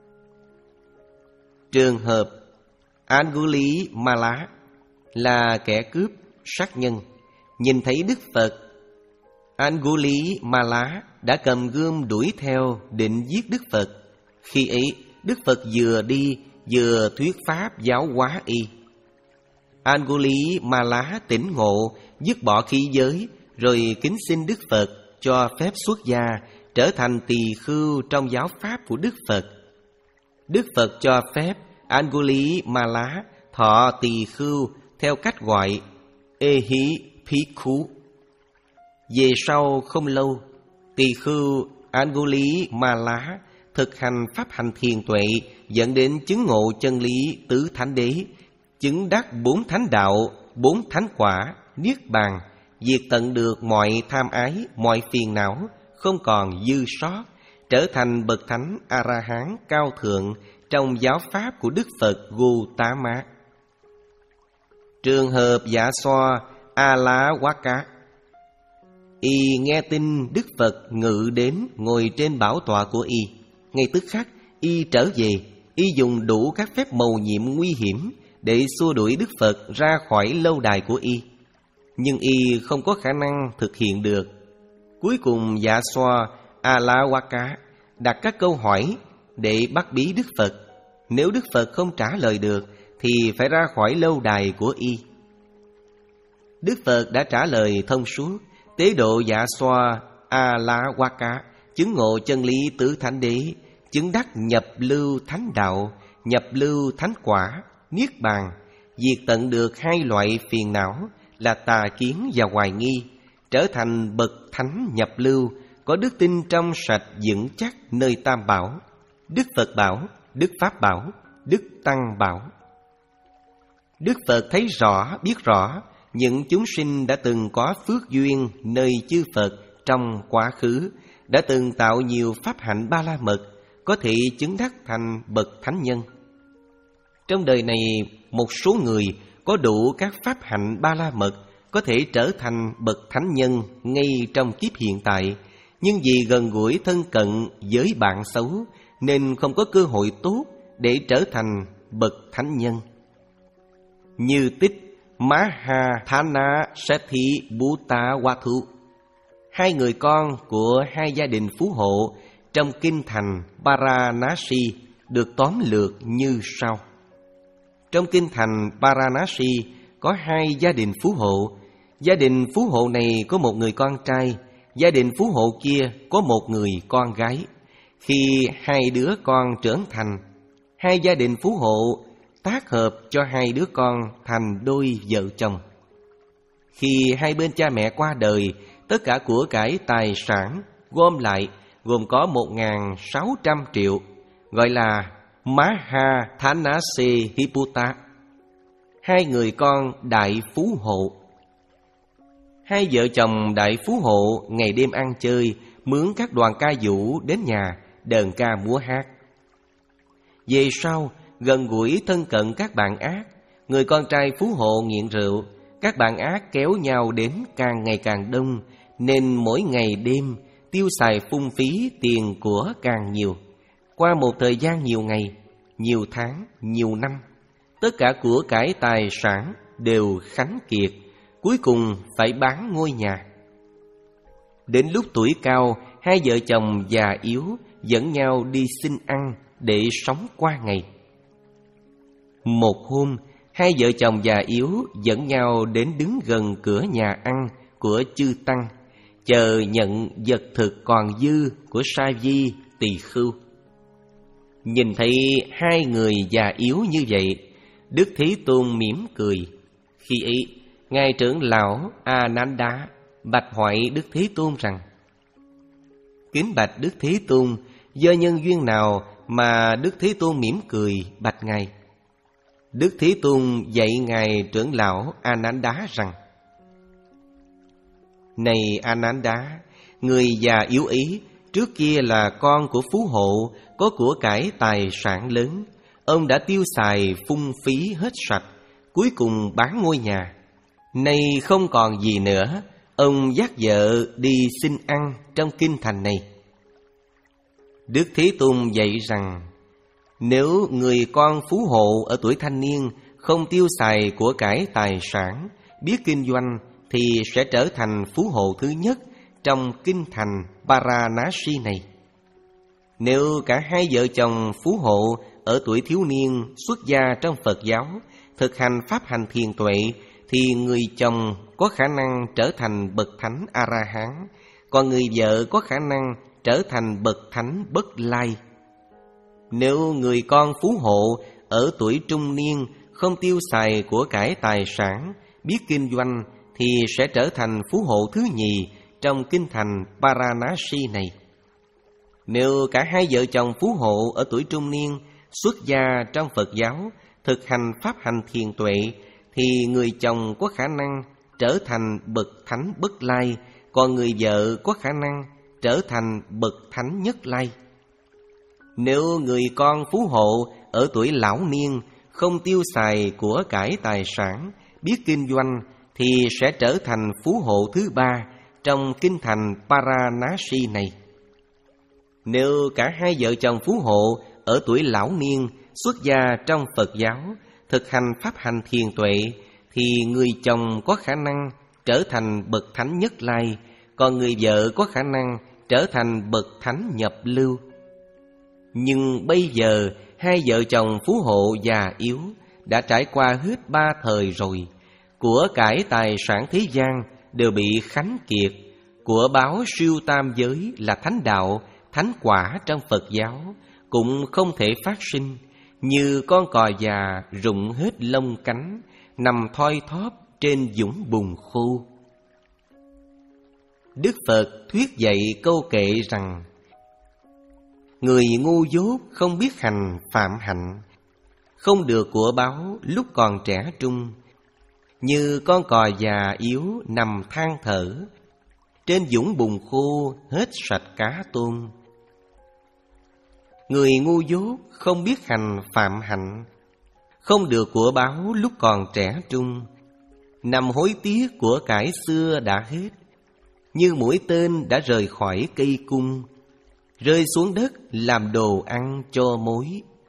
Trường hợp Angulimala là kẻ cướp sát nhân, nhìn thấy Đức Phật, Angulimala đã cầm gươm đuổi theo định giết Đức Phật. Khi ấy, Đức Phật vừa đi vừa thuyết pháp giáo hóa y. Angulimala tỉnh ngộ, dứt bỏ khí giới, rồi kính xin Đức Phật cho phép xuất gia, trở thành tỳ khưu trong giáo pháp của Đức Phật. Đức Phật cho phép Angulimala thọ tỳ khưu theo cách gọi Ehipikhu. Về sau không lâu, tỳ khưu Angulimala thực hành pháp hành thiền tuệ, dẫn đến chứng ngộ chân lý tứ thánh đế, chứng đắc bốn thánh đạo, bốn thánh quả, niết bàn, diệt tận được mọi tham ái, mọi phiền não, không còn dư sót, trở thành bậc thánh A-la-hán cao thượng trong giáo pháp của Đức Phật Gotama. Trường hợp Dạ Xoa A-la-waka. Y nghe tin Đức Phật ngự đến ngồi trên bảo tọa của Y. Ngay tức khắc Y trở về. Y dùng đủ các phép mầu nhiệm nguy hiểm để xua đuổi Đức Phật ra khỏi lâu đài của Y. Nhưng Y không có khả năng thực hiện được. Cuối cùng Dạ Xoa Alawaka đặt các câu hỏi để bắt bí Đức Phật. Nếu Đức Phật không trả lời được thì phải ra khỏi lâu đài của Y. Đức Phật đã trả lời thông suốt. Tế độ Dạ Xoa Alawaka chứng ngộ chân lý tứ thánh đế, chứng đắc nhập lưu thánh đạo, nhập lưu thánh quả, niết bàn, diệt tận được hai loại phiền não là tà kiến và hoài nghi, trở thành bậc thánh nhập lưu, có đức tin trong sạch vững chắc nơi Tam Bảo, Đức Phật Bảo, Đức Pháp Bảo, Đức Tăng Bảo. Đức Phật thấy rõ, biết rõ những chúng sinh đã từng có phước duyên nơi chư Phật trong quá khứ, đã từng tạo nhiều pháp hạnh ba la mật, có thể chứng đắc thành bậc thánh nhân. Trong đời này, một số người có đủ các pháp hạnh ba la mật, có thể trở thành bậc thánh nhân ngay trong kiếp hiện tại, nhưng vì gần gũi thân cận với bạn xấu nên không có cơ hội tốt để trở thành bậc thánh nhân. Như Tích Mahathana Sethi Bhuta Wathu, hai người con của hai gia đình phú hộ trong kinh thành Varanasi được tóm lược như sau. Trong kinh thành Varanasi có hai gia đình phú hộ. Gia đình phú hộ này có một người con trai, gia đình phú hộ kia có một người con gái. Khi hai đứa con trưởng thành, hai gia đình phú hộ tác hợp cho hai đứa con thành đôi vợ chồng. Khi hai bên cha mẹ qua đời, tất cả của cải tài sản gom lại gồm có một nghìn sáu trăm triệu, gọi là Mahathanase Hiputa, hai người con đại phú hộ. Hai vợ chồng đại phú hộ ngày đêm ăn chơi, mướn các đoàn ca vũ đến nhà đờn ca múa hát. Về sau, gần gũi thân cận các bạn ác, người con trai phú hộ nghiện rượu, các bạn ác kéo nhau đến càng ngày càng đông, nên mỗi ngày đêm tiêu xài phung phí tiền của càng nhiều. Qua một thời gian nhiều ngày, nhiều tháng, nhiều năm, tất cả của cải tài sản đều khánh kiệt, cuối cùng phải bán ngôi nhà. Đến lúc tuổi cao, hai vợ chồng già yếu dẫn nhau đi xin ăn để sống qua ngày. Một hôm, hai vợ chồng già yếu dẫn nhau đến đứng gần cửa nhà ăn của chư tăng, chờ nhận vật thực còn dư của Sa Di Tỳ Khưu. Nhìn thấy hai người già yếu như vậy, Đức Thế Tôn mỉm cười. Khi ấy, Ngài trưởng lão Ananda bạch hỏi Đức Thế Tôn rằng: Kính bạch Đức Thế Tôn, do nhân duyên nào mà Đức Thế Tôn mỉm cười bạch Ngài? Đức Thế Tôn dạy Ngài trưởng lão Ananda rằng: Này Ananda, người già yếu ấy trước kia là con của phú hộ, có của cải tài sản lớn. Ông đã tiêu xài phung phí hết sạch, cuối cùng bán ngôi nhà. Nay không còn gì nữa, ông dắt vợ đi xin ăn trong kinh thành này. Đức Thế Tôn dạy rằng: Nếu người con phú hộ ở tuổi thanh niên không tiêu xài của cải tài sản, biết kinh doanh, thì sẽ trở thành phú hộ thứ nhất trong kinh thành Varanasi này. Nếu cả hai vợ chồng phú hộ ở tuổi thiếu niên xuất gia trong Phật giáo, thực hành pháp hành thiền tuệ, thì người chồng có khả năng trở thành bậc thánh A-la-hán, còn người vợ có khả năng trở thành bậc thánh Bất Lai. Nếu người con phú hộ ở tuổi trung niên không tiêu xài của cải tài sản, biết kinh doanh, thì sẽ trở thành phú hộ thứ nhì trong kinh thành Varanasi này. Nếu cả hai vợ chồng phú hộ ở tuổi trung niên xuất gia trong Phật giáo, thực hành pháp hành thiền tuệ, thì người chồng có khả năng trở thành bậc thánh Bất Lai, còn người vợ có khả năng trở thành bậc thánh Nhất Lai. Nếu người con phú hộ ở tuổi lão niên không tiêu xài của cải tài sản, biết kinh doanh, thì sẽ trở thành phú hộ thứ ba, trong kinh thành Paranasi này. Nếu cả hai vợ chồng phú hộ ở tuổi lão niên xuất gia trong Phật giáo, thực hành pháp hành thiền tuệ, thì người chồng có khả năng trở thành bậc thánh Nhất Lai, còn người vợ có khả năng trở thành bậc thánh nhập lưu. Nhưng bây giờ hai vợ chồng phú hộ già yếu đã trải qua hết ba thời rồi. Của cải tài sản thế gian đều bị khánh kiệt. Của báo siêu tam giới là thánh đạo, thánh quả trong Phật giáo cũng không thể phát sinh. Như con cò già rụng hết lông cánh, nằm thoi thóp trên dũng bùn khô. Đức Phật thuyết dạy câu kệ rằng: người ngu dốt không biết hành phạm hạnh, không được của báo lúc còn trẻ trung. Như con cò già yếu nằm than thở, trên dũng bùn khô hết sạch cá tôm. Người ngu dốt không biết hành phạm hạnh, không được của báo lúc còn trẻ trung. Nằm hối tiếc của cải xưa đã hết, như mũi tên đã rời khỏi cây cung, rơi xuống đất làm đồ ăn cho mối.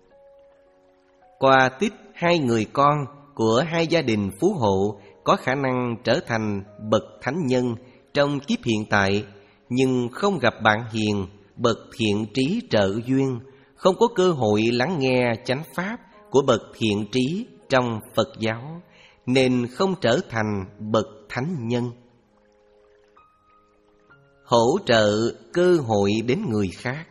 Qua tích hai người con của hai gia đình phú hộ có khả năng trở thành bậc thánh nhân trong kiếp hiện tại, nhưng không gặp bạn hiền, bậc thiện trí trợ duyên, không có cơ hội lắng nghe chánh pháp của bậc thiện trí trong Phật giáo, nên không trở thành bậc thánh nhân. Hỗ trợ cơ hội đến người khác.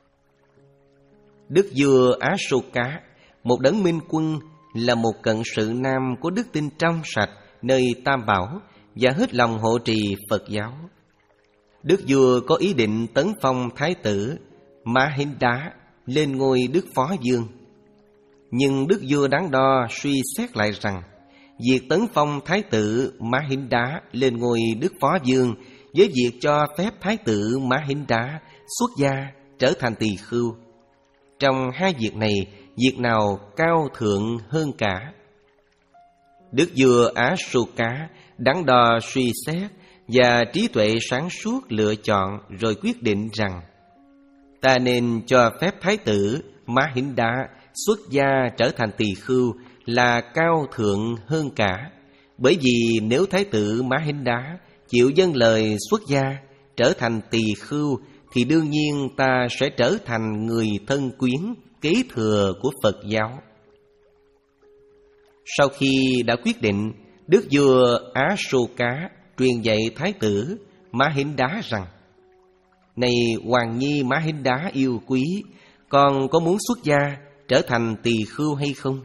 Đức vua Ashoka, một đấng minh quân, là một cận sự nam có đức tin trong sạch nơi Tam Bảo và hết lòng hộ trì Phật giáo. Đức vua có ý định tấn phong thái tử Mahinda lên ngôi đức phó vương. Nhưng đức vua đắn đo suy xét lại rằng, việc tấn phong thái tử Mahinda lên ngôi đức phó vương với việc cho phép thái tử Mahinda xuất gia trở thành tỳ khưu, trong hai việc này, việc nào cao thượng hơn cả? Đức vua Ashoka đắn đo suy xét và trí tuệ sáng suốt lựa chọn, rồi quyết định rằng ta nên cho phép thái tử Mahinda xuất gia trở thành tỳ khưu là cao thượng hơn cả. Bởi vì nếu thái tử Mahinda chịu dâng lời xuất gia trở thành tỳ khưu, thì đương nhiên ta sẽ trở thành người thân quyến kế thừa của Phật giáo. Sau khi đã quyết định, đức vua Ashoka truyền dạy thái tử Mahinda rằng: này hoàng nhi Mahinda yêu quý, con có muốn xuất gia trở thành tỳ khưu hay không?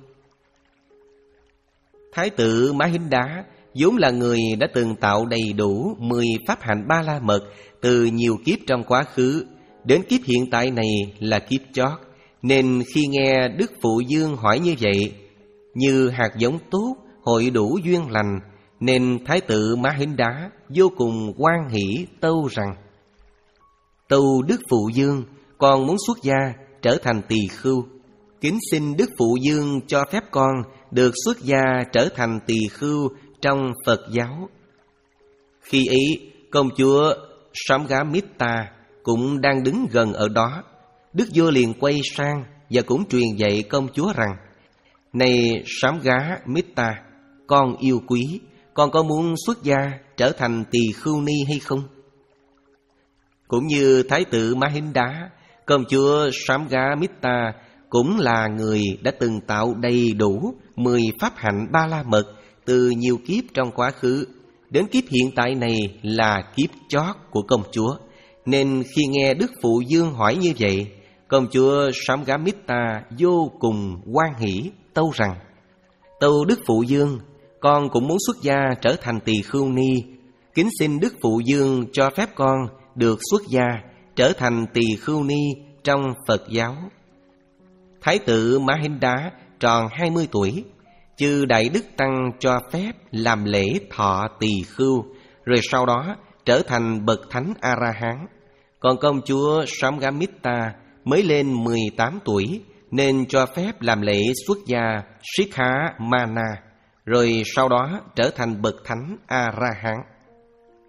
Thái tử Mahinda vốn là người đã từng tạo đầy đủ mười pháp hạnh ba la mật từ nhiều kiếp trong quá khứ, đến kiếp hiện tại này là kiếp chót, nên khi nghe Đức Phụ Dương hỏi như vậy, như hạt giống tốt, hội đủ duyên lành, nên thái tử Mahinda vô cùng hoan hỷ tâu rằng: tâu Đức Phụ Dương, con muốn xuất gia trở thành tỳ khưu, kính xin Đức Phụ Dương cho phép con được xuất gia trở thành tỳ khưu trong Phật giáo. Khi ấy, công chúa Samgamita cũng đang đứng gần ở đó. Đức vua liền quay sang và cũng truyền dạy công chúa rằng: này Samgamita, con yêu quý, con có muốn xuất gia trở thành tỳ khưu ni hay không? Cũng như thái tử Mahinda, công chúa Samgamita cũng là người đã từng tạo đầy đủ mười pháp hạnh ba la mật từ nhiều kiếp trong quá khứ, đến kiếp hiện tại này là kiếp chót của công chúa. Nên khi nghe Đức Phụ Dương hỏi như vậy, công chúa Samgamita vô cùng hoan hỷ tâu rằng: tâu Đức Phụ Dương, con cũng muốn xuất gia trở thành tỳ khưu ni, kính xin Đức Phụ Dương cho phép con được xuất gia trở thành tỳ khưu ni trong Phật giáo. Thái tử Mahinda tròn hai mươi tuổi, chư Đại Đức Tăng cho phép làm lễ thọ tỳ khưu, rồi sau đó trở thành bậc thánh A-la-hán. Còn công chúa Samgamita mới lên mười tám tuổi, nên cho phép làm lễ xuất gia Sikha Mana, rồi sau đó trở thành bậc thánh A-la-hán.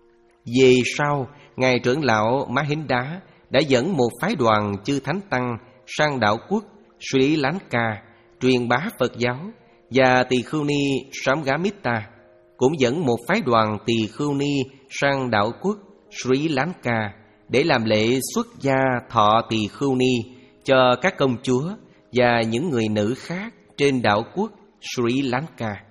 Về sau, Ngài trưởng lão Mahinda đã dẫn một phái đoàn chư Thánh Tăng sang đảo quốc Sri Lanka truyền bá Phật giáo, và Tỳ Khưu Ni Samgamitta cũng dẫn một phái đoàn Tỳ Khưu Ni sang đảo quốc Sri Lanka để làm lễ xuất gia thọ Tỳ Khưu Ni cho các công chúa và những người nữ khác trên đảo quốc Sri Lanka.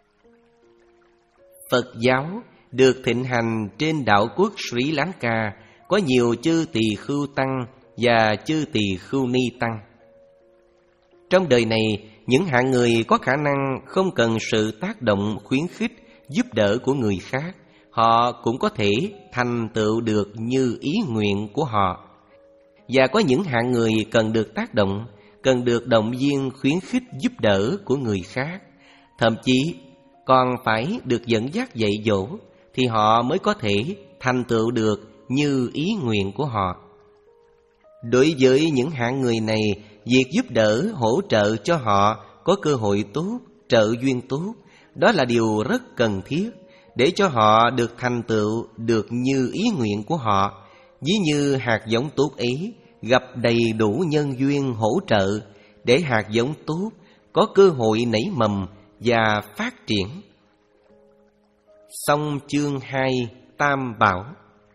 Phật giáo được thịnh hành trên đảo quốc Sri Lanka có nhiều chư Tỳ Khưu Tăng và chư Tỳ Khưu Ni Tăng. Trong đời này, những hạng người có khả năng không cần sự tác động khuyến khích, giúp đỡ của người khác, họ cũng có thể thành tựu được như ý nguyện của họ. Và có những hạng người cần được tác động, cần được động viên khuyến khích giúp đỡ của người khác, thậm chí còn phải được dẫn dắt dạy dỗ, thì họ mới có thể thành tựu được như ý nguyện của họ. Đối với những hạng người này, việc giúp đỡ, hỗ trợ cho họ có cơ hội tốt, trợ duyên tốt, đó là điều rất cần thiết để cho họ được thành tựu được như ý nguyện của họ. Ví như hạt giống tốt ấy gặp đầy đủ nhân duyên hỗ trợ để hạt giống tốt có cơ hội nảy mầm và phát triển. Xong chương hai Tam Bảo.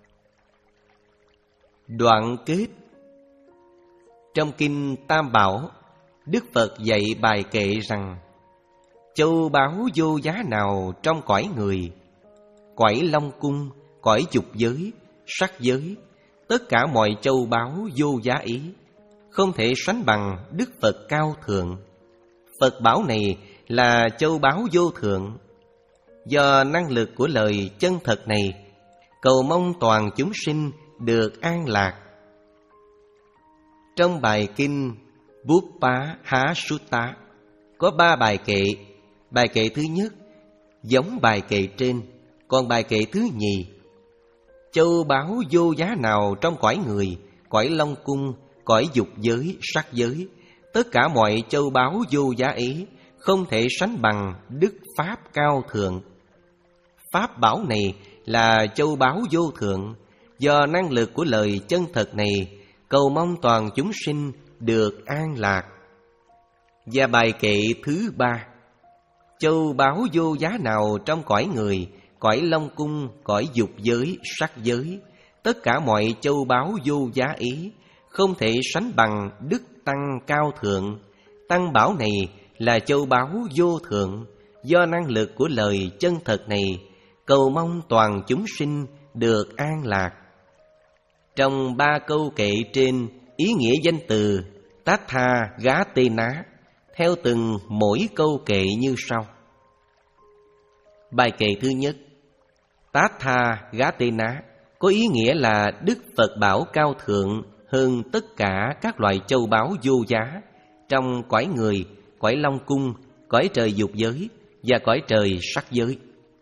Đoạn kết. Trong kinh Tam Bảo, Đức Phật dạy bài kệ rằng: châu báu vô giá nào trong cõi người, cõi Long Cung, cõi dục giới, sắc giới, tất cả mọi châu báu vô giá ý, không thể sánh bằng Đức Phật cao thượng. Phật bảo này là châu báu vô thượng. Do năng lực của lời chân thật này, cầu mong toàn chúng sinh được an lạc. Trong bài kinh Bupa Há Sutta có ba bài kệ. Bài kệ thứ nhất giống bài kệ trên, còn bài kệ thứ nhì: châu báu vô giá nào trong cõi người, cõi Long Cung, cõi dục giới, sắc giới, tất cả mọi châu báu vô giá ấy, không thể sánh bằng Đức Pháp cao thượng. Pháp bảo này là châu báu vô thượng. Do năng lực của lời chân thật này, cầu mong toàn chúng sinh được an lạc. Và bài kệ thứ ba: châu báu vô giá nào trong cõi người, cõi Long Cung, cõi dục giới, sắc giới, tất cả mọi châu báu vô giá ý, không thể sánh bằng Đức Tăng cao thượng. Tăng bảo này là châu báu vô thượng. Do năng lực của lời chân thật này, cầu mong toàn chúng sinh được an lạc. Trong ba câu kệ trên, ý nghĩa danh từ Tát Tha Gá Tê Ná theo từng mỗi câu kệ như sau. Bài kệ thứ nhất: Tát Tha Gá Tê Ná có ý nghĩa là Đức Phật bảo cao thượng hơn tất cả các loại châu báu vô giá trong cõi người, cõi Long Cung, cõi trời dục giới và cõi trời sắc giới.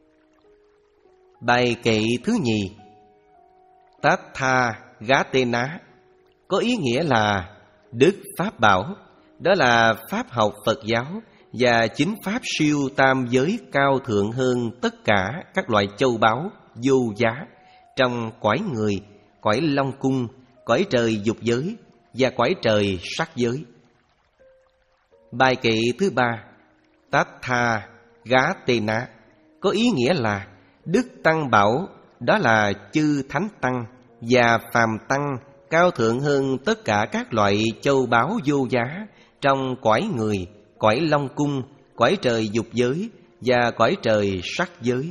Bài kệ thứ nhì: Tát Tha Gá Tê Ná có ý nghĩa là Đức Pháp bảo, đó là pháp học Phật giáo và chính pháp siêu tam giới cao thượng hơn tất cả các loại châu báu vô giá trong cõi người, cõi Long Cung, cõi trời dục giới và cõi trời sắc giới. Bài kệ thứ ba: Tát Tha Gá Tê Ná có ý nghĩa là Đức Tăng bảo, đó là chư Thánh Tăng và Phàm Tăng cao thượng hơn tất cả các loại châu báu vô giá trong cõi người, cõi Long Cung, cõi trời dục giới và cõi trời sắc giới.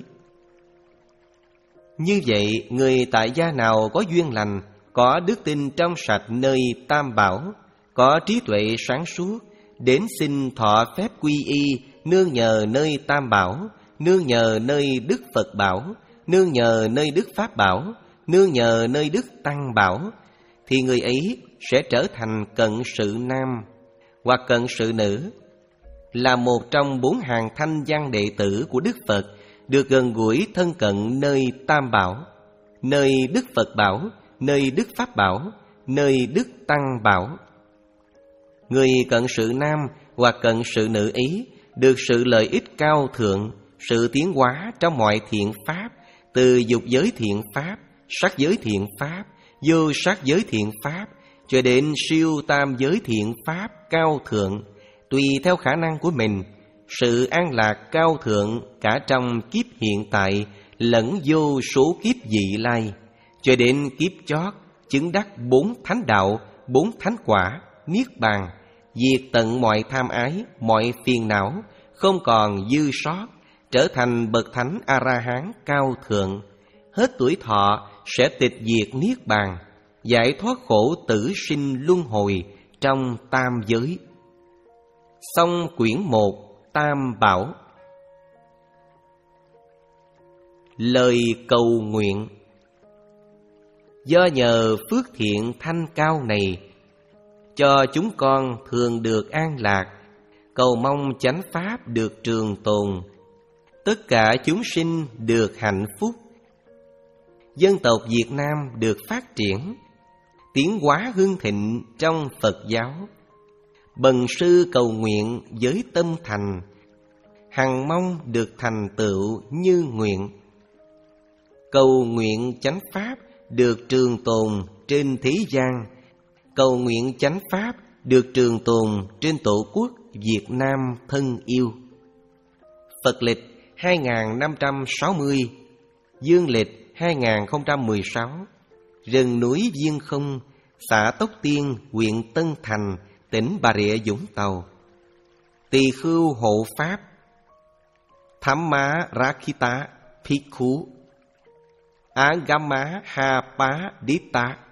Như vậy, người tại gia nào có duyên lành, có đức tin trong sạch nơi Tam Bảo, có trí tuệ sáng suốt, đến xin thọ phép quy y, nương nhờ nơi Tam Bảo, nương nhờ nơi Đức Phật bảo, nương nhờ nơi Đức Pháp bảo, nương nhờ nơi Đức Tăng bảo, thì người ấy sẽ trở thành cận sự nam hoặc cận sự nữ, là một trong bốn hàng thanh văn đệ tử của Đức Phật, được gần gũi thân cận nơi Tam Bảo, nơi Đức Phật bảo, nơi Đức Pháp bảo, nơi Đức Tăng bảo. Người cận sự nam hoặc cận sự nữ ấy được sự lợi ích cao thượng, sự tiến hóa trong mọi thiện pháp, từ dục giới thiện pháp, sắc giới thiện pháp, vô sắc giới thiện pháp, cho đến siêu tam giới thiện pháp cao thượng, tùy theo khả năng của mình. Sự an lạc cao thượng cả trong kiếp hiện tại lẫn vô số kiếp vị lai, cho đến kiếp chót chứng đắc bốn thánh đạo, bốn thánh quả, niết bàn, diệt tận mọi tham ái, mọi phiền não, không còn dư sót, trở thành bậc thánh A-la-hán cao thượng. Hết tuổi thọ sẽ tịch diệt niết bàn, giải thoát khổ tử sinh luân hồi trong tam giới. Xong quyển một Tam Bảo. Lời cầu nguyện. Do nhờ phước thiện thanh cao này, cho chúng con thường được an lạc, cầu mong chánh pháp được trường tồn, tất cả chúng sinh được hạnh phúc, dân tộc Việt Nam được phát triển, tiến hóa hưng thịnh trong Phật giáo. Bần sư cầu nguyện với tâm thành, hằng mong được thành tựu như nguyện. Cầu nguyện chánh pháp được trường tồn trên thế gian, cầu nguyện chánh pháp được trường tồn trên tổ quốc Việt Nam thân yêu. Phật lịch hai nghìn năm trăm sáu mươi, dương lịch hai nghìn không trăm mười sáu, rừng núi Viên Không, xã Tóc Tiên, huyện Tân Thành, tỉnh Bà Rịa Vũng Tàu. Tỳ khưu hộ pháp Thamma Rakita Bhikkhu Agama Hapa Ditta